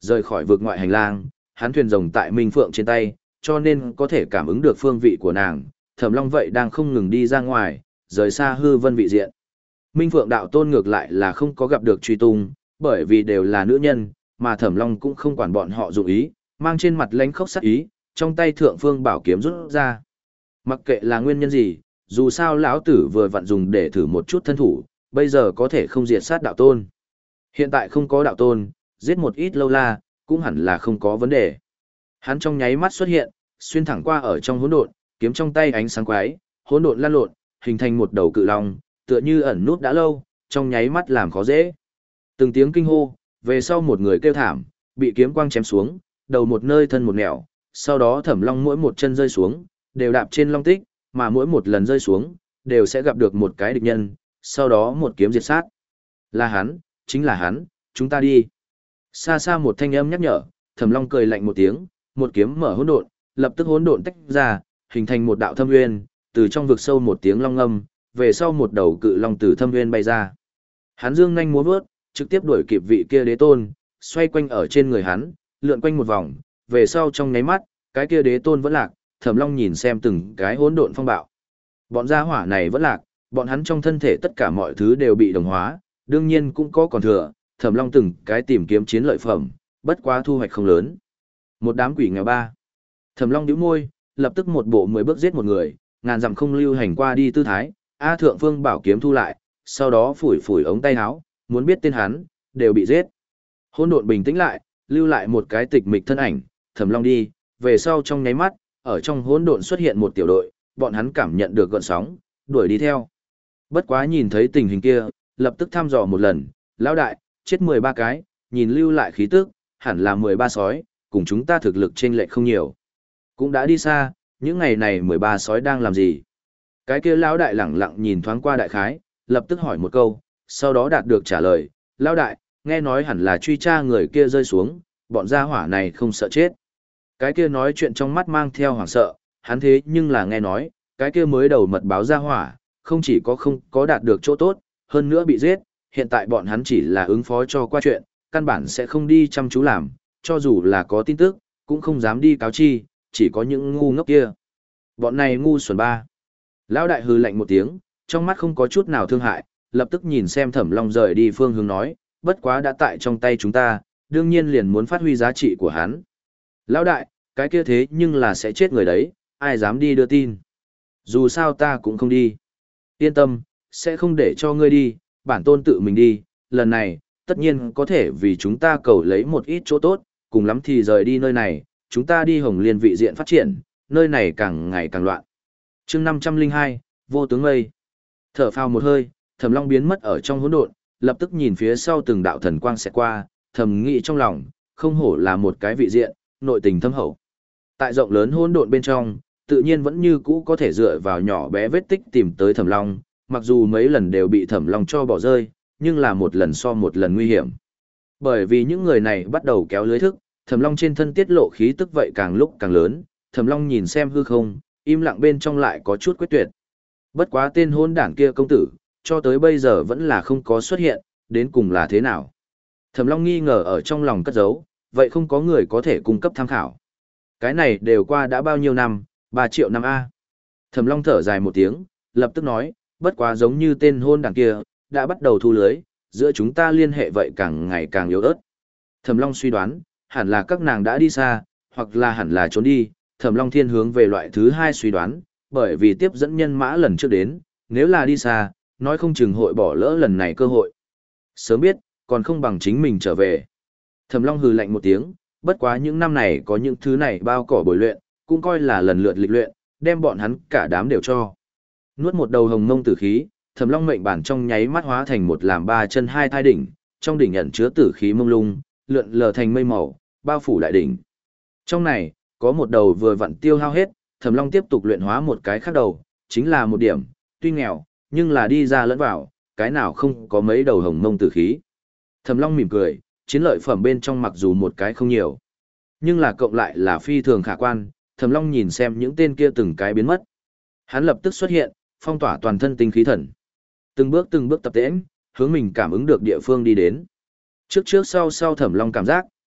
rời khỏi vực ngoại hành lang, hắn thuyền rồng tại Minh Phượng trên tay, cho nên có thể cảm ứng được phương vị của nàng, Thẩm Long vậy đang không ngừng đi ra ngoài, rời xa hư vân vị diện. Minh Phượng đạo tôn ngược lại là không có gặp được truy tung, bởi vì đều là nữ nhân, mà Thẩm Long cũng không quản bọn họ dụng ý, mang trên mặt lãnh khốc sắc ý, trong tay thượng phương bảo kiếm rút ra. Mặc kệ là nguyên nhân gì, dù sao lão tử vừa vặn dùng để thử một chút thân thủ, bây giờ có thể không diệt sát đạo tôn. Hiện tại không có đạo tôn, giết một ít lâu la, cũng hẳn là không có vấn đề. Hắn trong nháy mắt xuất hiện, xuyên thẳng qua ở trong hỗn độn, kiếm trong tay ánh sáng quái, hỗn độn lan lộn, hình thành một đầu cự long, tựa như ẩn nút đã lâu, trong nháy mắt làm khó dễ. Từng tiếng kinh hô, về sau một người kêu thảm, bị kiếm quang chém xuống, đầu một nơi thân một nẻo, sau đó Thẩm Long mỗi một chân rơi xuống, đều đạp trên long tích, mà mỗi một lần rơi xuống, đều sẽ gặp được một cái địch nhân, sau đó một kiếm diệt sát. Là hắn, chính là hắn, chúng ta đi. Xa xa một thanh âm nhắc nhở, Thẩm Long cười lạnh một tiếng, một kiếm mở hỗn độn, lập tức hỗn độn tách ra, hình thành một đạo thâm nguyên, từ trong vực sâu một tiếng long ngâm, về sau một đầu cự long từ thâm nguyên bay ra. Hắn dương nhanh múa vớt, trực tiếp đuổi kịp vị kia đế tôn, xoay quanh ở trên người hắn, lượn quanh một vòng, về sau trong nháy mắt, cái kia đế tôn vẫn lạc, Thẩm Long nhìn xem từng cái hỗn độn phong bạo. Bọn gia hỏa này vẫn lạc, bọn hắn trong thân thể tất cả mọi thứ đều bị đồng hóa, đương nhiên cũng có còn thừa, Thẩm Long từng cái tìm kiếm chiến lợi phẩm, bất quá thu hoạch không lớn. Một đám quỷ nghèo ba. Thẩm Long nhíu môi, lập tức một bộ mười bước giết một người, ngàn dặm không lưu hành qua đi tư thái, A Thượng Phương bảo kiếm thu lại, sau đó phủi phủi ống tay áo, muốn biết tên hắn, đều bị giết. Hỗn độn bình tĩnh lại, lưu lại một cái tịch mịch thân ảnh, Thẩm Long đi, về sau trong nháy mắt, ở trong hỗn độn xuất hiện một tiểu đội, bọn hắn cảm nhận được gợn sóng, đuổi đi theo. Bất quá nhìn thấy tình hình kia, lập tức thăm dò một lần, lão đại, chết mười ba cái, nhìn lưu lại khí tức, hẳn là mười ba sói, cùng chúng ta thực lực chênh lệch không nhiều. Cũng đã đi xa, những ngày này mười ba sói đang làm gì? Cái kia lão đại lẳng lặng nhìn thoáng qua đại khái, lập tức hỏi một câu, sau đó đạt được trả lời, lão đại, nghe nói hẳn là truy tra người kia rơi xuống, bọn gia hỏa này không sợ chết. Cái kia nói chuyện trong mắt mang theo hoảng sợ, hắn thế nhưng là nghe nói, cái kia mới đầu mật báo gia hỏa, không chỉ có không có đạt được chỗ tốt, hơn nữa bị giết, hiện tại bọn hắn chỉ là ứng phó cho qua chuyện, căn bản sẽ không đi chăm chú làm, cho dù là có tin tức, cũng không dám đi cáo chi, chỉ có những ngu ngốc kia. Bọn này ngu xuẩn ba. Lão đại hừ lạnh một tiếng, trong mắt không có chút nào thương hại, lập tức nhìn xem Thẩm Long rời đi phương hướng nói, bất quá đã tại trong tay chúng ta, đương nhiên liền muốn phát huy giá trị của hắn. Lão đại, cái kia thế nhưng là sẽ chết người đấy, ai dám đi đưa tin. Dù sao ta cũng không đi. Yên tâm, sẽ không để cho ngươi đi, bản tôn tự mình đi, lần này, tất nhiên có thể vì chúng ta cầu lấy một ít chỗ tốt, cùng lắm thì rời đi nơi này, chúng ta đi Hồng Liên vị diện phát triển, nơi này càng ngày càng loạn. Chương năm trăm linh hai, vô tướng mây. Thở phào một hơi, Thẩm Long biến mất ở trong hỗn độn, lập tức nhìn phía sau từng đạo thần quang sẽ qua, thầm nghĩ trong lòng, không hổ là một cái vị diện, nội tình thâm hậu. Tại rộng lớn hỗn độn bên trong, tự nhiên vẫn như cũ có thể dựa vào nhỏ bé vết tích tìm tới Thẩm Long, mặc dù mấy lần đều bị Thẩm Long cho bỏ rơi, nhưng là một lần so một lần nguy hiểm. Bởi vì những người này bắt đầu kéo lưới thức, Thẩm Long trên thân tiết lộ khí tức vậy càng lúc càng lớn, Thẩm Long nhìn xem hư không, im lặng bên trong lại có chút quyết tuyệt. Bất quá tên hôn đảng kia công tử, cho tới bây giờ vẫn là không có xuất hiện, đến cùng là thế nào. Thẩm Long nghi ngờ ở trong lòng cất giấu, vậy không có người có thể cung cấp tham khảo. Cái này đều qua đã bao nhiêu năm, ba triệu năm A. Thẩm Long thở dài một tiếng, lập tức nói, bất quá giống như tên hôn đảng kia, đã bắt đầu thu lưới, giữa chúng ta liên hệ vậy càng ngày càng yếu ớt. Thẩm Long suy đoán, hẳn là các nàng đã đi xa, hoặc là hẳn là trốn đi, Thẩm Long thiên hướng về loại thứ hai suy đoán, bởi vì tiếp dẫn nhân mã lần trước đến, nếu là đi xa, nói không chừng hội bỏ lỡ lần này cơ hội. Sớm biết, còn không bằng chính mình trở về. Thẩm Long hừ lạnh một tiếng, bất quá những năm này có những thứ này bao cỏ bồi luyện, cũng coi là lần lượt lịch luyện, đem bọn hắn cả đám đều cho. Nuốt một đầu hồng mông tử khí, Thẩm Long mệnh bản trong nháy mắt hóa thành một làm ba chân hai thai đỉnh, trong đỉnh ẩn chứa tử khí mông lung, lượn lờ thành mây màu, bao phủ đại đỉnh. Trong này, có một đầu vừa vặn tiêu hao hết, Thẩm Long tiếp tục luyện hóa một cái khác đầu, chính là một điểm, tuy nghèo, nhưng là đi ra lẫn vào, cái nào không có mấy đầu hồng mông tử khí. Thẩm Long mỉm cười, chiến lợi phẩm bên trong mặc dù một cái không nhiều, nhưng là cộng lại là phi thường khả quan, Thẩm Long nhìn xem những tên kia từng cái biến mất. Hắn lập tức xuất hiện, phong tỏa toàn thân tinh khí thần. Từng bước từng bước tập tễnh, hướng mình cảm ứng được địa phương đi đến. Trước trước sau sau Thẩm Long cảm giác,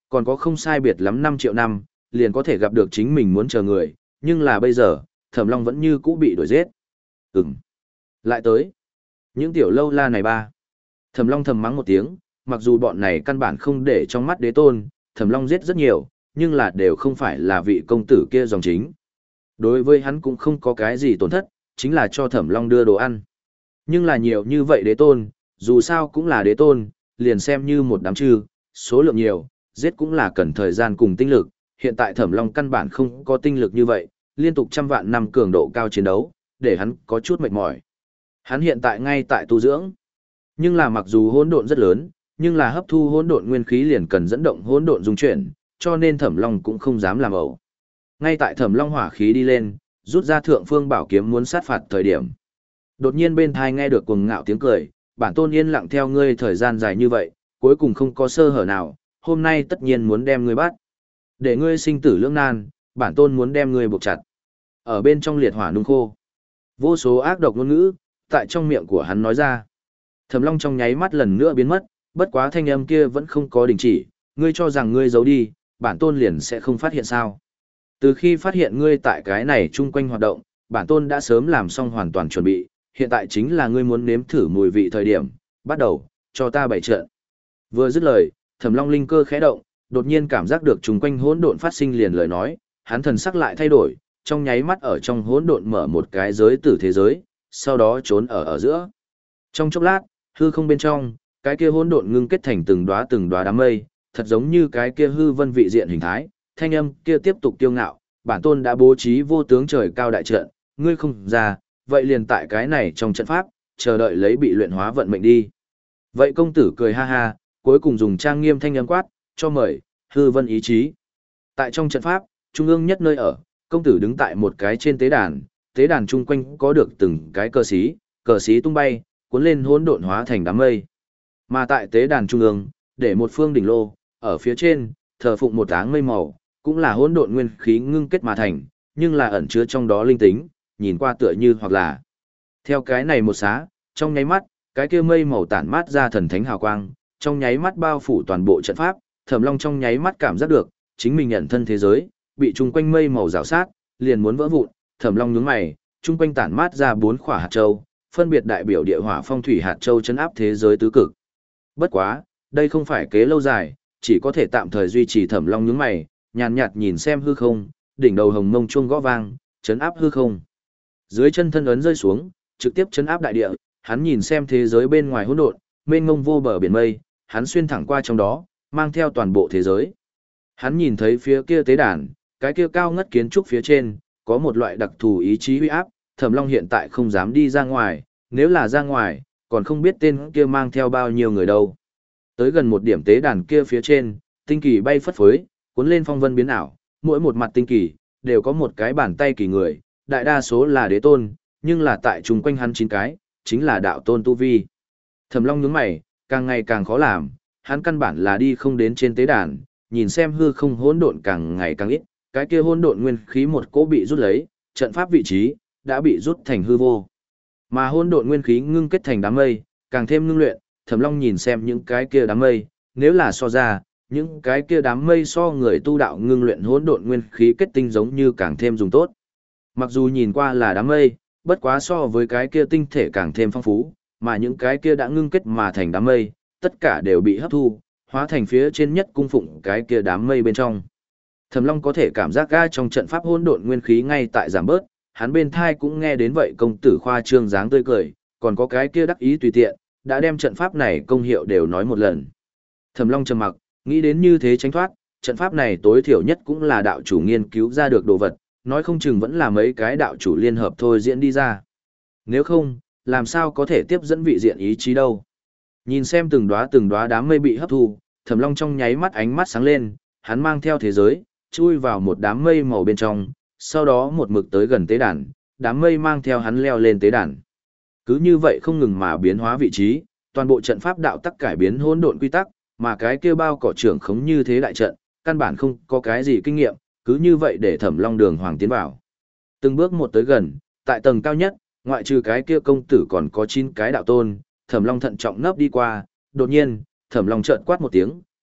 Còn có không sai biệt lắm năm triệu năm, liền có thể gặp được chính mình muốn chờ người, nhưng là bây giờ, Thẩm Long vẫn như cũ bị đuổi giết. Ừm. Lại tới. Những tiểu lâu la này ba. Thẩm Long thầm mắng một tiếng, mặc dù bọn này căn bản không để trong mắt đế tôn, Thẩm Long giết rất nhiều, nhưng là đều không phải là vị công tử kia dòng chính. Đối với hắn cũng không có cái gì tổn thất, chính là cho Thẩm Long đưa đồ ăn. Nhưng là nhiều như vậy đế tôn, dù sao cũng là đế tôn, liền xem như một đám chư, số lượng nhiều, giết cũng là cần thời gian cùng tinh lực. Hiện tại Thẩm Long căn bản không có tinh lực như vậy, liên tục trăm vạn năm cường độ cao chiến đấu, để hắn có chút mệt mỏi. Hắn hiện tại ngay tại tu dưỡng. Nhưng là mặc dù hỗn độn rất lớn, nhưng là hấp thu hỗn độn nguyên khí liền cần dẫn động hỗn độn dung chuyển, cho nên Thẩm Long cũng không dám làm ẩu. Ngay tại Thẩm Long hỏa khí đi lên, rút ra Thượng Phương Bảo kiếm muốn sát phạt thời điểm. Đột nhiên bên tai nghe được cuồng ngạo tiếng cười, bản tôn yên lặng theo ngươi thời gian dài như vậy, cuối cùng không có sơ hở nào, hôm nay tất nhiên muốn đem ngươi bắt. Để ngươi sinh tử lưỡng nan, bản tôn muốn đem ngươi buộc chặt. Ở bên trong liệt hỏa nung khô. Vô số ác độc ngôn ngữ, tại trong miệng của hắn nói ra. Thẩm Long trong nháy mắt lần nữa biến mất, bất quá thanh âm kia vẫn không có đình chỉ, ngươi cho rằng ngươi giấu đi, bản tôn liền sẽ không phát hiện sao. Từ khi phát hiện ngươi tại cái này chung quanh hoạt động, bản tôn đã sớm làm xong hoàn toàn chuẩn bị, hiện tại chính là ngươi muốn nếm thử mùi vị thời điểm, bắt đầu, cho ta bày trận. Vừa dứt lời, Thẩm Long linh cơ khẽ động, đột nhiên cảm giác được chung quanh hỗn độn phát sinh liền lời nói, hắn thần sắc lại thay đổi, trong nháy mắt ở trong hỗn độn mở một cái giới tử thế giới, sau đó trốn ở ở giữa. Trong chốc lát, hư không bên trong, cái kia hỗn độn ngưng kết thành từng đóa từng đóa đám mây, thật giống như cái kia hư vân vị diện hình thái, thanh âm kia tiếp tục tiêu ngạo, bản tôn đã bố trí vô tướng trời cao đại trận, ngươi không ra, vậy liền tại cái này trong trận pháp, chờ đợi lấy bị luyện hóa vận mệnh đi. Vậy công tử cười ha ha, cuối cùng dùng trang nghiêm thanh âm quát, cho mời, hư vân ý chí. Tại trong trận pháp, trung ương nhất nơi ở, công tử đứng tại một cái trên tế đàn, tế đàn chung quanh có được từng cái cờ xí, cờ xí tung bay, cuốn lên hỗn độn hóa thành đám mây. Mà tại tế đàn trung ương, để một phương đỉnh lô, ở phía trên, thờ phụng một áng mây màu, cũng là hỗn độn nguyên khí ngưng kết mà thành, nhưng là ẩn chứa trong đó linh tính, nhìn qua tựa như hoặc là theo cái này một xá, trong nháy mắt, cái kia mây màu tản mát ra thần thánh hào quang, trong nháy mắt bao phủ toàn bộ trận pháp, Thẩm Long trong nháy mắt cảm giác được, chính mình nhận thân thế giới, bị chung quanh mây màu rào sát, liền muốn vỡ vụn, Thẩm Long nhướng mày, chung quanh tản mát ra bốn quả hạt châu, phân biệt đại biểu địa hỏa phong thủy hạt châu chấn áp thế giới tứ cực. Bất quá, đây không phải kế lâu dài, chỉ có thể tạm thời duy trì Thẩm Long nhướng mày, nhàn nhạt nhìn xem hư không, đỉnh đầu hồng mông chuông gõ vang, chấn áp hư không. Dưới chân thân ấn rơi xuống, trực tiếp chấn áp đại địa, hắn nhìn xem thế giới bên ngoài hỗn độn, mênh mông vô bờ biển mây, hắn xuyên thẳng qua trong đó, mang theo toàn bộ thế giới. Hắn nhìn thấy phía kia tế đàn, cái kia cao ngất kiến trúc phía trên, có một loại đặc thù ý chí uy áp, Thẩm Long hiện tại không dám đi ra ngoài, nếu là ra ngoài, còn không biết tên kia mang theo bao nhiêu người đâu. Tới gần một điểm tế đàn kia phía trên, tinh kỳ bay phất phới, cuốn lên phong vân biến ảo, mỗi một mặt tinh kỳ, đều có một cái bàn tay kỳ người, đại đa số là đế tôn, nhưng là tại chung quanh hắn chín cái, chính là đạo tôn tu vi. Thẩm Long nhướng mày, càng ngày càng khó làm, hắn căn bản là đi không đến trên tế đàn, nhìn xem hư không hỗn độn càng ngày càng ít, cái kia hỗn độn nguyên khí một cỗ bị rút lấy, trận pháp vị trí đã bị rút thành hư vô. Mà hỗn độn nguyên khí ngưng kết thành đám mây, càng thêm ngưng luyện, Thẩm Long nhìn xem những cái kia đám mây, nếu là so ra, những cái kia đám mây so người tu đạo ngưng luyện hỗn độn nguyên khí kết tinh giống như càng thêm dùng tốt. Mặc dù nhìn qua là đám mây, bất quá so với cái kia tinh thể càng thêm phong phú, mà những cái kia đã ngưng kết mà thành đám mây, tất cả đều bị hấp thu, hóa thành phía trên nhất cung phụng cái kia đám mây bên trong. Thẩm Long có thể cảm giác ga trong trận pháp hỗn độn nguyên khí ngay tại giảm bớt, hắn bên thai cũng nghe đến vậy công tử khoa trương dáng tươi cười, còn có cái kia đắc ý tùy tiện, đã đem trận pháp này công hiệu đều nói một lần. Thẩm Long trầm mặc, nghĩ đến như thế tránh thoát, trận pháp này tối thiểu nhất cũng là đạo chủ nghiên cứu ra được đồ vật, nói không chừng vẫn là mấy cái đạo chủ liên hợp thôi diễn đi ra. Nếu không, làm sao có thể tiếp dẫn vị diện ý chí đâu. Nhìn xem từng đóa từng đóa đám mây bị hấp thu, Thẩm Long trong nháy mắt ánh mắt sáng lên, hắn mang theo thế giới, chui vào một đám mây màu bên trong, sau đó một mực tới gần tế đàn, đám mây mang theo hắn leo lên tế đàn. Cứ như vậy không ngừng mà biến hóa vị trí, toàn bộ trận pháp đạo tắc cải biến hỗn độn quy tắc, mà cái kia bao cỏ trưởng khống như thế đại trận, căn bản không có cái gì kinh nghiệm, cứ như vậy để Thẩm Long đường hoàng tiến vào. Từng bước một tới gần, tại tầng cao nhất, ngoại trừ cái kia công tử còn có chín cái đạo tôn, Thẩm Long thận trọng nấp đi qua, đột nhiên, Thẩm Long chợt quát một tiếng,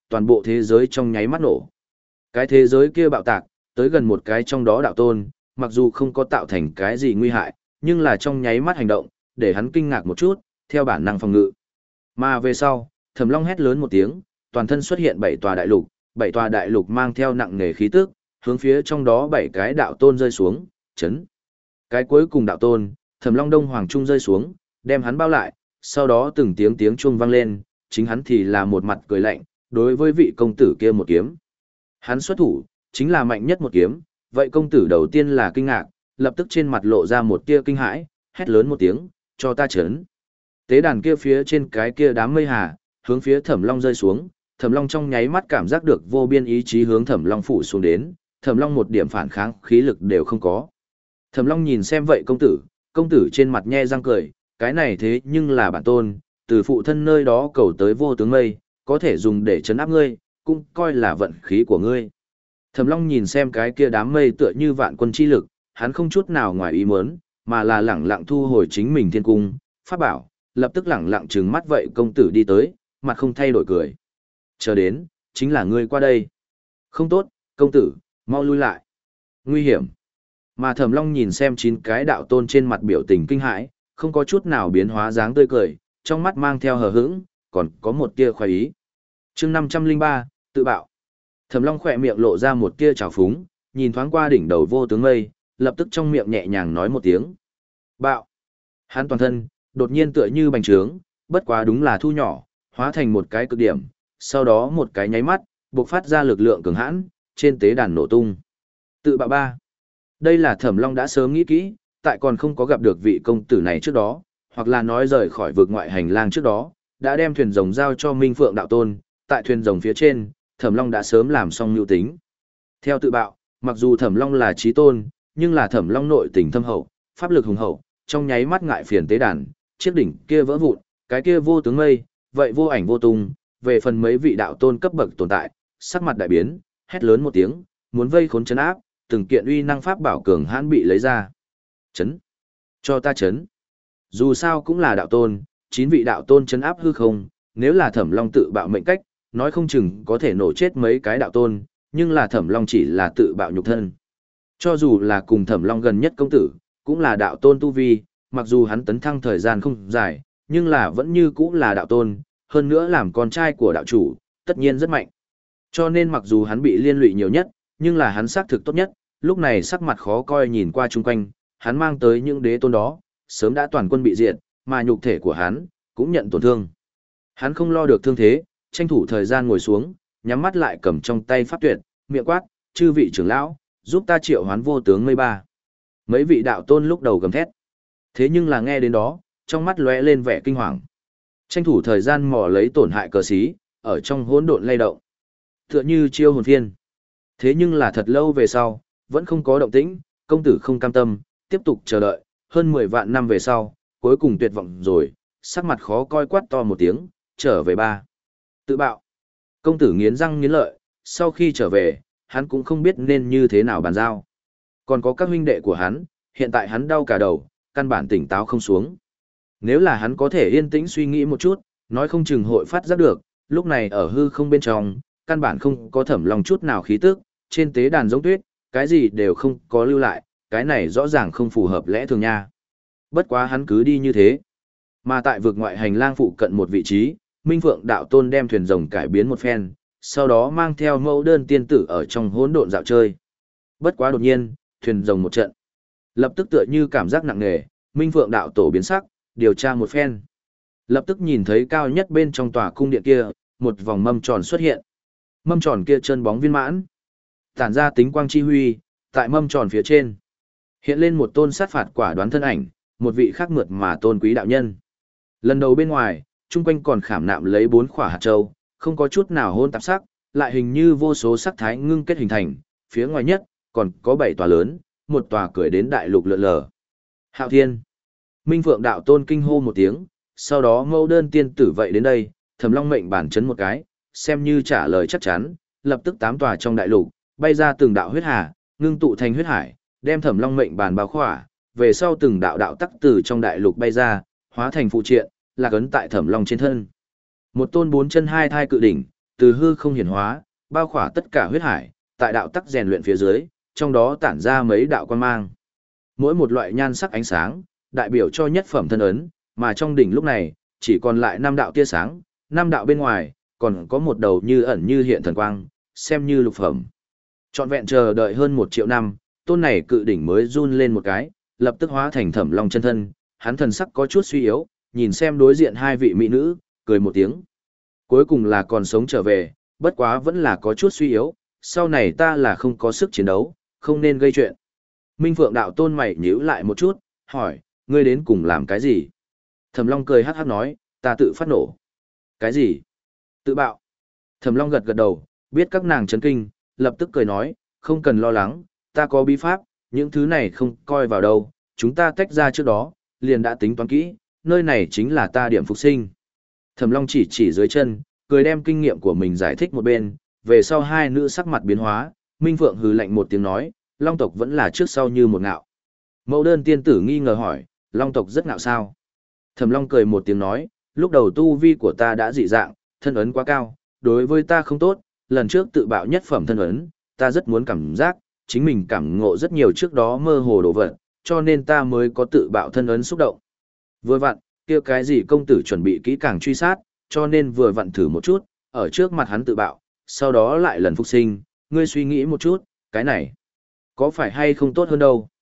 toàn bộ thế giới trong nháy mắt nổ. Cái thế giới kia bạo tạc, tới gần một cái trong đó đạo tôn, mặc dù không có tạo thành cái gì nguy hại, nhưng là trong nháy mắt hành động, để hắn kinh ngạc một chút, theo bản năng phòng ngự. Mà về sau, Thẩm Long hét lớn một tiếng, toàn thân xuất hiện bảy tòa đại lục, bảy tòa đại lục mang theo nặng nề khí tức, hướng phía trong đó bảy cái đạo tôn rơi xuống, chấn. Cái cuối cùng đạo tôn, Thẩm Long Đông Hoàng Trung rơi xuống, đem hắn bao lại, sau đó từng tiếng tiếng chuông vang lên, chính hắn thì là một mặt cười lạnh, đối với vị công tử kia một kiếm. Hắn xuất thủ, chính là mạnh nhất một kiếm, vậy công tử đầu tiên là kinh ngạc, lập tức trên mặt lộ ra một tia kinh hãi, hét lớn một tiếng, cho ta chấn. Tế đàn kia phía trên cái kia đám mây hà, hướng phía Thẩm Long rơi xuống, Thẩm Long trong nháy mắt cảm giác được vô biên ý chí hướng Thẩm Long phủ xuống đến, Thẩm Long một điểm phản kháng khí lực đều không có. Thẩm Long nhìn xem vậy công tử, công tử trên mặt nhe răng cười, cái này thế nhưng là bản tôn, từ phụ thân nơi đó cầu tới vô tướng mây, có thể dùng để chấn áp ngươi, cũng coi là vận khí của ngươi. Thẩm Long nhìn xem cái kia đám mây tựa như vạn quân chi lực, hắn không chút nào ngoài ý muốn, mà là lẳng lặng thu hồi chính mình thiên cung, pháp bảo, lập tức lẳng lặng trừng mắt vậy công tử đi tới, mặt không thay đổi cười. Chờ đến, chính là ngươi qua đây. Không tốt, công tử, mau lui lại. Nguy hiểm. Mà Thẩm Long nhìn xem chín cái đạo tôn trên mặt biểu tình kinh hãi, không có chút nào biến hóa dáng tươi cười, trong mắt mang theo hờ hững, còn có một tia khoái ý. Chương năm trăm linh ba, tự bạo. Thẩm Long khỏe miệng lộ ra một tia trào phúng, nhìn thoáng qua đỉnh đầu vô tướng mây, lập tức trong miệng nhẹ nhàng nói một tiếng. Bạo. Hắn toàn thân, đột nhiên tựa như bành trướng, bất quá đúng là thu nhỏ, hóa thành một cái cực điểm, sau đó một cái nháy mắt, bộc phát ra lực lượng cường hãn, trên tế đàn nổ tung. Tự bạo ba. Đây là Thẩm Long đã sớm nghĩ kỹ, tại còn không có gặp được vị công tử này trước đó, hoặc là nói rời khỏi vực ngoại hành lang trước đó, đã đem thuyền rồng giao cho Minh Phượng đạo tôn, tại thuyền rồng phía trên, Thẩm Long đã sớm làm xong nhu tính. Theo tự bạo, mặc dù Thẩm Long là chí tôn, nhưng là Thẩm Long nội tình thâm hậu, pháp lực hùng hậu, trong nháy mắt ngại phiền tế đàn, chiếc đỉnh kia vỡ vụn, cái kia vô tướng mây, vậy vô ảnh vô tung, về phần mấy vị đạo tôn cấp bậc tồn tại, sắc mặt đại biến, hét lớn một tiếng, muốn vây khốn trấn áp, từng kiện uy năng pháp bảo cường hãn bị lấy ra. Chấn! Cho ta chấn! Dù sao cũng là đạo tôn, chín vị đạo tôn chấn áp hư không, nếu là Thẩm Long tự bạo mệnh cách, nói không chừng có thể nổ chết mấy cái đạo tôn, nhưng là Thẩm Long chỉ là tự bạo nhục thân. Cho dù là cùng Thẩm Long gần nhất công tử, cũng là đạo tôn tu vi, mặc dù hắn tấn thăng thời gian không dài, nhưng là vẫn như cũng là đạo tôn, hơn nữa làm con trai của đạo chủ, tất nhiên rất mạnh. Cho nên mặc dù hắn bị liên lụy nhiều nhất, nhưng là hắn xác thực tốt nhất, lúc này sắc mặt khó coi nhìn qua chung quanh, hắn mang tới những đế tôn đó, sớm đã toàn quân bị diệt, mà nhục thể của hắn cũng nhận tổn thương. Hắn không lo được thương thế, tranh thủ thời gian ngồi xuống, nhắm mắt lại cầm trong tay pháp tuyệt, miệng quát, chư vị trưởng lão, giúp ta triệu hoán vô tướng mây ba. Mấy vị đạo tôn lúc đầu gầm thét. Thế nhưng là nghe đến đó, trong mắt lóe lên vẻ kinh hoàng. Tranh thủ thời gian mò lấy tổn hại cờ xí, ở trong hỗn độn lay động. Tựa như chiêu hồn phiên. Thế nhưng là thật lâu về sau, vẫn không có động tĩnh, công tử không cam tâm, tiếp tục chờ đợi, hơn mười vạn năm về sau, cuối cùng tuyệt vọng rồi, sắc mặt khó coi quát to một tiếng, trở về ba. Tự bạo. Công tử nghiến răng nghiến lợi, sau khi trở về, hắn cũng không biết nên như thế nào bàn giao. Còn có các huynh đệ của hắn, hiện tại hắn đau cả đầu, căn bản tỉnh táo không xuống. Nếu là hắn có thể yên tĩnh suy nghĩ một chút, nói không chừng hội phát giác được, lúc này ở hư không bên trong, căn bản không có Thẩm Long chút nào khí tức, trên tế đàn giống tuyết, cái gì đều không có lưu lại, cái này rõ ràng không phù hợp lẽ thường nha. Bất quá hắn cứ đi như thế. Mà tại vực ngoại hành lang phụ cận một vị trí, Minh Phượng đạo tôn đem thuyền rồng cải biến một phen, sau đó mang theo mẫu đơn tiên tử ở trong hỗn độn dạo chơi. Bất quá đột nhiên, thuyền rồng một trận. Lập tức tựa như cảm giác nặng nề, Minh Phượng đạo tổ biến sắc, điều tra một phen. Lập tức nhìn thấy cao nhất bên trong tòa cung điện kia, một vòng mâm tròn xuất hiện. Mâm tròn kia chân bóng viên mãn, tản ra tính quang chi huy, tại mâm tròn phía trên hiện lên một tôn sát phạt quả đoán thân ảnh, một vị khác mượt mà tôn quý đạo nhân. Lần đầu bên ngoài, chung quanh còn khảm nạm lấy bốn khỏa hạt châu, không có chút nào hôn tạp sắc, lại hình như vô số sắc thái ngưng kết hình thành, phía ngoài nhất còn có bảy tòa lớn, một tòa cười đến đại lục lượn lờ. Hạo Thiên. Minh Phượng đạo tôn kinh hô một tiếng, sau đó mẫu đơn tiên tử vậy đến đây, Thẩm Long mệnh bản chấn một cái, xem như trả lời chắc chắn, lập tức tám tòa trong đại lục bay ra từng đạo huyết hà, ngưng tụ thành huyết hải, đem Thẩm Long mệnh bản bao khỏa, về sau từng đạo đạo tắc từ trong đại lục bay ra, hóa thành phụ triện, lạc ấn tại Thẩm Long trên thân. Một tôn bốn chân hai thai cự đỉnh, từ hư không hiển hóa, bao khỏa tất cả huyết hải, tại đạo tắc rèn luyện phía dưới, trong đó tản ra mấy đạo quan mang. Mỗi một loại nhan sắc ánh sáng, đại biểu cho nhất phẩm thân ấn, mà trong đỉnh lúc này, chỉ còn lại năm đạo tia sáng, năm đạo bên ngoài, còn có một đầu như ẩn như hiện thần quang, xem như lục phẩm. Trọn vẹn chờ đợi hơn một triệu năm, tôn này cự đỉnh mới run lên một cái, lập tức hóa thành Thẩm Long chân thân, hắn thần sắc có chút suy yếu, nhìn xem đối diện hai vị mỹ nữ, cười một tiếng. Cuối cùng là còn sống trở về, bất quá vẫn là có chút suy yếu, sau này ta là không có sức chiến đấu, không nên gây chuyện. Minh Phượng đạo tôn mày nhíu lại một chút, hỏi, ngươi đến cùng làm cái gì? Thẩm Long cười hắc hắc nói, ta tự phát nổ. Cái gì? Tự bạo. Thẩm Long gật gật đầu, biết các nàng chấn kinh, lập tức cười nói, không cần lo lắng, ta có bí pháp, những thứ này không coi vào đâu, chúng ta tách ra trước đó, liền đã tính toán kỹ, nơi này chính là ta điểm phục sinh. Thẩm Long chỉ chỉ dưới chân, cười đem kinh nghiệm của mình giải thích một bên, về sau hai nữ sắc mặt biến hóa, Minh Phượng hừ lạnh một tiếng nói, Long tộc vẫn là trước sau như một ngạo. Mẫu đơn tiên tử nghi ngờ hỏi, Long tộc rất ngạo sao? Thẩm Long cười một tiếng nói, lúc đầu tu vi của ta đã dị dạng, thân ấn quá cao, đối với ta không tốt, lần trước tự bạo nhất phẩm thân ấn, ta rất muốn cảm giác, chính mình cảm ngộ rất nhiều trước đó mơ hồ đồ vật, cho nên ta mới có tự bạo thân ấn xúc động. Vừa vặn, kia cái gì công tử chuẩn bị kỹ càng truy sát, cho nên vừa vặn thử một chút, ở trước mặt hắn tự bạo, sau đó lại lần phục sinh, ngươi suy nghĩ một chút, cái này, có phải hay không tốt hơn đâu?